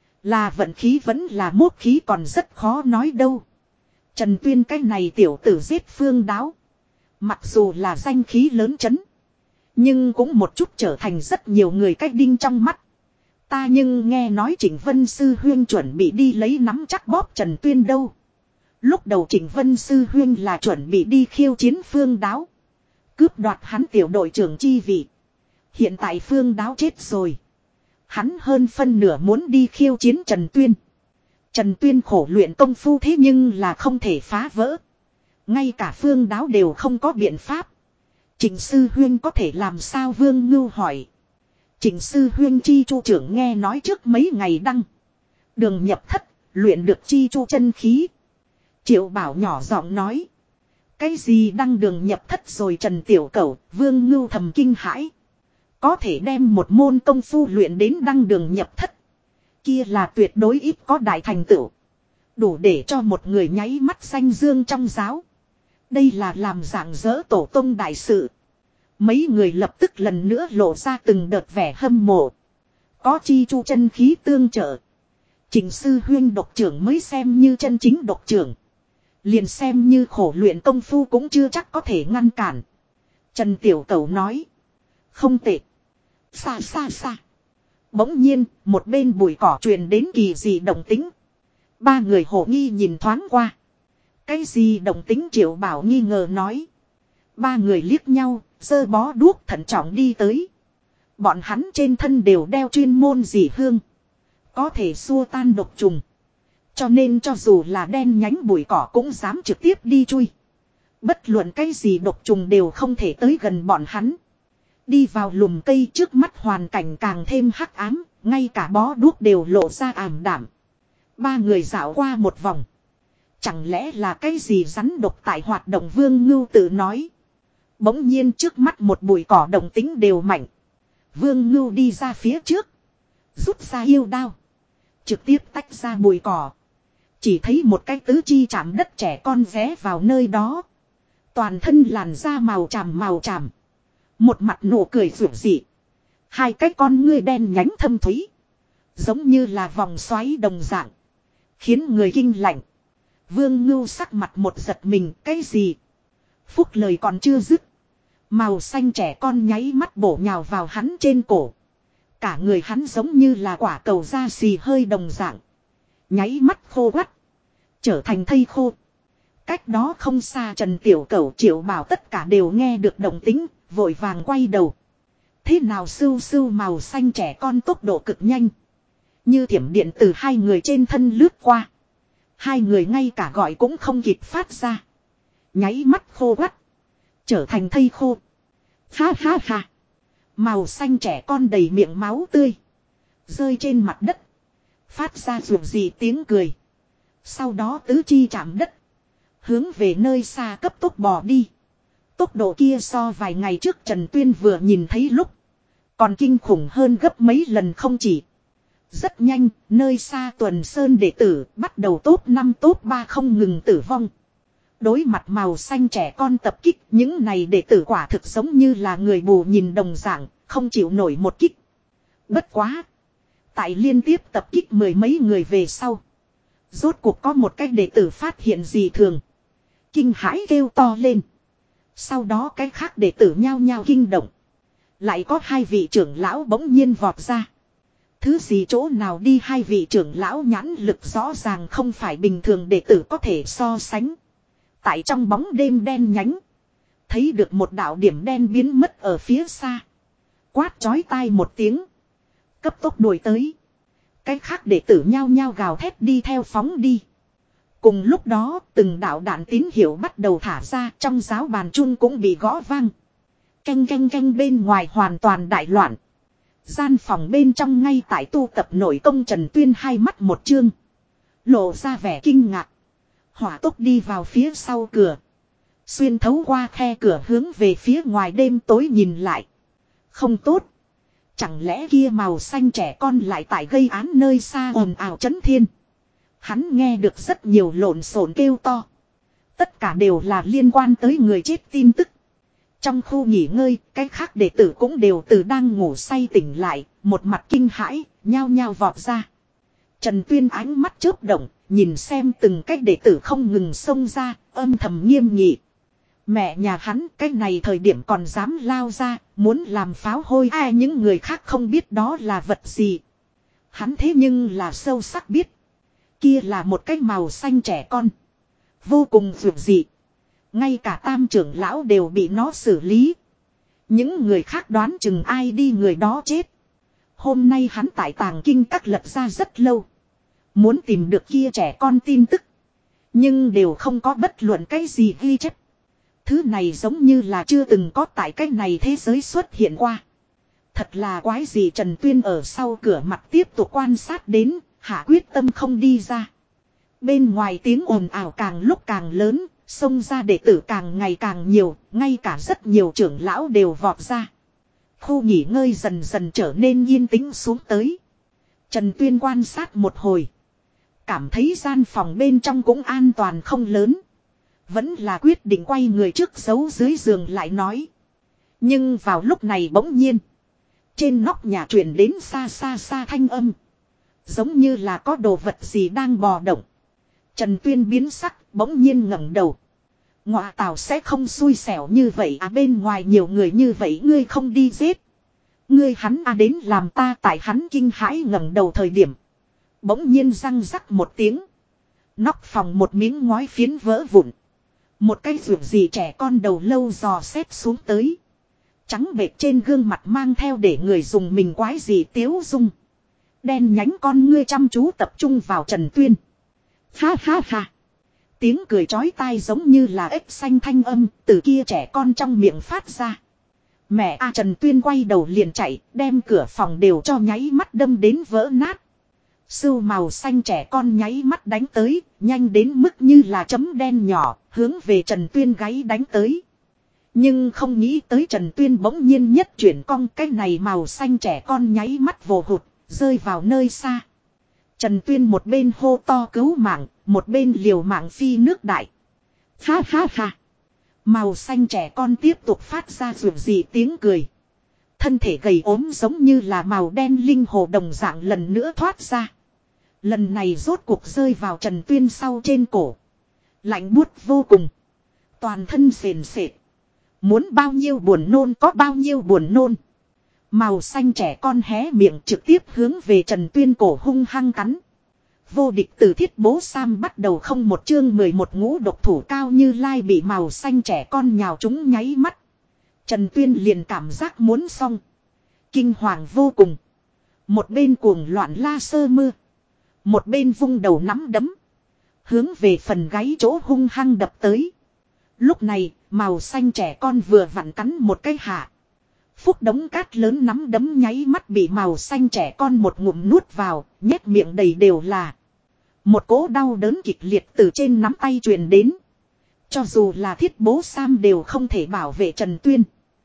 Là vận khí vẫn là mốt khí còn rất khó nói đâu. Trần Tuyên cái này tiểu tử giết Phương Đáo. Mặc dù là danh khí lớn chấn. Nhưng cũng một chút trở thành rất nhiều người cách đinh trong mắt. Ta nhưng nghe nói Trịnh Vân Sư Huyên chuẩn bị đi lấy nắm chắc bóp Trần Tuyên đâu. Lúc đầu Trịnh Vân Sư Huyên là chuẩn bị đi khiêu chiến Phương Đáo. Cướp đoạt hắn tiểu đội trưởng chi vị. Hiện tại Phương Đáo chết rồi. Hắn hơn phân nửa muốn đi khiêu chiến Trần Tuyên. Trần Tuyên khổ luyện công phu thế nhưng là không thể phá vỡ. Ngay cả Phương Đáo đều không có biện pháp. Trịnh Sư Huyên có thể làm sao? Vương Ngưu hỏi. Trịnh Sư Huyên chi chu trưởng nghe nói trước mấy ngày đăng. Đường nhập thất, luyện được chi chu chân khí. Triệu Bảo nhỏ giọng nói. Cái gì đăng đường nhập thất rồi? Trần Tiểu Cẩu, Vương Ngưu thầm kinh hãi. Có thể đem một môn công phu luyện đến đăng đường nhập thất. Kia là tuyệt đối ít có đại thành tựu. Đủ để cho một người nháy mắt danh dương trong giáo. Đây là làm dạng dỡ tổ tông đại sự. Mấy người lập tức lần nữa lộ ra từng đợt vẻ hâm mộ. Có chi chu chân khí tương trợ. Trịnh Sư Huyên độc trưởng mới xem như chân chính độc trưởng. Liền xem như khổ luyện công phu cũng chưa chắc có thể ngăn cản. Trần Tiểu Cẩu nói. Không tệ. Xa xa xa. Bỗng nhiên, một bên bụi cỏ truyền đến kỳ dị động tính. Ba người hổ nghi nhìn thoáng qua. Cái gì động tính? Triệu Bảo nghi ngờ nói. Ba người liếc nhau, giơ bó đuốc thận trọng đi tới. Bọn hắn trên thân đều đeo chuyên môn dị hương. Có thể xua tan độc trùng. Cho nên cho dù là đen nhánh bụi cỏ cũng dám trực tiếp đi chui. Bất luận cái gì độc trùng đều không thể tới gần bọn hắn. Đi vào lùm cây trước mắt hoàn cảnh càng thêm hắc ám, ngay cả bó đuốc đều lộ ra ảm đạm. Ba người dạo qua một vòng. Chẳng lẽ là cái gì rắn độc tại hoạt động? Vương Ngưu tự nói. Bỗng nhiên trước mắt một bụi cỏ động tính đều mạnh. Vương Ngưu đi ra phía trước. Rút ra yêu đao. Trực tiếp tách ra bụi cỏ. Chỉ thấy một cái tứ chi chạm đất trẻ con vé vào nơi đó. Toàn thân làn da màu tràm màu tràm. Một mặt nụ cười rủi dị. Hai cái con ngươi đen nhánh thâm thúy. Giống như là vòng xoáy đồng dạng. Khiến người kinh lạnh. Vương Ngưu sắc mặt một giật mình. Cái gì? Phúc lời còn chưa dứt. Màu xanh trẻ con nháy mắt bổ nhào vào hắn trên cổ. Cả người hắn giống như là quả cầu da xì hơi đồng dạng. Nháy mắt khô quắt. Trở thành thây khô. Cách đó không xa Trần Tiểu Cẩu, Triệu Bảo tất cả đều nghe được động tính. Vội vàng quay đầu. Thế nào? Sưu sưu màu xanh trẻ con tốc độ cực nhanh. Như thiểm điện từ hai người trên thân lướt qua. Hai người ngay cả gọi cũng không kịp phát ra. Nháy mắt khô quắt. Trở thành thây khô. Ha ha ha. Màu xanh trẻ con đầy miệng máu tươi. Rơi trên mặt đất. Phát ra ruột gì tiếng cười. Sau đó tứ chi chạm đất. Hướng về nơi xa cấp tốc bò đi. Tốc độ kia so vài ngày trước Trần Tuyên vừa nhìn thấy lúc. Còn kinh khủng hơn gấp mấy lần không chỉ. Rất nhanh, nơi xa Tuần Sơn đệ tử bắt đầu top năm top ba không ngừng tử vong. Đối mặt màu xanh trẻ con tập kích, những này đệ tử quả thực giống như là người mù nhìn đồng dạng, không chịu nổi một kích. Bất quá. Tại liên tiếp tập kích mười mấy người về sau. Rốt cuộc có một cái đệ tử phát hiện gì thường. Kinh hãi kêu to lên. Sau đó cái khác đệ tử nhao nhao kinh động. Lại có hai vị trưởng lão bỗng nhiên vọt ra. Thứ gì chỗ nào đi, hai vị trưởng lão nhãn lực rõ ràng không phải bình thường đệ tử có thể so sánh. Tại trong bóng đêm đen nhánh. Thấy được một đạo điểm đen biến mất ở phía xa. Quát chói tai một tiếng. Cấp tốc đuổi tới. Cái khác đệ tử nhao nhao gào thét đi theo phóng đi. Cùng lúc đó từng đạo đạn tín hiệu bắt đầu thả ra, trong giáo bàn chun cũng bị gõ vang. Canh canh canh bên ngoài hoàn toàn đại loạn. Gian phòng bên trong ngay tại tu tập nội công Trần Tuyên hai mắt một chương. Lộ ra vẻ kinh ngạc. Hỏa tốc đi vào phía sau cửa. Xuyên thấu qua khe cửa hướng về phía ngoài đêm tối nhìn lại. Không tốt. Chẳng lẽ kia màu xanh trẻ con lại tại gây án nơi xa ồn ào chấn thiên. Hắn nghe được rất nhiều lộn xộn kêu to. Tất cả đều là liên quan tới người chết tin tức. Trong khu nghỉ ngơi, cái khác đệ tử cũng đều từ đang ngủ say tỉnh lại, một mặt kinh hãi, nhao nhao vọt ra. Trần Tuyên ánh mắt chớp động, nhìn xem từng cái đệ tử không ngừng xông ra, âm thầm nghiêm nghị. Mẹ nhà hắn cái này thời điểm còn dám lao ra, muốn làm pháo hôi ai những người khác không biết đó là vật gì. Hắn thế nhưng là sâu sắc biết. Kia là một cái màu xanh trẻ con. Vô cùng vượt dị. Ngay cả tam trưởng lão đều bị nó xử lý. Những người khác đoán chừng ai đi người đó chết. Hôm nay hắn tại tàng kinh các lật ra rất lâu. Muốn tìm được kia trẻ con tin tức. Nhưng đều không có bất luận cái gì ghi chép. Thứ này giống như là chưa từng có tại cái này thế giới xuất hiện qua. Thật là quái gì. Trần Tuyên ở sau cửa mặt tiếp tục quan sát đến, hạ quyết tâm không đi ra. Bên ngoài tiếng ồn ào càng lúc càng lớn, xông ra đệ tử càng ngày càng nhiều, ngay cả rất nhiều trưởng lão đều vọt ra. Khu nghỉ ngơi dần dần trở nên yên tĩnh xuống tới. Trần Tuyên quan sát một hồi. Cảm thấy gian phòng bên trong cũng an toàn không lớn. Vẫn là quyết định quay người trước giấu dưới giường lại nói. Nhưng vào lúc này bỗng nhiên. Trên nóc nhà truyền đến xa xa xa thanh âm. Giống như là có đồ vật gì đang bò động. Trần Tuyên biến sắc bỗng nhiên ngẩng đầu. Ngọa tào sẽ không xui xẻo như vậy à, bên ngoài nhiều người như vậy ngươi không đi giết. Ngươi hắn à đến làm ta tại hắn kinh hãi ngẩng đầu thời điểm. Bỗng nhiên răng rắc một tiếng. Nóc phòng một miếng ngói phiến vỡ vụn. Một cái ruột gì trẻ con đầu lâu dò xét xuống tới. Trắng bệch trên gương mặt mang theo để người dùng mình quái gì tiếu dung. Đen nhánh con ngươi chăm chú tập trung vào Trần Tuyên. Ha ha ha. Tiếng cười chói tai giống như là ếch xanh thanh âm từ kia trẻ con trong miệng phát ra. Mẹ a Trần Tuyên quay đầu liền chạy, đem cửa phòng đều cho nháy mắt đâm đến vỡ nát. Sưu màu xanh trẻ con nháy mắt đánh tới, nhanh đến mức như là chấm đen nhỏ, hướng về Trần Tuyên gáy đánh tới. Nhưng không nghĩ tới Trần Tuyên bỗng nhiên nhất chuyển cong, cái này màu xanh trẻ con nháy mắt vồ hụt, rơi vào nơi xa. Trần Tuyên một bên hô to cứu mạng, một bên liều mạng phi nước đại. Ha ha ha. Màu xanh trẻ con tiếp tục phát ra rượu dị tiếng cười. Thân thể gầy ốm giống như là màu đen linh hồ đồng dạng lần nữa thoát ra. Lần này rốt cuộc rơi vào Trần Tuyên sau trên cổ. Lạnh buốt vô cùng. Toàn thân sền sệt. Muốn bao nhiêu buồn nôn có bao nhiêu buồn nôn. Màu xanh trẻ con hé miệng trực tiếp hướng về Trần Tuyên cổ hung hăng cắn. Vô địch từ Thiết Bố Sam bắt đầu không một chương mười một ngũ độc thủ Cao Như Lai bị màu xanh trẻ con nhào trúng nháy mắt. Trần Tuyên liền cảm giác muốn xong. Kinh hoàng vô cùng. Một bên cuồng loạn la sơ mưa. Một bên vung đầu nắm đấm. Hướng về phần gáy chỗ hung hăng đập tới. Lúc này, màu xanh trẻ con vừa vặn cắn một cái hạ. Phúc đống cát lớn nắm đấm nháy mắt bị màu xanh trẻ con một ngụm nuốt vào, nhét miệng đầy đều là. Một cỗ đau đớn kịch liệt từ trên nắm tay truyền đến. Cho dù là Thiết Bố Sam đều không thể bảo vệ Trần Tuyên.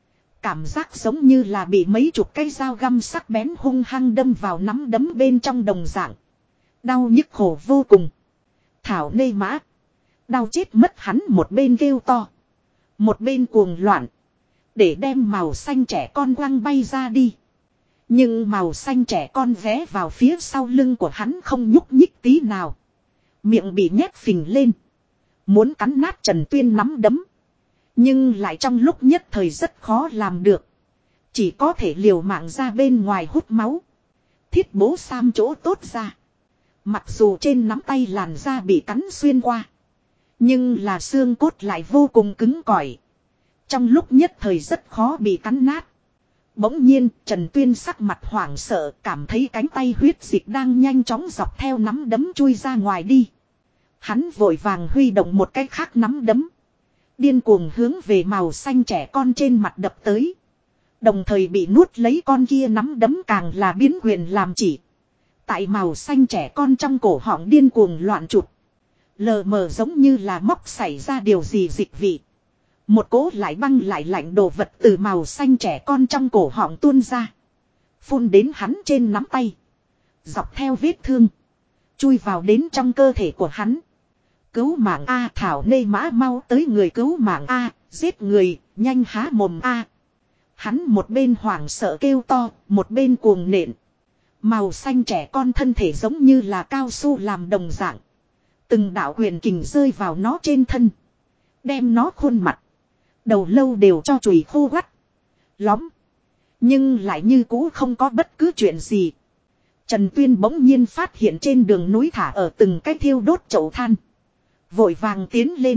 Cảm giác giống như là bị mấy chục cây dao găm sắc bén hung hăng đâm vào nắm đấm bên trong đồng dạng. Đau nhức khổ vô cùng. Thảo nê mã. Đau chết mất hắn một bên kêu to. Một bên cuồng loạn. Để đem màu xanh trẻ con quăng bay ra đi. Nhưng màu xanh trẻ con vé vào phía sau lưng của hắn không nhúc nhích tí nào. Miệng bị nhét phình lên. Muốn cắn nát Trần Tuyên nắm đấm. Nhưng lại trong lúc nhất thời rất khó làm được. Chỉ có thể liều mạng ra bên ngoài hút máu. Thiết bố Sam chỗ tốt ra. Mặc dù trên nắm tay làn da bị cắn xuyên qua. Nhưng là xương cốt lại vô cùng cứng cỏi. Trong lúc nhất thời rất khó bị cắn nát. Bỗng nhiên Trần Tuyên sắc mặt hoảng sợ, cảm thấy cánh tay huyết dịch đang nhanh chóng dọc theo nắm đấm chui ra ngoài đi. Hắn vội vàng huy động một cái khác nắm đấm. Điên cuồng hướng về màu xanh trẻ con trên mặt đập tới. Đồng thời bị nuốt lấy con kia nắm đấm càng là biến quyền làm chỉ. Tại màu xanh trẻ con trong cổ họng điên cuồng loạn trụt. Lờ mờ giống như là móc xảy ra điều gì dịch vị. Một cỗ lại băng lại lạnh đồ vật từ màu xanh trẻ con trong cổ họng tuôn ra. Phun đến hắn trên nắm tay. Dọc theo vết thương. Chui vào đến trong cơ thể của hắn. Cứu mạng A, thảo nê mã mau tới người cứu mạng A, giết người, nhanh há mồm A. Hắn một bên hoảng sợ kêu to, một bên cuồng nện. Màu xanh trẻ con thân thể giống như là cao su làm đồng dạng. Từng đạo quyền kình rơi vào nó trên thân. Đem nó khuôn mặt. Đầu lâu đều cho chùi khô quắt. Lóm. Nhưng lại như cũ không có bất cứ chuyện gì. Trần Tuyên bỗng nhiên phát hiện trên đường núi thả ở từng cái thiêu đốt chậu than. Vội vàng tiến lên.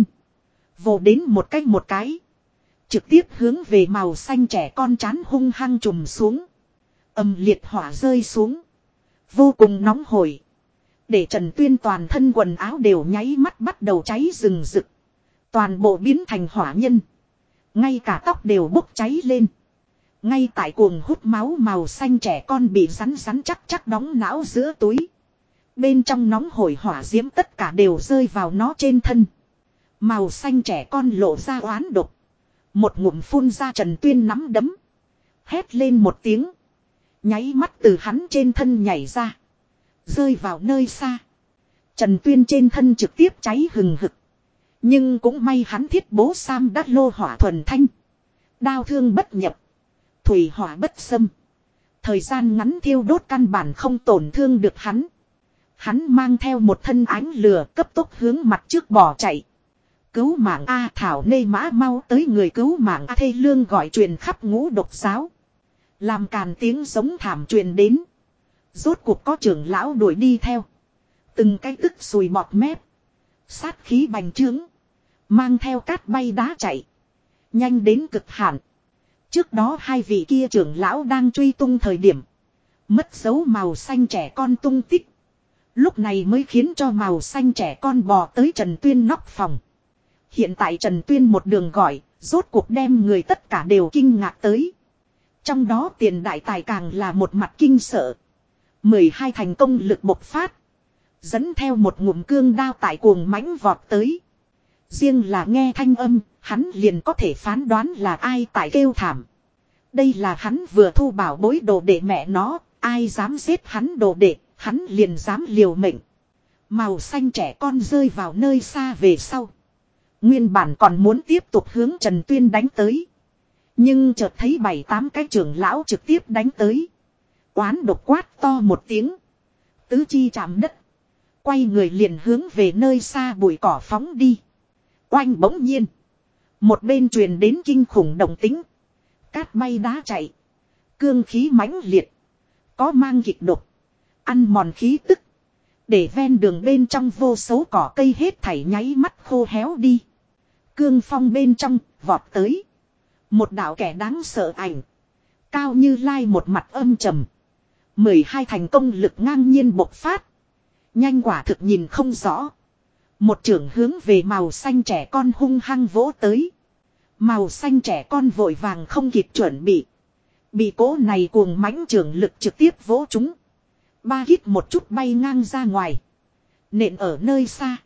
Vồ đến một cái một cái. Trực tiếp hướng về màu xanh trẻ con chán hung hăng trùm xuống. Ầm liệt hỏa rơi xuống. Vô cùng nóng hổi. Để Trần Tuyên toàn thân quần áo đều nháy mắt bắt đầu cháy rừng rực. Toàn bộ biến thành hỏa nhân. Ngay cả tóc đều bốc cháy lên. Ngay tại cuồng hút máu màu xanh trẻ con bị rắn rắn chắc chắc đóng não giữa túi. Bên trong nóng hổi hỏa diễm tất cả đều rơi vào nó trên thân. Màu xanh trẻ con lộ ra oán độc. Một ngụm phun ra Trần Tuyên nắm đấm. Hét lên một tiếng. Nháy mắt từ hắn trên thân nhảy ra. Rơi vào nơi xa. Trần Tuyên trên thân trực tiếp cháy hừng hực. Nhưng cũng may hắn thiết bố Sam đắt lô hỏa thuần thanh. Đao thương bất nhập. Thủy hỏa bất xâm. Thời gian ngắn thiêu đốt căn bản không tổn thương được hắn. Hắn mang theo một thân ánh lửa cấp tốc hướng mặt trước bỏ chạy. Cứu mạng A, thảo nê mã mau tới người cứu mạng A, thê lương gọi truyền khắp ngũ độc giáo. Làm càn tiếng giống thảm truyền đến. Rốt cuộc có trưởng lão đuổi đi theo. Từng cái tức sùi bọt mép. Sát khí bành trướng. Mang theo cát bay đá chạy. Nhanh đến cực hạn. Trước đó hai vị kia trưởng lão đang truy tung thời điểm. Mất dấu màu xanh trẻ con tung tích. Lúc này mới khiến cho màu xanh trẻ con bò tới Trần Tuyên nóc phòng. Hiện tại Trần Tuyên một đường gọi. Rốt cuộc đem người tất cả đều kinh ngạc tới. Trong đó tiền đại tài càng là một mặt kinh sợ. mười hai thành công lực bộc phát. Dẫn theo một ngụm cương đao tại cuồng mãnh vọt tới. Riêng là nghe thanh âm, hắn liền có thể phán đoán là ai tại kêu thảm. Đây là hắn vừa thu bảo bối đồ đệ mẹ nó, ai dám giết hắn đồ đệ, hắn liền dám liều mệnh. Màu xanh trẻ con rơi vào nơi xa về sau. Nguyên bản còn muốn tiếp tục hướng Trần Tuyên đánh tới. Nhưng chợt thấy bảy tám cái trưởng lão trực tiếp đánh tới. Oán độc quát to một tiếng. Tứ chi chạm đất. Quay người liền hướng về nơi xa bụi cỏ phóng đi. Oanh bỗng nhiên. Một bên truyền đến kinh khủng động tĩnh. Cát bay đá chạy. Cương khí mãnh liệt. Có mang kịch độc. Ăn mòn khí tức. Để ven đường bên trong vô số cỏ cây hết thảy nháy mắt khô héo đi. Cương phong bên trong vọt tới. Một đạo kẻ đáng sợ ảnh. Cao như lai một mặt âm trầm. mười hai thành công lực ngang nhiên bộc phát. Nhanh quả thực nhìn không rõ. Một trưởng hướng về màu xanh trẻ con hung hăng vỗ tới. Màu xanh trẻ con vội vàng không kịp chuẩn bị. Bị cố này cuồng mãnh trưởng lực trực tiếp vỗ chúng. Ba hít một chút bay ngang ra ngoài. Nện ở nơi xa.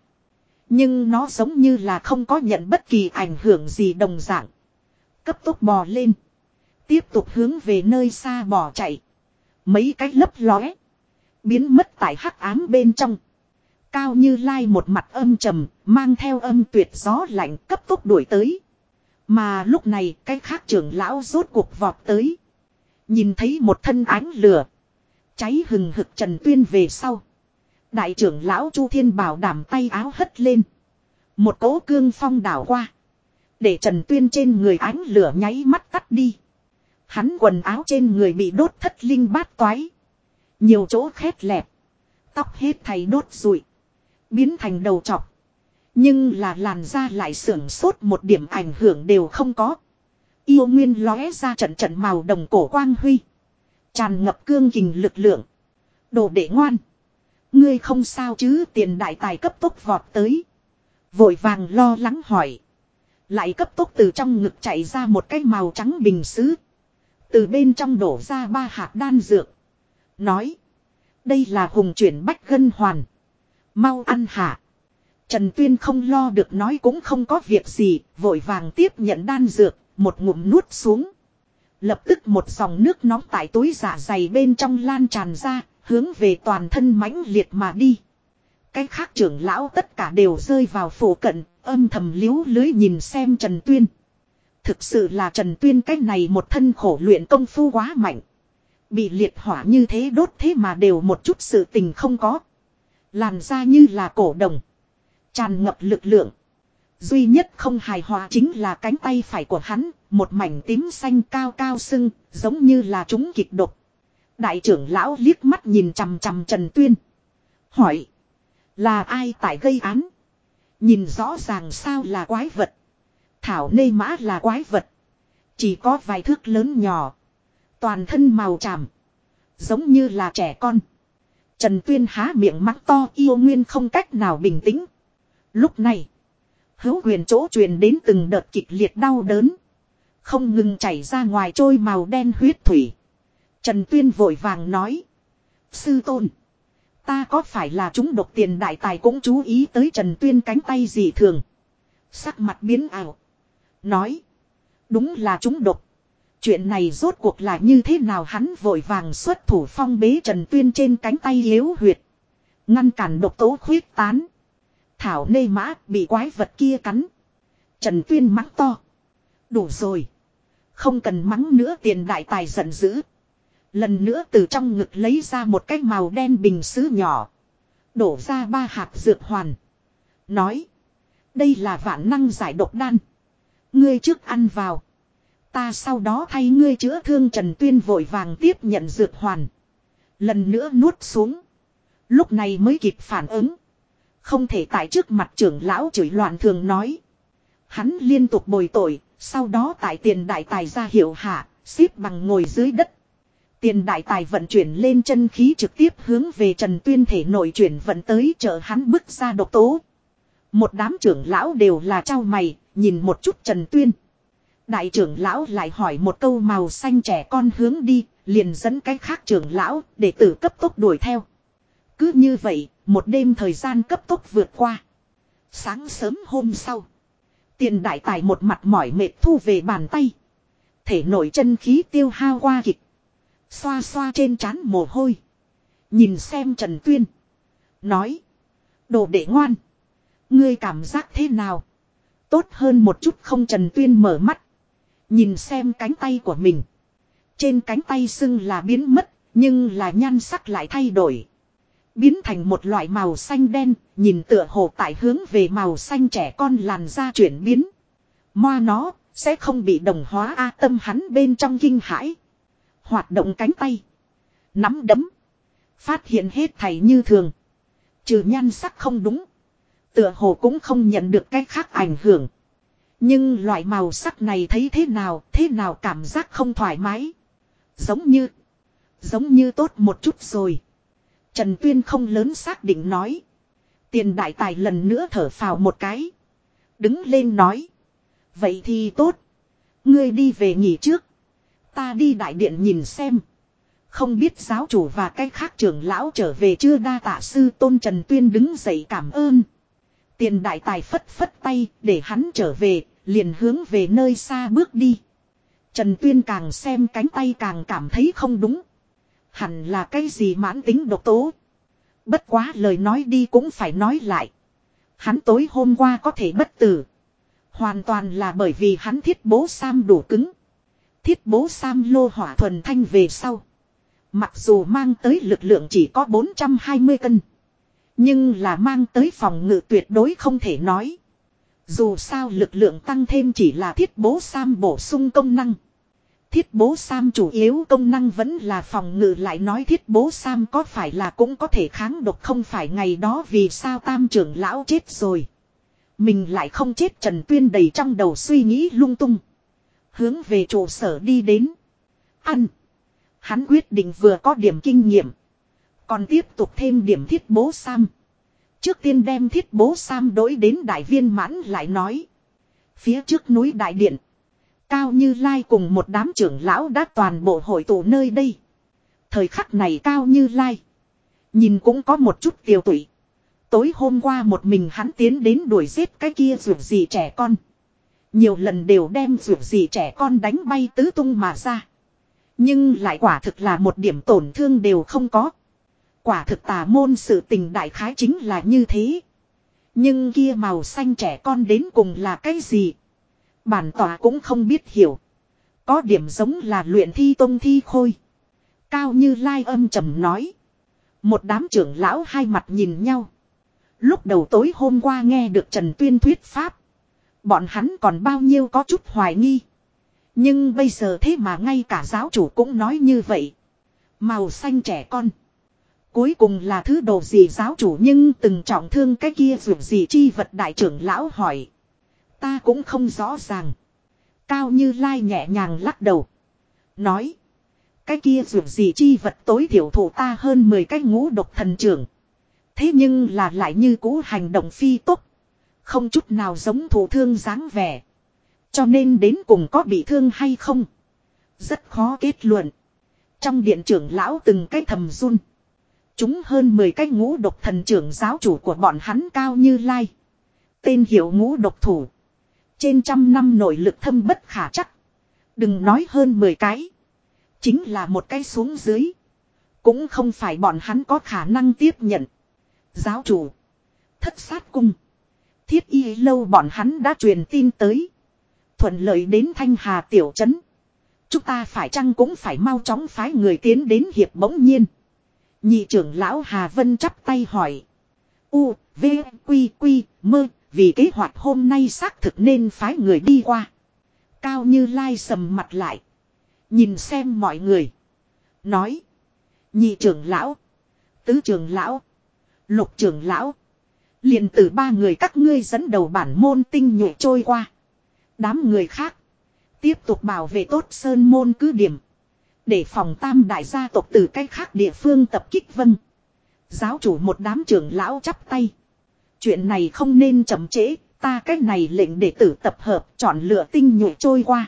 Nhưng nó giống như là không có nhận bất kỳ ảnh hưởng gì đồng dạng. Cấp tốc bò lên. Tiếp tục hướng về nơi xa bỏ chạy. Mấy cái lấp lóe. Biến mất tại hắc ám bên trong. Cao Như Lai một mặt âm trầm, mang theo âm tuyệt gió lạnh cấp tốc đuổi tới. Mà lúc này cái khác trưởng lão rốt cuộc vọt tới. Nhìn thấy một thân ánh lửa. Cháy hừng hực Trần Tuyên về sau. Đại trưởng lão Chu Thiên Bảo đảm tay áo hất lên. Một cỗ cương phong đảo qua. Để Trần Tuyên trên người ánh lửa nháy mắt tắt đi. Hắn quần áo trên người bị đốt thất linh bát toái. Nhiều chỗ khét lẹt. Tóc hết thảy đốt rụi. Biến thành đầu trọc. Nhưng là làn da lại sưởng sốt một điểm ảnh hưởng đều không có. Yêu nguyên lóe ra trận trận màu đồng cổ quang huy. Tràn ngập cương kình lực lượng. Đồ đệ ngoan. Ngươi không sao chứ? Tiền đại tài cấp tốc vọt tới. Vội vàng lo lắng hỏi. Lại cấp tốc từ trong ngực chạy ra một cái màu trắng bình sứ. Từ bên trong đổ ra ba hạt đan dược. Nói. Đây là hùng chuyển bách gân hoàn. Mau ăn hả. Trần Tuyên không lo được nói cũng không có việc gì. Vội vàng tiếp nhận đan dược. Một ngụm nuốt xuống. Lập tức một dòng nước nóng tại túi dạ dày bên trong lan tràn ra. Hướng về toàn thân mãnh liệt mà đi. Cái khác trưởng lão tất cả đều rơi vào phủ cận. Âm thầm liếu lưới nhìn xem Trần Tuyên. Thực sự là Trần Tuyên cái này một thân khổ luyện công phu quá mạnh. Bị liệt hỏa như thế đốt thế mà đều một chút sự tình không có. Làn ra như là cổ đồng. Tràn ngập lực lượng. Duy nhất không hài hòa chính là cánh tay phải của hắn. Một mảnh tím xanh cao cao sưng. Giống như là chúng kịch độc. Đại trưởng lão liếc mắt nhìn chằm chằm Trần Tuyên. Hỏi. Là ai tại gây án? Nhìn rõ ràng sao là quái vật. Thảo nê mã là quái vật. Chỉ có vài thước lớn nhỏ. Toàn thân màu tràm. Giống như là trẻ con. Trần Tuyên há miệng mắng to yêu nguyên không cách nào bình tĩnh. Lúc này. Hữu quyền chỗ truyền đến từng đợt kịch liệt đau đớn. Không ngừng chảy ra ngoài trôi màu đen huyết thủy. Trần Tuyên vội vàng nói. Sư tôn. Ta có phải là chúng độc? Tiền đại tài cũng chú ý tới Trần Tuyên cánh tay dị thường. Sắc mặt biến ảo. Nói. Đúng là chúng độc. Chuyện này rốt cuộc là như thế nào? Hắn vội vàng xuất thủ phong bế Trần Tuyên trên cánh tay yếu huyệt. Ngăn cản độc tố khuyết tán. Thảo nê mã bị quái vật kia cắn. Trần Tuyên mắng to. Đủ rồi. Không cần mắng nữa. Tiền đại tài giận dữ. Lần nữa từ trong ngực lấy ra một cái màu đen bình sứ nhỏ. Đổ ra ba hạt dược hoàn. Nói. Đây là vạn năng giải độc đan. Ngươi trước ăn vào. Ta sau đó thay ngươi chữa thương. Trần Tuyên vội vàng tiếp nhận dược hoàn. Lần nữa nuốt xuống. Lúc này mới kịp phản ứng. Không thể tại trước mặt trưởng lão chửi loạn thường nói. Hắn liên tục bồi tội. Sau đó tại tiền đại tài ra hiệu hạ. Xếp bằng ngồi dưới đất. Tiền đại tài vận chuyển lên chân khí trực tiếp hướng về Trần Tuyên thể nội chuyển vận tới trợ hắn bức ra độc tố. Một đám trưởng lão đều là trao mày, nhìn một chút Trần Tuyên. Đại trưởng lão lại hỏi một câu màu xanh trẻ con hướng đi, liền dẫn cái khác trưởng lão để tử cấp tốc đuổi theo. Cứ như vậy, một đêm thời gian cấp tốc vượt qua. Sáng sớm hôm sau, tiền đại tài một mặt mỏi mệt thu về bàn tay. Thể nội chân khí tiêu hao qua kịch. Xoa xoa trên trán mồ hôi. Nhìn xem Trần Tuyên. Nói. Đồ đệ ngoan. Ngươi cảm giác thế nào? Tốt hơn một chút không? Trần Tuyên mở mắt. Nhìn xem cánh tay của mình. Trên cánh tay sưng là biến mất. Nhưng là nhan sắc lại thay đổi. Biến thành một loại màu xanh đen. Nhìn tựa hồ tại hướng về màu xanh trẻ con làn da chuyển biến. Moa nó sẽ không bị đồng hóa a. Tâm hắn bên trong kinh hãi. Hoạt động cánh tay. Nắm đấm. Phát hiện hết thảy như thường. Trừ nhan sắc không đúng. Tựa hồ cũng không nhận được cái khác ảnh hưởng. Nhưng loại màu sắc này thấy thế nào, thế nào cảm giác không thoải mái. Giống như. Giống như tốt một chút rồi. Trần Tuyên không lớn xác định nói. Tiền đại tài lần nữa thở phào một cái. Đứng lên nói. Vậy thì tốt. Ngươi đi về nghỉ trước. Ta đi đại điện nhìn xem. Không biết giáo chủ và cái khác trưởng lão trở về chưa? Đa tạ sư tôn. Trần Tuyên đứng dậy cảm ơn. Tiền đại tài phất phất tay để hắn trở về, liền hướng về nơi xa bước đi. Trần Tuyên càng xem cánh tay càng cảm thấy không đúng. Hẳn là cái gì mãn tính độc tố. Bất quá lời nói đi cũng phải nói lại. Hắn tối hôm qua có thể bất tử. Hoàn toàn là bởi vì hắn thiết bố Sam đủ cứng. Thiết bố Sam lô hỏa thuần thanh về sau. Mặc dù mang tới lực lượng chỉ có bốn trăm hai mươi cân. Nhưng là mang tới phòng ngự tuyệt đối không thể nói. Dù sao lực lượng tăng thêm chỉ là thiết bố Sam bổ sung công năng. Thiết bố Sam chủ yếu công năng vẫn là phòng ngự, lại nói thiết bố Sam có phải là cũng có thể kháng độc không phải ngày đó vì sao tam trưởng lão chết rồi. Mình lại không chết. Trần Tuyên đầy trong đầu suy nghĩ lung tung. Hướng về trụ sở đi đến. Ăn. Hắn quyết định vừa có điểm kinh nghiệm. Còn tiếp tục thêm điểm thiết bố Sam. Trước tiên đem thiết bố Sam đối đến đại viên mãn lại nói. Phía trước núi đại điện. Cao Như Lai cùng một đám trưởng lão đã toàn bộ hội tụ nơi đây. Thời khắc này Cao Như Lai. Nhìn cũng có một chút tiêu tụy. Tối hôm qua một mình hắn tiến đến đuổi giết cái kia rượu gì trẻ con. Nhiều lần đều đem rượu gì trẻ con đánh bay tứ tung mà ra. Nhưng lại quả thực là một điểm tổn thương đều không có. Quả thực tà môn sự tình đại khái chính là như thế. Nhưng kia màu xanh trẻ con đến cùng là cái gì? Bản tỏa cũng không biết hiểu. Có điểm giống là luyện thi tông thi khôi. Cao Như Lai âm trầm nói. Một đám trưởng lão hai mặt nhìn nhau. Lúc đầu tối hôm qua nghe được Trần Tuyên thuyết pháp. Bọn hắn còn bao nhiêu có chút hoài nghi. Nhưng bây giờ thế mà ngay cả giáo chủ cũng nói như vậy. Màu xanh trẻ con. Cuối cùng là thứ đồ gì giáo chủ nhưng từng trọng thương cái kia dù gì chi vật đại trưởng lão hỏi. Ta cũng không rõ ràng. Cao Như Lai nhẹ nhàng lắc đầu. Nói. Cái kia dù gì chi vật tối thiểu thủ ta hơn mười cái ngũ độc thần trưởng. Thế nhưng là lại như cũ hành động phi tốc. Không chút nào giống thủ thương dáng vẻ. Cho nên đến cùng có bị thương hay không. Rất khó kết luận. Trong điện trưởng lão từng cái thầm run. Chúng hơn mười cái ngũ độc thần trưởng giáo chủ của bọn hắn Cao Như Lai. Tên hiệu ngũ độc thủ. Trên trăm năm nội lực thâm bất khả chắc. Đừng nói hơn mười cái. Chính là một cái xuống dưới. Cũng không phải bọn hắn có khả năng tiếp nhận. Giáo chủ. Thất sát cung. Thiết y lâu bọn hắn đã truyền tin tới. Thuận lợi đến Thanh Hà tiểu trấn. Chúng ta phải chăng cũng phải mau chóng phái người tiến đến hiệp. Bỗng nhiên. Nhị trưởng lão Hà Vân chắp tay hỏi. U, V, Quy, Quy, Mơ. Vì kế hoạch hôm nay xác thực nên phái người đi qua. Cao Như Lai sầm mặt lại. Nhìn xem mọi người. Nói. Nhị trưởng lão. Tứ trưởng lão. Lục trưởng lão. Liền từ ba người các ngươi dẫn đầu bản môn tinh nhuệ trôi qua. Đám người khác. Tiếp tục bảo vệ tốt sơn môn cứ điểm. Để phòng tam đại gia tộc từ cách khác địa phương tập kích. Vâng. Giáo chủ một đám trưởng lão chắp tay. Chuyện này không nên chậm trễ. Ta cách này lệnh đệ tử tập hợp chọn lựa tinh nhuệ trôi qua.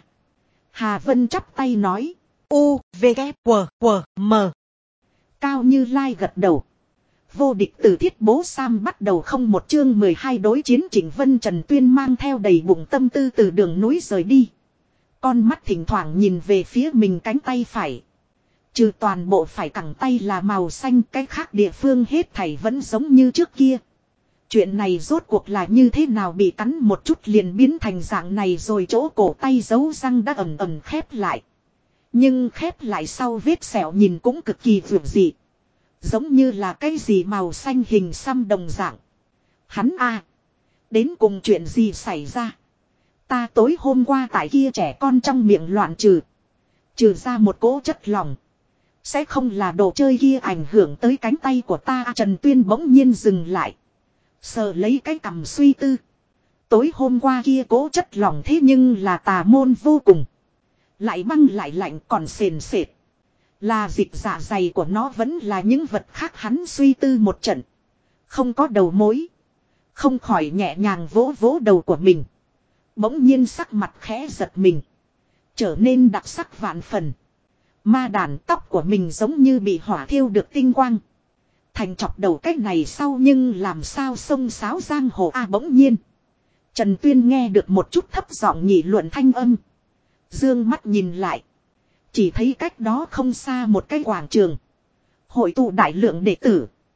Hà Vân chắp tay nói. U, V, K, W, W, M. Cao Như Lai gật đầu. Vô địch từ thiết bố Sam bắt đầu không một chương mười hai đối chiến Trịnh Vân Trần Tuyên mang theo đầy bụng tâm tư từ đường núi rời đi. Con mắt thỉnh thoảng nhìn về phía mình cánh tay phải. Trừ toàn bộ phải cẳng tay là màu xanh, cái khác địa phương hết thảy vẫn giống như trước kia. Chuyện này rốt cuộc là như thế nào, bị cắn một chút liền biến thành dạng này rồi, chỗ cổ tay dấu răng đã ẩm ẩm khép lại. Nhưng khép lại sau vết sẹo nhìn cũng cực kỳ vượt dị. Giống như là cái gì màu xanh hình xăm đồng dạng. Hắn a à, đến cùng chuyện gì xảy ra? Ta tối hôm qua tại kia trẻ con trong miệng loạn trừ. Trừ ra một cỗ chất lỏng. Sẽ không là đồ chơi kia ảnh hưởng tới cánh tay của ta. Trần Tuyên bỗng nhiên dừng lại. Sờ lấy cái cằm suy tư. Tối hôm qua kia cỗ chất lỏng thế nhưng là tà môn vô cùng. Lại băng lại lạnh còn sền sệt. Là dịch dạ dày của nó vẫn là những vật khác, hắn suy tư một trận. Không có đầu mối. Không khỏi nhẹ nhàng vỗ vỗ đầu của mình. Bỗng nhiên sắc mặt khẽ giật mình. Trở nên đặc sắc vạn phần. Ma đàn tóc của mình giống như bị hỏa thiêu được tinh quang. Thành chọc đầu cách này sau nhưng làm sao sông sáo giang hồ a à, bỗng nhiên. Trần Tuyên nghe được một chút thấp giọng nhị luận thanh âm. Dương mắt nhìn lại. Chỉ thấy cách đó không xa một cái quảng trường. Hội tụ đại lượng đệ tử.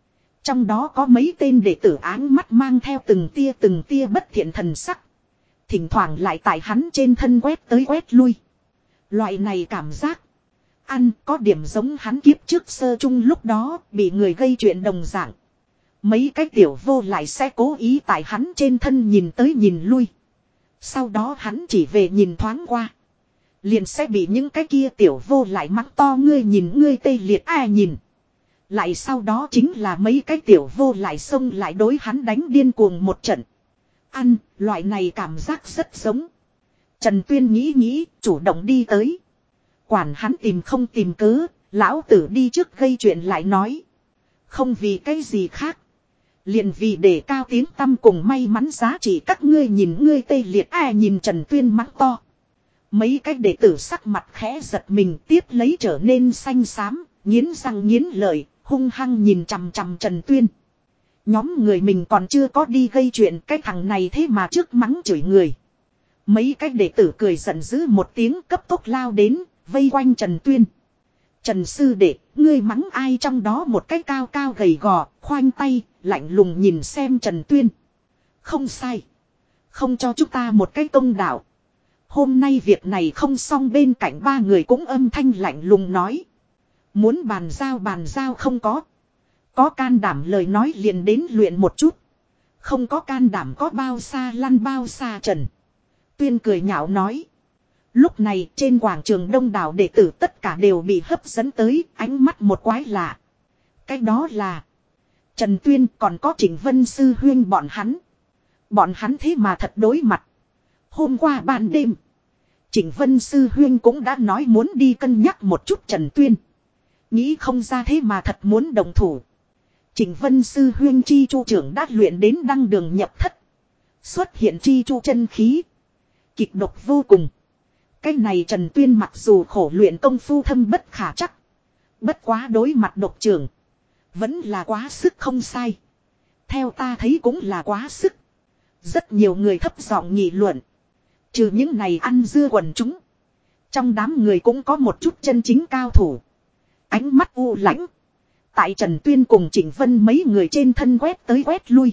Trong đó có mấy tên đệ tử áng mắt mang theo từng tia từng tia bất thiện thần sắc. Thỉnh thoảng lại tại hắn trên thân quét tới quét lui. Loại này cảm giác. Ăn có điểm giống hắn kiếp trước sơ chung lúc đó bị người gây chuyện đồng dạng. Mấy cái tiểu vô lại sẽ cố ý tại hắn trên thân nhìn tới nhìn lui. Sau đó hắn chỉ về nhìn thoáng qua. Liền sẽ bị những cái kia tiểu vô lại mắng to ngươi nhìn ngươi tê liệt ai nhìn. Lại sau đó chính là mấy cái tiểu vô lại xông lại đối hắn đánh điên cuồng một trận. Ăn, loại này cảm giác rất giống. Trần Tuyên nghĩ nghĩ, chủ động đi tới. Quản hắn tìm không tìm cớ, lão tử đi trước gây chuyện lại nói. Không vì cái gì khác. Liền vì để cao tiếng tăm cùng may mắn giá trị các ngươi nhìn ngươi tê liệt ai nhìn Trần Tuyên mắng to. Mấy cái đệ tử sắc mặt khẽ giật mình tiếp lấy trở nên xanh xám, nghiến răng nghiến lợi, hung hăng nhìn chằm chằm Trần Tuyên. Nhóm người mình còn chưa có đi gây chuyện cái thằng này thế mà trước mắng chửi người. Mấy cái đệ tử cười giận dữ một tiếng cấp tốc lao đến, vây quanh Trần Tuyên. Trần sư đệ, ngươi mắng ai trong đó một cái cao cao gầy gò, khoanh tay, lạnh lùng nhìn xem Trần Tuyên. Không sai. Không cho chúng ta một cái công đạo. Hôm nay việc này không xong bên cạnh ba người cũng âm thanh lạnh lùng nói. Muốn bàn giao bàn giao không có. Có can đảm lời nói liền đến luyện một chút. Không có can đảm có bao xa lăn bao xa Trần Tuyên cười nhạo nói. Lúc này trên quảng trường đông đảo đệ tử tất cả đều bị hấp dẫn tới ánh mắt một quái lạ. Cái đó là Trần Tuyên còn có Trịnh Vân Sư huyên bọn hắn. Bọn hắn thế mà thật đối mặt. Hôm qua ban đêm Trịnh Vân Sư huyên cũng đã nói muốn đi cân nhắc một chút Trần Tuyên. Nghĩ không ra thế mà thật muốn đồng thủ. Trịnh Vân Sư huyên chi chu trưởng đã luyện đến đăng đường nhập thất. Xuất hiện chi chu chân khí. Kịch độc vô cùng. Cái này Trần Tuyên mặc dù khổ luyện công phu thâm bất khả chắc. Bất quá đối mặt độc trưởng. Vẫn là quá sức không sai. Theo ta thấy cũng là quá sức. Rất nhiều người thấp giọng nghị luận. Trừ những này ăn dưa quần chúng. Trong đám người cũng có một chút chân chính cao thủ. Ánh mắt u lãnh. Tại Trần Tuyên cùng Trịnh Vân mấy người trên thân quét tới quét lui.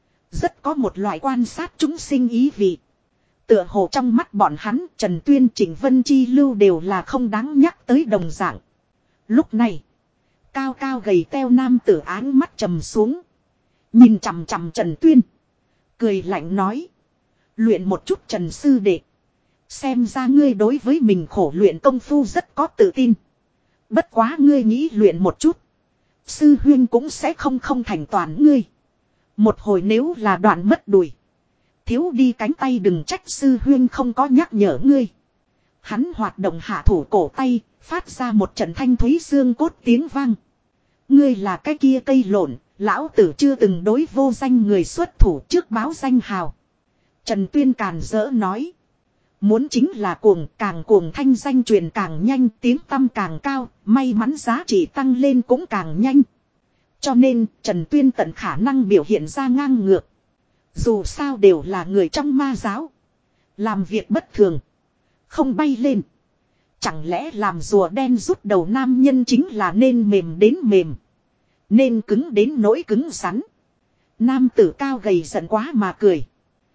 Rất có một loại quan sát chúng sinh ý vị. Tựa hồ trong mắt bọn hắn Trần Tuyên Trịnh Vân chi lưu đều là không đáng nhắc tới đồng dạng. Lúc này. Cao cao gầy teo nam tử áng mắt trầm xuống. Nhìn chằm chằm Trần Tuyên. Cười lạnh nói. Luyện một chút Trần sư đệ. Xem ra ngươi đối với mình khổ luyện công phu rất có tự tin. Bất quá ngươi nghĩ luyện một chút. Sư huyên cũng sẽ không không thành toàn ngươi. Một hồi nếu là đoạn mất đùi. Thiếu đi cánh tay đừng trách sư huyên không có nhắc nhở ngươi. Hắn hoạt động hạ thủ cổ tay. Phát ra một trận thanh thúy xương cốt tiếng vang. Ngươi là cái kia cây lộn. Lão tử chưa từng đối vô danh người xuất thủ trước báo danh hào. Trần Tuyên càn rỡ nói. Muốn chính là cuồng, càng cuồng thanh danh truyền càng nhanh, tiếng tăm càng cao, may mắn giá trị tăng lên cũng càng nhanh. Cho nên, Trần Tuyên tận khả năng biểu hiện ra ngang ngược. Dù sao đều là người trong ma giáo. Làm việc bất thường. Không bay lên. Chẳng lẽ làm rùa đen rút đầu nam nhân chính là nên mềm đến mềm. Nên cứng đến nỗi cứng rắn. Nam tử cao gầy giận quá mà cười.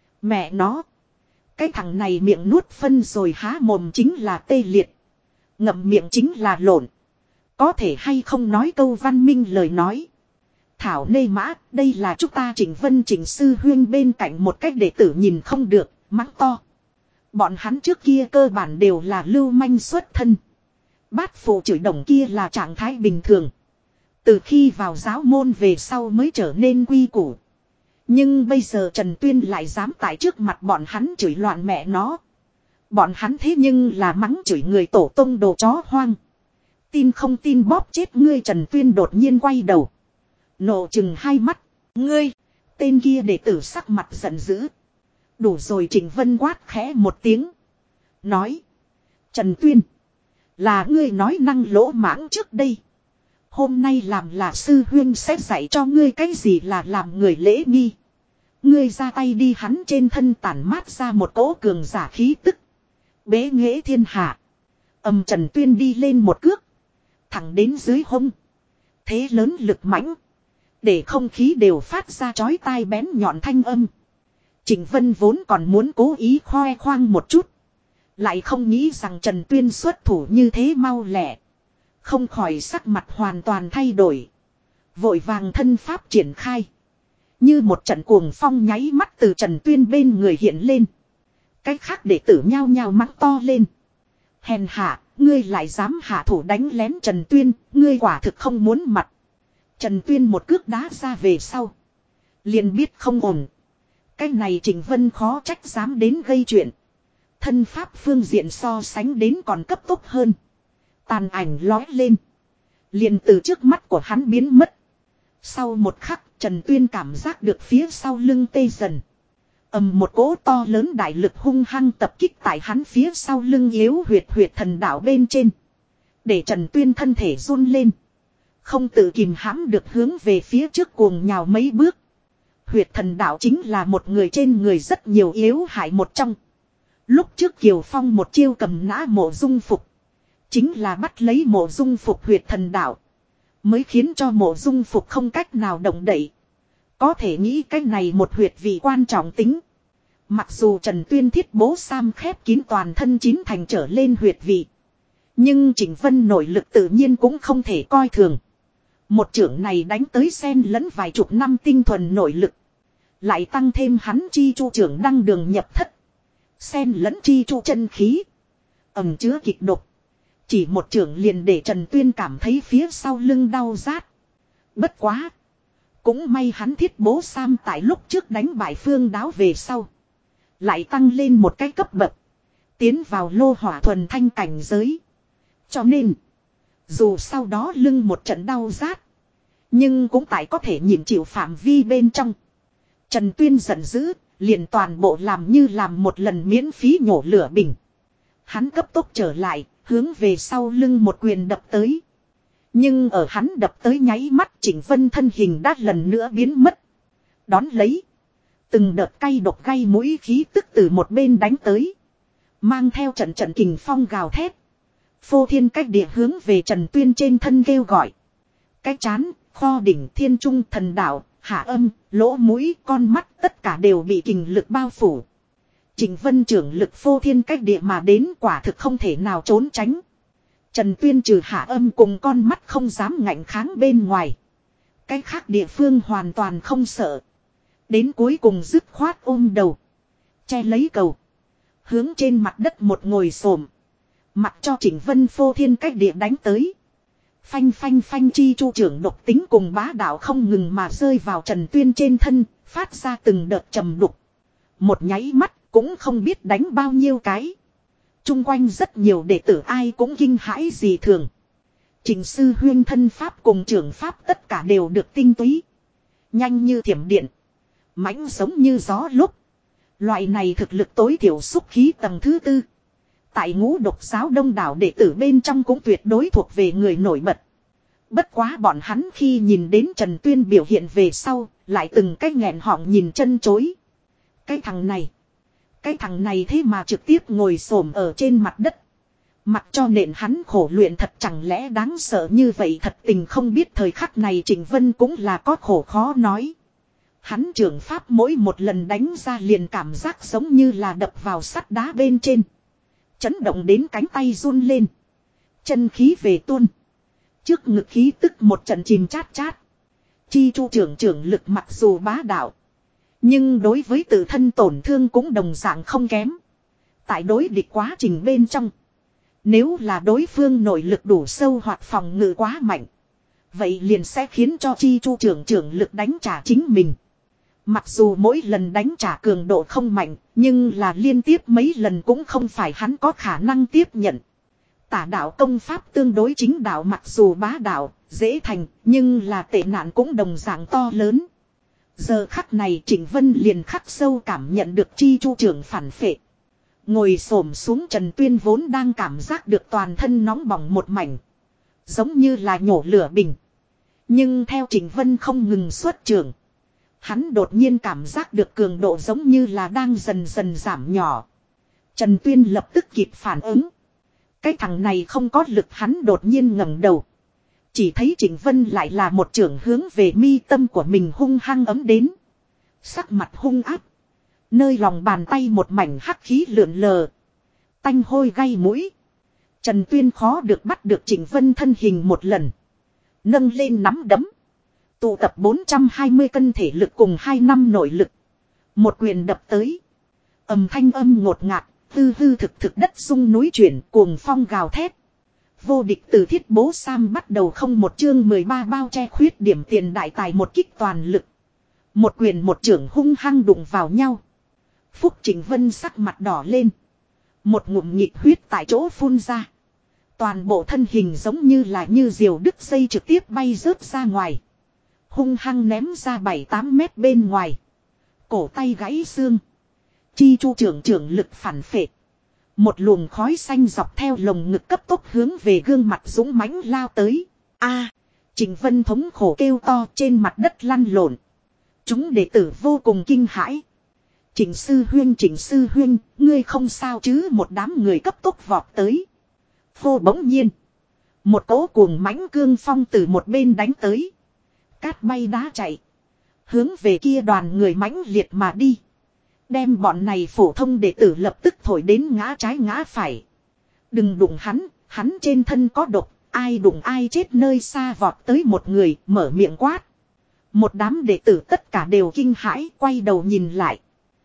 Mẹ nó. Cái thằng này miệng nuốt phân rồi há mồm chính là tê liệt. Ngậm miệng chính là lộn. Có thể hay không nói câu văn minh lời nói. Thảo nê mã, đây là chúng ta Trịnh Vân Trịnh Sư huyên bên cạnh một cách đệ tử nhìn không được, mắng to. Bọn hắn trước kia cơ bản đều là lưu manh xuất thân. Bát phụ chửi đồng kia là trạng thái bình thường. Từ khi vào giáo môn về sau mới trở nên quy củ. Nhưng bây giờ Trần Tuyên lại dám tại trước mặt bọn hắn chửi loạn mẹ nó. Bọn hắn thế nhưng là mắng chửi người tổ tông đồ chó hoang. Tin không tin bóp chết ngươi. Trần Tuyên đột nhiên quay đầu. Nộ chừng hai mắt. Ngươi. Tên kia đệ tử sắc mặt giận dữ. Đủ rồi. Trịnh Vân quát khẽ một tiếng. Nói. Trần Tuyên. Là ngươi nói năng lỗ mãng trước đây. Hôm nay làm là sư huyên sẽ dạy cho ngươi cái gì là làm người lễ nghi. Ngươi ra tay đi hắn trên thân tản mát ra một cỗ cường giả khí tức. Bế nghệ thiên hạ. Ầm Trần Tuyên đi lên một cước. Thẳng đến dưới hông. Thế lớn lực mãnh. Để không khí đều phát ra chói tai bén nhọn thanh âm. Trịnh Vân vốn còn muốn cố ý khoe khoang một chút. Lại không nghĩ rằng Trần Tuyên xuất thủ như thế mau lẹ. Không khỏi sắc mặt hoàn toàn thay đổi. Vội vàng thân pháp triển khai. Như một trận cuồng phong nháy mắt từ Trần Tuyên bên người hiện lên. Cách khác đệ tử nhao nhao mắng to lên. Hèn hạ, ngươi lại dám hạ thủ đánh lén Trần Tuyên, ngươi quả thực không muốn mặt. Trần Tuyên một cước đá ra về sau. Liền biết không ổn. Cái này Trịnh Vân khó trách dám đến gây chuyện. Thân pháp phương diện so sánh đến còn cấp tốc hơn. Tàn ảnh lói lên. Liền từ trước mắt của hắn biến mất. Sau một khắc Trần Tuyên cảm giác được phía sau lưng tê dần. ầm một cỗ to lớn đại lực hung hăng tập kích tại hắn phía sau lưng yếu huyệt huyệt thần đạo bên trên. Để Trần Tuyên thân thể run lên. Không tự kìm hãm được hướng về phía trước cuồng nhào mấy bước. Huyệt thần đạo chính là một người trên người rất nhiều yếu hại một trong. Lúc trước Kiều Phong một chiêu cầm nã Mộ Dung Phục. Chính là bắt lấy Mộ Dung Phục huyệt thần đạo. Mới khiến cho Mộ Dung Phục không cách nào động đậy. Có thể nghĩ cái này một huyệt vị quan trọng tính. Mặc dù Trần Tuyên thiết bố sam khép kín toàn thân chín thành trở lên huyệt vị. Nhưng Trịnh Vân nội lực tự nhiên cũng không thể coi thường. Một trưởng này đánh tới xen lẫn vài chục năm tinh thuần nội lực. Lại tăng thêm hắn chi chu trưởng đăng đường nhập thất. Xen lẫn chi chu chân khí. Ẩm chứa kịch độc. Chỉ một trưởng liền để Trần Tuyên cảm thấy phía sau lưng đau rát. Bất quá. Cũng may hắn thiết bố sam tại lúc trước đánh bại Phương Đáo về sau. Lại tăng lên một cái cấp bậc. Tiến vào lô hỏa thuần thanh cảnh giới. Cho nên. Dù sau đó lưng một trận đau rát. Nhưng cũng tại có thể nhịn chịu phạm vi bên trong. Trần Tuyên giận dữ. Liền toàn bộ làm như làm một lần miễn phí nhổ lửa bình. Hắn cấp tốc trở lại. Hướng về sau lưng một quyền đập tới. Nhưng ở hắn đập tới nháy mắt Trịnh Vân thân hình đã lần nữa biến mất. Đón lấy. Từng đợt cay độc gây mũi khí tức từ một bên đánh tới. Mang theo trận trận kình phong gào thét. Phô thiên cách địa hướng về Trần Tuyên trên thân kêu gọi. Cái chán, kho đỉnh thiên trung thần đạo, hạ âm, lỗ mũi, con mắt tất cả đều bị kình lực bao phủ. Trịnh Vân trưởng lực phô thiên cách địa mà đến quả thực không thể nào trốn tránh. Trần Tuyên trừ hạ âm cùng con mắt không dám ngạnh kháng bên ngoài. Cái khác địa phương hoàn toàn không sợ. Đến cuối cùng dứt khoát ôm đầu. Che lấy cầu. Hướng trên mặt đất một ngồi xổm. Mặc cho Trịnh Vân phô thiên cách địa đánh tới. Phanh phanh phanh chi chu trưởng độc tính cùng bá đạo không ngừng mà rơi vào Trần Tuyên trên thân. Phát ra từng đợt trầm đục. Một nháy mắt cũng không biết đánh bao nhiêu cái. Trung quanh rất nhiều đệ tử ai cũng kinh hãi gì thường. Trịnh sư huyên thân pháp cùng trưởng pháp tất cả đều được tinh túy. Nhanh như thiểm điện. Mãnh giống như gió lúc. Loại này thực lực tối thiểu xúc khí tầng thứ tư. Tại ngũ độc giáo đông đảo đệ tử bên trong cũng tuyệt đối thuộc về người nổi bật. Bất quá bọn hắn khi nhìn đến Trần Tuyên biểu hiện về sau. Lại từng cái nghẹn họng nhìn chân chối. Cái thằng này. Cái thằng này thế mà trực tiếp ngồi xổm ở trên mặt đất. Mặc cho nện hắn khổ luyện thật chẳng lẽ đáng sợ như vậy thật tình không biết thời khắc này Trịnh Vân cũng là có khổ khó nói. Hắn trưởng pháp mỗi một lần đánh ra liền cảm giác giống như là đập vào sắt đá bên trên. Chấn động đến cánh tay run lên. Chân khí về tuôn. Trước ngực khí tức một trận chìm chát chát. Chi chu trưởng trưởng lực mặc dù bá đạo. Nhưng đối với tự thân tổn thương cũng đồng dạng không kém. Tại đối địch quá trình bên trong. Nếu là đối phương nội lực đủ sâu hoặc phòng ngự quá mạnh. Vậy liền sẽ khiến cho chi chu trưởng trưởng lực đánh trả chính mình. Mặc dù mỗi lần đánh trả cường độ không mạnh. Nhưng là liên tiếp mấy lần cũng không phải hắn có khả năng tiếp nhận. Tả đạo công pháp tương đối chính đạo mặc dù bá đạo, dễ thành. Nhưng là tệ nạn cũng đồng dạng to lớn. Giờ khắc này Trịnh Vân liền khắc sâu cảm nhận được chi chu trưởng phản phệ. Ngồi xổm xuống Trần Tuyên vốn đang cảm giác được toàn thân nóng bỏng một mảnh. Giống như là nhổ lửa bình. Nhưng theo Trịnh Vân không ngừng xuất trưởng. Hắn đột nhiên cảm giác được cường độ giống như là đang dần dần giảm nhỏ. Trần Tuyên lập tức kịp phản ứng. Cái thằng này không có lực hắn đột nhiên ngẩng đầu. Chỉ thấy Trịnh Vân lại là một trưởng hướng về mi tâm của mình hung hăng ấm đến. Sắc mặt hung áp. Nơi lòng bàn tay một mảnh hắc khí lượn lờ. Tanh hôi gay mũi. Trần Tuyên khó được bắt được Trịnh Vân thân hình một lần. Nâng lên nắm đấm. Tụ tập bốn trăm hai mươi cân thể lực cùng hai năm nội lực. Một quyền đập tới. Âm thanh âm ngột ngạt. Hư hư thực thực đất rung núi chuyển, cuồng phong gào thét. Vô địch từ Thiết Bố Sam bắt đầu không một chương mười ba bao che khuyết điểm tiền đại tài một kích toàn lực. Một quyền một trưởng hung hăng đụng vào nhau. Phúc Trịnh Vân sắc mặt đỏ lên. Một ngụm nhịp huyết tại chỗ phun ra. Toàn bộ thân hình giống như là như diều đứt dây trực tiếp bay rớt ra ngoài. Hung hăng ném ra bảy tám mét bên ngoài. Cổ tay gãy xương. Chi chu trưởng trưởng lực phản phệ. Một luồng khói xanh dọc theo lồng ngực cấp tốc hướng về gương mặt dũng mãnh lao tới. A, Trịnh Vân thống khổ kêu to trên mặt đất lăn lộn. Chúng đệ tử vô cùng kinh hãi. Trịnh sư huynh, Trịnh sư huynh, ngươi không sao chứ? Một đám người cấp tốc vọt tới. Phô bỗng nhiên. Một cỗ cuồng mãnh cương phong từ một bên đánh tới. Cát bay đá chạy. Hướng về kia đoàn người mãnh liệt mà đi. Đem bọn này phổ thông đệ tử lập tức thổi đến ngã trái ngã phải. Đừng đụng hắn, hắn trên thân có độc, ai đụng ai chết. Nơi xa vọt tới một người, mở miệng quát. Một đám đệ tử tất cả đều kinh hãi, quay đầu nhìn lại.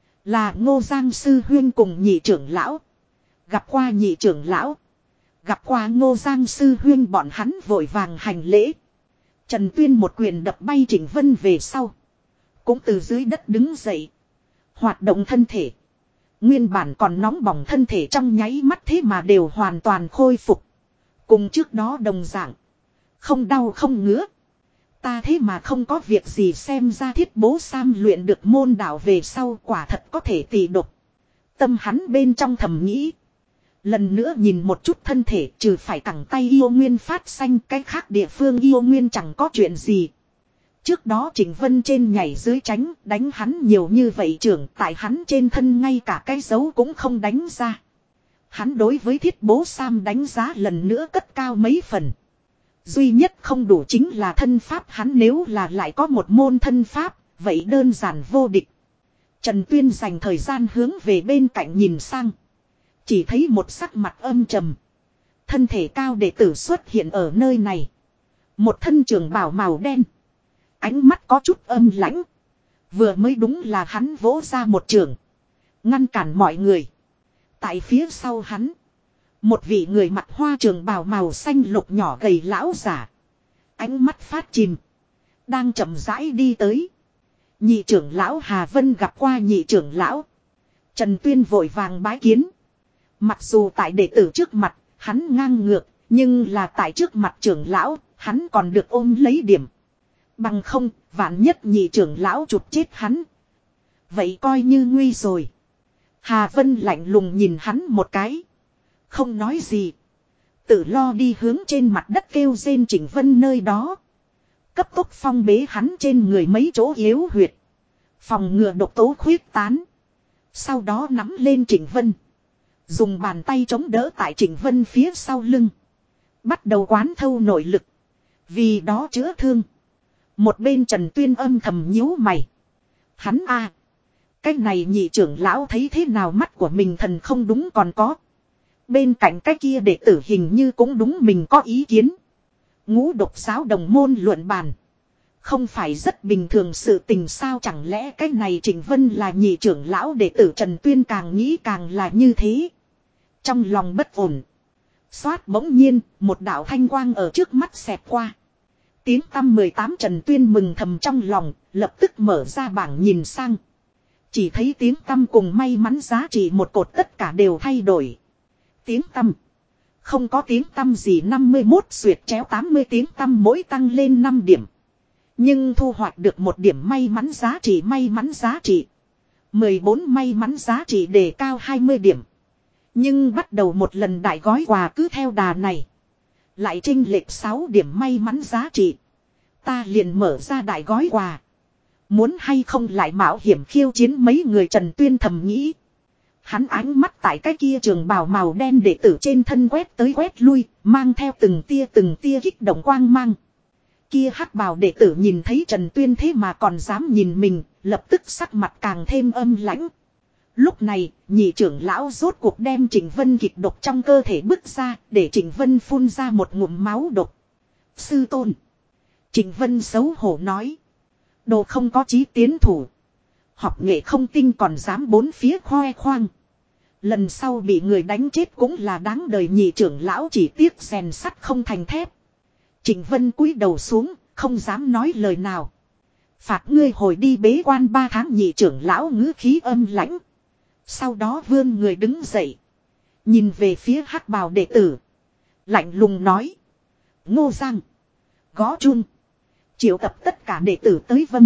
Là Ngô Giang sư huynh cùng nhị trưởng lão. Gặp qua nhị trưởng lão. Gặp qua Ngô Giang sư huynh, bọn hắn vội vàng hành lễ. Trần Tuyên một quyền đập bay Trịnh Vân về sau. Cũng từ dưới đất đứng dậy. Hoạt động thân thể. Nguyên bản còn nóng bỏng thân thể trong nháy mắt thế mà đều hoàn toàn khôi phục. Cùng trước đó đồng dạng. Không đau không ngứa. Ta thế mà không có việc gì, xem ra Thiết Bố Sam luyện được môn đạo về sau quả thật có thể tỳ độc. Tâm hắn bên trong thầm nghĩ. Lần nữa nhìn một chút thân thể, trừ phải cẳng tay yêu nguyên phát xanh, cái khác địa phương yêu nguyên chẳng có chuyện gì. Trước đó Trịnh Vân trên nhảy dưới tránh, đánh hắn nhiều như vậy trưởng, tại hắn trên thân ngay cả cái dấu cũng không đánh ra. Hắn đối với Thiết Bố Sam đánh giá lần nữa cất cao mấy phần. Duy nhất không đủ chính là thân pháp, hắn nếu là lại có một môn thân pháp, vậy đơn giản vô địch. Trần Tuyên dành thời gian hướng về bên cạnh nhìn sang. Chỉ thấy một sắc mặt âm trầm. Thân thể cao đệ tử xuất hiện ở nơi này. Một thân trường bào màu đen. Ánh mắt có chút âm lãnh. Vừa mới đúng là hắn vỗ ra một trường. Ngăn cản mọi người. Tại phía sau hắn. Một vị người mặt hoa trường bào màu xanh lục nhỏ gầy lão giả. Ánh mắt phát chìm. Đang chậm rãi đi tới. Nhị trưởng lão Hà Vân gặp qua nhị trưởng lão. Trần Tuyên vội vàng bái kiến. Mặc dù tại đệ tử trước mặt, hắn ngang ngược. Nhưng là tại trước mặt trưởng lão, hắn còn được ôm lấy điểm. Bằng không, vạn nhất nhị trưởng lão chụp chết hắn. Vậy coi như nguy rồi. Hà Vân lạnh lùng nhìn hắn một cái. Không nói gì. Tự lo đi hướng trên mặt đất kêu rên Trịnh Vân nơi đó. Cấp tốc phong bế hắn trên người mấy chỗ yếu huyệt. Phòng ngừa độc tố khuyết tán. Sau đó nắm lên Trịnh Vân. Dùng bàn tay chống đỡ tại Trịnh Vân phía sau lưng. Bắt đầu quán thâu nội lực. Vì đó chữa thương. Một bên Trần Tuyên âm thầm nhíu mày. Hắn a, à, cái này nhị trưởng lão thấy thế nào mắt của mình thần không đúng còn có. Bên cạnh cái kia đệ tử hình như cũng đúng mình có ý kiến. Ngũ độc giáo đồng môn luận bàn. Không phải rất bình thường sự tình sao, chẳng lẽ cái này Trịnh Vân là nhị trưởng lão đệ tử. Trần Tuyên càng nghĩ càng là như thế. Trong lòng bất ổn. Xoát bỗng nhiên, một đạo thanh quang ở trước mắt xẹt qua. Tiếng tăm mười tám Trần Tuyên mừng thầm trong lòng, lập tức mở ra bảng nhìn sang. Chỉ thấy tiếng tăm cùng may mắn giá trị một cột tất cả đều thay đổi. Tiếng tăm. Không có tiếng tăm gì năm mươi mốt xuyệt chéo tám mươi tiếng tăm mỗi tăng lên năm điểm. Nhưng thu hoạch được một điểm may mắn giá trị may mắn giá trị. mười bốn may mắn giá trị đề cao hai mươi điểm. Nhưng bắt đầu một lần đại gói quà cứ theo đà này. Lại chênh lệch sáu điểm may mắn giá trị. Ta liền mở ra đại gói quà. Muốn hay không lại mạo hiểm khiêu chiến mấy người, Trần Tuyên thầm nghĩ. Hắn ánh mắt tại cái kia trường bào màu đen đệ tử trên thân quét tới quét lui, mang theo từng tia từng tia kích động quang mang. Kia hắc bào đệ tử nhìn thấy Trần Tuyên thế mà còn dám nhìn mình, lập tức sắc mặt càng thêm âm lãnh. Lúc này, nhị trưởng lão rốt cuộc đem Trịnh Vân kịch độc trong cơ thể bức ra, để Trịnh Vân phun ra một ngụm máu độc. Sư tôn. Trịnh Vân xấu hổ nói. Đồ không có chí tiến thủ. Học nghệ không tinh còn dám bốn phía khoe khoang. Lần sau bị người đánh chết cũng là đáng đời, nhị trưởng lão chỉ tiếc rèn sắt không thành thép. Trịnh Vân cúi đầu xuống, không dám nói lời nào. Phạt ngươi hồi đi bế quan ba tháng, nhị trưởng lão ngữ khí âm lãnh. Sau đó vươn người đứng dậy. Nhìn về phía hắc bào đệ tử. Lạnh lùng nói. Ngô Giang. Gõ chun. Triệu tập tất cả đệ tử tới vâng.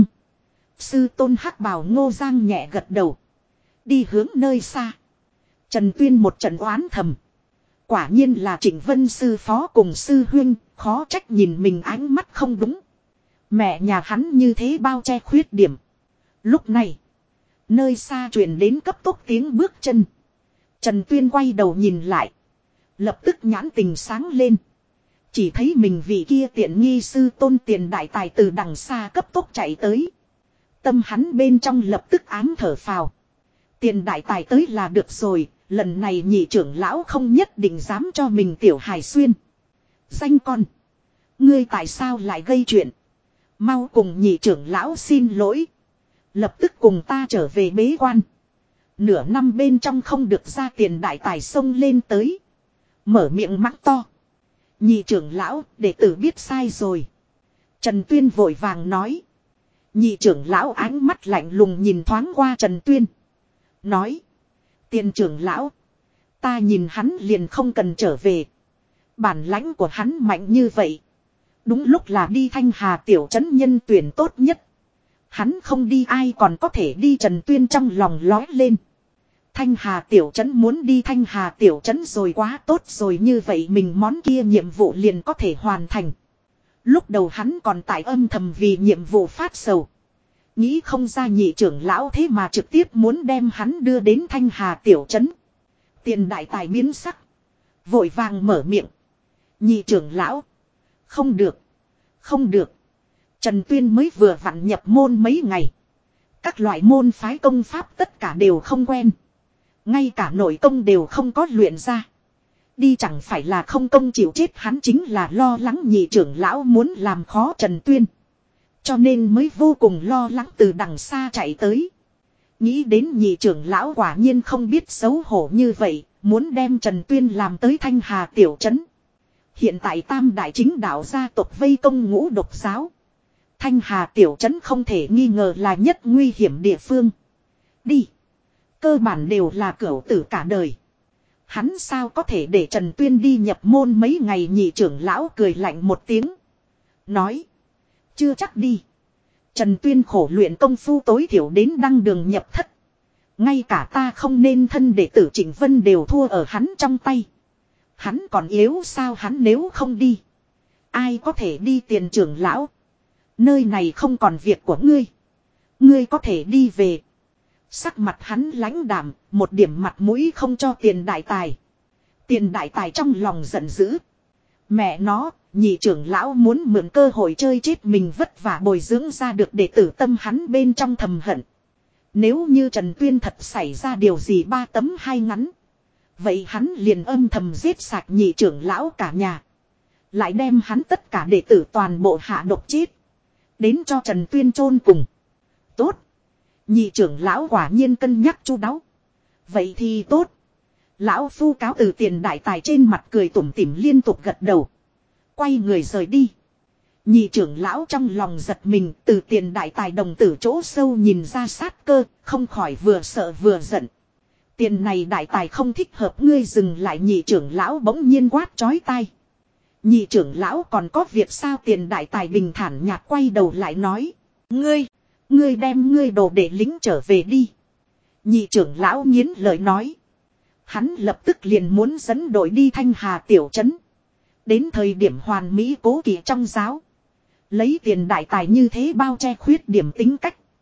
Sư tôn hắc bào Ngô Giang nhẹ gật đầu. Đi hướng nơi xa. Trần Tuyên một trận oán thầm. Quả nhiên là Trịnh Vân sư phó cùng sư huynh, khó trách nhìn mình ánh mắt không đúng. Mẹ nhà hắn như thế bao che khuyết điểm. Lúc này, nơi xa truyền đến cấp tốc tiếng bước chân. Trần Tuyên quay đầu nhìn lại. Lập tức nhãn tình sáng lên. Chỉ thấy mình vị kia tiện nghi sư tôn Tiền đại tài từ đằng xa cấp tốc chạy tới. Tâm hắn bên trong lập tức ám thở phào. Tiền đại tài tới là được rồi. Lần này nhị trưởng lão không nhất định dám cho mình tiểu hài xuyên. Danh con. Ngươi tại sao lại gây chuyện? Mau cùng nhị trưởng lão xin lỗi. Lập tức cùng ta trở về bế quan. Nửa năm bên trong không được ra. Tiền đại tài xông lên tới. Mở miệng mắng to. Nhị trưởng lão, đệ tử biết sai rồi. Trần Tuyên vội vàng nói. Nhị trưởng lão ánh mắt lạnh lùng nhìn thoáng qua Trần Tuyên. Nói. Tiền trưởng lão. Ta nhìn hắn liền không cần trở về. Bản lãnh của hắn mạnh như vậy. Đúng lúc là đi Thanh Hà tiểu trấn nhân tuyển tốt nhất. Hắn không đi ai còn có thể đi. Trần Tuyên trong lòng lói lên. Thanh Hà tiểu trấn muốn đi Thanh Hà tiểu trấn rồi, quá tốt rồi, như vậy mình món kia nhiệm vụ liền có thể hoàn thành. Lúc đầu hắn còn tại âm thầm vì nhiệm vụ phát sầu. Nghĩ không ra nhị trưởng lão thế mà trực tiếp muốn đem hắn đưa đến Thanh Hà tiểu trấn. Tiền đại tài biến sắc. Vội vàng mở miệng. Nhị trưởng lão. Không được. Không được. Trần Tuyên mới vừa vặn nhập môn mấy ngày. Các loại môn phái công pháp tất cả đều không quen. Ngay cả nội công đều không có luyện ra. Đi chẳng phải là không công chịu chết, hắn chính là lo lắng nhị trưởng lão muốn làm khó Trần Tuyên. Cho nên mới vô cùng lo lắng từ đằng xa chạy tới. Nghĩ đến nhị trưởng lão quả nhiên không biết xấu hổ như vậy, muốn đem Trần Tuyên làm tới Thanh Hà tiểu trấn. Hiện tại tam đại chính đạo gia tộc vây công ngũ độc giáo. Thanh Hà tiểu trấn không thể nghi ngờ là nhất nguy hiểm địa phương. Đi. Cơ bản đều là cửu tử cả đời. Hắn sao có thể để Trần Tuyên đi nhập môn mấy ngày? Nhị trưởng lão cười lạnh một tiếng. Nói. Chưa chắc đi. Trần Tuyên khổ luyện công phu tối thiểu đến đăng đường nhập thất. Ngay cả ta không nên thân đệ tử Trịnh Vân đều thua ở hắn trong tay. Hắn còn yếu sao? Hắn nếu không đi, ai có thể đi? Tiền trưởng lão. Nơi này không còn việc của ngươi. Ngươi có thể đi về. Sắc mặt hắn lãnh đạm, một điểm mặt mũi không cho Tiền đại tài. Tiền đại tài trong lòng giận dữ. Mẹ nó, nhị trưởng lão muốn mượn cơ hội chơi chết mình vất vả bồi dưỡng ra được đệ tử, tâm hắn bên trong thầm hận. Nếu như Trần Tuyên thật xảy ra điều gì ba tấm hai ngắn, vậy hắn liền âm thầm giết sạch nhị trưởng lão cả nhà. Lại đem hắn tất cả đệ tử toàn bộ hạ độc chết. Đến cho Trần Tuyên chôn cùng. Tốt. Nhị trưởng lão quả nhiên cân nhắc chu đáo. Vậy thì tốt. Lão phu cáo từ. Tiền đại tài trên mặt cười tủm tỉm liên tục gật đầu. Quay người rời đi. Nhị trưởng lão trong lòng giật mình, từ Tiền đại tài đồng tử chỗ sâu nhìn ra sát cơ, không khỏi vừa sợ vừa giận. Tiền này đại tài không thích hợp, ngươi dừng lại. Nhị trưởng lão bỗng nhiên quát chói tai. Nhị trưởng lão còn có việc sao? Tiền đại tài bình thản nhạt quay đầu lại nói. Ngươi, ngươi đem ngươi đồ để lính trở về đi. Nhị trưởng lão nghiến lời nói. Hắn lập tức liền muốn dẫn đội đi Thanh Hà tiểu trấn. Đến thời điểm hoàn mỹ cố kỵ trong giáo. Lấy Tiền đại tài như thế bao che khuyết điểm tính cách.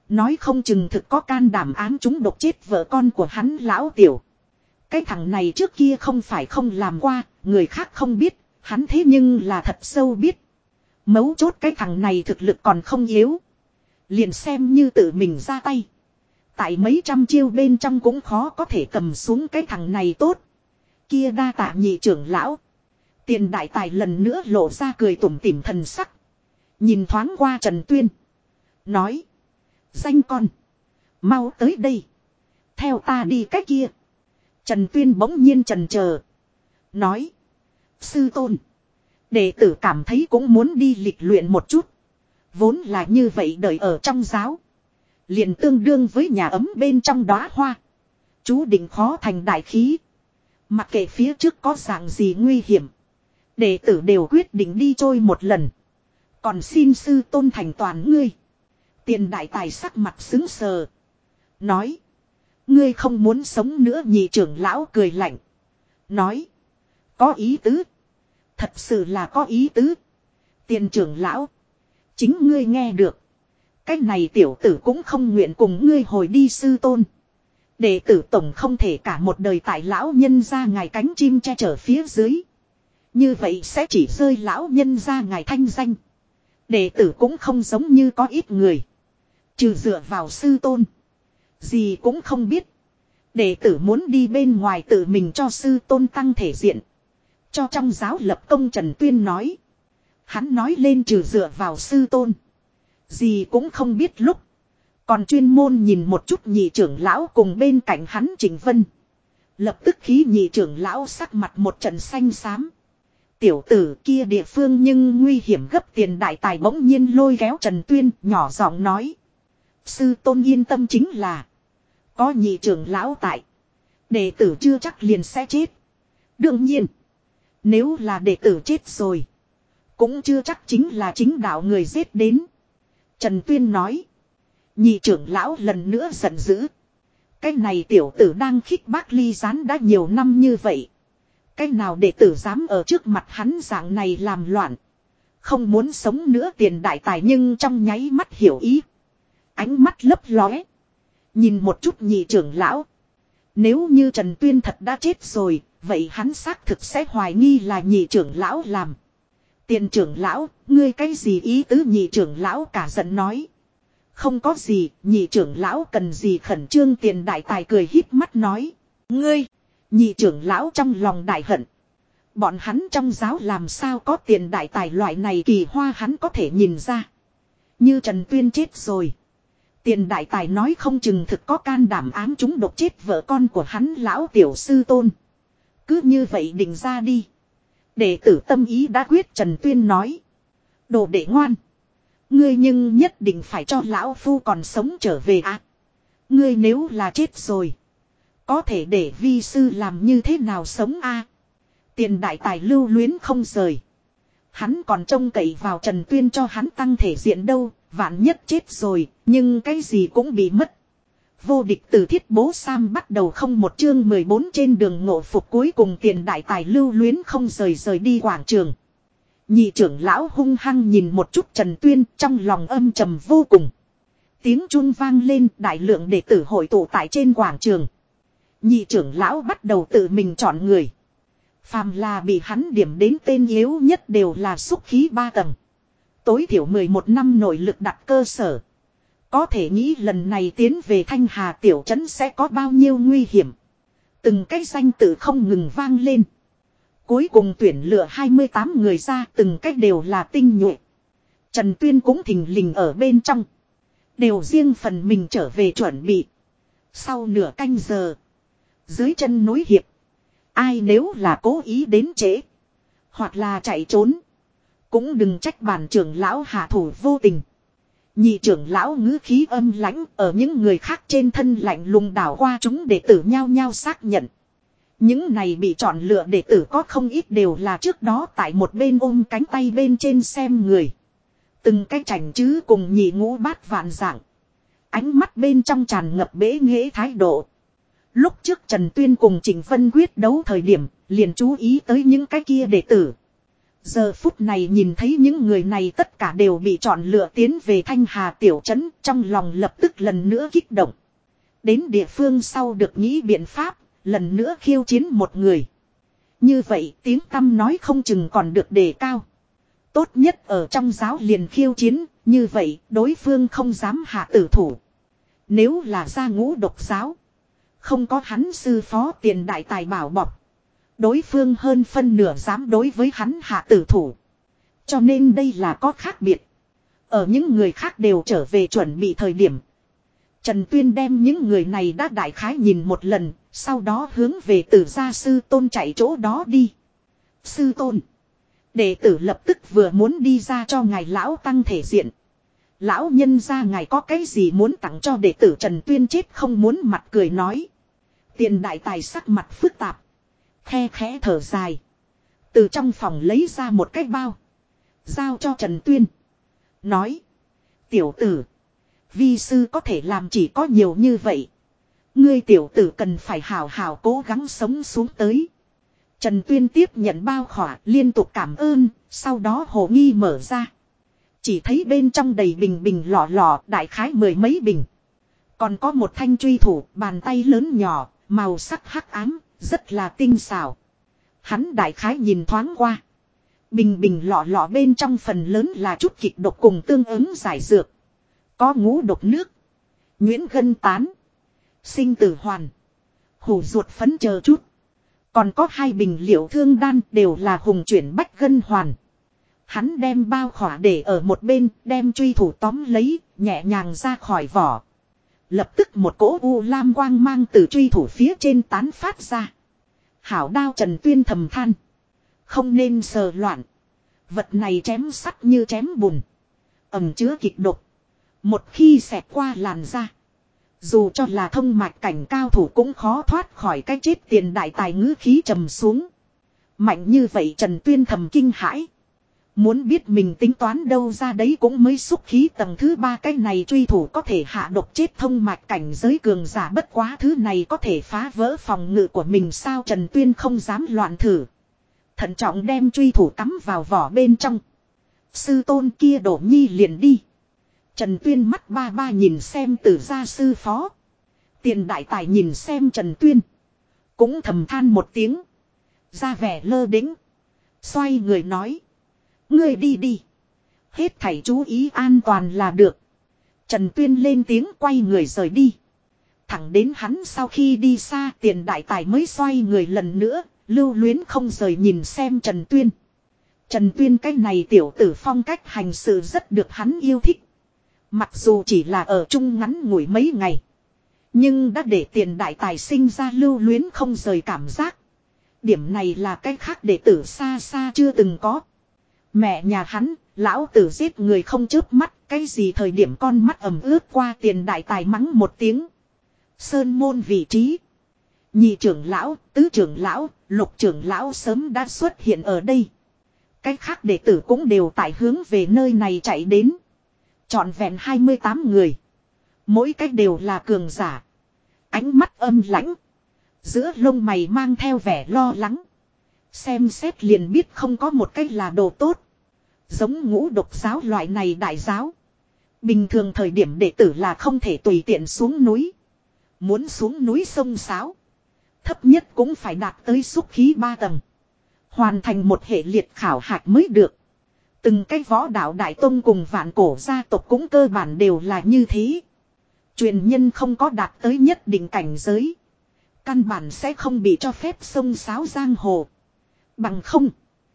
Nói không chừng thực có can đảm ám chúng độc chết vợ con của hắn lão tiểu. Cái thằng này trước kia không phải không làm qua, người khác không biết, hắn thế nhưng là thật sâu biết. Mấu chốt cái thằng này thực lực còn không yếu. Liền xem như tự mình ra tay. Tại mấy trăm chiêu bên trong cũng khó có thể cầm xuống cái thằng này tốt. Kia đa tạ nhị trưởng lão. Tiền đại tài lần nữa lộ ra cười tủm tỉm thần sắc. Nhìn thoáng qua Trần Tuyên. Nói. Danh con. Mau tới đây. Theo ta đi cách kia. Trần Tuyên bỗng nhiên chần chờ. Nói. Sư tôn. Đệ tử cảm thấy cũng muốn đi lịch luyện một chút. Vốn là như vậy đợi ở trong giáo. Liền tương đương với nhà ấm bên trong đóa hoa. Chú định khó thành đại khí. Mặc kệ phía trước có dạng gì nguy hiểm. Đệ tử đều quyết định đi trôi một lần. Còn xin sư tôn thành toàn ngươi. Tiền đại tài sắc mặt xứng sờ. Nói. Ngươi không muốn sống nữa nhị trưởng lão cười lạnh. Nói. Có ý tứ. Thật sự là có ý tứ. Tiền trưởng lão. Chính ngươi nghe được. Cái này tiểu tử cũng không nguyện cùng ngươi hồi đi sư tôn. Đệ tử tổng không thể cả một đời tại lão nhân ra ngài cánh chim che chở phía dưới. Như vậy sẽ chỉ rơi lão nhân ra ngài thanh danh. Đệ tử cũng không giống như có ít người. Trừ dựa vào sư tôn. Gì cũng không biết. Đệ tử muốn đi bên ngoài tự mình cho sư tôn tăng thể diện. Cho trong giáo lập công Trần Tuyên nói. Hắn nói lên trừ dựa vào sư tôn. Gì cũng không biết lúc. Còn chuyên môn nhìn một chút nhị trưởng lão cùng bên cạnh hắn Trịnh Vân. Lập tức khí nhị trưởng lão sắc mặt một trận xanh xám. Tiểu tử kia địa phương nhưng nguy hiểm gấp tiền đại tài bỗng nhiên lôi kéo Trần Tuyên nhỏ giọng nói. Sư tôn yên tâm chính là. Có nhị trưởng lão tại. Đệ tử chưa chắc liền sẽ chết. Đương nhiên. Nếu là đệ tử chết rồi. Cũng chưa chắc chính là chính đạo người giết đến. Trần Tuyên nói. Nhị trưởng lão lần nữa giận dữ. Cái này tiểu tử đang khích bác ly gián đã nhiều năm như vậy. Cái nào đệ tử dám ở trước mặt hắn dạng này làm loạn. Không muốn sống nữa tiền đại tài nhưng trong nháy mắt hiểu ý. Ánh mắt lấp lóe. Nhìn một chút nhị trưởng lão. Nếu như Trần Tuyên thật đã chết rồi. Vậy hắn xác thực sẽ hoài nghi là nhị trưởng lão làm. Tiền trưởng lão, ngươi cái gì ý tứ nhị trưởng lão cả giận nói. Không có gì, nhị trưởng lão cần gì khẩn trương tiền đại tài cười híp mắt nói. Ngươi, nhị trưởng lão trong lòng đại hận. Bọn hắn trong giáo làm sao có tiền đại tài loại này kỳ hoa hắn có thể nhìn ra. Như Trần Tuyên chết rồi. Tiền đại tài nói không chừng thực có can đảm ám chúng độc chết vợ con của hắn lão tiểu sư tôn. Cứ như vậy định ra đi. Đệ tử tâm ý đã quyết Trần Tuyên nói. Đồ đệ ngoan. Ngươi nhưng nhất định phải cho lão phu còn sống trở về à. Ngươi nếu là chết rồi. Có thể để vi sư làm như thế nào sống a? À? Tiền đại tài lưu luyến không rời. Hắn còn trông cậy vào Trần Tuyên cho hắn tăng thể diện đâu. Vạn nhất chết rồi. Nhưng cái gì cũng bị mất. Vô địch từ thiết bố Sam bắt đầu không một chương mười bốn trên đường ngộ phục cuối cùng tiền đại tài lưu luyến không rời rời đi quảng trường. Nhị trưởng lão hung hăng nhìn một chút Trần Tuyên trong lòng âm trầm vô cùng. Tiếng chuông vang lên đại lượng đệ tử hội tụ tại trên quảng trường. Nhị trưởng lão bắt đầu tự mình chọn người. Phàm là bị hắn điểm đến tên yếu nhất đều là xúc khí ba tầng. Tối thiểu mười một năm nội lực đặt cơ sở. Có thể nghĩ lần này tiến về Thanh Hà tiểu trấn sẽ có bao nhiêu nguy hiểm. Từng cái danh tự không ngừng vang lên. Cuối cùng tuyển lựa hai mươi tám người ra từng cách đều là tinh nhuệ. Trần Tuyên cũng thình lình ở bên trong. Đều riêng phần mình trở về chuẩn bị. Sau nửa canh giờ. Dưới chân núi hiệp. Ai nếu là cố ý đến trễ. Hoặc là chạy trốn. Cũng đừng trách bản trưởng lão hạ thủ vô tình. Nhị trưởng lão ngữ khí âm lãnh ở những người khác trên thân lạnh lùng đảo qua chúng đệ tử nhao nhao xác nhận. Những này bị chọn lựa đệ tử có không ít đều là trước đó tại một bên ôm cánh tay bên trên xem người. Từng cái chảnh chứ cùng nhị ngũ bát vạn dạng. Ánh mắt bên trong tràn ngập bế nghễ thái độ. Lúc trước Trần Tuyên cùng Trịnh Vân quyết đấu thời điểm liền chú ý tới những cái kia đệ tử. Giờ phút này nhìn thấy những người này tất cả đều bị chọn lựa tiến về Thanh Hà tiểu trấn, trong lòng lập tức lần nữa kích động. Đến địa phương sau được nghĩ biện pháp, lần nữa khiêu chiến một người. Như vậy tiếng tăm nói không chừng còn được đề cao. Tốt nhất ở trong giáo liền khiêu chiến, như vậy đối phương không dám hạ tử thủ. Nếu là gia ngũ độc giáo, không có hắn sư phó tiền đại tài bảo bọc, đối phương hơn phân nửa dám đối với hắn hạ tử thủ. Cho nên đây là có khác biệt. Ở những người khác đều trở về chuẩn bị thời điểm, Trần Tuyên đem những người này đã đại khái nhìn một lần, sau đó hướng về Tử gia sư tôn chạy chỗ đó đi. Sư tôn. Đệ tử lập tức vừa muốn đi ra cho ngài lão tăng thể diện. Lão nhân gia ngài có cái gì muốn tặng cho đệ tử? Trần Tuyên chết không muốn mặt cười nói. Tiền đại tài sắc mặt phức tạp, khe khẽ thở dài, từ trong phòng lấy ra một cái bao, giao cho Trần Tuyên. Nói. Tiểu tử, vi sư có thể làm chỉ có nhiều như vậy. Ngươi tiểu tử cần phải hào hào cố gắng sống xuống tới. Trần Tuyên tiếp nhận bao khỏa, liên tục cảm ơn, sau đó hồ nghi mở ra. Chỉ thấy bên trong đầy bình bình lọ lọ, đại khái mười mấy bình. Còn có một thanh truy thủ, bàn tay lớn nhỏ, màu sắc hắc ám, rất là tinh xảo. Hắn đại khái nhìn thoáng qua. Bình bình lọ lọ bên trong phần lớn là chút kịch độc cùng tương ứng giải dược. Có ngũ độc nước, nhuyễn gân tán, sinh tử hoàn, hủ ruột phấn chờ chút. Còn có hai bình liệu thương đan đều là hùng chuyển bách gân hoàn. Hắn đem bao khỏa để ở một bên, đem truy thủ tóm lấy, nhẹ nhàng ra khỏi vỏ. Lập tức một cỗ u lam quang mang từ truy thủ phía trên tán phát ra. Hảo đao, Trần Tuyên thầm than. Không nên sờ loạn. Vật này chém sắt như chém bùn. Ẩm chứa kịch độc. Một khi xẹt qua làn da, dù cho là thông mạch cảnh cao thủ cũng khó thoát khỏi cái chết. Tiền đại tài ngữ khí trầm xuống. Mạnh như vậy? Trần Tuyên thầm kinh hãi. Muốn biết mình tính toán đâu ra đấy cũng mới xúc khí tầng thứ ba, cái này truy thủ có thể hạ độc chết thông mạch cảnh giới cường giả, bất quá thứ này có thể phá vỡ phòng ngự của mình sao? Trần Tuyên không dám loạn thử. Thận trọng đem truy thủ cắm vào vỏ bên trong. Sư tôn kia đổ nhi liền đi. Trần Tuyên mắt ba ba nhìn xem Tử gia sư phó. Tiền đại tài nhìn xem Trần Tuyên, cũng thầm than một tiếng, ra vẻ lơ đĩnh. Xoay người nói. Ngươi đi đi. Hết thảy chú ý an toàn là được. Trần Tuyên lên tiếng quay người rời đi. Thẳng đến hắn sau khi đi xa, tiền đại tài mới xoay người lần nữa, lưu luyến không rời nhìn xem Trần Tuyên. Trần Tuyên cái này tiểu tử phong cách hành sự rất được hắn yêu thích. Mặc dù chỉ là ở chung ngắn ngủi mấy ngày, nhưng đã để tiền đại tài sinh ra lưu luyến không rời cảm giác. Điểm này là cái khác đệ tử xa xa chưa từng có. Mẹ nhà hắn, lão tử giết người không chớp mắt, cái gì thời điểm con mắt ẩm ướt qua? Tiền đại tài mắng một tiếng. Sơn môn vị trí, nhị trưởng lão, tứ trưởng lão, lục trưởng lão sớm đã xuất hiện ở đây. Cái khác đệ tử cũng đều tại hướng về nơi này chạy đến. Trọn vẹn hai mươi tám người. Mỗi cách đều là cường giả. Ánh mắt âm lãnh, giữa lông mày mang theo vẻ lo lắng. Xem xét liền biết không có một cách là đồ tốt. Giống ngũ độc giáo loại này đại giáo, bình thường thời điểm đệ tử là không thể tùy tiện xuống núi. Muốn xuống núi sông sáo, thấp nhất cũng phải đạt tới xúc khí ba tầng, hoàn thành một hệ liệt khảo hạch mới được. Từng cái võ đạo đại tông cùng vạn cổ gia tộc cũng cơ bản đều là như thế. Truyền nhân không có đạt tới nhất định cảnh giới, căn bản sẽ không bị cho phép sông sáo giang hồ. Bằng không,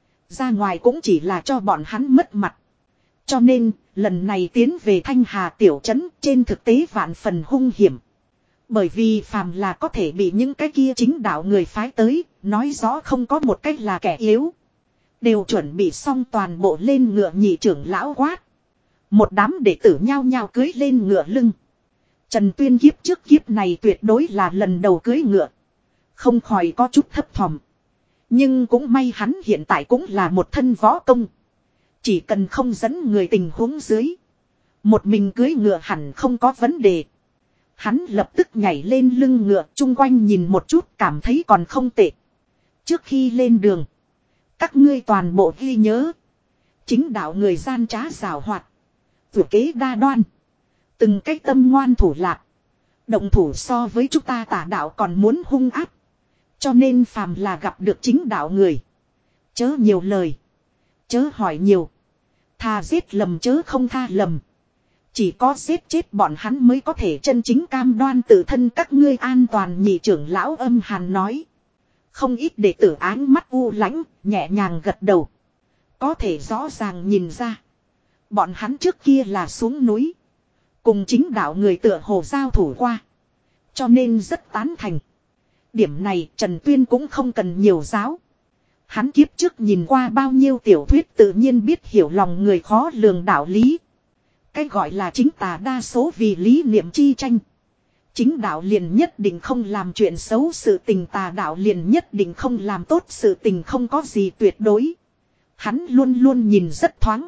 ra ngoài cũng chỉ là cho bọn hắn mất mặt. Cho nên, lần này tiến về Thanh Hà tiểu trấn trên thực tế vạn phần hung hiểm. Bởi vì phàm là có thể bị những cái kia chính đạo người phái tới, nói rõ không có một cách là kẻ yếu. Đều chuẩn bị xong toàn bộ lên ngựa. Nhị trưởng lão quát. Một đám đệ tử nhao nhao cưới lên ngựa lưng. Trần Tuyên kiếp trước kiếp này tuyệt đối là lần đầu cưới ngựa, không khỏi có chút thấp thỏm. Nhưng cũng may hắn hiện tại cũng là một thân võ công. Chỉ cần không dẫn người tình huống dưới, một mình cưới ngựa hẳn không có vấn đề. Hắn lập tức nhảy lên lưng ngựa, chung quanh nhìn một chút, cảm thấy còn không tệ. Trước khi lên đường, Các ngươi toàn bộ ghi nhớ. Chính đạo người gian trá giảo hoạt. Vừa kế đa đoan. Từng cái tâm ngoan thủ lạc. Động thủ so với chúng ta tả đạo còn muốn hung ác. Cho nên phàm là gặp được chính đạo người. Chớ nhiều lời. Chớ hỏi nhiều. Thà giết lầm chớ không tha lầm. Chỉ có giết chết bọn hắn mới có thể chân chính cam đoan tự thân các ngươi an toàn, nhị trưởng lão âm hàn nói. Không ít đệ tử áng mắt u lãnh, nhẹ nhàng gật đầu. Có thể rõ ràng nhìn ra. Bọn hắn trước kia là xuống núi. Cùng chính đạo người tựa hồ giao thủ qua. Cho nên rất tán thành. Điểm này Trần Tuyên cũng không cần nhiều giáo. Hắn kiếp trước nhìn qua bao nhiêu tiểu thuyết tự nhiên biết hiểu lòng người khó lường đạo lý. Cái gọi là chính tà đa số vì lý niệm chi tranh. Chính đạo liền nhất định không làm chuyện xấu, sự tình tà đạo liền nhất định không làm tốt sự tình, không có gì tuyệt đối. Hắn luôn luôn nhìn rất thoáng.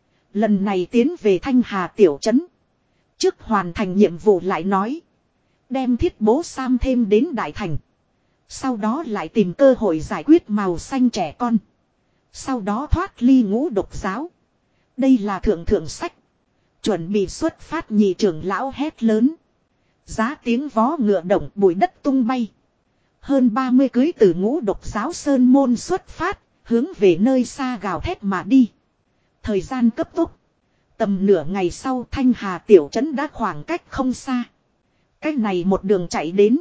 Lần này tiến về Thanh Hà tiểu trấn. Trước hoàn thành nhiệm vụ lại nói. Đem Thiết Bố Sam thêm đến Đại Thành. Sau đó lại tìm cơ hội giải quyết màu xanh trẻ con. Sau đó thoát ly ngũ độc giáo. Đây là thượng thượng sách. Chuẩn bị xuất phát, nhị trưởng lão hét lớn. Giá tiếng vó ngựa động, bụi đất tung bay. Hơn ba mươi cưới từ ngũ độc giáo sơn môn xuất phát, hướng về nơi xa gào thét mà đi. Thời gian cấp tốc. Tầm nửa ngày sau Thanh Hà tiểu trấn đã khoảng cách không xa. Cách này một đường chạy đến.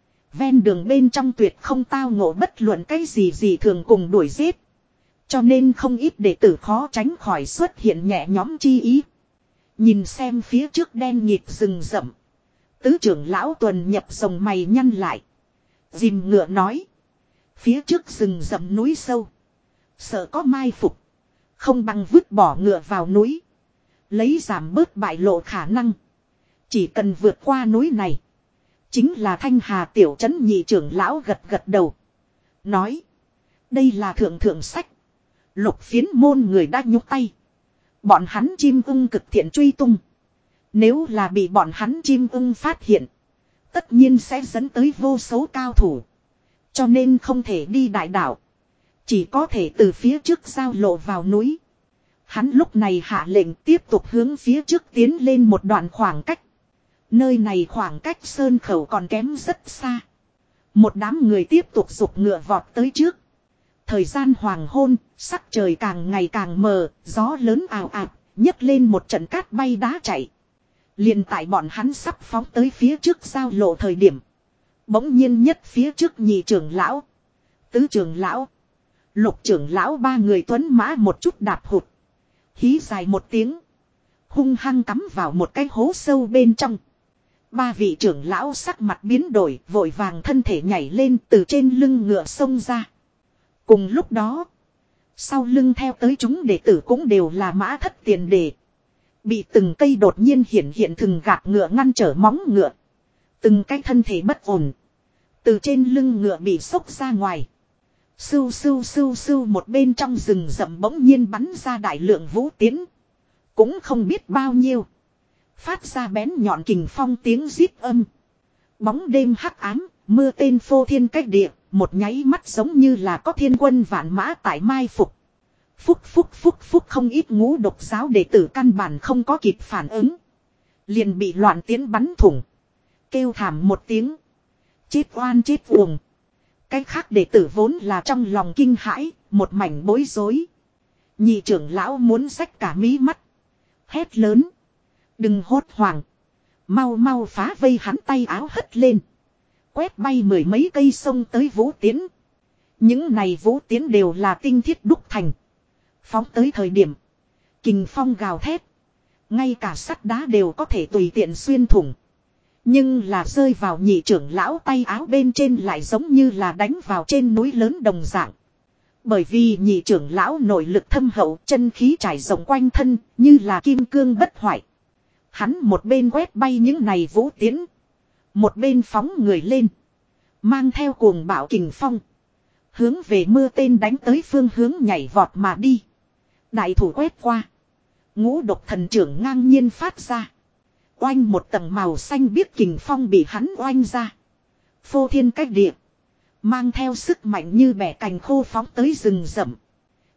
Ven đường bên trong tuyệt không tao ngộ bất luận cái gì gì thường cùng đuổi giết. Cho nên không ít đệ tử khó tránh khỏi xuất hiện nhẹ nhõm chi ý. Nhìn xem phía trước đen nhịp rừng rậm. Tứ trưởng lão Tuần Nhập rồng mày nhăn lại. Dìm ngựa nói. Phía trước rừng rậm núi sâu. Sợ có mai phục. Không bằng vứt bỏ ngựa vào núi. Lấy giảm bớt bại lộ khả năng. Chỉ cần vượt qua núi này. Chính là Thanh Hà tiểu trấn, nhị trưởng lão gật gật đầu. Nói. Đây là thượng thượng sách. Lục phiến môn người đã nhúc tay. Bọn hắn chim ưng cực thiện truy tung. Nếu là bị bọn hắn chim ưng phát hiện. Tất nhiên sẽ dẫn tới vô số cao thủ. Cho nên không thể đi đại đảo. Chỉ có thể từ phía trước giao lộ vào núi. Hắn lúc này hạ lệnh tiếp tục hướng phía trước tiến lên một đoạn khoảng cách. Nơi này khoảng cách sơn khẩu còn kém rất xa. Một đám người tiếp tục giục ngựa vọt tới trước. Thời gian hoàng hôn, sắc trời càng ngày càng mờ, gió lớn ào ạt, nhấc lên một trận cát bay đá chạy. Liền tại bọn hắn sắp phóng tới phía trước giao lộ thời điểm. Bỗng nhiên nhất phía trước nhị trưởng lão, tứ trưởng lão, lục trưởng lão ba người tuấn mã một chút đạp hụt. Hí dài một tiếng. Hung hăng cắm vào một cái hố sâu bên trong. Ba vị trưởng lão sắc mặt biến đổi, vội vàng thân thể nhảy lên từ trên lưng ngựa xông ra. Cùng lúc đó, sau lưng theo tới chúng đệ tử cũng đều là mã thất tiền đề. Bị từng cây đột nhiên hiện hiện thừng gạt ngựa ngăn trở móng ngựa. Từng cái thân thể bất ổn. Từ trên lưng ngựa bị xốc ra ngoài. Sưu sưu sưu sưu, một bên trong rừng rậm bỗng nhiên bắn ra đại lượng vũ tiến. Cũng không biết bao nhiêu. Phát ra bén nhọn kình phong tiếng rít âm. Bóng đêm hắc ám, mưa tên phô thiên cách địa, một nháy mắt giống như là có thiên quân vạn mã tại mai phục. Phúc phúc phúc phúc, không ít ngũ độc giáo đệ tử căn bản không có kịp phản ứng. Liền bị loạn tiến bắn thủng. Kêu thảm một tiếng. Chết oan chết uổng. Cái khác đệ tử vốn là trong lòng kinh hãi, một mảnh bối rối. Nhị trưởng lão muốn xách cả mí mắt. Hét lớn. Đừng hốt hoảng. Mau mau phá vây, hắn tay áo hất lên. Quét bay mười mấy cây sông tới vũ tiến. Những này vũ tiến đều là tinh thiết đúc thành. Phóng tới thời điểm. Kình phong gào thét. Ngay cả sắt đá đều có thể tùy tiện xuyên thủng. Nhưng là rơi vào nhị trưởng lão tay áo bên trên lại giống như là đánh vào trên núi lớn đồng dạng. Bởi vì nhị trưởng lão nội lực thâm hậu, chân khí trải rộng quanh thân, như là kim cương bất hoại. Hắn một bên quét bay những này vũ tiến. Một bên phóng người lên. Mang theo cuồng bạo kình phong. Hướng về mưa tên đánh tới phương hướng nhảy vọt mà đi. Đại thủ quét qua. Ngũ độc thần trưởng ngang nhiên phát ra. Oanh, một tầng màu xanh biếc kình phong bị hắn oanh ra. Phô thiên cách địa. Mang theo sức mạnh như bẻ cành khô phóng tới rừng rậm.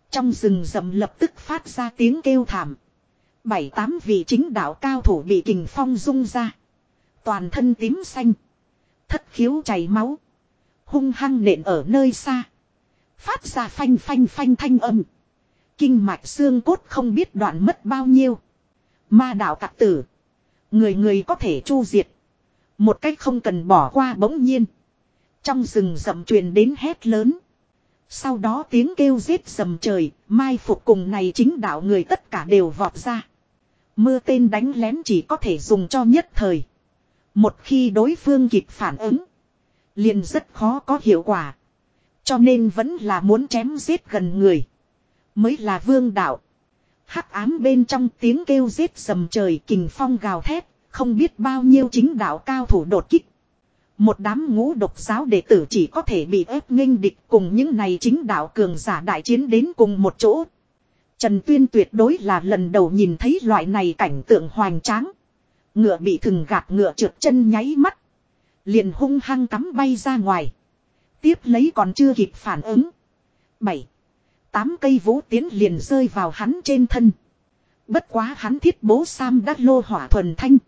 Trong rừng rậm lập tức phát ra tiếng kêu thảm. Bảy tám vị chính đạo cao thủ bị kình phong rung ra. Toàn thân tím xanh. Thất khiếu chảy máu. Hung hăng nện ở nơi xa. Phát ra phanh phanh phanh thanh âm. Kinh mạch xương cốt không biết đoạn mất bao nhiêu. Ma đạo tặc tử. Người người có thể chu diệt. Một cách không cần bỏ qua bỗng nhiên. Trong rừng rậm truyền đến hét lớn. Sau đó tiếng kêu giết rầm trời. Mai phục cùng này chính đạo người tất cả đều vọt ra. Mưa tên đánh lén chỉ có thể dùng cho nhất thời. Một khi đối phương kịp phản ứng. Liền rất khó có hiệu quả. Cho nên vẫn là muốn chém giết gần người. Mới là vương đạo. Hắc ám bên trong tiếng kêu giết rầm trời kình phong gào thét. Không biết bao nhiêu chính đạo cao thủ đột kích. Một đám ngũ độc giáo đệ tử chỉ có thể bị ép nghênh địch cùng những này chính đạo cường giả đại chiến đến cùng một chỗ. Trần Tuyên tuyệt đối là lần đầu nhìn thấy loại này cảnh tượng hoành tráng. Ngựa bị thừng gạt ngựa trượt chân nháy mắt. Liền hung hăng cắm bay ra ngoài. Tiếp lấy còn chưa kịp phản ứng. Bảy, tám cây vũ tiến liền rơi vào hắn trên thân. Bất quá hắn thiết bố Sam đã lô hỏa thuần thanh.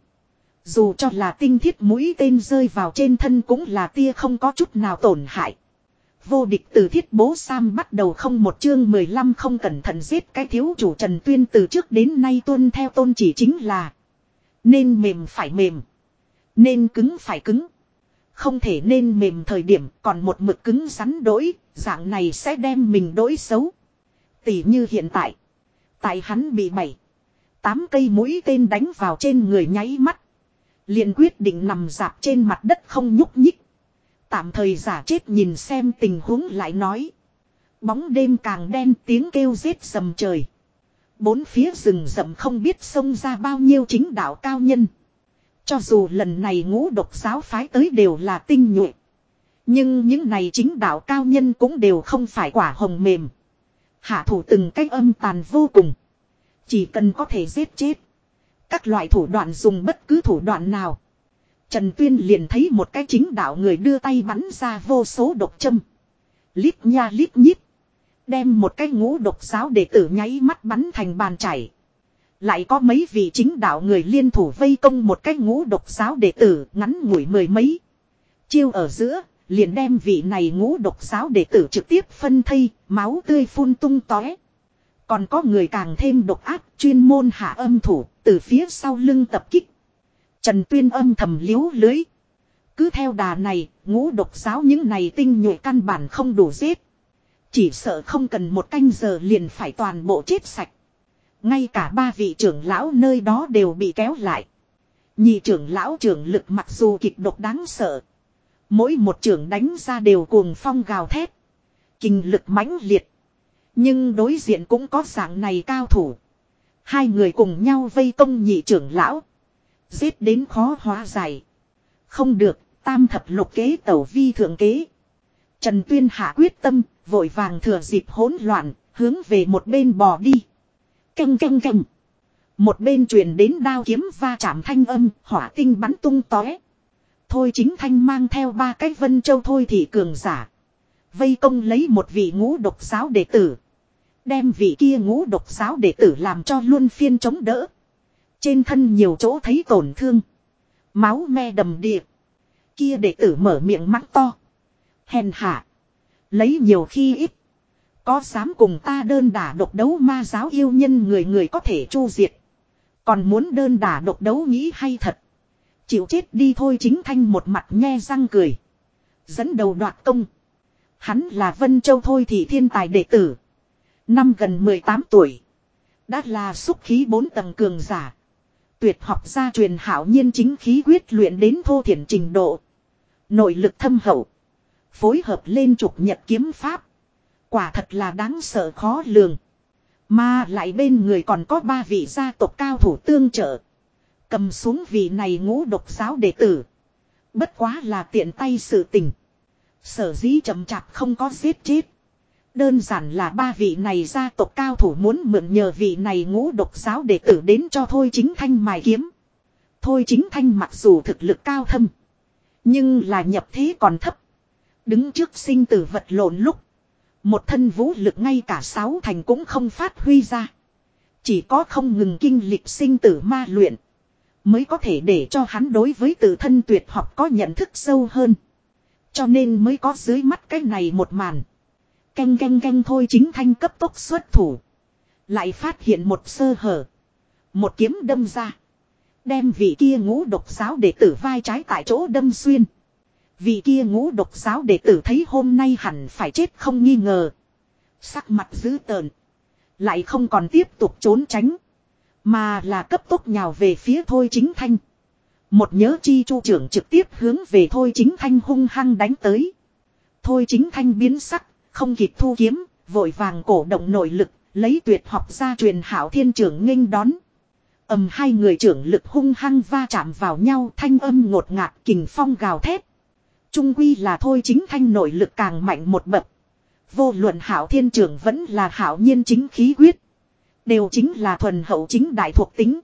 Dù cho là tinh thiết mũi tên rơi vào trên thân cũng là tia không có chút nào tổn hại. Vô địch từ thiết bố Sam bắt đầu không một chương mười lăm không cẩn thận giết cái thiếu chủ Trần Tuyên từ trước đến nay tuân theo tôn chỉ chính là. Nên mềm phải mềm. Nên cứng phải cứng. Không thể nên mềm thời điểm còn một mực cứng rắn đỗi, dạng này sẽ đem mình đỗi xấu. Tỉ như hiện tại. Tại hắn bị bảy, tám cây mũi tên đánh vào trên người nháy mắt. Liền quyết định nằm dạp trên mặt đất không nhúc nhích. Tạm thời giả chết nhìn xem tình huống lại nói. Bóng đêm càng đen tiếng kêu rết rầm trời. Bốn phía rừng rậm không biết xông ra bao nhiêu chính đạo cao nhân. Cho dù lần này ngũ độc giáo phái tới đều là tinh nhuệ. Nhưng những này chính đạo cao nhân cũng đều không phải quả hồng mềm. Hạ thủ từng cách âm tàn vô cùng. Chỉ cần có thể giết chết. Các loại thủ đoạn dùng bất cứ thủ đoạn nào. Trần Tuyên liền thấy một cái chính đạo người đưa tay bắn ra vô số độc châm. Lít nha lít nhít. Đem một cái ngũ độc giáo đệ tử nháy mắt bắn thành bàn chảy. Lại có mấy vị chính đạo người liên thủ vây công một cái ngũ độc giáo đệ tử ngắn ngủi mười mấy. Chiêu ở giữa, liền đem vị này ngũ độc giáo đệ tử trực tiếp phân thây, máu tươi phun tung tóe. Còn có người càng thêm độc ác, chuyên môn hạ âm thủ, từ phía sau lưng tập kích. Trần Tuyên âm thầm liếu lưới. Cứ theo đà này, ngũ độc giáo những này tinh nhuệ căn bản không đủ giết. Chỉ sợ không cần một canh giờ liền phải toàn bộ chết sạch. Ngay cả ba vị trưởng lão nơi đó đều bị kéo lại. Nhị trưởng lão trưởng lực mặc dù kịch độc đáng sợ. Mỗi một trưởng đánh ra đều cuồng phong gào thét. Kinh lực mãnh liệt. Nhưng đối diện cũng có dạng này cao thủ. Hai người cùng nhau vây công nhị trưởng lão. Giết đến khó hóa giải. Không được, tam thập lục kế tẩu vi thượng kế. Trần Tuyên hạ quyết tâm, vội vàng thừa dịp hỗn loạn, hướng về một bên bò đi. Canh canh canh. Một bên truyền đến đao kiếm va chạm thanh âm, hỏa tinh bắn tung tóe. Thôi Chính Thanh mang theo ba cái Vân Châu thôi thì cường giả. Vây công lấy một vị ngũ độc giáo đệ tử. Đem vị kia ngũ độc giáo đệ tử làm cho luôn phiên chống đỡ. Trên thân nhiều chỗ thấy tổn thương. Máu me đầm đìa. Kia đệ tử mở miệng mắng to. Hèn hạ. Lấy nhiều khi ít. Có dám cùng ta đơn đả độc đấu ma giáo yêu nhân người người có thể chu diệt. Còn muốn đơn đả độc đấu nghĩ hay thật. Chịu chết đi thôi. Chính Thanh một mặt nhe răng cười. Dẫn đầu đoạt công. Hắn là Vân Châu thôi thì thiên tài đệ tử. Năm gần mười tám tuổi. Đã là xúc khí bốn tầng cường giả. Tuyệt học gia truyền hảo nhiên chính khí quyết luyện đến thô thiển trình độ. Nội lực thâm hậu. Phối hợp lên trục nhật kiếm pháp. Quả thật là đáng sợ khó lường. Mà lại bên người còn có ba vị gia tộc cao thủ tương trợ. Cầm xuống vị này ngũ độc giáo đệ tử. Bất quá là tiện tay sự tình. Sở dĩ chậm chạp không có giết chết. Đơn giản là ba vị này gia tộc cao thủ muốn mượn nhờ vị này ngũ độc giáo đệ tử đến cho Thôi Chính Thanh mài kiếm. Thôi Chính Thanh mặc dù thực lực cao thâm. Nhưng là nhập thế còn thấp. Đứng trước sinh tử vật lộn lúc. Một thân vũ lực ngay cả sáu thành cũng không phát huy ra. Chỉ có không ngừng kinh lịch sinh tử ma luyện. Mới có thể để cho hắn đối với tự thân tuyệt học có nhận thức sâu hơn. Cho nên mới có dưới mắt cái này một màn. Canh canh canh Thôi Chính Thanh cấp tốc xuất thủ. Lại phát hiện một sơ hở. Một kiếm đâm ra. Đem vị kia ngũ độc giáo đệ tử vai trái tại chỗ đâm xuyên. Vị kia ngũ độc giáo đệ tử thấy hôm nay hẳn phải chết không nghi ngờ. Sắc mặt dữ tợn. Lại không còn tiếp tục trốn tránh. Mà là cấp tốc nhào về phía Thôi Chính Thanh. Một nhớ chi chu trưởng trực tiếp hướng về Thôi Chính Thanh hung hăng đánh tới. Thôi Chính Thanh biến sắc, không kịp thu kiếm, vội vàng cổ động nội lực, lấy tuyệt học ra truyền Hạo Thiên trưởng nghênh đón. Ầm hai người trưởng lực hung hăng va chạm vào nhau, thanh âm ngột ngạt, kình phong gào thét. Trung quy là Thôi Chính Thanh nội lực càng mạnh một bậc. Vô luận Hạo Thiên trưởng vẫn là Hạo Nhiên chính khí quyết, đều chính là thuần hậu chính đại thuộc tính.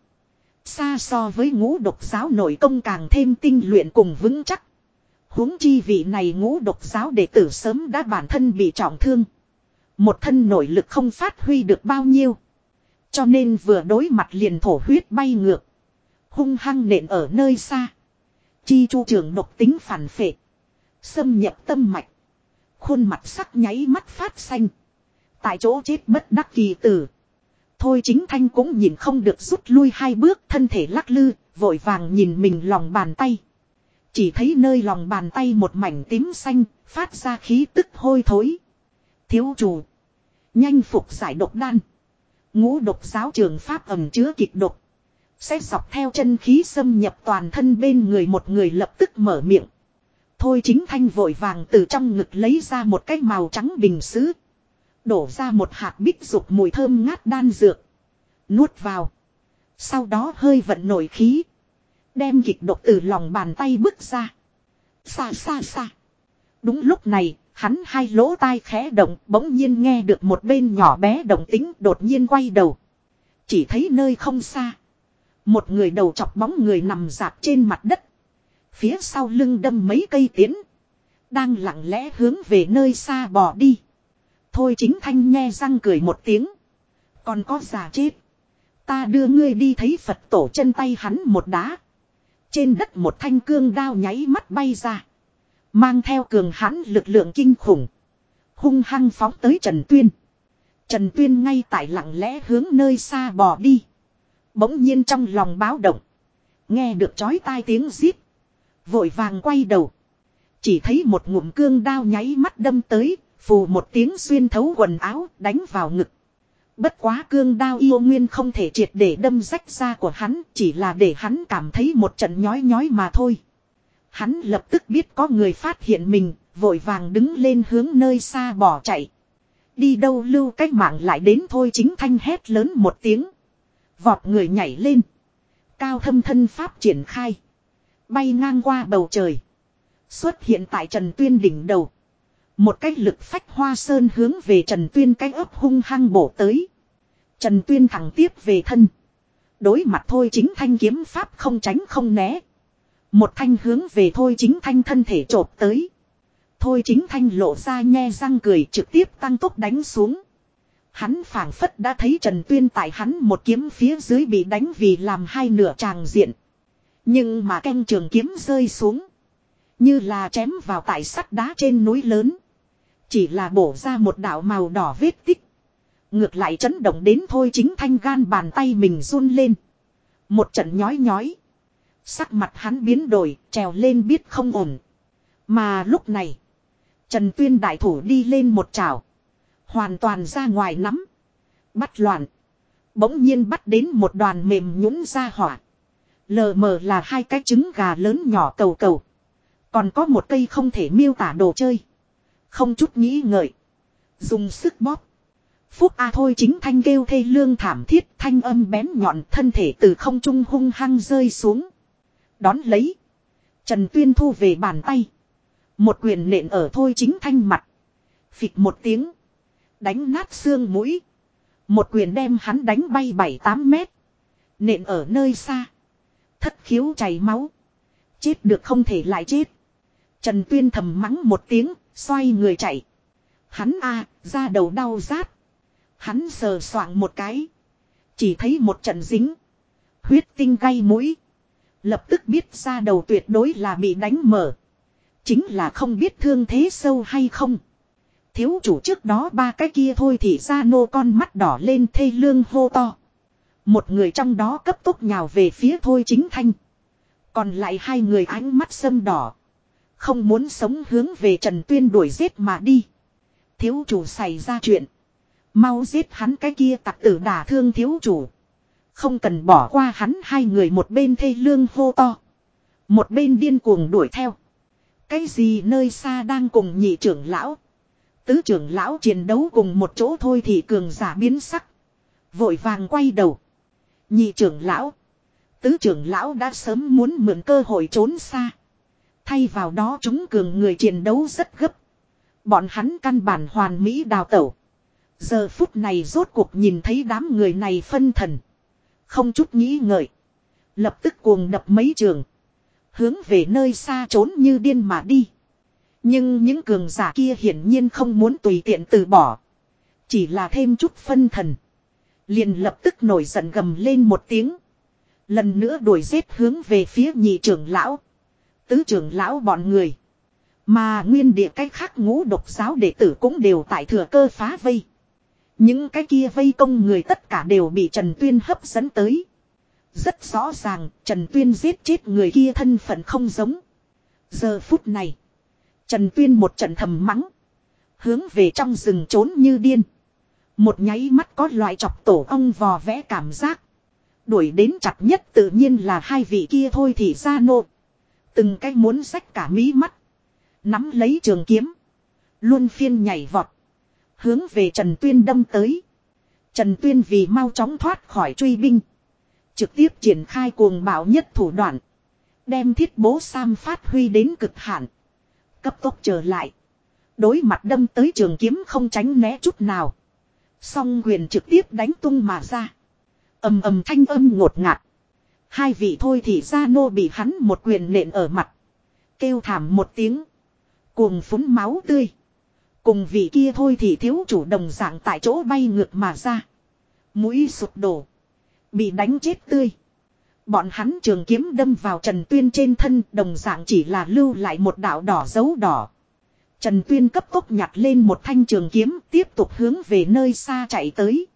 Xa so với ngũ độc giáo nội công càng thêm tinh luyện cùng vững chắc. Huống chi vị này ngũ độc giáo đệ tử sớm đã bản thân bị trọng thương. Một thân nội lực không phát huy được bao nhiêu. Cho nên vừa đối mặt liền thổ huyết bay ngược. Hung hăng nện ở nơi xa. Chi chu trường độc tính phản phệ. Xâm nhập tâm mạch. Khuôn mặt sắc nháy mắt phát xanh. Tại chỗ chết bất đắc kỳ tử. Thôi Chính Thanh cũng nhìn không được rút lui hai bước, thân thể lắc lư, vội vàng nhìn mình lòng bàn tay. Chỉ thấy nơi lòng bàn tay một mảnh tím xanh, phát ra khí tức hôi thối. Thiếu chủ. Nhanh phục giải độc đan. Ngũ độc giáo trường pháp ẩm chứa kịch độc. Sẽ dọc theo chân khí xâm nhập toàn thân bên người, một người lập tức mở miệng. Thôi Chính Thanh vội vàng từ trong ngực lấy ra một cái màu trắng bình sứ. Đổ ra một hạt bích dục mùi thơm ngát đan dược. Nuốt vào. Sau đó hơi vận nổi khí. Đem kịch độc từ lòng bàn tay bước ra. Xa xa xa. Đúng lúc này, hắn hai lỗ tai khẽ động, bỗng nhiên nghe được một bên nhỏ bé động tĩnh, đột nhiên quay đầu. Chỉ thấy nơi không xa. Một người đầu chọc bóng người nằm rạp trên mặt đất. Phía sau lưng đâm mấy cây tiến. Đang lặng lẽ hướng về nơi xa bỏ đi. Thôi Chính Thanh nhe răng cười một tiếng. Còn có già chết. Ta đưa ngươi đi thấy Phật tổ, chân tay hắn một đá. Trên đất một thanh cương đao nháy mắt bay ra. Mang theo cường hãn lực lượng kinh khủng. Hung hăng phóng tới Trần Tuyên. Trần Tuyên ngay tại lặng lẽ hướng nơi xa bò đi. Bỗng nhiên trong lòng báo động. Nghe được chói tai tiếng rít. Vội vàng quay đầu. Chỉ thấy một ngụm cương đao nháy mắt đâm tới. Phù một tiếng xuyên thấu quần áo, đánh vào ngực. Bất quá cương đao yêu nguyên không thể triệt để đâm rách da của hắn, chỉ là để hắn cảm thấy một trận nhói nhói mà thôi. Hắn lập tức biết có người phát hiện mình, vội vàng đứng lên hướng nơi xa bỏ chạy. Đi đâu lưu cách mạng lại đến. Thôi Chính Thanh hét lớn một tiếng. Vọt người nhảy lên. Cao thâm thân pháp triển khai. Bay ngang qua bầu trời. Xuất hiện tại Trần Tuyên đỉnh đầu. Một cái lực phách hoa sơn hướng về Trần Tuyên cái ấp hung hăng bổ tới. Trần Tuyên thẳng tiếp về thân. Đối mặt Thôi Chính Thanh kiếm pháp không tránh không né. Một thanh hướng về Thôi Chính Thanh thân thể chộp tới. Thôi Chính Thanh lộ ra nhe răng cười, trực tiếp tăng tốc đánh xuống. Hắn phảng phất đã thấy Trần Tuyên tại hắn một kiếm phía dưới bị đánh vì làm hai nửa tràng diện. Nhưng mà canh trường kiếm rơi xuống. Như là chém vào tại sắt đá trên núi lớn. Chỉ là bổ ra một đạo màu đỏ vết tích. Ngược lại chấn động đến Thôi Chính Thanh gan bàn tay mình run lên. Một trận nhói nhói. Sắc mặt hắn biến đổi, trèo lên biết không ổn. Mà lúc này, Trần Tuyên đại thủ đi lên một chảo. Hoàn toàn ra ngoài nắm. Bắt loạn. Bỗng nhiên bắt đến một đoàn mềm nhũn ra hỏa. Lờ mờ là hai cái trứng gà lớn nhỏ cầu cầu. Còn có một cây không thể miêu tả đồ chơi. Không chút nghĩ ngợi. Dùng sức bóp. Phúc A Thôi Chính Thanh kêu thê lương thảm thiết, thanh âm bén nhọn, thân thể từ không trung hung hăng rơi xuống. Đón lấy. Trần Tuyên thu về bàn tay. Một quyền nện ở Thôi Chính Thanh mặt. Phịch một tiếng. Đánh nát xương mũi. Một quyền đem hắn đánh bay bảy tám mét. Nện ở nơi xa. Thất khiếu chảy máu. Chết được không thể lại chết. Trần Tuyên thầm mắng một tiếng, xoay người chạy. Hắn a ra đầu đau rát. Hắn sờ soạng một cái. Chỉ thấy một trận dính. Huyết tinh gay mũi. Lập tức biết ra đầu tuyệt đối là bị đánh mở. Chính là không biết thương thế sâu hay không. Thiếu chủ trước đó ba cái kia thôi thì ra nô con mắt đỏ lên thê lương hô to. Một người trong đó cấp tốc nhào về phía thôi chính thanh. Còn lại hai người ánh mắt sâm đỏ. Không muốn sống hướng về Trần Tuyên đuổi giết mà đi. Thiếu chủ xảy ra chuyện. Mau giết hắn cái kia tặc tử đả thương thiếu chủ. Không cần bỏ qua hắn hai người một bên thê lương hô to. Một bên điên cuồng đuổi theo. Cái gì nơi xa đang cùng nhị trưởng lão. Tứ trưởng lão chiến đấu cùng một chỗ thôi thì cường giả biến sắc. Vội vàng quay đầu. Nhị trưởng lão. Tứ trưởng lão đã sớm muốn mượn cơ hội trốn xa. Thay vào đó chúng cường người chiến đấu rất gấp. Bọn hắn căn bản hoàn mỹ đào tẩu. Giờ phút này rốt cuộc nhìn thấy đám người này phân thần. Không chút nghĩ ngợi. Lập tức cuồng đập mấy trường. Hướng về nơi xa trốn như điên mà đi. Nhưng những cường giả kia hiển nhiên không muốn tùy tiện từ bỏ. Chỉ là thêm chút phân thần. Liền lập tức nổi giận gầm lên một tiếng. Lần nữa đuổi giết hướng về phía nhị trưởng lão. Tứ trưởng lão bọn người. Mà nguyên địa cách khác ngũ độc giáo đệ tử cũng đều tại thừa cơ phá vây. Những cái kia vây công người tất cả đều bị Trần Tuyên hấp dẫn tới. Rất rõ ràng Trần Tuyên giết chết người kia thân phận không giống. Giờ phút này. Trần Tuyên một trận thầm mắng. Hướng về trong rừng trốn như điên. Một nháy mắt có loại chọc tổ ong vò vẽ cảm giác. Đuổi đến chặt nhất tự nhiên là hai vị kia thôi thì ra nộ. Từng cái muốn xách cả mí mắt. Nắm lấy trường kiếm. Luôn phiên nhảy vọt. Hướng về Trần Tuyên đâm tới. Trần Tuyên vì mau chóng thoát khỏi truy binh. Trực tiếp triển khai cuồng bạo nhất thủ đoạn. Đem thiết bố Sam phát huy đến cực hạn. Cấp tốc trở lại. Đối mặt đâm tới trường kiếm không tránh né chút nào. Song quyền trực tiếp đánh tung mà ra. Ầm ầm thanh âm ngột ngạt. Hai vị thôi thì ra nô bị hắn một quyền nện ở mặt. Kêu thảm một tiếng. Cuồng phúng máu tươi. Cùng vị kia thôi thì thiếu chủ đồng dạng tại chỗ bay ngược mà ra. Mũi sụp đổ. Bị đánh chết tươi. Bọn hắn trường kiếm đâm vào Trần Tuyên trên thân đồng dạng chỉ là lưu lại một đạo đỏ dấu đỏ. Trần Tuyên cấp tốc nhặt lên một thanh trường kiếm tiếp tục hướng về nơi xa chạy tới.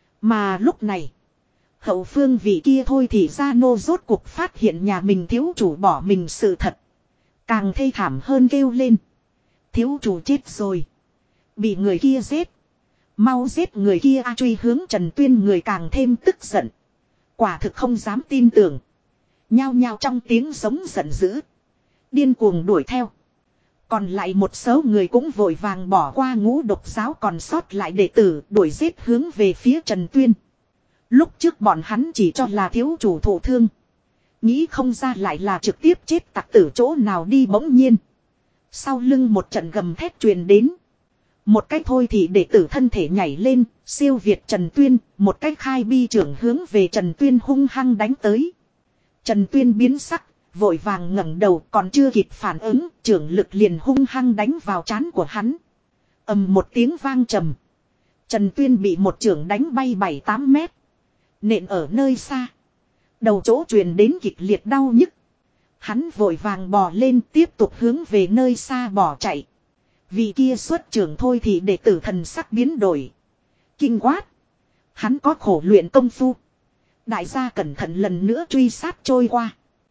Mà lúc này. Hậu phương vị kia thôi thì ra nô rốt cuộc phát hiện nhà mình thiếu chủ bỏ mình sự thật. Càng thê thảm hơn kêu lên. Thiếu chủ chết rồi. Bị người kia giết. Mau giết người kia a truy hướng Trần Tuyên người càng thêm tức giận. Quả thực không dám tin tưởng. Nhao nhao trong tiếng giống giận dữ. Điên cuồng đuổi theo. Còn lại một số người cũng vội vàng bỏ qua ngũ độc giáo còn sót lại đệ tử đuổi giết hướng về phía Trần Tuyên. Lúc trước bọn hắn chỉ cho là thiếu chủ thụ thương. Nghĩ không ra lại là trực tiếp chết tặc tử chỗ nào đi bỗng nhiên. Sau lưng một trận gầm thét truyền đến. Một cách thôi thì đệ tử thân thể nhảy lên, siêu việt Trần Tuyên, một cách khai bi trưởng hướng về Trần Tuyên hung hăng đánh tới. Trần Tuyên biến sắc, vội vàng ngẩng đầu còn chưa kịp phản ứng, trưởng lực liền hung hăng đánh vào trán của hắn. Ầm một tiếng vang trầm. Trần Tuyên bị một trưởng đánh bay bảy tám mét. Nện ở nơi xa. Đầu chỗ truyền đến kịch liệt đau nhức. Hắn vội vàng bò lên tiếp tục hướng về nơi xa bỏ chạy. Vì kia xuất trưởng thôi thì đệ tử thần sắc biến đổi. Kinh quát. Hắn có khổ luyện công phu. Đại gia cẩn thận lần nữa truy sát trôi qua.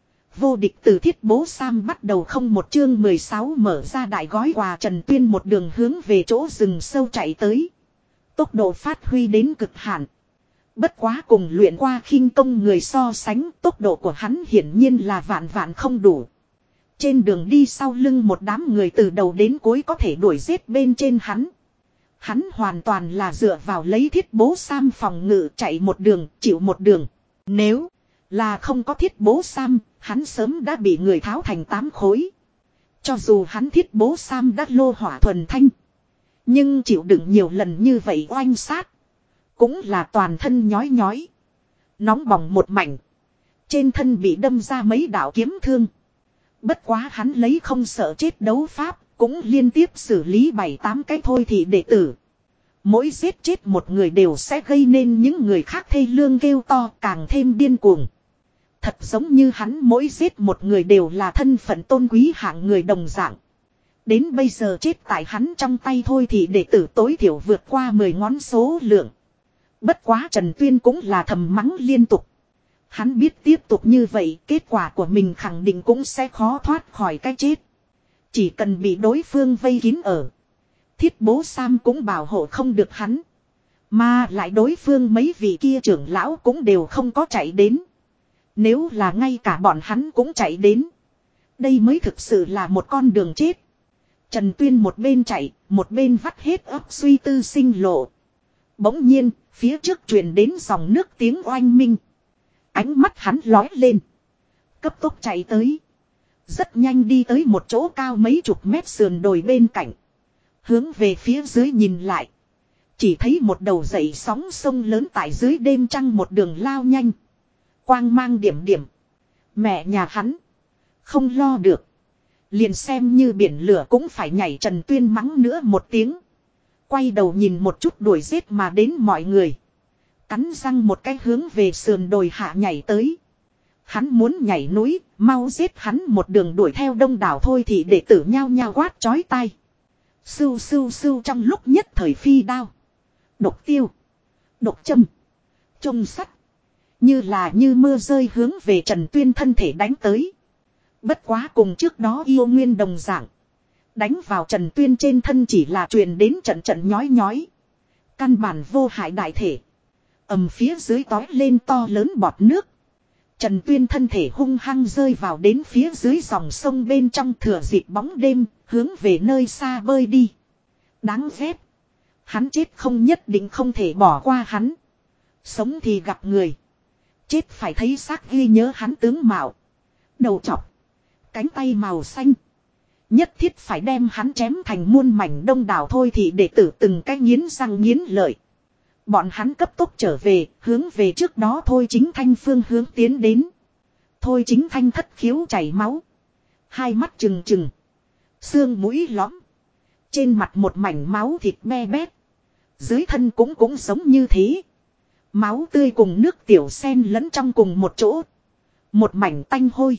Vô địch từ thiết bố Sam bắt đầu không một chương mười sáu mở ra đại gói quà Trần Tuyên một đường hướng về chỗ rừng sâu chạy tới. Tốc độ phát huy đến cực hạn. Bất quá cùng luyện qua khinh công người so sánh tốc độ của hắn hiển nhiên là vạn vạn không đủ. Trên đường đi sau lưng một đám người từ đầu đến cuối có thể đuổi giết bên trên hắn. Hắn hoàn toàn là dựa vào lấy thiết bố Sam phòng ngự chạy một đường, chịu một đường. Nếu là không có thiết bố Sam, hắn sớm đã bị người tháo thành tám khối. Cho dù hắn thiết bố Sam đã lô hỏa thuần thanh. Nhưng chịu đựng nhiều lần như vậy oanh sát. Cũng là toàn thân nhói nhói. Nóng bỏng một mảnh. Trên thân bị đâm ra mấy đạo kiếm thương. Bất quá hắn lấy không sợ chết đấu pháp, cũng liên tiếp xử lý bảy tám cái thôi thì đệ tử. Mỗi giết chết một người đều sẽ gây nên những người khác thê lương kêu to càng thêm điên cuồng. Thật giống như hắn mỗi giết một người đều là thân phận tôn quý hạng người đồng dạng. Đến bây giờ chết tại hắn trong tay thôi thì đệ tử tối thiểu vượt qua mười ngón số lượng. Bất quá Trần Tuyên cũng là thầm mắng liên tục. Hắn biết tiếp tục như vậy kết quả của mình khẳng định cũng sẽ khó thoát khỏi cái chết. Chỉ cần bị đối phương vây kín ở. Thiết bố Sam cũng bảo hộ không được hắn. Mà lại đối phương mấy vị kia trưởng lão cũng đều không có chạy đến. Nếu là ngay cả bọn hắn cũng chạy đến. Đây mới thực sự là một con đường chết. Trần Tuyên một bên chạy, một bên vắt hết óc suy tư sinh lộ. Bỗng nhiên, phía trước truyền đến dòng nước tiếng oanh minh. Ánh mắt hắn lói lên. Cấp tốc chạy tới. Rất nhanh đi tới một chỗ cao mấy chục mét sườn đồi bên cạnh. Hướng về phía dưới nhìn lại. Chỉ thấy một đầu dậy sóng sông lớn tại dưới đêm trăng một đường lao nhanh. Quang mang điểm điểm. Mẹ nhà hắn. Không lo được. Liền xem như biển lửa cũng phải nhảy. Trần Tuyên mắng nữa một tiếng. Quay đầu nhìn một chút đuổi giết mà đến mọi người. Cắn răng một cái hướng về sườn đồi hạ nhảy tới. Hắn muốn nhảy núi, mau giết hắn một đường đuổi theo đông đảo thôi thì đệ tử nhao nhao quát chói tai. Sưu sưu sưu trong lúc nhất thời phi đao. Độc tiêu. Độc châm. Chông sắt. Như là như mưa rơi hướng về Trần Tuyên thân thể đánh tới. Bất quá cùng trước đó yêu nguyên đồng dạng. Đánh vào Trần Tuyên trên thân chỉ là truyền đến trận trận nhói nhói. Căn bản vô hại đại thể. Ầm phía dưới tói lên to lớn bọt nước. Trần Tuyên thân thể hung hăng rơi vào đến phía dưới dòng sông bên trong thừa dịp bóng đêm, hướng về nơi xa bơi đi. Đáng ghét. Hắn chết không nhất định không thể bỏ qua hắn. Sống thì gặp người. Chết phải thấy xác ghi nhớ hắn tướng mạo. Đầu chọc. Cánh tay màu xanh. Nhất thiết phải đem hắn chém thành muôn mảnh đông đảo thôi thì đệ tử từng cái nghiến răng nghiến lợi. Bọn hắn cấp tốc trở về, hướng về trước đó Thôi Chính Thanh phương hướng tiến đến. Thôi Chính Thanh thất khiếu chảy máu. Hai mắt trừng trừng. Xương mũi lõm. Trên mặt một mảnh máu thịt me bét. Dưới thân cũng cũng giống như thế. Máu tươi cùng nước tiểu sen lẫn trong cùng một chỗ. Một mảnh tanh hôi.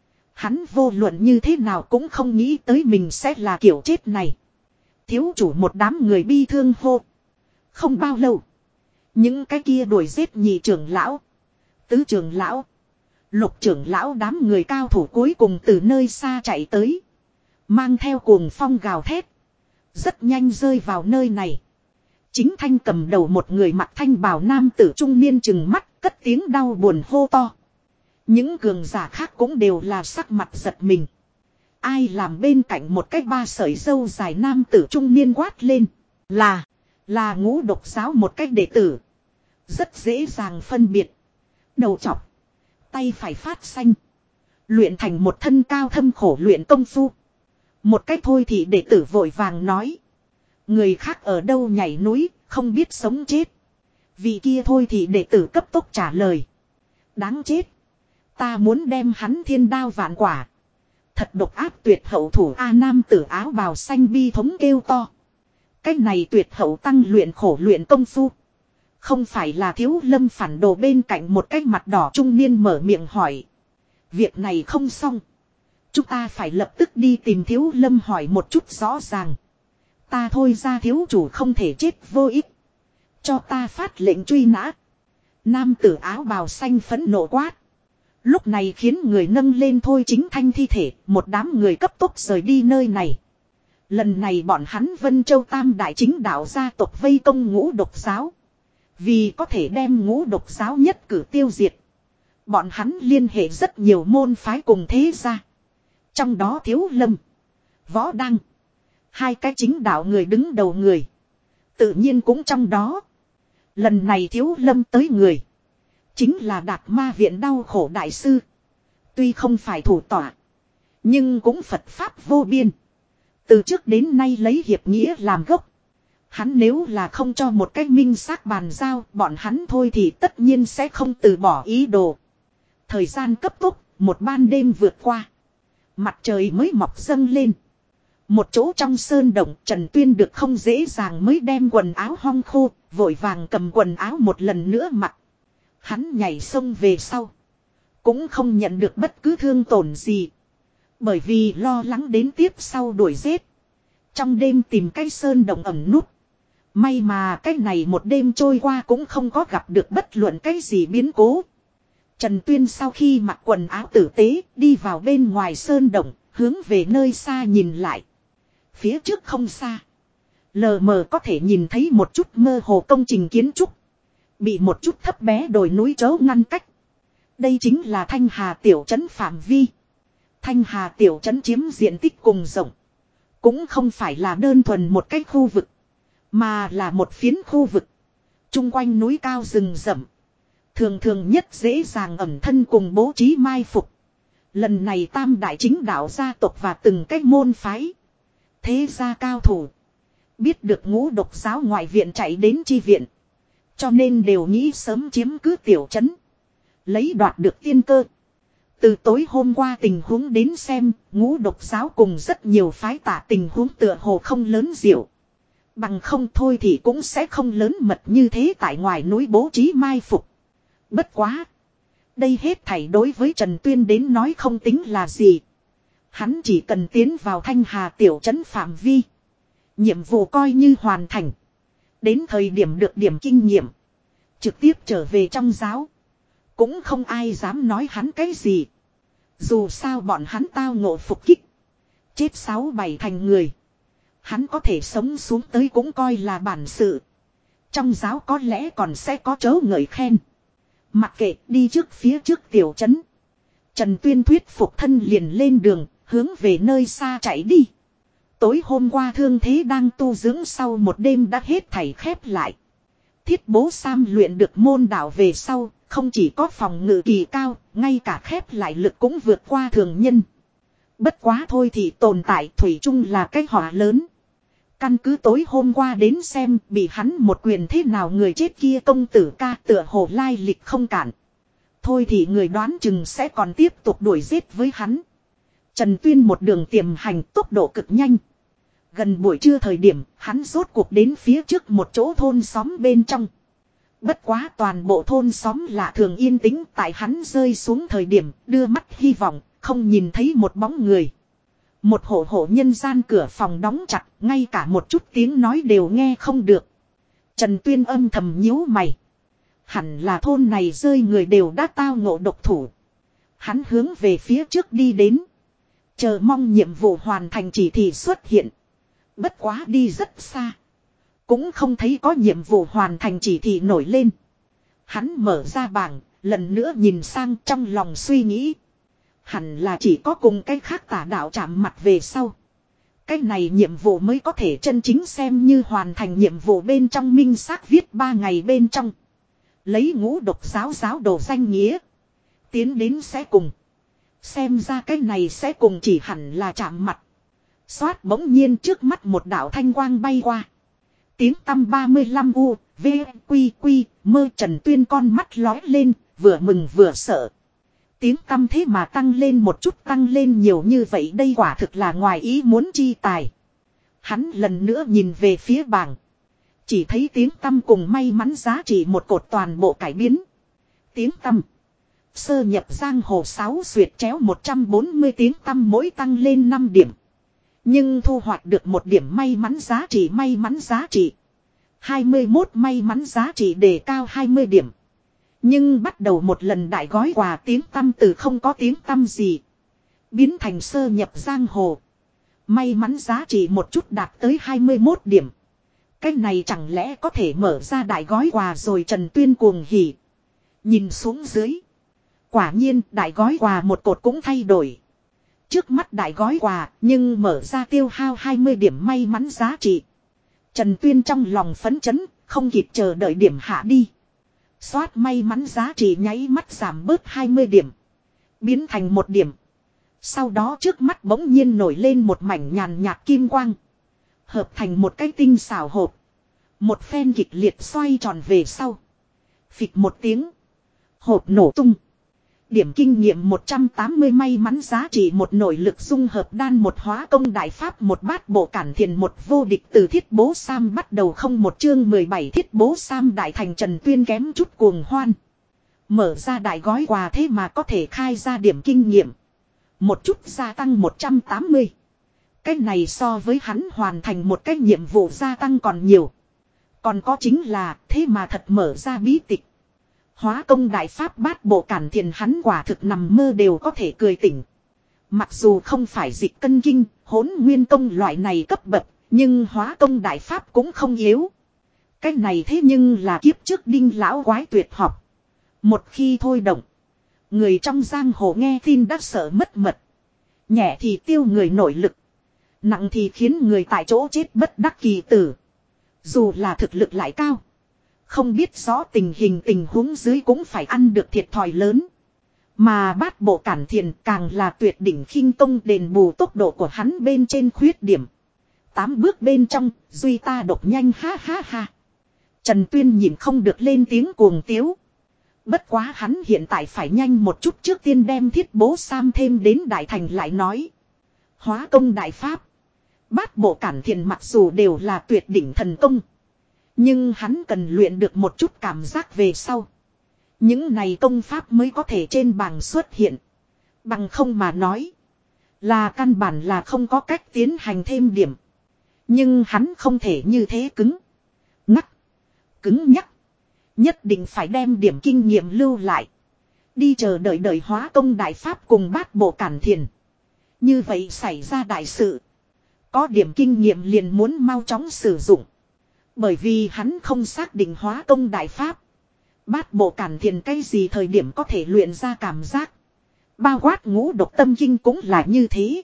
Hắn vô luận như thế nào cũng không nghĩ tới mình sẽ là kiểu chết này. Thiếu chủ một đám người bi thương hô. Không bao lâu. Những cái kia đuổi giết nhị trưởng lão. Tứ trưởng lão. Lục trưởng lão đám người cao thủ cuối cùng từ nơi xa chạy tới. Mang theo cuồng phong gào thét. Rất nhanh rơi vào nơi này. Chính Thanh cầm đầu một người mặc thanh bào nam tử trung niên chừng mắt cất tiếng đau buồn hô to. Những cường giả khác cũng đều là sắc mặt giật mình. Ai làm bên cạnh một cái ba sợi râu dài nam tử trung niên quát lên. Là, là Ngũ Độc giáo một cách đệ tử. Rất dễ dàng phân biệt. Đầu chọc. Tay phải phát xanh. Luyện thành một thân cao thâm khổ luyện công phu. Một cách thôi thì đệ tử vội vàng nói. Người khác ở đâu nhảy núi, không biết sống chết. Vì kia thôi thì đệ tử cấp tốc trả lời. Đáng chết. Ta muốn đem hắn thiên đao vạn quả. Thật độc ác tuyệt hậu thủ A nam tử áo bào xanh bi thống kêu to. Cách này tuyệt hậu tăng luyện khổ luyện công phu. Không phải là Thiếu Lâm phản đồ bên cạnh một cái mặt đỏ trung niên mở miệng hỏi. Việc này không xong. Chúng ta phải lập tức đi tìm Thiếu Lâm hỏi một chút rõ ràng. Ta thôi ra thiếu chủ không thể chết vô ích. Cho ta phát lệnh truy nã. Nam tử áo bào xanh phẫn nộ quát. Lúc này khiến người nâng lên Thôi Chính Thanh thi thể. Một đám người cấp tốc rời đi nơi này. Lần này bọn hắn Vân Châu Tam đại chính đạo gia tộc vây công Ngũ Độc giáo. Vì có thể đem Ngũ Độc giáo nhất cử tiêu diệt. Bọn hắn liên hệ rất nhiều môn phái cùng thế gia. Trong đó Thiếu Lâm, Võ Đăng, hai cái chính đạo người đứng đầu người. Tự nhiên cũng trong đó. Lần này Thiếu Lâm tới người. Chính là Đạt Ma Viện đau khổ đại sư. Tuy không phải thủ tọa. Nhưng cũng Phật Pháp vô biên. Từ trước đến nay lấy hiệp nghĩa làm gốc. Hắn nếu là không cho một cách minh xác bàn giao bọn hắn thôi thì tất nhiên sẽ không từ bỏ ý đồ. Thời gian cấp tốc, một ban đêm vượt qua. Mặt trời mới mọc dâng lên. Một chỗ trong sơn động Trần Tuyên được không dễ dàng mới đem quần áo hong khô, vội vàng cầm quần áo một lần nữa mặc. Hắn nhảy sông về sau. Cũng không nhận được bất cứ thương tổn gì. Bởi vì lo lắng đến tiếp sau đuổi giết. Trong đêm tìm cái sơn động ẩn núp. May mà cái này một đêm trôi qua cũng không có gặp được bất luận cái gì biến cố. Trần Tuyên sau khi mặc quần áo tử tế đi vào bên ngoài sơn động, hướng về nơi xa nhìn lại. Phía trước không xa. Lờ mờ có thể nhìn thấy một chút mơ hồ công trình kiến trúc. Bị một chút thấp bé đồi núi chấu ngăn cách. Đây chính là Thanh Hà tiểu trấn phạm vi. Thanh Hà tiểu trấn chiếm diện tích cùng rộng. Cũng không phải là đơn thuần một cái khu vực. Mà là một phiến khu vực. Trung quanh núi cao rừng rậm. Thường thường nhất dễ dàng ẩn thân cùng bố trí mai phục. Lần này tam đại chính đạo gia tộc và từng cái môn phái. Thế gia cao thủ. Biết được ngũ độc giáo ngoại viện chạy đến chi viện. Cho nên đều nghĩ sớm chiếm cứ tiểu trấn. Lấy đoạt được tiên cơ. Từ tối hôm qua tình huống đến xem, ngũ độc giáo cùng rất nhiều phái tả tình huống tựa hồ không lớn diệu. Bằng không thôi thì cũng sẽ không lớn mật như thế tại ngoài núi bố trí mai phục. Bất quá. Đây hết thảy đối với Trần Tuyên đến nói không tính là gì. Hắn chỉ cần tiến vào Thanh Hà tiểu trấn phạm vi. Nhiệm vụ coi như hoàn thành. Đến thời điểm được điểm kinh nghiệm. Trực tiếp trở về trong giáo. Cũng không ai dám nói hắn cái gì. Dù sao bọn hắn tao ngộ phục kích. Chết sáu bảy thành người. Hắn có thể sống xuống tới cũng coi là bản sự. Trong giáo có lẽ còn sẽ có chớ ngợi khen. Mặc kệ đi trước phía trước tiểu trấn. Trần Tuyên thuyết phục thân liền lên đường, hướng về nơi xa chạy đi. Tối hôm qua thương thế đang tu dưỡng sau một đêm đã hết thảy khép lại. Thiết bố Sam luyện được môn đạo về sau, không chỉ có phòng ngự kỳ cao, ngay cả khép lại lực cũng vượt qua thường nhân. Bất quá thôi thì tồn tại thủy chung là cái họa lớn. Căn cứ tối hôm qua đến xem bị hắn một quyền thế nào người chết kia công tử ca tựa hồ lai lịch không cản. Thôi thì người đoán chừng sẽ còn tiếp tục đuổi giết với hắn. Trần Tuyên một đường tiềm hành tốc độ cực nhanh. Gần buổi trưa thời điểm hắn rốt cuộc đến phía trước một chỗ thôn xóm bên trong. Bất quá toàn bộ thôn xóm lạ thường yên tĩnh tại hắn rơi xuống thời điểm đưa mắt hy vọng không nhìn thấy một bóng người. Một hộ hộ nhân gian cửa phòng đóng chặt, ngay cả một chút tiếng nói đều nghe không được. Trần Tuyên âm thầm nhíu mày. Hẳn là thôn này rơi người đều đã tao ngộ độc thủ. Hắn hướng về phía trước đi đến. Chờ mong nhiệm vụ hoàn thành chỉ thị xuất hiện. Bất quá đi rất xa. Cũng không thấy có nhiệm vụ hoàn thành chỉ thị nổi lên. Hắn mở ra bảng, lần nữa nhìn sang trong lòng suy nghĩ. Hẳn là chỉ có cùng cái khác tả đạo chạm mặt về sau. Cái này nhiệm vụ mới có thể chân chính xem như hoàn thành nhiệm vụ bên trong minh xác viết ba ngày bên trong. Lấy ngũ độc giáo giáo đồ danh nghĩa. Tiến đến sẽ cùng. Xem ra cái này sẽ cùng chỉ hẳn là chạm mặt. Xoát bỗng nhiên trước mắt một đạo thanh quang bay qua. Tiếng tăm ba mươi lăm U, V, Quy, Quy, mơ Trần Tuyên con mắt lói lên, vừa mừng vừa sợ. Tiếng tăm thế mà tăng lên một chút tăng lên nhiều như vậy đây quả thực là ngoài ý muốn chi tài. Hắn lần nữa nhìn về phía bảng. Chỉ thấy tiếng tăm cùng may mắn giá trị một cột toàn bộ cải biến. Tiếng tăm. Sơ nhập giang hồ sáu xuyệt chéo một trăm bốn mươi tiếng tăm mỗi tăng lên năm điểm. Nhưng thu hoạch được một điểm may mắn giá trị may mắn giá trị. hai mươi mốt may mắn giá trị đề cao hai mươi điểm. Nhưng bắt đầu một lần đại gói quà tiếng tăm từ không có tiếng tăm gì. Biến thành sơ nhập giang hồ. May mắn giá trị một chút đạt tới hai mươi mốt điểm. Cái này chẳng lẽ có thể mở ra đại gói quà rồi Trần Tuyên cuồng hỉ. Nhìn xuống dưới. Quả nhiên đại gói quà một cột cũng thay đổi. Trước mắt đại gói quà nhưng mở ra tiêu hao hai mươi điểm may mắn giá trị. Trần Tuyên trong lòng phấn chấn, không kịp chờ đợi điểm hạ đi. Xoát may mắn giá trị nháy mắt giảm bớt hai mươi điểm. Biến thành một điểm. Sau đó trước mắt bỗng nhiên nổi lên một mảnh nhàn nhạt kim quang. Hợp thành một cái tinh xảo hộp. Một phen kịch liệt xoay tròn về sau. Phịch một tiếng. Hộp nổ tung. Điểm kinh nghiệm một trăm tám mươi may mắn giá trị một nội lực dung hợp đan một hóa công đại pháp một bát bộ cản thiền một vô địch từ thiết bố Sam bắt đầu không một chương mười bảy thiết bố Sam đại thành Trần Tuyên kém chút cuồng hoan. Mở ra đại gói quà thế mà có thể khai ra điểm kinh nghiệm. Một chút gia tăng một trăm tám mươi. Cái này so với hắn hoàn thành một cái nhiệm vụ gia tăng còn nhiều. Còn có chính là thế mà thật mở ra bí tịch. Hóa công đại pháp bát bộ cản thiền hắn quả thực nằm mơ đều có thể cười tỉnh. Mặc dù không phải dịch cân kinh, hỗn nguyên công loại này cấp bậc, nhưng hóa công đại pháp cũng không yếu. Cái này thế nhưng là kiếp trước đinh lão quái tuyệt học. Một khi thôi động, người trong giang hồ nghe tin đã sợ mất mật. Nhẹ thì tiêu người nội lực, nặng thì khiến người tại chỗ chết bất đắc kỳ tử. Dù là thực lực lại cao, không biết rõ tình hình tình huống dưới cũng phải ăn được thiệt thòi lớn. Mà bát bộ cản thiền càng là tuyệt đỉnh khinh công đền bù tốc độ của hắn bên trên khuyết điểm. Tám bước bên trong, duy ta độc nhanh ha ha ha. Trần Tuyên nhìn không được lên tiếng cuồng tiếu. Bất quá hắn hiện tại phải nhanh một chút trước tiên đem thiết bố Sam thêm đến đại thành lại nói. Hóa công đại pháp. Bát bộ cản thiền mặc dù đều là tuyệt đỉnh thần công. Nhưng hắn cần luyện được một chút cảm giác về sau. Những này công pháp mới có thể trên bảng xuất hiện. Bằng không mà nói. Là căn bản là không có cách tiến hành thêm điểm. Nhưng hắn không thể như thế cứng. Ngắc. Cứng nhắc. Nhất định phải đem điểm kinh nghiệm lưu lại. Đi chờ đợi đợi hóa công đại pháp cùng bát bộ cản thiền. Như vậy xảy ra đại sự. Có điểm kinh nghiệm liền muốn mau chóng sử dụng. Bởi vì hắn không xác định hóa công đại pháp. Bát bộ cản thiền cái gì thời điểm có thể luyện ra cảm giác. Bao quát ngũ độc tâm kinh cũng là như thế.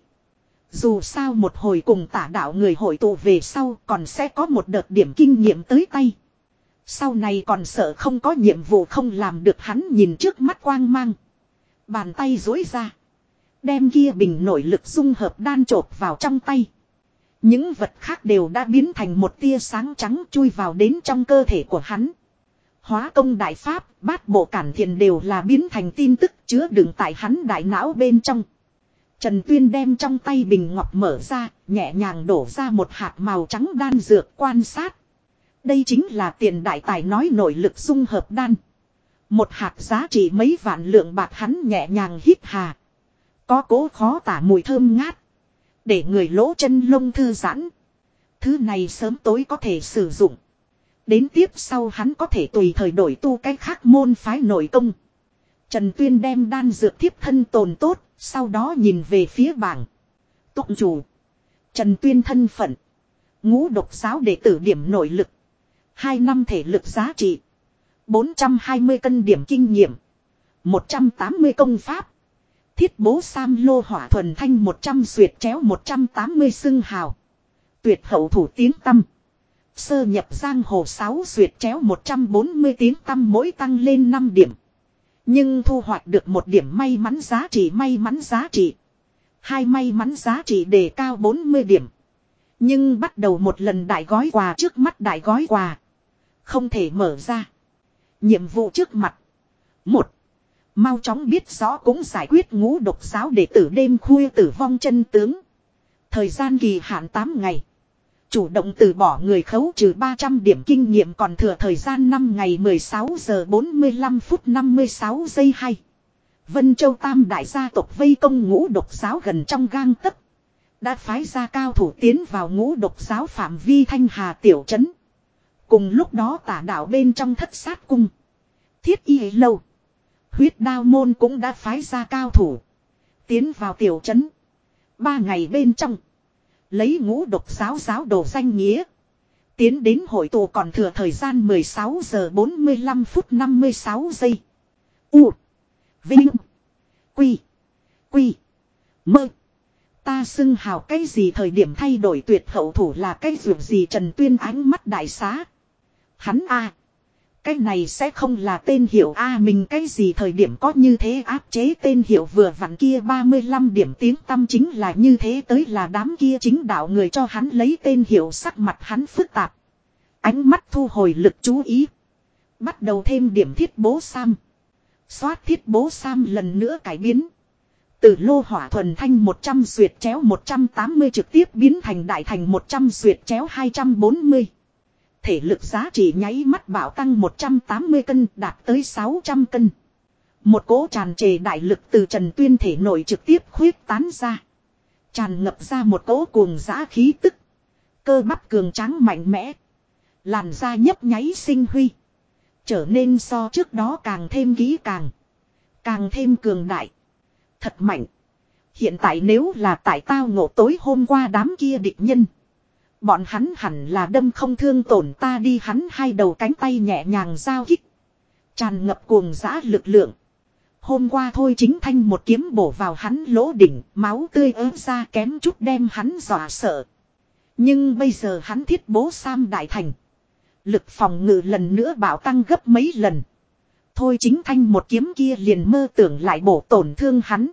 Dù sao một hồi cùng tả đạo người hội tụ về sau còn sẽ có một đợt điểm kinh nghiệm tới tay. Sau này còn sợ không có nhiệm vụ không làm được hắn nhìn trước mắt quang mang. Bàn tay duỗi ra. Đem kia bình nội lực dung hợp đan chộp vào trong tay. Những vật khác đều đã biến thành một tia sáng trắng chui vào đến trong cơ thể của hắn. Hóa công đại pháp, bát bộ cản thiền đều là biến thành tin tức chứa đựng tại hắn đại não bên trong. Trần Tuyên đem trong tay bình ngọc mở ra, nhẹ nhàng đổ ra một hạt màu trắng đan dược quan sát. Đây chính là tiền đại tài nói nội lực dung hợp đan. Một hạt giá trị mấy vạn lượng bạc hắn nhẹ nhàng hít hà. Có cố khó tả mùi thơm ngát. Để người lỗ chân lông thư giãn. Thứ này sớm tối có thể sử dụng. Đến tiếp sau hắn có thể tùy thời đổi tu cách khác môn phái nội công. Trần Tuyên đem đan dược thiếp thân tồn tốt. Sau đó nhìn về phía bảng. Tụng chủ. Trần Tuyên thân phận. Ngũ độc giáo đệ tử điểm nội lực. Hai năm thể lực giá trị. bốn trăm hai mươi cân điểm kinh nghiệm. một trăm tám mươi công pháp. Thiết bố Sam lô hỏa thuần thanh một trăm xuyệt chéo một trăm tám mươi xưng hào. Tuyệt hậu thủ tiếng tâm. Sơ nhập giang hồ sáu xuyệt chéo một trăm bốn mươi tiếng tâm mỗi tăng lên năm điểm. Nhưng thu hoạch được một điểm may mắn giá trị may mắn giá trị. Hai may mắn giá trị đề cao bốn mươi điểm. Nhưng bắt đầu một lần đại gói quà trước mắt đại gói quà. Không thể mở ra. Nhiệm vụ trước mặt. Một. Mau chóng biết rõ cũng giải quyết ngũ độc giáo đệ tử đêm khuya tử vong chân tướng. Thời gian kỳ hạn tám ngày. Chủ động từ bỏ người khấu trừ ba trăm điểm kinh nghiệm còn thừa thời gian năm ngày mười sáu giờ bốn mươi lăm phút năm mươi sáu giây hay. Vân Châu Tam đại gia tộc vây công ngũ độc giáo gần trong gang tấc. Đã phái ra cao thủ tiến vào ngũ độc giáo phạm vi Thanh Hà tiểu trấn. Cùng lúc đó tả đạo bên trong thất sát cung. Thiết y lâu. Huyết đao môn cũng đã phái ra cao thủ. Tiến vào tiểu trấn. Ba ngày bên trong. Lấy ngũ độc giáo giáo đồ danh nghĩa. Tiến đến hội tụ còn thừa thời gian mười sáu giờ bốn mươi lăm phút năm mươi sáu giây. U. Vinh. Quy. Quy. Mơ. Ta xưng hào cái gì thời điểm thay đổi tuyệt hậu thủ là cái việc gì Trần Tuyên ánh mắt đại xá. Hắn a à. Cái này sẽ không là tên hiệu a à, mình cái gì thời điểm có như thế áp chế tên hiệu vừa vặn kia ba mươi lăm điểm tiếng tâm chính là như thế tới là đám kia chính đạo người cho hắn lấy tên hiệu sắc mặt hắn phức tạp. Ánh mắt thu hồi lực chú ý. Bắt đầu thêm điểm thiết bố Sam. Xoát thiết bố Sam lần nữa cải biến. Từ lô hỏa thuần thanh một trăm duyệt chéo một trăm tám mươi trực tiếp biến thành đại thành một trăm duyệt chéo hai trăm bốn mươi. Thể lực giá trị nháy mắt bảo tăng một trăm tám mươi cân đạt tới sáu trăm cân. Một cỗ tràn trề đại lực từ Trần Tuyên thể nội trực tiếp khuyết tán ra. Tràn ngập ra một cỗ cuồng dã khí tức. Cơ bắp cường tráng mạnh mẽ. Làn da nhấp nháy sinh huy. Trở nên so trước đó càng thêm kỹ càng. Càng thêm cường đại. Thật mạnh. Hiện tại nếu là tại tao ngộ tối hôm qua đám kia địch nhân. Bọn hắn hẳn là đâm không thương tổn ta đi, hắn hai đầu cánh tay nhẹ nhàng giao kích. Tràn ngập cuồng dã lực lượng. Hôm qua thôi chính thanh một kiếm bổ vào hắn lỗ đỉnh, máu tươi ớt ra kém chút đem hắn dọa sợ. Nhưng bây giờ hắn thiết bố Sam đại thành. Lực phòng ngự lần nữa bảo tăng gấp mấy lần. Thôi chính thanh một kiếm kia liền mơ tưởng lại bổ tổn thương hắn.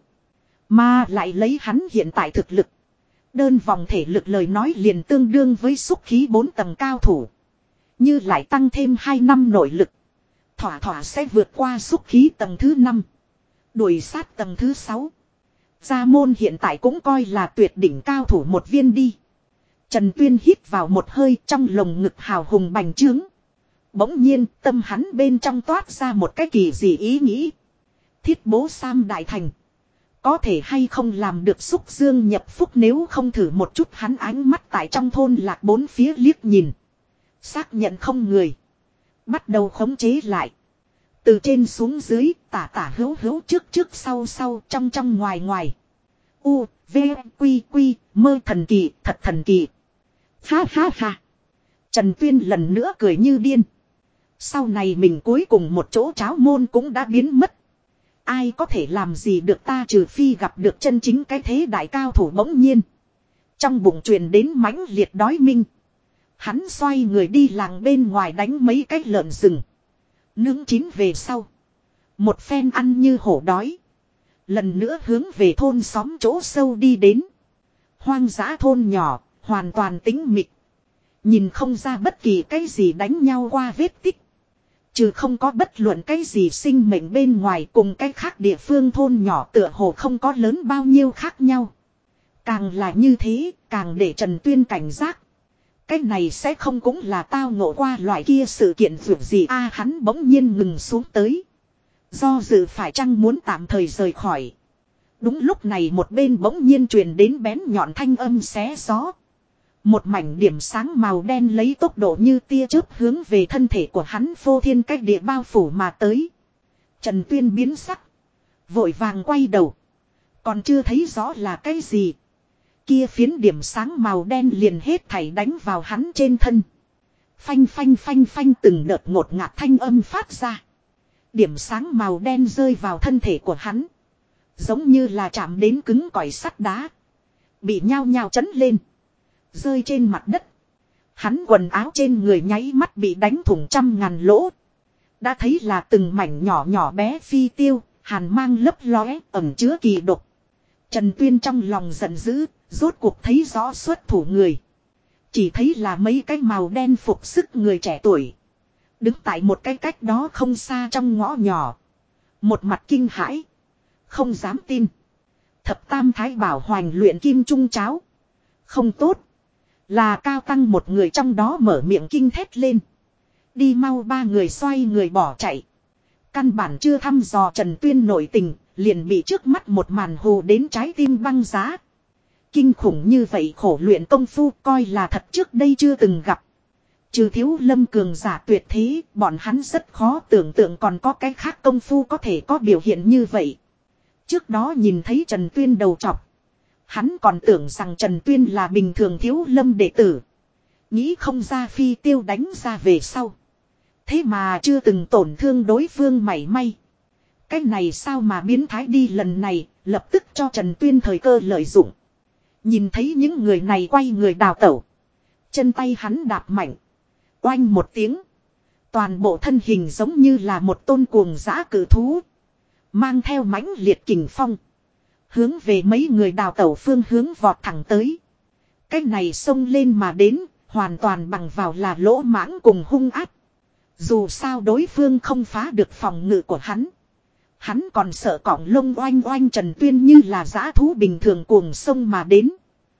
Mà lại lấy hắn hiện tại thực lực. Đơn vòng thể lực lời nói liền tương đương với xúc khí bốn tầng cao thủ. Như lại tăng thêm hai năm nội lực. Thỏa thỏa sẽ vượt qua xúc khí tầng thứ năm. Đuổi sát tầng thứ sáu. Gia môn hiện tại cũng coi là tuyệt đỉnh cao thủ một viên đi. Trần Tuyên hít vào một hơi, trong lồng ngực hào hùng bành trướng. Bỗng nhiên tâm hắn bên trong toát ra một cái kỳ dị ý nghĩ. Thiết bố Sam đại thành. Có thể hay không làm được xúc dương nhập phúc, nếu không thử một chút. Hắn ánh mắt tại trong thôn lạc bốn phía liếc nhìn. Xác nhận không người. Bắt đầu khống chế lại. Từ trên xuống dưới, tả tả hữu hữu, trước trước sau sau, trong trong ngoài ngoài. U, V, Quy, Quy, mơ thần kỳ, thật thần kỳ. Ha ha ha. Trần Tuyên lần nữa cười như điên. Sau này mình cuối cùng một chỗ cháo môn cũng đã biến mất. Ai có thể làm gì được ta, trừ phi gặp được chân chính cái thế đại cao thủ. Bỗng nhiên trong bụng truyền đến mãnh liệt đói minh. Hắn xoay người đi làng bên ngoài đánh mấy cái lợn rừng. Nướng chín về sau. Một phen ăn như hổ đói. Lần nữa hướng về thôn xóm chỗ sâu đi đến. Hoang dã thôn nhỏ, hoàn toàn tĩnh mịch. Nhìn không ra bất kỳ cái gì đánh nhau qua vết tích. Trừ không có bất luận cái gì sinh mệnh bên ngoài, cùng cái khác địa phương thôn nhỏ tựa hồ không có lớn bao nhiêu khác nhau. Càng là như thế, càng để Trần Tuyên cảnh giác. Cái này sẽ không cũng là tao ngộ qua loại kia sự kiện vượt gì a. Hắn bỗng nhiên ngừng xuống tới. Do dự phải chăng muốn tạm thời rời khỏi. Đúng lúc này một bên bỗng nhiên truyền đến bén nhọn thanh âm xé gió. Một mảnh điểm sáng màu đen lấy tốc độ như tia chớp hướng về thân thể của hắn phô thiên cách địa bao phủ mà tới. Trần Tuyên biến sắc. Vội vàng quay đầu. Còn chưa thấy rõ là cái gì. Kia phiến điểm sáng màu đen liền hết thảy đánh vào hắn trên thân. Phanh phanh phanh phanh từng đợt ngột ngạt thanh âm phát ra. Điểm sáng màu đen rơi vào thân thể của hắn. Giống như là chạm đến cứng cỏi sắt đá. Bị nhao nhao chấn lên. Rơi trên mặt đất. Hắn quần áo trên người nháy mắt bị đánh thủng trăm ngàn lỗ. Đã thấy là từng mảnh nhỏ nhỏ bé phi tiêu. Hàn mang lấp lóe ẩn chứa kỳ độc. Trần Tuyên trong lòng giận dữ. Rốt cuộc thấy rõ xuất thủ người. Chỉ thấy là mấy cái màu đen phục sức người trẻ tuổi. Đứng tại một cái cách đó không xa trong ngõ nhỏ. Một mặt kinh hãi. Không dám tin. Thập tam thái bảo hoành luyện kim trung cháo. Không tốt. Là cao tăng một người trong đó mở miệng kinh thét lên. Đi mau, ba người xoay người bỏ chạy. Căn bản chưa thăm dò Trần Tuyên nội tình. Liền bị trước mắt một màn hù đến trái tim băng giá. Kinh khủng như vậy khổ luyện công phu coi là thật trước đây chưa từng gặp. Trừ Thiếu Lâm cường giả tuyệt thế, bọn hắn rất khó tưởng tượng còn có cái khác công phu có thể có biểu hiện như vậy. Trước đó nhìn thấy Trần Tuyên đầu trọc. Hắn còn tưởng rằng Trần Tuyên là bình thường Thiếu Lâm đệ tử. Nghĩ không ra phi tiêu đánh ra về sau. Thế mà chưa từng tổn thương đối phương mảy may. Cái này sao mà biến thái đi, lần này lập tức cho Trần Tuyên thời cơ lợi dụng. Nhìn thấy những người này quay người đào tẩu. Chân tay hắn đạp mạnh. Oanh một tiếng. Toàn bộ thân hình giống như là một tôn cuồng dã cử thú. Mang theo mãnh liệt kình phong. Hướng về mấy người đào tẩu phương hướng vọt thẳng tới. Cái này xông lên mà đến. Hoàn toàn bằng vào là lỗ mãng cùng hung ác. Dù sao đối phương không phá được phòng ngự của hắn. Hắn còn sợ cọng lông oanh oanh Trần Tuyên như là dã thú bình thường cuồng sông mà đến.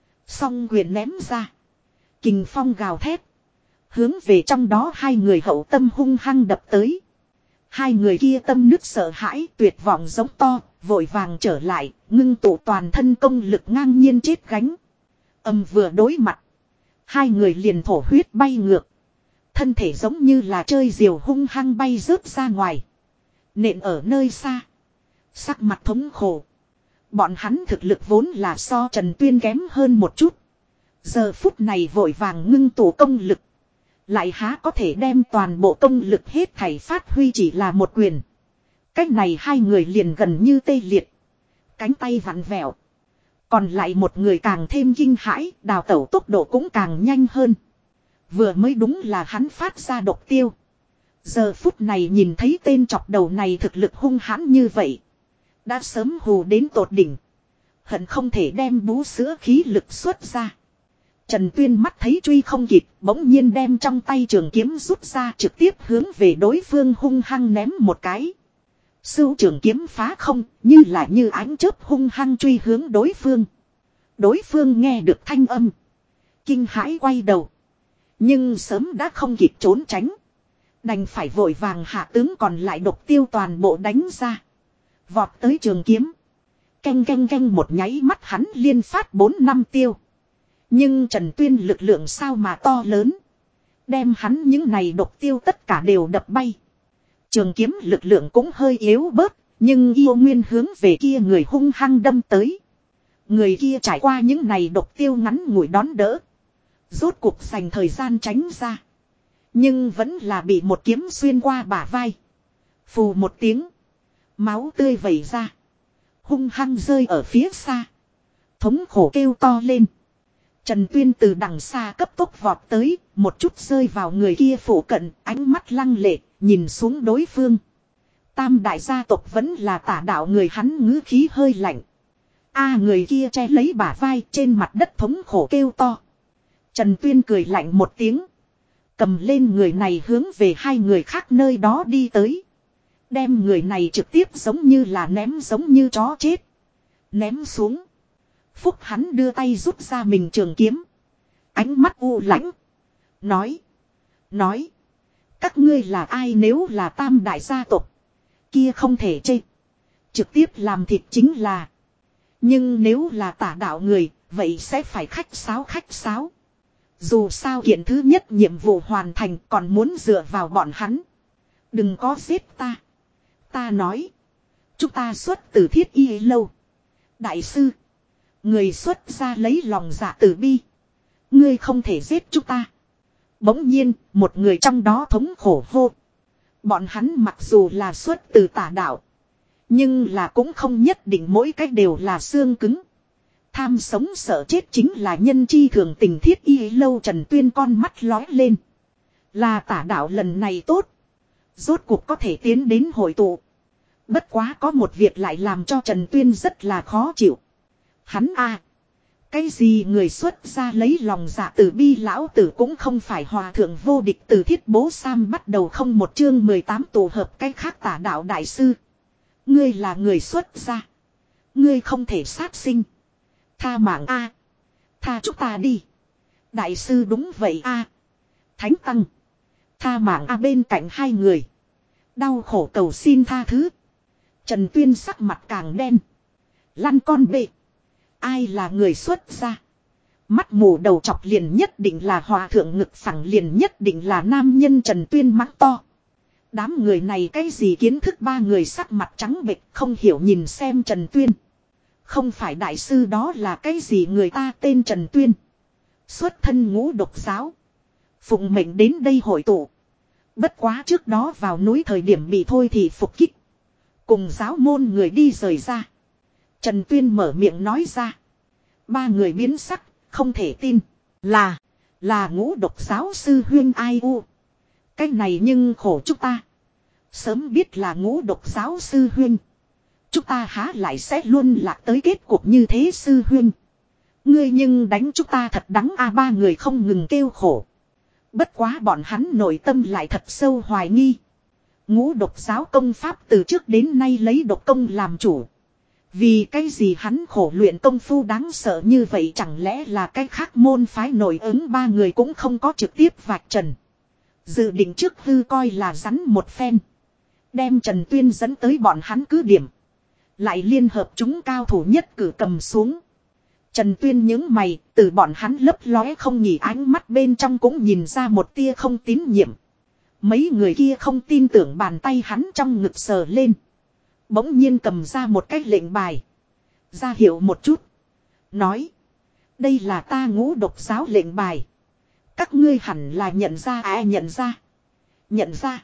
Song quyền ném ra. Kình phong gào thét. Hướng về trong đó hai người hậu tâm hung hăng đập tới. Hai người kia tâm nứt sợ hãi tuyệt vọng giống to. Vội vàng trở lại. Ngưng tụ toàn thân công lực ngang nhiên chết gánh. Âm vừa đối mặt. Hai người liền thổ huyết bay ngược. Thân thể giống như là chơi diều hung hăng bay rớt ra ngoài. Nện ở nơi xa. Sắc mặt thống khổ. Bọn hắn thực lực vốn là so Trần Tuyên kém hơn một chút. Giờ phút này vội vàng ngưng tụ công lực. Lại há có thể đem toàn bộ công lực hết thảy phát huy chỉ là một quyền. Cách này hai người liền gần như tê liệt. Cánh tay vặn vẹo. Còn lại một người càng thêm kinh hãi, đào tẩu tốc độ cũng càng nhanh hơn. Vừa mới đúng là hắn phát ra độc tiêu. Giờ phút này nhìn thấy tên chọc đầu này thực lực hung hãn như vậy. Đã sớm hù đến tột đỉnh. Hận không thể đem bú sữa khí lực xuất ra. Trần Tuyên mắt thấy truy không kịp, bỗng nhiên đem trong tay trường kiếm rút ra trực tiếp hướng về đối phương hung hăng ném một cái. Sưu trường kiếm phá không, như là như ánh chớp hung hăng truy hướng đối phương. Đối phương nghe được thanh âm. Kinh hãi quay đầu. Nhưng sớm đã không kịp trốn tránh. Đành phải vội vàng hạ tướng còn lại độc tiêu toàn bộ đánh ra. Vọt tới trường kiếm. Canh canh canh một nháy mắt hắn liên phát bốn năm tiêu. Nhưng Trần Tuyên lực lượng sao mà to lớn. Đem hắn những này độc tiêu tất cả đều đập bay. Trường kiếm lực lượng cũng hơi yếu bớt. Nhưng yêu nguyên hướng về kia người hung hăng đâm tới. Người kia trải qua những này độc tiêu ngắn ngủi đón đỡ. Rốt cuộc dành thời gian tránh ra. Nhưng vẫn là bị một kiếm xuyên qua bả vai. Phù một tiếng. Máu tươi vẩy ra. Hung hăng rơi ở phía xa. Thống khổ kêu to lên. Trần Tuyên từ đằng xa cấp tốc vọt tới. Một chút rơi vào người kia phủ cận. Ánh mắt lăng lệ. Nhìn xuống đối phương. Tam đại gia tộc vẫn là tả đạo người hắn ngữ khí hơi lạnh. A người kia che lấy bả vai trên mặt đất thống khổ kêu to. Trần Tuyên cười lạnh một tiếng. Cầm lên người này hướng về hai người khác nơi đó đi tới. Đem người này trực tiếp giống như là ném giống như chó chết. Ném xuống. Phúc hắn đưa tay rút ra mình trường kiếm. Ánh mắt u lãnh. Nói. Nói. Các ngươi là ai nếu là tam đại gia tộc. Kia không thể chê. Trực tiếp làm thịt chính là. Nhưng nếu là tả đạo người. Vậy sẽ phải khách sáo khách sáo. Dù sao kiện thứ nhất nhiệm vụ hoàn thành còn muốn dựa vào bọn hắn. Đừng có giết ta. Ta nói. Chúng ta xuất từ thiết y lâu. Đại sư. Người xuất ra lấy lòng dạ tử bi. Ngươi không thể giết chúng ta. Bỗng nhiên một người trong đó thống khổ hô. Bọn hắn mặc dù là xuất từ tà đạo. Nhưng là cũng không nhất định mỗi cách đều là xương cứng. Tham sống sợ chết chính là nhân chi thường tình thiết y lâu. Trần Tuyên con mắt lói lên. Là tả đạo lần này tốt. Rốt cuộc có thể tiến đến hội tụ. Bất quá có một việc lại làm cho Trần Tuyên rất là khó chịu. Hắn a à, cái gì người xuất ra lấy lòng dạ tử bi lão tử cũng không phải hòa thượng vô địch từ thiết bố Sam bắt đầu không một chương mười tám tổ hợp cái khác tả đạo đại sư. Ngươi là người xuất ra. Ngươi không thể sát sinh. Tha mạng a, tha chúng ta đi. Đại sư đúng vậy a. Thánh tăng. Tha mạng a bên cạnh hai người. Đau khổ cầu xin tha thứ. Trần Tuyên sắc mặt càng đen. Lăn con bệ. Ai là người xuất gia? Mắt mù đầu chọc liền nhất định là hòa thượng ngực phẳng liền nhất định là nam nhân. Trần Tuyên mắng to. Đám người này cái gì kiến thức ba người sắc mặt trắng bệch không hiểu nhìn xem Trần Tuyên. Không phải đại sư đó là cái gì người ta tên Trần Tuyên. Xuất thân ngũ độc giáo. Phụng mệnh đến đây hội tụ. Bất quá trước đó vào núi thời điểm bị thôi thì phục kích. Cùng giáo môn người đi rời ra. Trần Tuyên mở miệng nói ra. Ba người biến sắc, không thể tin. Là, là ngũ độc giáo sư huyên ai u. Cái này nhưng khổ chúng ta. Sớm biết là ngũ độc giáo sư huyên. Chúng ta há lại sẽ luôn lạc tới kết cục như thế sư huyên. Ngươi nhưng đánh chúng ta thật đắng a. Ba người không ngừng kêu khổ. Bất quá bọn hắn nội tâm lại thật sâu hoài nghi. Ngũ độc giáo công pháp từ trước đến nay lấy độc công làm chủ. Vì cái gì hắn khổ luyện công phu đáng sợ như vậy, chẳng lẽ là cái khác môn phái nổi ứng? Ba người cũng không có trực tiếp vạch trần. Dự định trước hư coi là rắn một phen. Đem Trần Tuyên dẫn tới bọn hắn cứ điểm. Lại liên hợp chúng cao thủ nhất cử cầm xuống. Trần Tuyên nhướng mày, từ bọn hắn lấp lóe không nhỉ ánh mắt bên trong cũng nhìn ra một tia không tín nhiệm. Mấy người kia không tin tưởng, bàn tay hắn trong ngực sờ lên. Bỗng nhiên cầm ra một cái lệnh bài. Ra hiệu một chút. Nói. Đây là ta ngũ độc giáo lệnh bài. Các ngươi hẳn là nhận ra. À nhận ra. Nhận ra.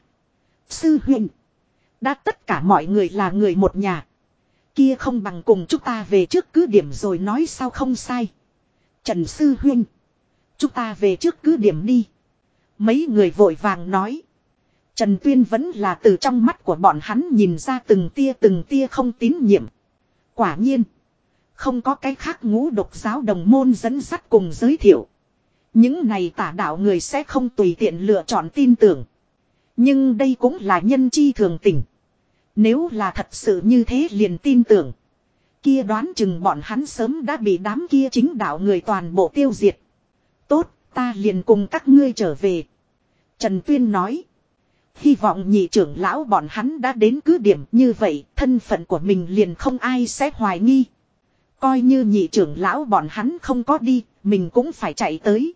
Sư huynh. Đã tất cả mọi người là người một nhà. Kia không bằng cùng chúng ta về trước cứ điểm rồi nói sao? Không sai. Trần sư huynh. Chúng ta về trước cứ điểm đi. Mấy người vội vàng nói. Trần Tuyên vẫn là từ trong mắt của bọn hắn nhìn ra từng tia từng tia không tín nhiệm. Quả nhiên. Không có cái khác ngũ độc giáo đồng môn dẫn dắt cùng giới thiệu. Những này tả đạo người sẽ không tùy tiện lựa chọn tin tưởng. Nhưng đây cũng là nhân chi thường tình. Nếu là thật sự như thế liền tin tưởng. Kia đoán chừng bọn hắn sớm đã bị đám kia chính đạo người toàn bộ tiêu diệt. Tốt, ta liền cùng các ngươi trở về. Trần Tuyên nói. Hy vọng nhị trưởng lão bọn hắn đã đến cứ điểm, như vậy thân phận của mình liền không ai sẽ hoài nghi. Coi như nhị trưởng lão bọn hắn không có đi, mình cũng phải chạy tới.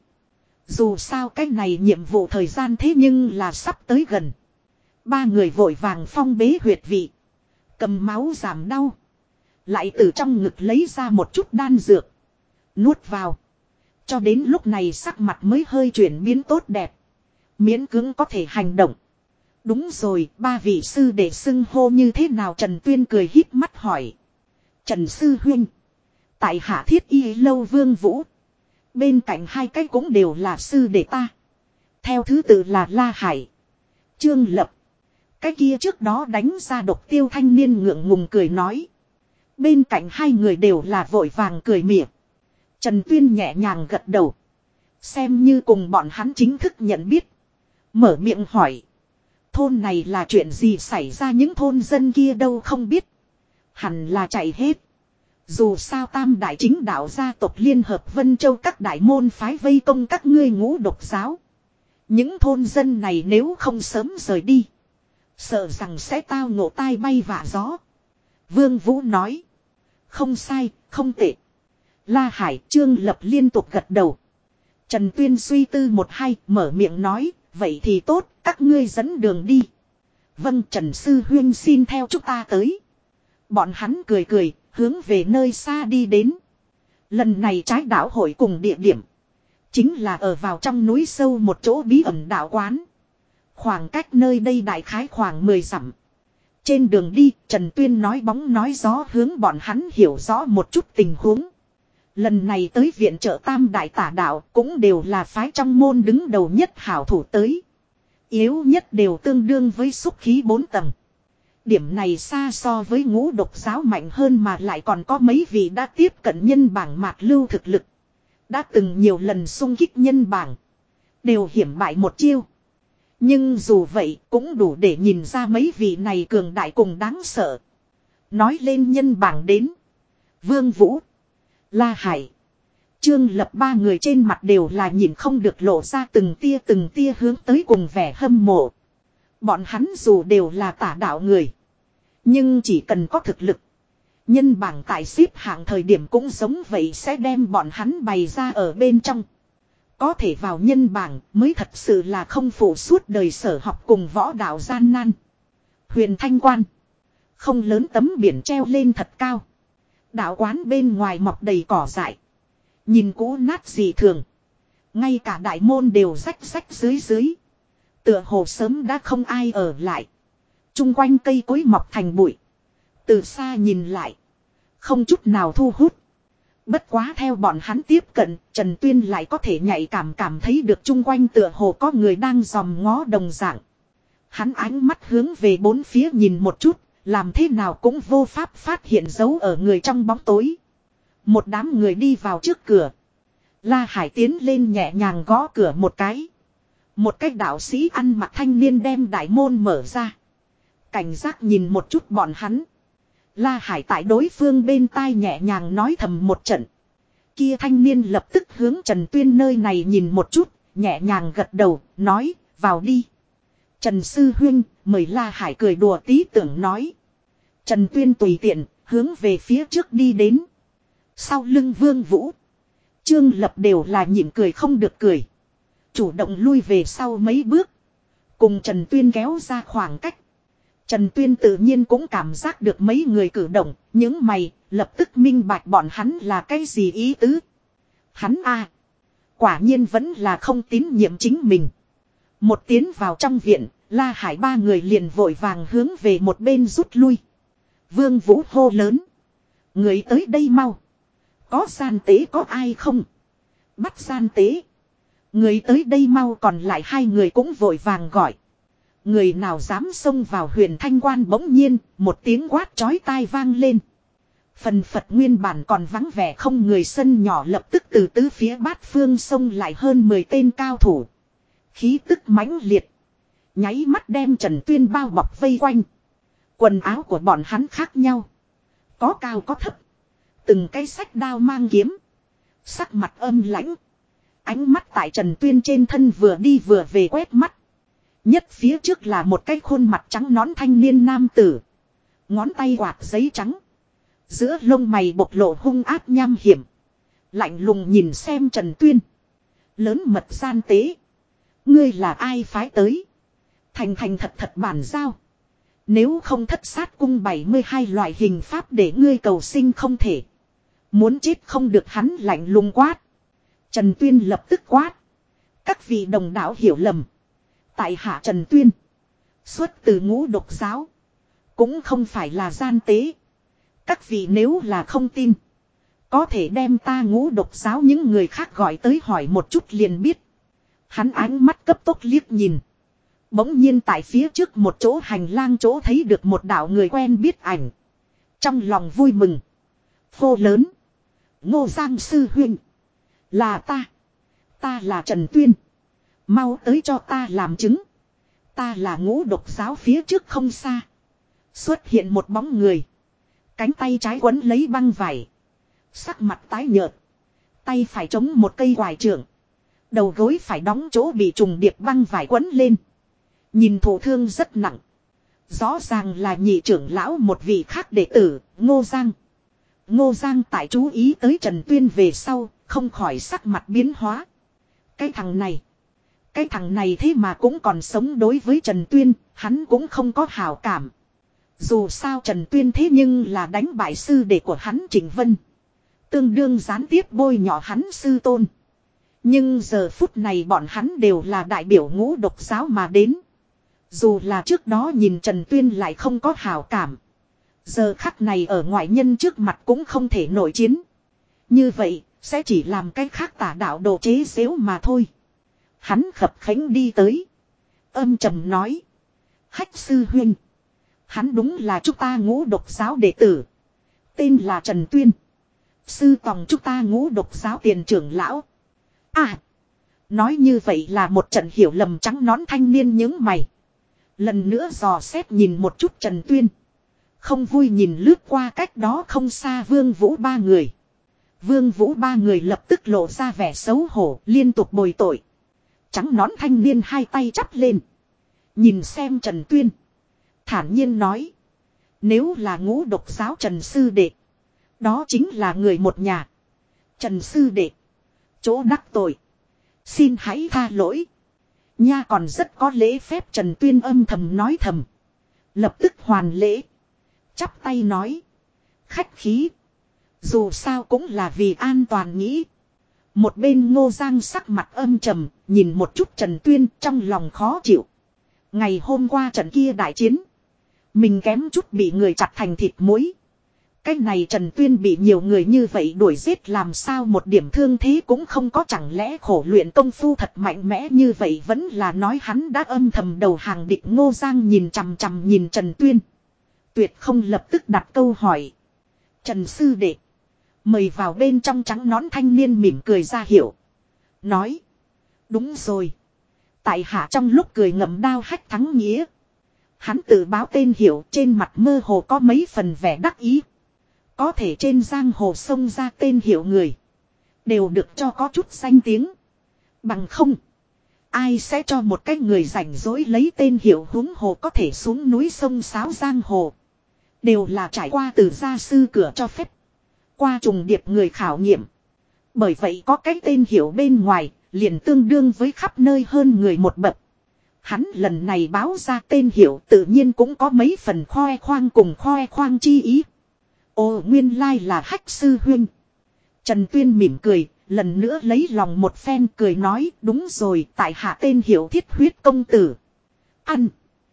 Dù sao cái này nhiệm vụ thời gian thế nhưng là sắp tới gần. Ba người vội vàng phong bế huyệt vị. Cầm máu giảm đau. Lại từ trong ngực lấy ra một chút đan dược. Nuốt vào. Cho đến lúc này sắc mặt mới hơi chuyển biến tốt đẹp. Miễn cưỡng có thể hành động. Đúng rồi, ba vị sư để xưng hô như thế nào? Trần Tuyên cười híp mắt hỏi. Trần sư huynh. Tại hạ Thiết Y lâu Vương Vũ. Bên cạnh hai cái cũng đều là sư đệ ta. Theo thứ tự là La Hải, Trương Lập. Cái kia trước đó đánh ra độc tiêu thanh niên ngượng ngùng cười nói. Bên cạnh hai người đều là vội vàng cười mỉa. Trần Tuyên nhẹ nhàng gật đầu. Xem như cùng bọn hắn chính thức nhận biết. Mở miệng hỏi. Thôn này là chuyện gì xảy ra? Những thôn dân kia đâu không biết. Hẳn là chạy hết. Dù sao tam đại chính đạo gia tộc liên hợp Vân Châu các đại môn phái vây công các ngươi ngũ độc giáo. Những thôn dân này nếu không sớm rời đi, sợ rằng sẽ tao ngộ tai bay vạ gió. Vương Vũ nói. Không sai, không tệ. La Hải, Trương Lập liên tục gật đầu. Trần Tuyên suy tư một hai, mở miệng nói. Vậy thì tốt, các ngươi dẫn đường đi. Vâng, Trần sư huynh xin theo chúng ta tới. Bọn hắn cười cười, hướng về nơi xa đi đến. Lần này trái đảo hội cùng địa điểm. Chính là ở vào trong núi sâu một chỗ bí ẩn đạo quán. Khoảng cách nơi đây đại khái khoảng mười dặm. Trên đường đi, Trần Tuyên nói bóng nói gió hướng bọn hắn hiểu rõ một chút tình huống. Lần này tới viện trợ tam đại tả đạo cũng đều là phái trong môn đứng đầu nhất hảo thủ tới. Yếu nhất đều tương đương với xúc khí bốn tầng. Điểm này xa so với ngũ độc giáo mạnh hơn, mà lại còn có mấy vị đã tiếp cận nhân bảng mạc lưu thực lực. Đã từng nhiều lần xung kích nhân bảng. Đều hiểm bại một chiêu. Nhưng dù vậy cũng đủ để nhìn ra mấy vị này cường đại cùng đáng sợ. Nói lên nhân bảng đến. Vương Vũ, La Hải, Trương Lập ba người trên mặt đều là nhìn không được lộ ra từng tia từng tia hướng tới cùng vẻ hâm mộ. Bọn hắn dù đều là tả đạo người, nhưng chỉ cần có thực lực, nhân bảng tại xếp hạng thời điểm cũng giống vậy sẽ đem bọn hắn bày ra ở bên trong. Có thể vào nhân bảng mới thật sự là không phụ suốt đời sở học cùng võ đạo gian nan. Huyền Thanh Quan. Không lớn tấm biển treo lên thật cao. Đạo quán bên ngoài mọc đầy cỏ dại. Nhìn cũ nát dị thường. Ngay cả đại môn đều rách rách dưới dưới. Tựa hồ sớm đã không ai ở lại. Trung quanh cây cối mọc thành bụi. Từ xa nhìn lại, không chút nào thu hút. Bất quá theo bọn hắn tiếp cận, Trần Tuyên lại có thể nhạy cảm cảm thấy được chung quanh tựa hồ có người đang dòm ngó đồng dạng. Hắn ánh mắt hướng về bốn phía nhìn một chút, làm thế nào cũng vô pháp phát hiện dấu ở người trong bóng tối. Một đám người đi vào trước cửa. La Hải tiến lên nhẹ nhàng gõ cửa một cái. Một cái đạo sĩ ăn mặc thanh niên đem đại môn mở ra. Cảnh giác nhìn một chút bọn hắn. La Hải tại đối phương bên tai nhẹ nhàng nói thầm một trận. Kia thanh niên lập tức hướng Trần Tuyên nơi này nhìn một chút, nhẹ nhàng gật đầu, nói, vào đi. Trần Sư Huynh, mời La Hải cười đùa tí tưởng nói. Trần Tuyên tùy tiện, hướng về phía trước đi đến. Sau lưng Vương Vũ, Trương Lập đều là nhịn cười không được cười. Chủ động lui về sau mấy bước. Cùng Trần Tuyên kéo ra khoảng cách. Trần Tuyên tự nhiên cũng cảm giác được mấy người cử động, những mày, lập tức minh bạch bọn hắn là cái gì ý tứ. Hắn a, quả nhiên vẫn là không tín nhiệm chính mình. Một tiến vào trong viện, La Hải ba người liền vội vàng hướng về một bên rút lui. Vương Vũ hô lớn. Người tới đây mau. Có gian tế có ai không? Bắt gian tế. Người tới đây mau, còn lại hai người cũng vội vàng gọi. Người nào dám xông vào Huyền Thanh Quan, bỗng nhiên, một tiếng quát chói tai vang lên. Phần phật nguyên bản còn vắng vẻ không người sân nhỏ lập tức từ tứ phía bát phương xông lại hơn mười tên cao thủ. Khí tức mãnh liệt. Nháy mắt đem Trần Tuyên bao bọc vây quanh. Quần áo của bọn hắn khác nhau. Có cao có thấp. Từng cái sách đao mang kiếm. Sắc mặt âm lãnh. Ánh mắt tại Trần Tuyên trên thân vừa đi vừa về quét mắt. Nhất phía trước là một cái khuôn mặt trắng nõn thanh niên nam tử. Ngón tay quạt giấy trắng. Giữa lông mày bộc lộ hung ác nham hiểm. Lạnh lùng nhìn xem Trần Tuyên. Lớn mật gian tế. Ngươi là ai phái tới? Thành thành thật thật bản giao. Nếu không thất sát cung bảy mươi hai loại hình pháp để ngươi cầu sinh không thể. Muốn chết không được, hắn lạnh lùng quát. Trần Tuyên lập tức quát. Các vị đồng đạo hiểu lầm. Tại hạ Trần Tuyên. Xuất từ Ngũ Độc giáo. Cũng không phải là gian tế. Các vị nếu là không tin. Có thể đem ta Ngũ Độc giáo những người khác gọi tới hỏi một chút liền biết. Hắn ánh mắt cấp tốc liếc nhìn. Bỗng nhiên tại phía trước một chỗ hành lang chỗ thấy được một đạo người quen biết ảnh. Trong lòng vui mừng. Hô lớn. Ngô Giang sư huynh. Là ta. Ta là Trần Tuyên. Mau tới cho ta làm chứng. Ta là Ngũ Độc giáo. Phía trước không xa. Xuất hiện một bóng người. Cánh tay trái quấn lấy băng vải. Sắc mặt tái nhợt. Tay phải chống một cây quải trượng. Đầu gối phải đóng chỗ bị trùng điệp băng vải quấn lên. Nhìn thổ thương rất nặng. Rõ ràng là nhị trưởng lão một vị khác đệ tử, Ngô Giang. Ngô Giang tại chú ý tới Trần Tuyên về sau, không khỏi sắc mặt biến hóa. Cái thằng này. Cái thằng này thế mà cũng còn sống, đối với Trần Tuyên, hắn cũng không có hảo cảm. Dù sao Trần Tuyên thế nhưng là đánh bại sư đệ của hắn Trịnh Vân. Tương đương gián tiếp bôi nhọ hắn sư tôn. Nhưng giờ phút này bọn hắn đều là đại biểu Ngũ Độc giáo mà đến. Dù là trước đó nhìn Trần Tuyên lại không có hảo cảm. Giờ khắc này ở ngoại nhân trước mặt cũng không thể nổi chiến. Như vậy, sẽ chỉ làm cái khác tả đạo đồ chế xếu mà thôi. Hắn khập khánh đi tới. Âm trầm nói. Hách sư huynh. Hắn đúng là chúng ta Ngũ Độc giáo đệ tử. Tên là Trần Tuyên. Sư tòng chúng ta Ngũ Độc giáo tiền trưởng lão. À. Nói như vậy là một trận hiểu lầm. Trắng nón thanh niên những mày. Lần nữa dò xét nhìn một chút Trần Tuyên. Không vui nhìn lướt qua cách đó không xa Vương Vũ ba người. Vương Vũ ba người lập tức lộ ra vẻ xấu hổ, liên tục bồi tội. Trắng nón thanh niên hai tay chắp lên. Nhìn xem Trần Tuyên. Thản nhiên nói. Nếu là Ngũ Độc giáo Trần sư đệ. Đó chính là người một nhà. Trần sư đệ. Chỗ đắc tội. Xin hãy tha lỗi. Nha còn rất có lễ phép. Trần Tuyên âm thầm nói thầm. Lập tức hoàn lễ. Chắp tay nói. Khách khí. Dù sao cũng là vì an toàn nghĩ. Một bên Ngô Giang sắc mặt âm trầm. Nhìn một chút Trần Tuyên trong lòng khó chịu. Ngày hôm qua trận kia đại chiến. Mình kém chút bị người chặt thành thịt muối. Cái này Trần Tuyên bị nhiều người như vậy đuổi giết, làm sao một điểm thương thế cũng không có, chẳng lẽ khổ luyện công phu thật mạnh mẽ như vậy, vẫn là nói hắn đã âm thầm đầu hàng địch. Ngô Giang nhìn chằm chằm nhìn Trần Tuyên. Tuyệt không lập tức đặt câu hỏi. Trần sư đệ. Mời vào bên trong. Trắng nón thanh niên mỉm cười ra hiệu. Nói. Đúng rồi. Tại hạ trong lúc cười ngậm đao hách thắng nghĩa. Hắn tự báo tên hiệu, trên mặt mơ hồ có mấy phần vẻ đắc ý. Có thể trên giang hồ xông ra tên hiệu người, đều được cho có chút danh tiếng. Bằng không, ai sẽ cho một cái người rảnh rỗi lấy tên hiệu, huống hồ có thể xuống núi sông sáo giang hồ. Đều là trải qua từ gia sư cửa cho phép, qua trùng điệp người khảo nghiệm. Bởi vậy có cái tên hiệu bên ngoài, liền tương đương với khắp nơi hơn người một bậc. Hắn lần này báo ra tên hiệu tự nhiên cũng có mấy phần khoe khoang cùng khoe khoang chi ý. Ồ, nguyên lai là Hách sư huynh. Trần Tuyên mỉm cười, lần nữa lấy lòng một phen, cười nói, đúng rồi, tại hạ tên hiệu Thiết Huyết công tử. Ăn.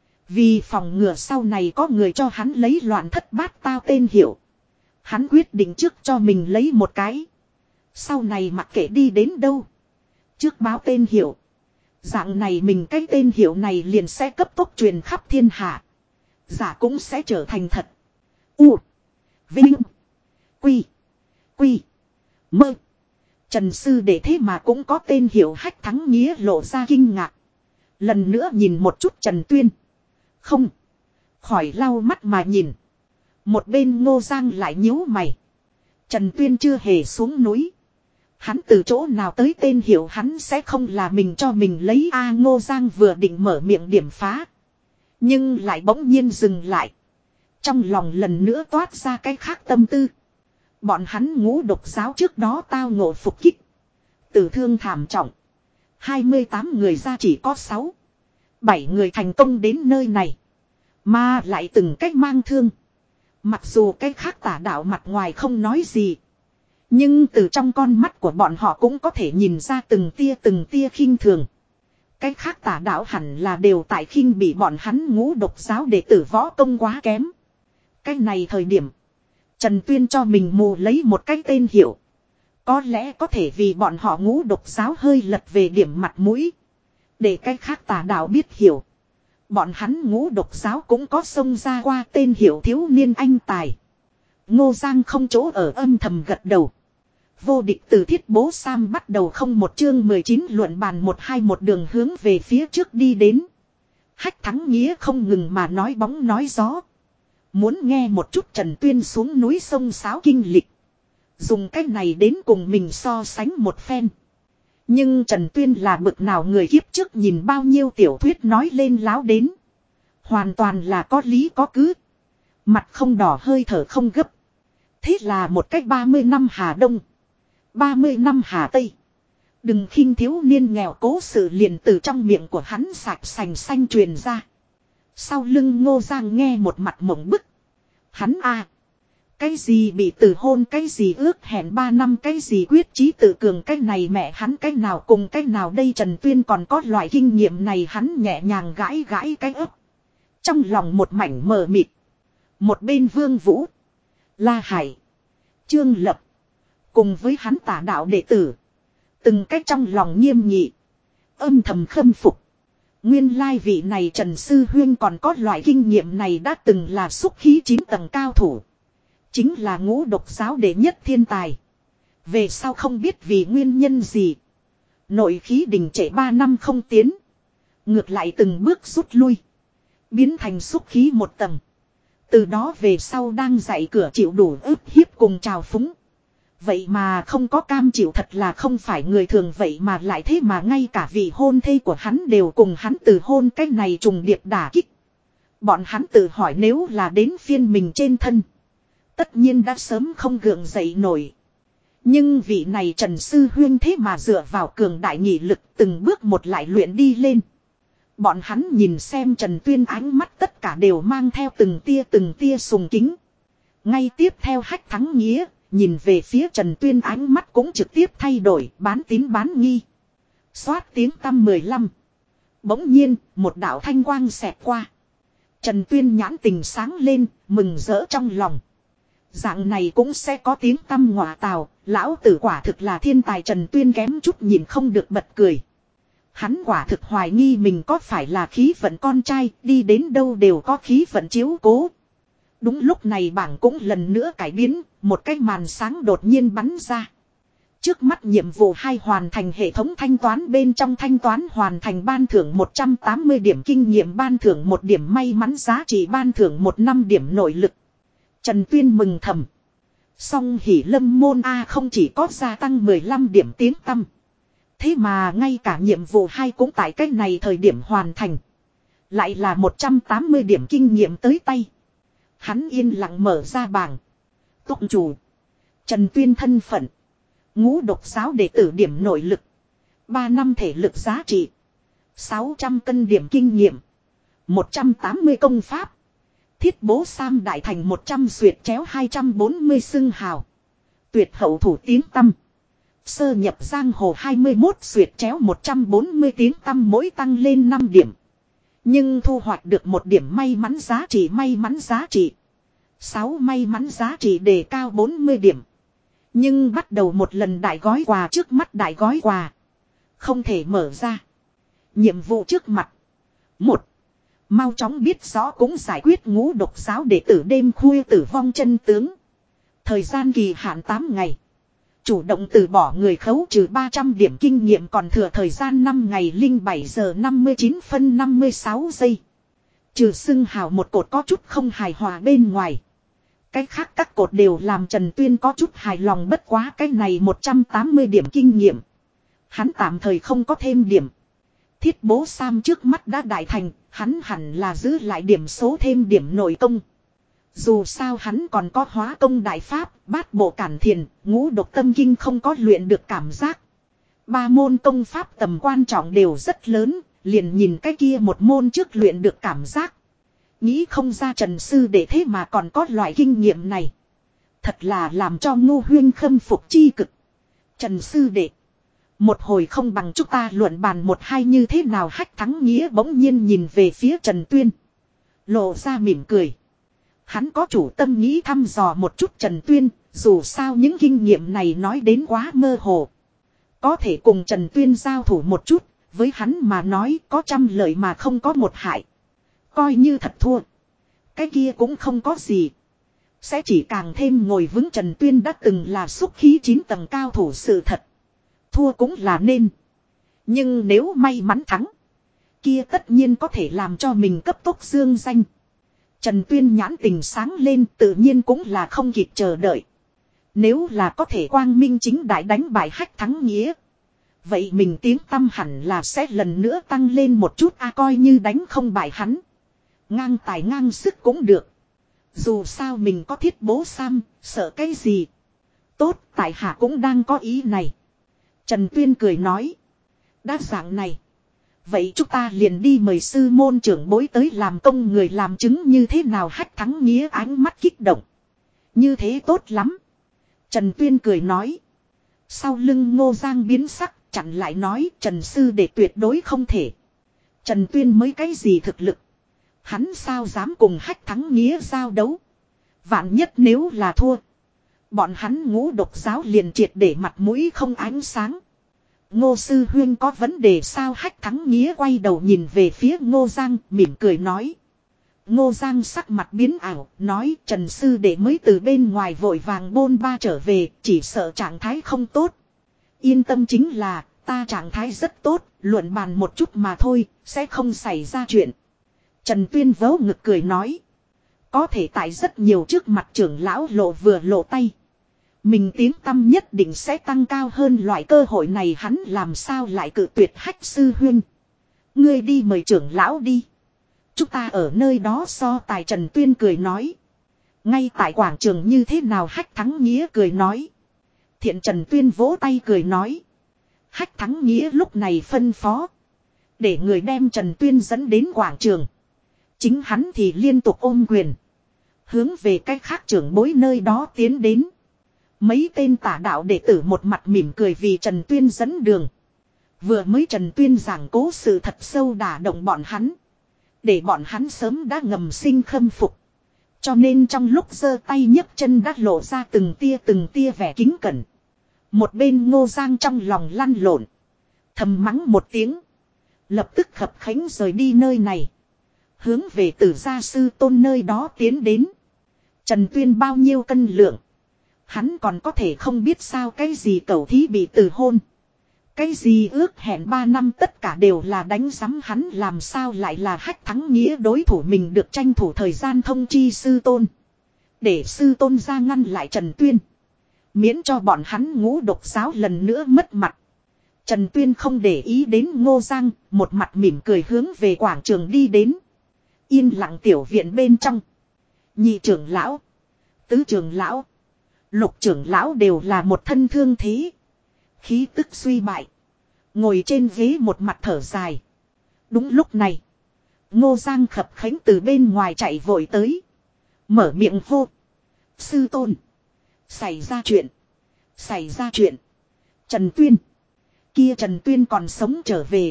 Vì phòng ngừa sau này có người cho hắn lấy loạn thất bát tao tên hiệu, hắn quyết định trước cho mình lấy một cái. Sau này mặc kệ đi đến đâu, trước báo tên hiệu. Dạng này mình cái tên hiệu này liền sẽ cấp tốc truyền khắp thiên hạ. Giả cũng sẽ trở thành thật. U. Vinh. Quy. Quy. Mơ. Trần sư để thế mà cũng có tên hiệu Hách Thắng Nghĩa lộ ra kinh ngạc. Lần nữa nhìn một chút Trần Tuyên. Không. Khỏi lau mắt mà nhìn. Một bên Ngô Giang lại nhíu mày. Trần Tuyên chưa hề xuống núi. Hắn từ chỗ nào tới tên hiệu hắn sẽ không là mình cho mình lấy A. Ngô Giang vừa định mở miệng điểm phá. Nhưng lại bỗng nhiên dừng lại. Trong lòng lần nữa toát ra cái khác tâm tư. Bọn hắn ngũ độc giáo trước đó tao ngộ phục kích. Tử thương thảm trọng. hai mươi tám người ra chỉ có sáu. bảy người thành công đến nơi này. Mà lại từng cách mang thương. Mặc dù cái khác tà đạo mặt ngoài không nói gì. Nhưng từ trong con mắt của bọn họ cũng có thể nhìn ra từng tia từng tia khinh thường. Cái khác tà đạo hẳn là đều tại khinh bị bọn hắn ngũ độc giáo đệ tử võ công quá kém. Cái này thời điểm, Trần Tuyên cho mình mù lấy một cái tên hiệu. Có lẽ có thể vì bọn họ ngũ độc giáo hơi lật về điểm mặt mũi. Để cái khác tà đạo biết hiểu. Bọn hắn ngũ độc giáo cũng có xông ra qua tên hiệu thiếu niên anh tài. Ngô Giang không chỗ ở âm thầm gật đầu. Vô địch từ Thiết Bố Sam bắt đầu không một chương mười chín luận bàn một hai một đường hướng về phía trước đi đến. Hách Thắng Nghĩa không ngừng mà nói bóng nói gió. Muốn nghe một chút Trần Tuyên xuống núi sông sáo kinh lịch. Dùng cách này đến cùng mình so sánh một phen. Nhưng Trần Tuyên là bực nào người kiếp trước nhìn bao nhiêu tiểu thuyết nói lên láo đến. Hoàn toàn là có lý có cứ. Mặt không đỏ hơi thở không gấp. Thế là một cách ba mươi năm Hà Đông. ba mươi năm Hà Tây. Đừng khinh thiếu niên nghèo cố sự liền từ trong miệng của hắn sạch sành xanh truyền ra. Sau lưng Ngô Giang nghe một mặt mộng bức. Hắn a à, cái gì bị từ hôn, cái gì ước hẹn ba năm, cái gì quyết chí tự cường, cái này mẹ hắn cái nào cùng cái nào đây. Trần Tuyên còn có loại kinh nghiệm này, hắn nhẹ nhàng gãi gãi cái ấp. Trong lòng một mảnh mờ mịt. Một bên Vương Vũ, La Hải, Trương Lập, cùng với hắn tả đạo đệ tử. Từng cách trong lòng nghiêm nghị. Âm thầm khâm phục. Nguyên lai vị này Trần Sư Huyên còn có loại kinh nghiệm này, đã từng là xúc khí chín tầng cao thủ. Chính là ngũ độc giáo đệ nhất thiên tài. Về sau không biết vì nguyên nhân gì. Nội khí đình trệ ba năm không tiến. Ngược lại từng bước rút lui. Biến thành xúc khí một tầng. Từ đó về sau đang dạy cửa chịu đủ ức hiếp cùng trào phúng. Vậy mà không có cam chịu, thật là không phải người thường. Vậy mà lại thế mà ngay cả vị hôn thê của hắn đều cùng hắn từ hôn, cái này trùng điệp đả kích. Bọn hắn tự hỏi nếu là đến phiên mình trên thân, tất nhiên đã sớm không gượng dậy nổi. Nhưng vị này Trần Sư Huyên thế mà dựa vào cường đại nghị lực từng bước một lại luyện đi lên. Bọn hắn nhìn xem Trần Tuyên ánh mắt tất cả đều mang theo từng tia từng tia sùng kính. Ngay tiếp theo Hách Thắng Nghĩa nhìn về phía Trần Tuyên ánh mắt cũng trực tiếp thay đổi, bán tín bán nghi. Xoát tiếng tăm mười lăm. Bỗng nhiên, một đạo thanh quang xẹt qua. Trần Tuyên nhãn tình sáng lên, mừng rỡ trong lòng. Dạng này cũng sẽ có tiếng tăm ngọa tào, lão tử quả thực là thiên tài. Trần Tuyên kém chút nhìn không được bật cười. Hắn quả thực hoài nghi mình có phải là khí vận con trai, đi đến đâu đều có khí vận chiếu cố. Đúng lúc này bảng cũng lần nữa cải biến, một cái màn sáng đột nhiên bắn ra. Trước mắt nhiệm vụ hai hoàn thành hệ thống thanh toán bên trong thanh toán hoàn thành ban thưởng một trăm tám mươi điểm kinh nghiệm ban thưởng một điểm may mắn giá trị ban thưởng một năm điểm nội lực. Trần Tuyên mừng thầm. Song hỉ lâm môn A không chỉ có gia tăng mười lăm điểm tiếng tăm. Thế mà ngay cả nhiệm vụ hai cũng tại cách này thời điểm hoàn thành. Lại là một trăm tám mươi điểm kinh nghiệm tới tay. Hắn yên lặng mở ra bảng. Túc chủ. Trần Tuyên thân phận. Ngũ độc giáo đệ tử điểm nội lực. ba năm thể lực giá trị. sáu trăm cân điểm kinh nghiệm. một trăm tám mươi công pháp. Thiết bố Sam đại thành một trăm duyệt chéo hai trăm bốn mươi xưng hào. Tuyệt hậu thủ tiếng tăm. Sơ nhập giang hồ hai mươi mốt duyệt chéo một trăm bốn mươi tiếng tăm mỗi tăng lên năm điểm. Nhưng thu hoạch được một điểm may mắn giá trị may mắn giá trị. sáu may mắn giá trị đề cao bốn mươi điểm. Nhưng bắt đầu một lần đại gói quà trước mắt đại gói quà. Không thể mở ra. Nhiệm vụ trước mặt. một. Mau chóng biết rõ cũng giải quyết ngũ độc giáo đệ tử đêm khuya tử vong chân tướng. Thời gian kỳ hạn tám ngày. Chủ động từ bỏ người khấu trừ ba trăm điểm kinh nghiệm còn thừa thời gian năm ngày linh bảy giờ năm mươi chín phân năm mươi sáu giây. Trừ xưng hào một cột có chút không hài hòa bên ngoài. Cái khác các cột đều làm Trần Tuyên có chút hài lòng bất quá cái này một trăm tám mươi điểm kinh nghiệm. Hắn tạm thời không có thêm điểm. Thiết bố Sam trước mắt đã đại thành, hắn hẳn là giữ lại điểm số thêm điểm nội công. Dù sao hắn còn có hóa công đại pháp, bát bộ cản thiền, ngũ độc tâm kinh không có luyện được cảm giác. Ba môn công pháp tầm quan trọng đều rất lớn, liền nhìn cái kia một môn trước luyện được cảm giác. Nghĩ không ra Trần Sư Đệ thế mà còn có loại kinh nghiệm này. Thật là làm cho Ngô Huyên khâm phục chi cực. Trần Sư Đệ. Một hồi không bằng chúng ta luận bàn một hai như thế nào Hách Thắng Nghĩa bỗng nhiên nhìn về phía Trần Tuyên. Lộ ra mỉm cười. Hắn có chủ tâm nghĩ thăm dò một chút Trần Tuyên, dù sao những kinh nghiệm này nói đến quá mơ hồ. Có thể cùng Trần Tuyên giao thủ một chút, với hắn mà nói có trăm lợi mà không có một hại. Coi như thật thua. Cái kia cũng không có gì. Sẽ chỉ càng thêm ngồi vững Trần Tuyên đã từng là xúc khí chín tầng cao thủ sự thật. Thua cũng là nên. Nhưng nếu may mắn thắng. Kia tất nhiên có thể làm cho mình cấp tốc dương danh. Trần Tuyên nhãn tình sáng lên tự nhiên cũng là không kịp chờ đợi. Nếu là có thể quang minh chính đại đánh bại Hách Thắng Nghĩa. Vậy mình tiếng tăm hẳn là sẽ lần nữa tăng lên một chút a coi như đánh không bại hắn. Ngang tài ngang sức cũng được. Dù sao mình có thiết bố Sam, sợ cái gì. Tốt, tại hạ cũng đang có ý này. Trần Tuyên cười nói. Đã dạng này. Vậy chúng ta liền đi mời sư môn trưởng bối tới làm công người làm chứng như thế nào Hách Thắng Nghĩa ánh mắt kích động. Như thế tốt lắm. Trần Tuyên cười nói. Sau lưng Ngô Giang biến sắc chặn lại nói Trần Sư Đệ tuyệt đối không thể. Trần Tuyên mới cái gì thực lực. Hắn sao dám cùng Hách Thắng Nghĩa giao đấu. Vạn nhất nếu là thua. Bọn hắn ngũ độc giáo liền triệt để mặt mũi không ánh sáng. Ngô Sư Huyên có vấn đề sao Hách Thắng Nghĩa quay đầu nhìn về phía Ngô Giang mỉm cười nói. Ngô Giang sắc mặt biến ảo nói Trần Sư Đệ mới từ bên ngoài vội vàng bôn ba trở về chỉ sợ trạng thái không tốt. Yên tâm chính là ta trạng thái rất tốt luận bàn một chút mà thôi sẽ không xảy ra chuyện. Trần Tuyên vớ ngực cười nói. Có thể tại rất nhiều trước mặt trưởng lão lộ vừa lộ tay. Mình tiếng tăm nhất định sẽ tăng cao hơn loại cơ hội này hắn làm sao lại cự tuyệt Hách Sư Huyên. Ngươi đi mời trưởng lão đi. Chúng ta ở nơi đó so tài Trần Tuyên cười nói. Ngay tại quảng trường như thế nào Hách Thắng Nghĩa cười nói. Thiện Trần Tuyên vỗ tay cười nói. Hách Thắng Nghĩa lúc này phân phó. Để người đem Trần Tuyên dẫn đến quảng trường. Chính hắn thì liên tục ôm quyền. Hướng về cách khác trưởng bối nơi đó tiến đến. Mấy tên tả đạo đệ tử một mặt mỉm cười vì Trần Tuyên dẫn đường. Vừa mới Trần Tuyên giảng cố sự thật sâu đả động bọn hắn. Để bọn hắn sớm đã ngầm sinh khâm phục. Cho nên trong lúc giơ tay nhấc chân đã lộ ra từng tia từng tia vẻ kính cẩn. Một bên Ngô Giang trong lòng lăn lộn. Thầm mắng một tiếng. Lập tức khập khánh rời đi nơi này. Hướng về Tử Gia Sư Tôn nơi đó tiến đến. Trần Tuyên bao nhiêu cân lượng. Hắn còn có thể không biết sao cái gì cẩu thí bị từ hôn. Cái gì ước hẹn ba năm tất cả đều là đánh giấm hắn làm sao lại là Hách Thắng Nghĩa đối thủ mình được tranh thủ thời gian thông chi sư tôn. Để sư tôn ra ngăn lại Trần Tuyên. Miễn cho bọn hắn ngũ độc giáo lần nữa mất mặt. Trần Tuyên không để ý đến Ngô Giang, một mặt mỉm cười hướng về quảng trường đi đến. Yên lặng tiểu viện bên trong. Nhị trưởng lão, tứ trưởng lão, lục trưởng lão đều là một thân thương thế. Khí tức suy bại. Ngồi trên ghế một mặt thở dài. Đúng lúc này, Ngô Giang khập khánh từ bên ngoài chạy vội tới. Mở miệng hô. Sư tôn. Xảy ra chuyện. Xảy ra chuyện. Trần Tuyên. Kia Trần Tuyên còn sống trở về.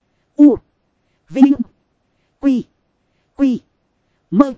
U. Vinh. Quy. Quy. Mơ.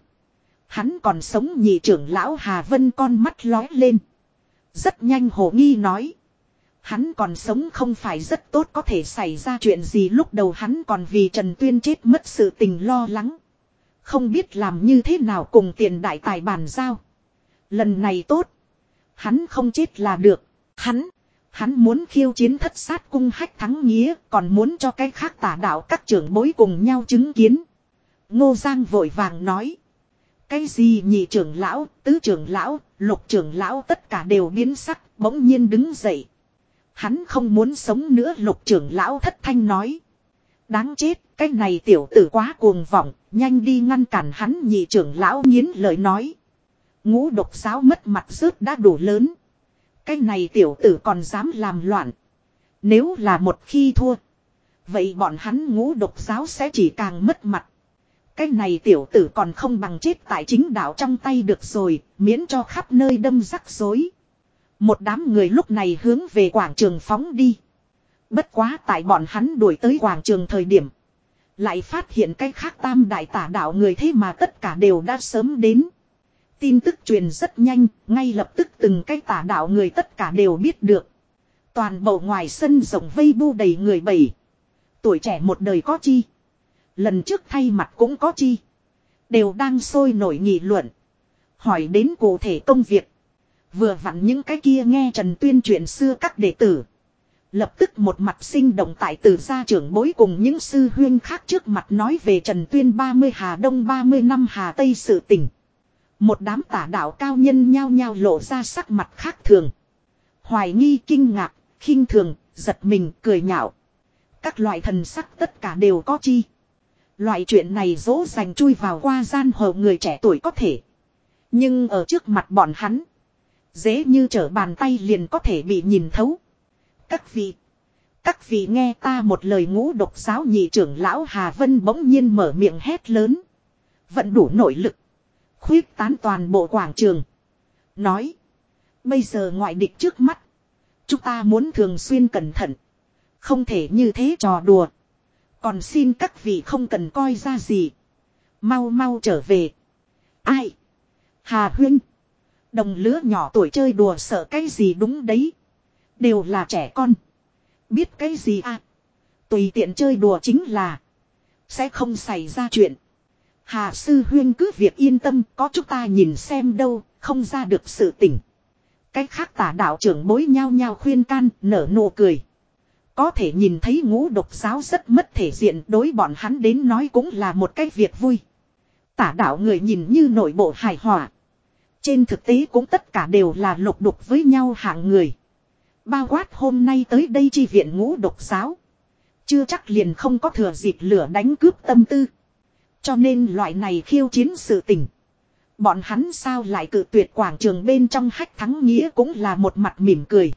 Hắn còn sống nhị trưởng lão Hà Vân con mắt lói lên. Rất nhanh hồ nghi nói. Hắn còn sống không phải rất tốt có thể xảy ra chuyện gì lúc đầu hắn còn vì Trần Tuyên chết mất sự tình lo lắng. Không biết làm như thế nào cùng tiền đại tài bàn giao. Lần này tốt. Hắn không chết là được. Hắn. Hắn muốn khiêu chiến thất sát cung Hách Thắng Nghĩa. Còn muốn cho cái khác tả đạo các trưởng bối cùng nhau chứng kiến. Ngô Giang vội vàng nói. Cái gì nhị trưởng lão, tứ trưởng lão, lục trưởng lão tất cả đều biến sắc. Bỗng nhiên đứng dậy. Hắn không muốn sống nữa lục trưởng lão thất thanh nói. Đáng chết, cái này tiểu tử quá cuồng vọng, nhanh đi ngăn cản hắn nhị trưởng lão nghiến lời nói. Ngũ độc giáo mất mặt rớt đã đủ lớn. Cái này tiểu tử còn dám làm loạn. Nếu là một khi thua. Vậy bọn hắn ngũ độc giáo sẽ chỉ càng mất mặt. Cái này tiểu tử còn không bằng chết tại chính đạo trong tay được rồi, miễn cho khắp nơi đâm rắc rối. Một đám người lúc này hướng về quảng trường phóng đi. Bất quá tại bọn hắn đuổi tới quảng trường thời điểm. Lại phát hiện cái khác tam đại tả đạo người thế mà tất cả đều đã sớm đến. Tin tức truyền rất nhanh, ngay lập tức từng cái tả đạo người tất cả đều biết được. Toàn bộ ngoài sân rộng vây bu đầy người bảy. Tuổi trẻ một đời có chi. Lần trước thay mặt cũng có chi. Đều đang sôi nổi nghị luận. Hỏi đến cụ thể công việc. Vừa vặn những cái kia nghe Trần Tuyên chuyện xưa các đệ tử. Lập tức một mặt sinh động tại từ gia trưởng bối cùng những sư huyên khác trước mặt nói về Trần Tuyên ba mươi Hà Đông ba mươi năm Hà Tây sự tình. Một đám tả đạo cao nhân nhao nhao lộ ra sắc mặt khác thường. Hoài nghi kinh ngạc, khinh thường, giật mình, cười nhạo. Các loại thần sắc tất cả đều có chi. Loại chuyện này dỗ dành chui vào qua gian hồ người trẻ tuổi có thể. Nhưng ở trước mặt bọn hắn. Dễ như trở bàn tay liền có thể bị nhìn thấu. Các vị. Các vị nghe ta một lời ngũ độc giáo nhị trưởng lão Hà Vân bỗng nhiên mở miệng hét lớn. Vận đủ nội lực. Khuyết tán toàn bộ quảng trường. Nói. Bây giờ ngoại địch trước mắt. Chúng ta muốn thường xuyên cẩn thận. Không thể như thế trò đùa. Còn xin các vị không cần coi ra gì. Mau mau trở về. Ai? Hà Huynh. Đồng lứa nhỏ tuổi chơi đùa sợ cái gì đúng đấy. Đều là trẻ con. Biết cái gì à? Tùy tiện chơi đùa chính là. Sẽ không xảy ra chuyện. Hà sư huyên cứ việc yên tâm. Có chúng ta nhìn xem đâu. Không ra được sự tỉnh. Cái khác tả đạo trưởng bối nhau nhau khuyên can. Nở nụ cười. Có thể nhìn thấy ngũ độc giáo rất mất thể diện. Đối bọn hắn đến nói cũng là một cái việc vui. Tả đạo người nhìn như nội bộ hài hòa. Trên thực tế cũng tất cả đều là lục đục với nhau hạng người. Bao quát hôm nay tới đây chi viện ngũ độc giáo. Chưa chắc liền không có thừa dịp lửa đánh cướp tâm tư. Cho nên loại này khiêu chiến sự tình. Bọn hắn sao lại cự tuyệt quảng trường bên trong Hách Thắng Nghĩa cũng là một mặt mỉm cười.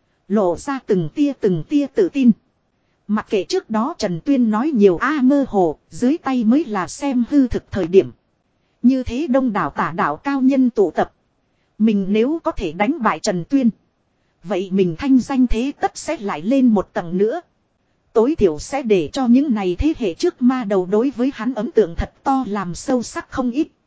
Lộ ra từng tia từng tia tự tin. Mặc kệ trước đó Trần Tuyên nói nhiều a mơ hồ, dưới tay mới là xem hư thực thời điểm. Như thế đông đảo tả đạo cao nhân tụ tập. Mình nếu có thể đánh bại Trần Tuyên. Vậy mình thanh danh thế tất sẽ lại lên một tầng nữa. Tối thiểu sẽ để cho những này thế hệ trước ma đầu đối với hắn ấn tượng thật to làm sâu sắc không ít.